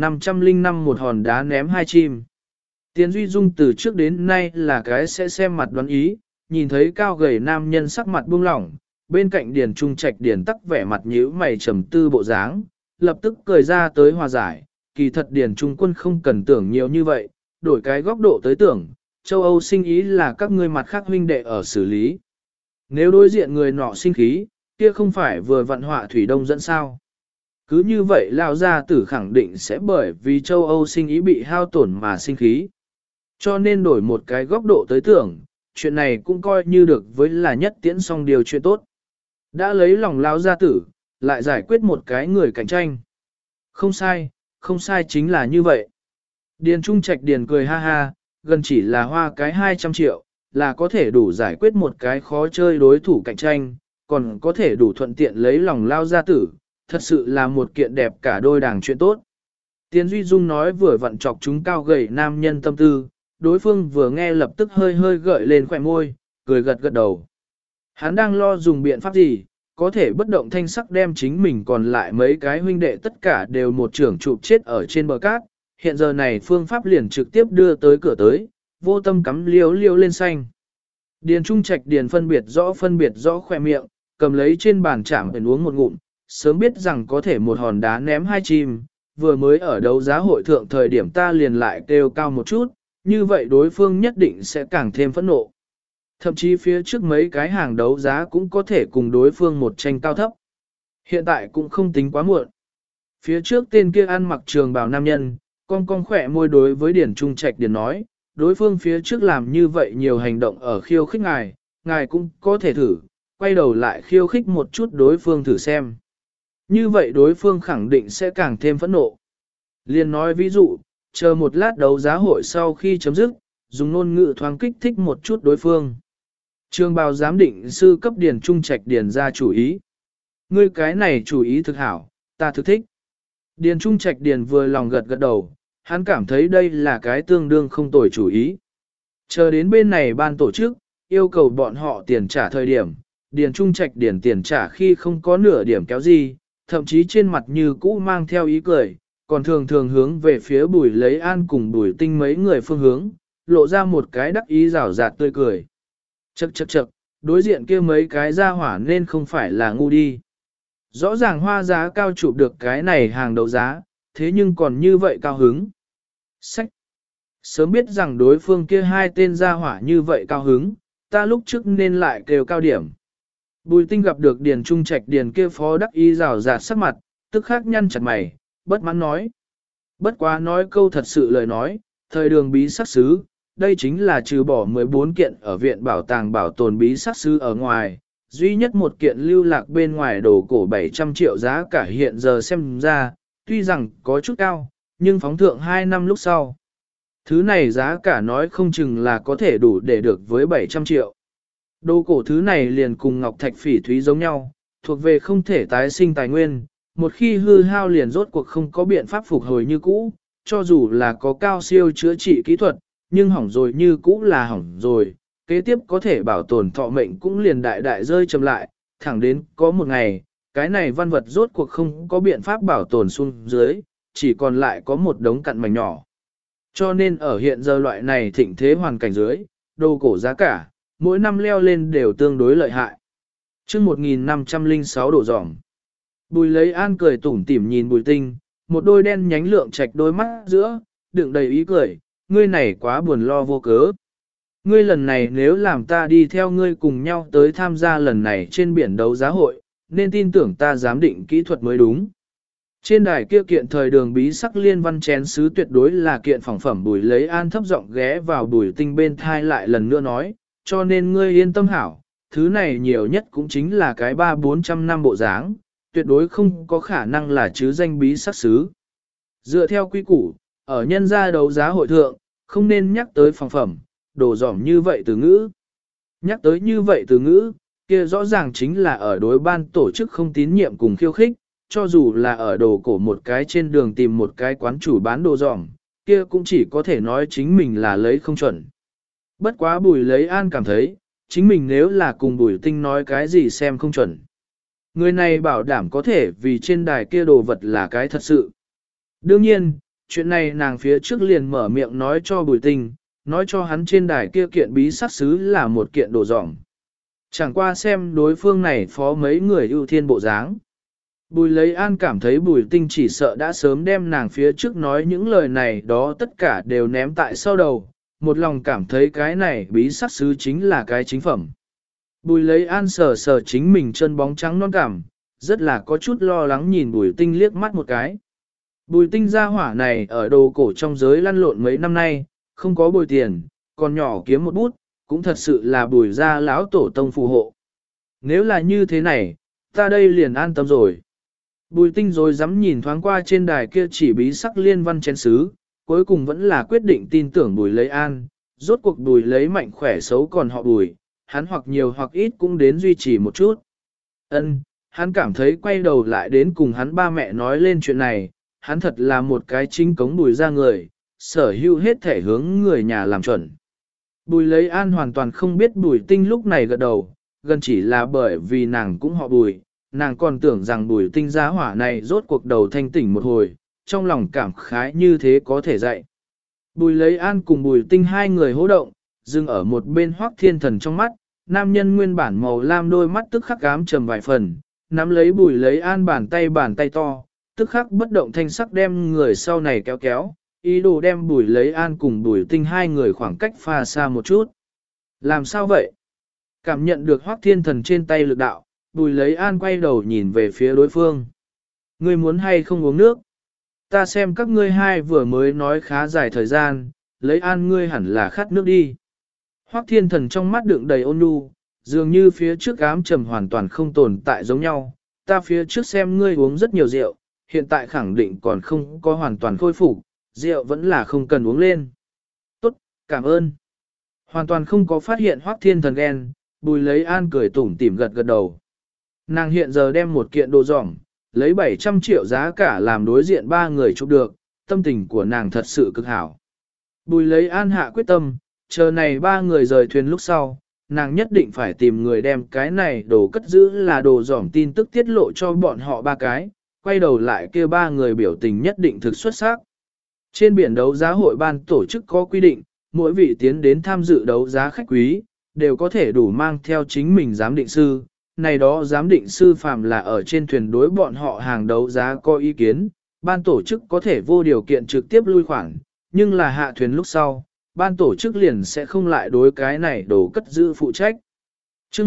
1505 một hòn đá ném hai chim. Tiền Duy Dung từ trước đến nay là cái sẽ xem mặt đoán ý, nhìn thấy cao gầy nam nhân sắc mặt buông lỏng, bên cạnh Điền Trung Trạch Điền tắc vẻ mặt nhíu mày trầm tư bộ dáng, lập tức cười ra tới hòa giải, kỳ thật Điền Trung Quân không cần tưởng nhiều như vậy, đổi cái góc độ tới tưởng, châu Âu sinh ý là các ngươi mặt khác huynh đệ ở xử lý. Nếu đối diện người nọ sinh khí, kia không phải vừa vận họa thủy đông dẫn sao. Cứ như vậy lao gia tử khẳng định sẽ bởi vì châu Âu sinh ý bị hao tổn mà sinh khí. Cho nên đổi một cái góc độ tới tưởng, chuyện này cũng coi như được với là nhất tiễn xong điều chuyện tốt. Đã lấy lòng lao gia tử, lại giải quyết một cái người cạnh tranh. Không sai chính là như vậy. Điền Trung Trạch Điền cười ha ha, gần chỉ là hoa cái 200 triệu, là có thể đủ giải quyết một cái khó chơi đối thủ cạnh tranh, còn có thể đủ thuận tiện lấy lòng lao gia tử, thật sự là một kiện đẹp cả đôi đảng chuyện tốt. Tiền Duy Dung nói vừa vặn chọc chúng cao gầy nam nhân tâm tư, đối phương vừa nghe lập tức hơi hơi gợi lên khỏe môi, cười gật gật đầu. Hắn đang lo dùng biện pháp gì, có thể bất động thanh sắc đem chính mình còn lại mấy cái huynh đệ tất cả đều một trưởng chụp chết ở trên bờ cát, hiện giờ này phương pháp liền trực tiếp đưa tới cửa tới, vô tâm cắm liếu liếu lên xanh. Điền Trung Trạch Điền phân biệt rõ khỏe miệng, cầm lấy trên bàn chạm để uống một ngụm, sớm biết rằng có thể một hòn đá ném hai chim, vừa mới ở đấu giá hội thượng thời điểm ta liền lại kêu cao một chút, như vậy đối phương nhất định sẽ càng thêm phẫn nộ. Thậm chí phía trước mấy cái hàng đấu giá cũng có thể cùng đối phương một tranh cao thấp. Hiện tại cũng không tính quá muộn. Phía trước tên kia ăn mặc trường bào nam nhân, con khỏe môi đối với Điền Trung Trạch Điền nói, đối phương phía trước làm như vậy nhiều hành động ở khiêu khích ngài cũng có thể thử, quay đầu lại khiêu khích một chút đối phương thử xem. Như vậy đối phương khẳng định sẽ càng thêm phẫn nộ. Liên nói ví dụ, chờ một lát đấu giá hội sau khi chấm dứt, dùng ngôn ngữ thoáng kích thích một chút đối phương. Trường bào giám định sư cấp Điền Trung Trạch Điền ra chủ ý. Ngươi cái này chủ ý thực hảo, ta thực thích. Điền Trung Trạch Điền vừa lòng gật gật đầu, hắn cảm thấy đây là cái tương đương không tồi chủ ý. Chờ đến bên này ban tổ chức, yêu cầu bọn họ tiền trả thời điểm, Điền Trung Trạch Điền tiền trả khi không có nửa điểm kéo gì, thậm chí trên mặt như cũ mang theo ý cười, còn thường thường hướng về phía Bùi Lấy An cùng Bùi Tinh mấy người phương hướng, lộ ra một cái đắc ý rào rạt tươi cười. Chậc, đối diện kia mấy cái ra hỏa nên không phải là ngu đi. Rõ ràng hoa giá cao chụp được cái này hàng đấu giá, thế nhưng còn như vậy cao hứng. Sách! Sớm biết rằng đối phương kia hai tên ra hỏa như vậy cao hứng, ta lúc trước nên lại kêu cao điểm. Bùi Tinh gặp được Điền Trung Trạch Điền kia phó đắc ý rào rạt sắc mặt, tức khắc nhăn chặt mày, bất mãn nói. Bất quá nói câu thật sự lời nói, thời đường bí sắc sứ, đây chính là trừ bỏ 14 kiện ở viện bảo tàng bảo tồn bí sắc sứ ở ngoài, duy nhất một kiện lưu lạc bên ngoài đồ cổ 700 triệu giá cả hiện giờ xem ra, tuy rằng có chút cao, nhưng phóng thượng 2 năm lúc sau. Thứ này giá cả nói không chừng là có thể đủ để được với 700 triệu. Đồ cổ thứ này liền cùng ngọc thạch phỉ thúy giống nhau, thuộc về không thể tái sinh tài nguyên, một khi hư hao liền rốt cuộc không có biện pháp phục hồi như cũ, cho dù là có cao siêu chữa trị kỹ thuật, nhưng hỏng rồi như cũ là hỏng rồi, kế tiếp có thể bảo tồn thọ mệnh cũng liền đại đại rơi chậm lại, thẳng đến có một ngày, cái này văn vật rốt cuộc không có biện pháp bảo tồn xuống dưới, chỉ còn lại có một đống cặn mảnh nhỏ. Cho nên ở hiện giờ loại này thịnh thế hoàn cảnh dưới, đồ cổ giá cả, mỗi năm leo lên đều tương đối lợi hại. chương 1506 đổ dỏng. Bùi Lấy An cười tủm tỉm nhìn Bùi Tinh, một đôi đen nhánh lượng trạch đôi mắt giữa, đựng đầy ý cười, ngươi này quá buồn lo vô cớ. Ngươi lần này nếu làm ta đi theo ngươi cùng nhau tới tham gia lần này trên biển đấu giá hội, nên tin tưởng ta giám định kỹ thuật mới đúng. Trên đài kia kiện thời đường bí sắc liên văn chén sứ tuyệt đối là kiện phỏng phẩm. Bùi Lấy An thấp giọng ghé vào Bùi Tinh bên thai lại lần nữa nói, cho nên ngươi yên tâm hảo, thứ này nhiều nhất cũng chính là cái 300-400 năm bộ dáng, tuyệt đối không có khả năng là chứ danh bí sắc sứ. Dựa theo quy củ, ở nhân gia đấu giá hội thượng, không nên nhắc tới phỏng phẩm, đồ dỏm như vậy từ ngữ. Nhắc tới như vậy từ ngữ, kia rõ ràng chính là ở đối ban tổ chức không tín nhiệm cùng khiêu khích, cho dù là ở đồ cổ một cái trên đường tìm một cái quán chủ bán đồ dỏm, kia cũng chỉ có thể nói chính mình là lấy không chuẩn. Bất quá Bùi Lấy An cảm thấy, chính mình nếu là cùng Bùi Tinh nói cái gì xem không chuẩn. Người này bảo đảm có thể vì trên đài kia đồ vật là cái thật sự. Đương nhiên, chuyện này nàng phía trước liền mở miệng nói cho Bùi Tinh, nói cho hắn trên đài kia kiện bí sắc sứ là một kiện đồ dỏng. Chẳng qua xem đối phương này phó mấy người ưu thiên bộ dáng. Bùi lấy an cảm thấy bùi tinh chỉ sợ đã sớm đem nàng phía trước nói những lời này đó tất cả đều ném tại sau đầu, một lòng cảm thấy cái này bí sắc sứ chính là cái chính phẩm. Bùi lấy an sờ sờ chính mình chân bóng trắng non cảm, rất là có chút lo lắng nhìn bùi tinh liếc mắt một cái. Bùi tinh gia hỏa này ở đồ cổ trong giới lăn lộn mấy năm nay, không có bồi tiền, còn nhỏ kiếm một bút, cũng thật sự là bùi gia lão tổ tông phù hộ. Nếu là như thế này, ta đây liền an tâm rồi. Bùi tinh rồi dám nhìn thoáng qua trên đài kia chỉ bí sắc liên văn chén sứ, cuối cùng vẫn là quyết định tin tưởng bùi lấy an, rốt cuộc bùi lấy mạnh khỏe xấu còn họ bùi, hắn hoặc nhiều hoặc ít cũng đến duy trì một chút. Hắn cảm thấy quay đầu lại đến cùng hắn ba mẹ nói lên chuyện này, hắn thật là một cái chính cống bùi ra người, sở hữu hết thể hướng người nhà làm chuẩn. Bùi lấy an hoàn toàn không biết bùi tinh lúc này gật đầu, gần chỉ là bởi vì nàng cũng họ bùi, nàng còn tưởng rằng bùi tinh giá hỏa này rốt cuộc đầu thanh tỉnh một hồi, trong lòng cảm khái như thế có thể dạy. Bùi lấy an cùng bùi tinh hai người hô động, dừng ở một bên Hoắc Thiên Thần trong mắt, nam nhân nguyên bản màu lam đôi mắt tức khắc ám trầm vài phần, nắm lấy bùi lấy an bàn tay to, tức khắc bất động thanh sắc đem người sau này kéo kéo, ý đồ đem bùi lấy an cùng bùi tinh hai người khoảng cách pha xa một chút. Làm sao vậy? Cảm nhận được Hoắc Thiên Thần trên tay lực đạo, bùi lấy an quay đầu nhìn về phía đối phương. Ngươi muốn hay không uống nước? Ta xem các ngươi hai vừa mới nói khá dài thời gian, lấy an ngươi hẳn là khát nước đi. Hoắc Thiên Thần trong mắt đựng đầy ôn nhu, dường như phía trước ám trầm hoàn toàn không tồn tại giống nhau. Ta phía trước xem ngươi uống rất nhiều rượu, hiện tại khẳng định còn không có hoàn toàn khôi phục, rượu vẫn là không cần uống lên. Tốt, cảm ơn. Hoàn toàn không có phát hiện Hoắc Thiên Thần ghen, bùi lấy an cười tủm tỉm gật gật đầu. Nàng hiện giờ đem một kiện đồ dỏng, lấy 700 triệu giá cả làm đối diện ba người chụp được, tâm tình của nàng thật sự cực hảo. Bùi lấy an hạ quyết tâm, chờ này ba người rời thuyền lúc sau, nàng nhất định phải tìm người đem cái này đồ cất giữ là đồ dỏng tin tức tiết lộ cho bọn họ ba cái, quay đầu lại kia ba người biểu tình nhất định thực xuất sắc. Trên biển đấu giá hội ban tổ chức có quy định, mỗi vị tiến đến tham dự đấu giá khách quý, đều có thể đủ mang theo chính mình giám định sư. Này đó giám định sư phàm là ở trên thuyền đối bọn họ hàng đấu giá có ý kiến, ban tổ chức có thể vô điều kiện trực tiếp lui khoản, nhưng là hạ thuyền lúc sau, ban tổ chức liền sẽ không lại đối cái này đồ cất giữ phụ trách. Chương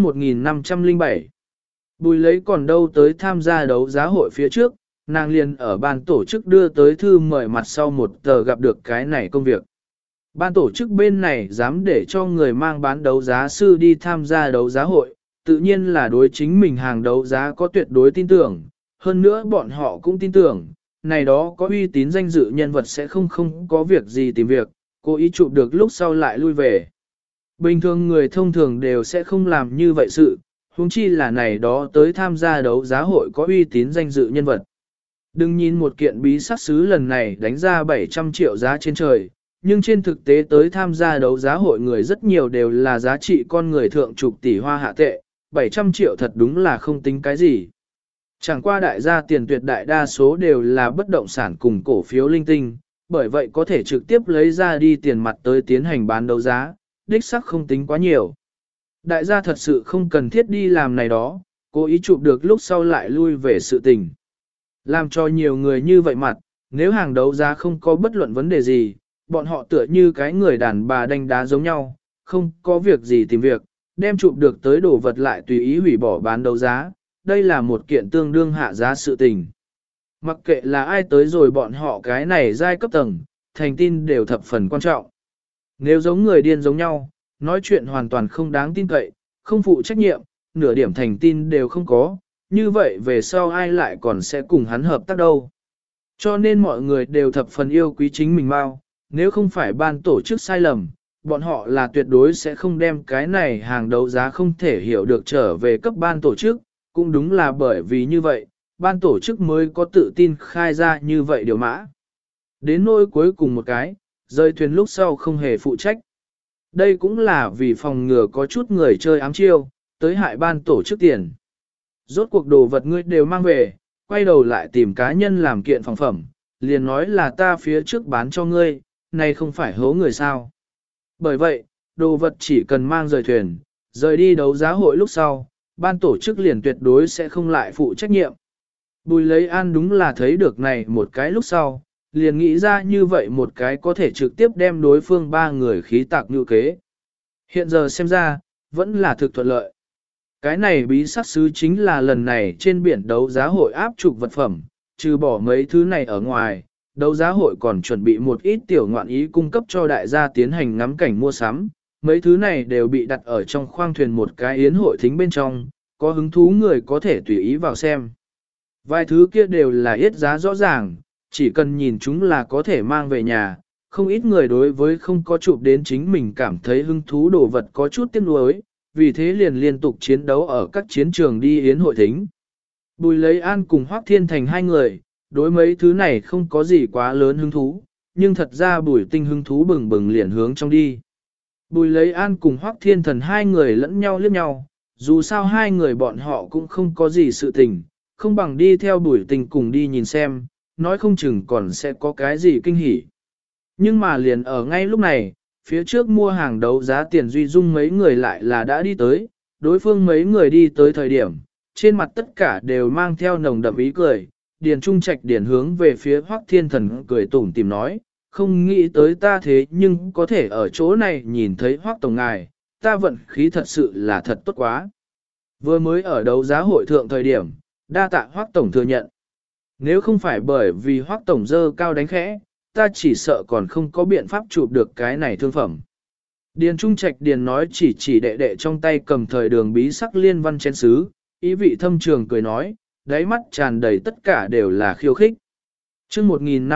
1507 Bùi lấy còn đâu tới tham gia đấu giá hội phía trước, nàng liền ở ban tổ chức đưa tới thư mời mặt sau một tờ gặp được cái này công việc. Ban tổ chức bên này dám để cho người mang bán đấu giá sư đi tham gia đấu giá hội, tự nhiên là đối chính mình hàng đấu giá có tuyệt đối tin tưởng, hơn nữa bọn họ cũng tin tưởng, này đó có uy tín danh dự nhân vật sẽ không có việc gì tìm việc, cố ý chụp được lúc sau lại lui về. Bình thường người thông thường đều sẽ không làm như vậy sự, huống chi là này đó tới tham gia đấu giá hội có uy tín danh dự nhân vật. Đừng nhìn một kiện bí sắc sứ lần này đánh ra 700 triệu giá trên trời, nhưng trên thực tế tới tham gia đấu giá hội người rất nhiều đều là giá trị con người thượng chục tỷ hoa hạ tệ, 700 triệu thật đúng là không tính cái gì. Chẳng qua đại gia tiền tuyệt đại đa số đều là bất động sản cùng cổ phiếu linh tinh, bởi vậy có thể trực tiếp lấy ra đi tiền mặt tới tiến hành bán đấu giá, đích sắc không tính quá nhiều. Đại gia thật sự không cần thiết đi làm này đó, cố ý chụp được lúc sau lại lui về sự tình. Làm cho nhiều người như vậy mặt, nếu hàng đấu giá không có bất luận vấn đề gì, bọn họ tựa như cái người đàn bà đánh đá giống nhau, không có việc gì tìm việc, đem chụp được tới đồ vật lại tùy ý hủy bỏ bán đấu giá, đây là một kiện tương đương hạ giá sự tình. Mặc kệ là ai tới rồi bọn họ cái này giai cấp tầng, thành tin đều thập phần quan trọng. Nếu giống người điên giống nhau, nói chuyện hoàn toàn không đáng tin cậy, không phụ trách nhiệm, nửa điểm thành tin đều không có, như vậy về sau ai lại còn sẽ cùng hắn hợp tác đâu. Cho nên mọi người đều thập phần yêu quý chính mình mau, nếu không phải ban tổ chức sai lầm, bọn họ là tuyệt đối sẽ không đem cái này hàng đấu giá không thể hiểu được trở về cấp ban tổ chức, cũng đúng là bởi vì như vậy, ban tổ chức mới có tự tin khai ra như vậy điều mã. Đến nỗi cuối cùng một cái, rơi thuyền lúc sau không hề phụ trách. Đây cũng là vì phòng ngừa có chút người chơi ám chiêu, tới hại ban tổ chức tiền. Rốt cuộc đồ vật ngươi đều mang về, quay đầu lại tìm cá nhân làm kiện phòng phẩm, liền nói là ta phía trước bán cho ngươi, này không phải hố người sao. Bởi vậy, đồ vật chỉ cần mang rời thuyền, rời đi đấu giá hội lúc sau, ban tổ chức liền tuyệt đối sẽ không lại phụ trách nhiệm. Bùi lấy an đúng là thấy được này một cái lúc sau, liền nghĩ ra như vậy một cái có thể trực tiếp đem đối phương ba người khí tạc như kế. Hiện giờ xem ra, vẫn là thực thuận lợi. Cái này bí sắc sứ chính là lần này trên biển đấu giá hội áp trục vật phẩm, trừ bỏ mấy thứ này ở ngoài, đấu giá hội còn chuẩn bị một ít tiểu ngoạn ý cung cấp cho đại gia tiến hành ngắm cảnh mua sắm. Mấy thứ này đều bị đặt ở trong khoang thuyền một cái yến hội thính bên trong, có hứng thú người có thể tùy ý vào xem. Vài thứ kia đều là yết giá rõ ràng, chỉ cần nhìn chúng là có thể mang về nhà. Không ít người đối với không có chụp đến chính mình cảm thấy hứng thú đồ vật có chút tiếc nuối, vì thế liền liên tục chiến đấu ở các chiến trường đi yến hội thính. Bùi lấy an cùng Hoắc Thiên Thành hai người, đối mấy thứ này không có gì quá lớn hứng thú, nhưng thật ra Bùi Tinh hứng thú bừng bừng liền hướng trong đi. Bùi lấy an cùng Hoắc Thiên Thần hai người lẫn nhau liếc nhau, dù sao hai người bọn họ cũng không có gì sự tình, không bằng đi theo Bùi Tinh cùng đi nhìn xem, nói không chừng còn sẽ có cái gì kinh hỉ. Nhưng mà liền ở ngay lúc này, phía trước mua hàng đấu giá tiền Duy Dung mấy người lại là đã đi tới, đối phương mấy người đi tới thời điểm, trên mặt tất cả đều mang theo nồng đậm ý cười, Điền Trung Trạch điền hướng về phía Hoắc Thiên Thần cười tủm tìm nói, không nghĩ tới ta thế nhưng có thể ở chỗ này nhìn thấy Hoắc Tổng Ngài, ta vận khí thật sự là thật tốt quá. Vừa mới ở đấu giá hội thượng thời điểm, đa tạ Hoắc Tổng thừa nhận. Nếu không phải bởi vì Hoắc Tổng dơ cao đánh khẽ, ta chỉ sợ còn không có biện pháp chụp được cái này thương phẩm. Điền Trung Trạch Điền nói chỉ đệ đệ trong tay cầm thời đường bí sắc liên văn chén sứ, ý vị thâm trường cười nói, đáy mắt tràn đầy tất cả đều là khiêu khích. Chương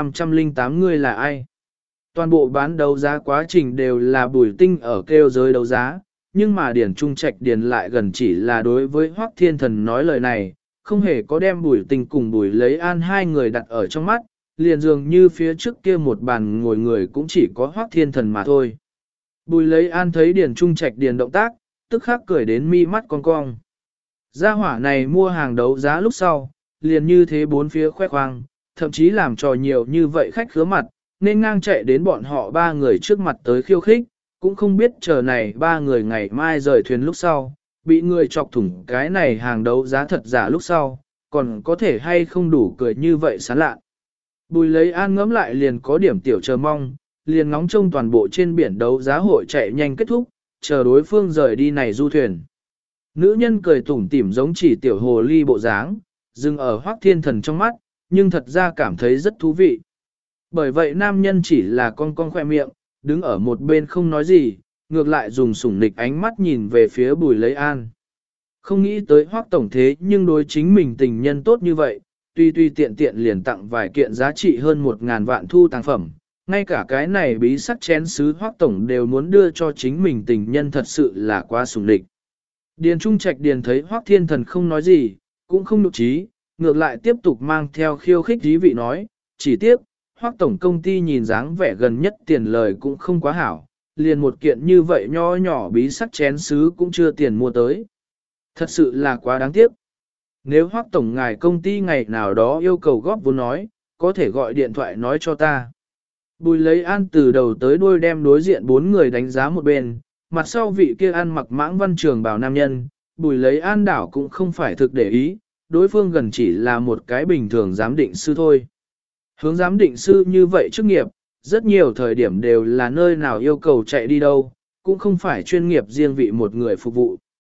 1508 người là ai? Toàn bộ bán đấu giá quá trình đều là Bùi Tinh ở kêu giới đấu giá, nhưng mà Điền Trung Trạch Điền lại gần chỉ là đối với Hoắc Thiên Thần nói lời này, không hề có đem Bùi Tinh cùng Bùi lấy an hai người đặt ở trong mắt, liền dường như phía trước kia một bàn ngồi người cũng chỉ có Hoắc Thiên Thần mà thôi. Bùi lấy an thấy Điền Trung Trạch Điền động tác, tức khắc cười đến mi mắt cong cong. Gia hỏa này mua hàng đấu giá lúc sau, liền như thế bốn phía khoe khoang, thậm chí làm trò nhiều như vậy khách khứa mặt, nên ngang chạy đến bọn họ ba người trước mặt tới khiêu khích, cũng không biết chờ này ba người ngày mai rời thuyền lúc sau, bị người chọc thủng cái này hàng đấu giá thật giả lúc sau, còn có thể hay không đủ cười như vậy sán lạ. Bùi lấy an ngẫm lại liền có điểm tiểu chờ mong, liền ngóng trông toàn bộ trên biển đấu giá hội chạy nhanh kết thúc, chờ đối phương rời đi này du thuyền. Nữ nhân cười tủm tỉm giống chỉ tiểu hồ ly bộ dáng, dừng ở Hoắc Thiên Thần trong mắt, nhưng thật ra cảm thấy rất thú vị. Bởi vậy nam nhân chỉ là con khoe miệng, đứng ở một bên không nói gì, ngược lại dùng sủng nịch ánh mắt nhìn về phía Bùi lấy an. Không nghĩ tới Hoắc Tổng thế nhưng đối chính mình tình nhân tốt như vậy, tuy tiện tiện liền tặng vài kiện giá trị hơn 1.000 vạn thu tàng phẩm, ngay cả cái này bí sắc chén sứ Hoắc Tổng đều muốn đưa cho chính mình tình nhân thật sự là quá sủng địch. Điền Trung Trạch Điền thấy Hoắc Thiên Thần không nói gì, cũng không nụ trí, ngược lại tiếp tục mang theo khiêu khích dí vị nói, chỉ tiếc, Hoắc Tổng công ty nhìn dáng vẻ gần nhất tiền lời cũng không quá hảo, liền một kiện như vậy nho nhỏ bí sắc chén sứ cũng chưa tiền mua tới. Thật sự là quá đáng tiếc. Nếu Hoắc Tổng ngài công ty ngày nào đó yêu cầu góp vốn nói, có thể gọi điện thoại nói cho ta. Bùi lấy an từ đầu tới đuôi đem đối diện bốn người đánh giá một bên, mặt sau vị kia ăn mặc mãng văn trường bảo nam nhân, bùi lấy an đảo cũng không phải thực để ý, đối phương gần chỉ là một cái bình thường giám định sư thôi. Hướng giám định sư như vậy chức nghiệp, rất nhiều thời điểm đều là nơi nào yêu cầu chạy đi đâu, cũng không phải chuyên nghiệp riêng vị một người phục vụ.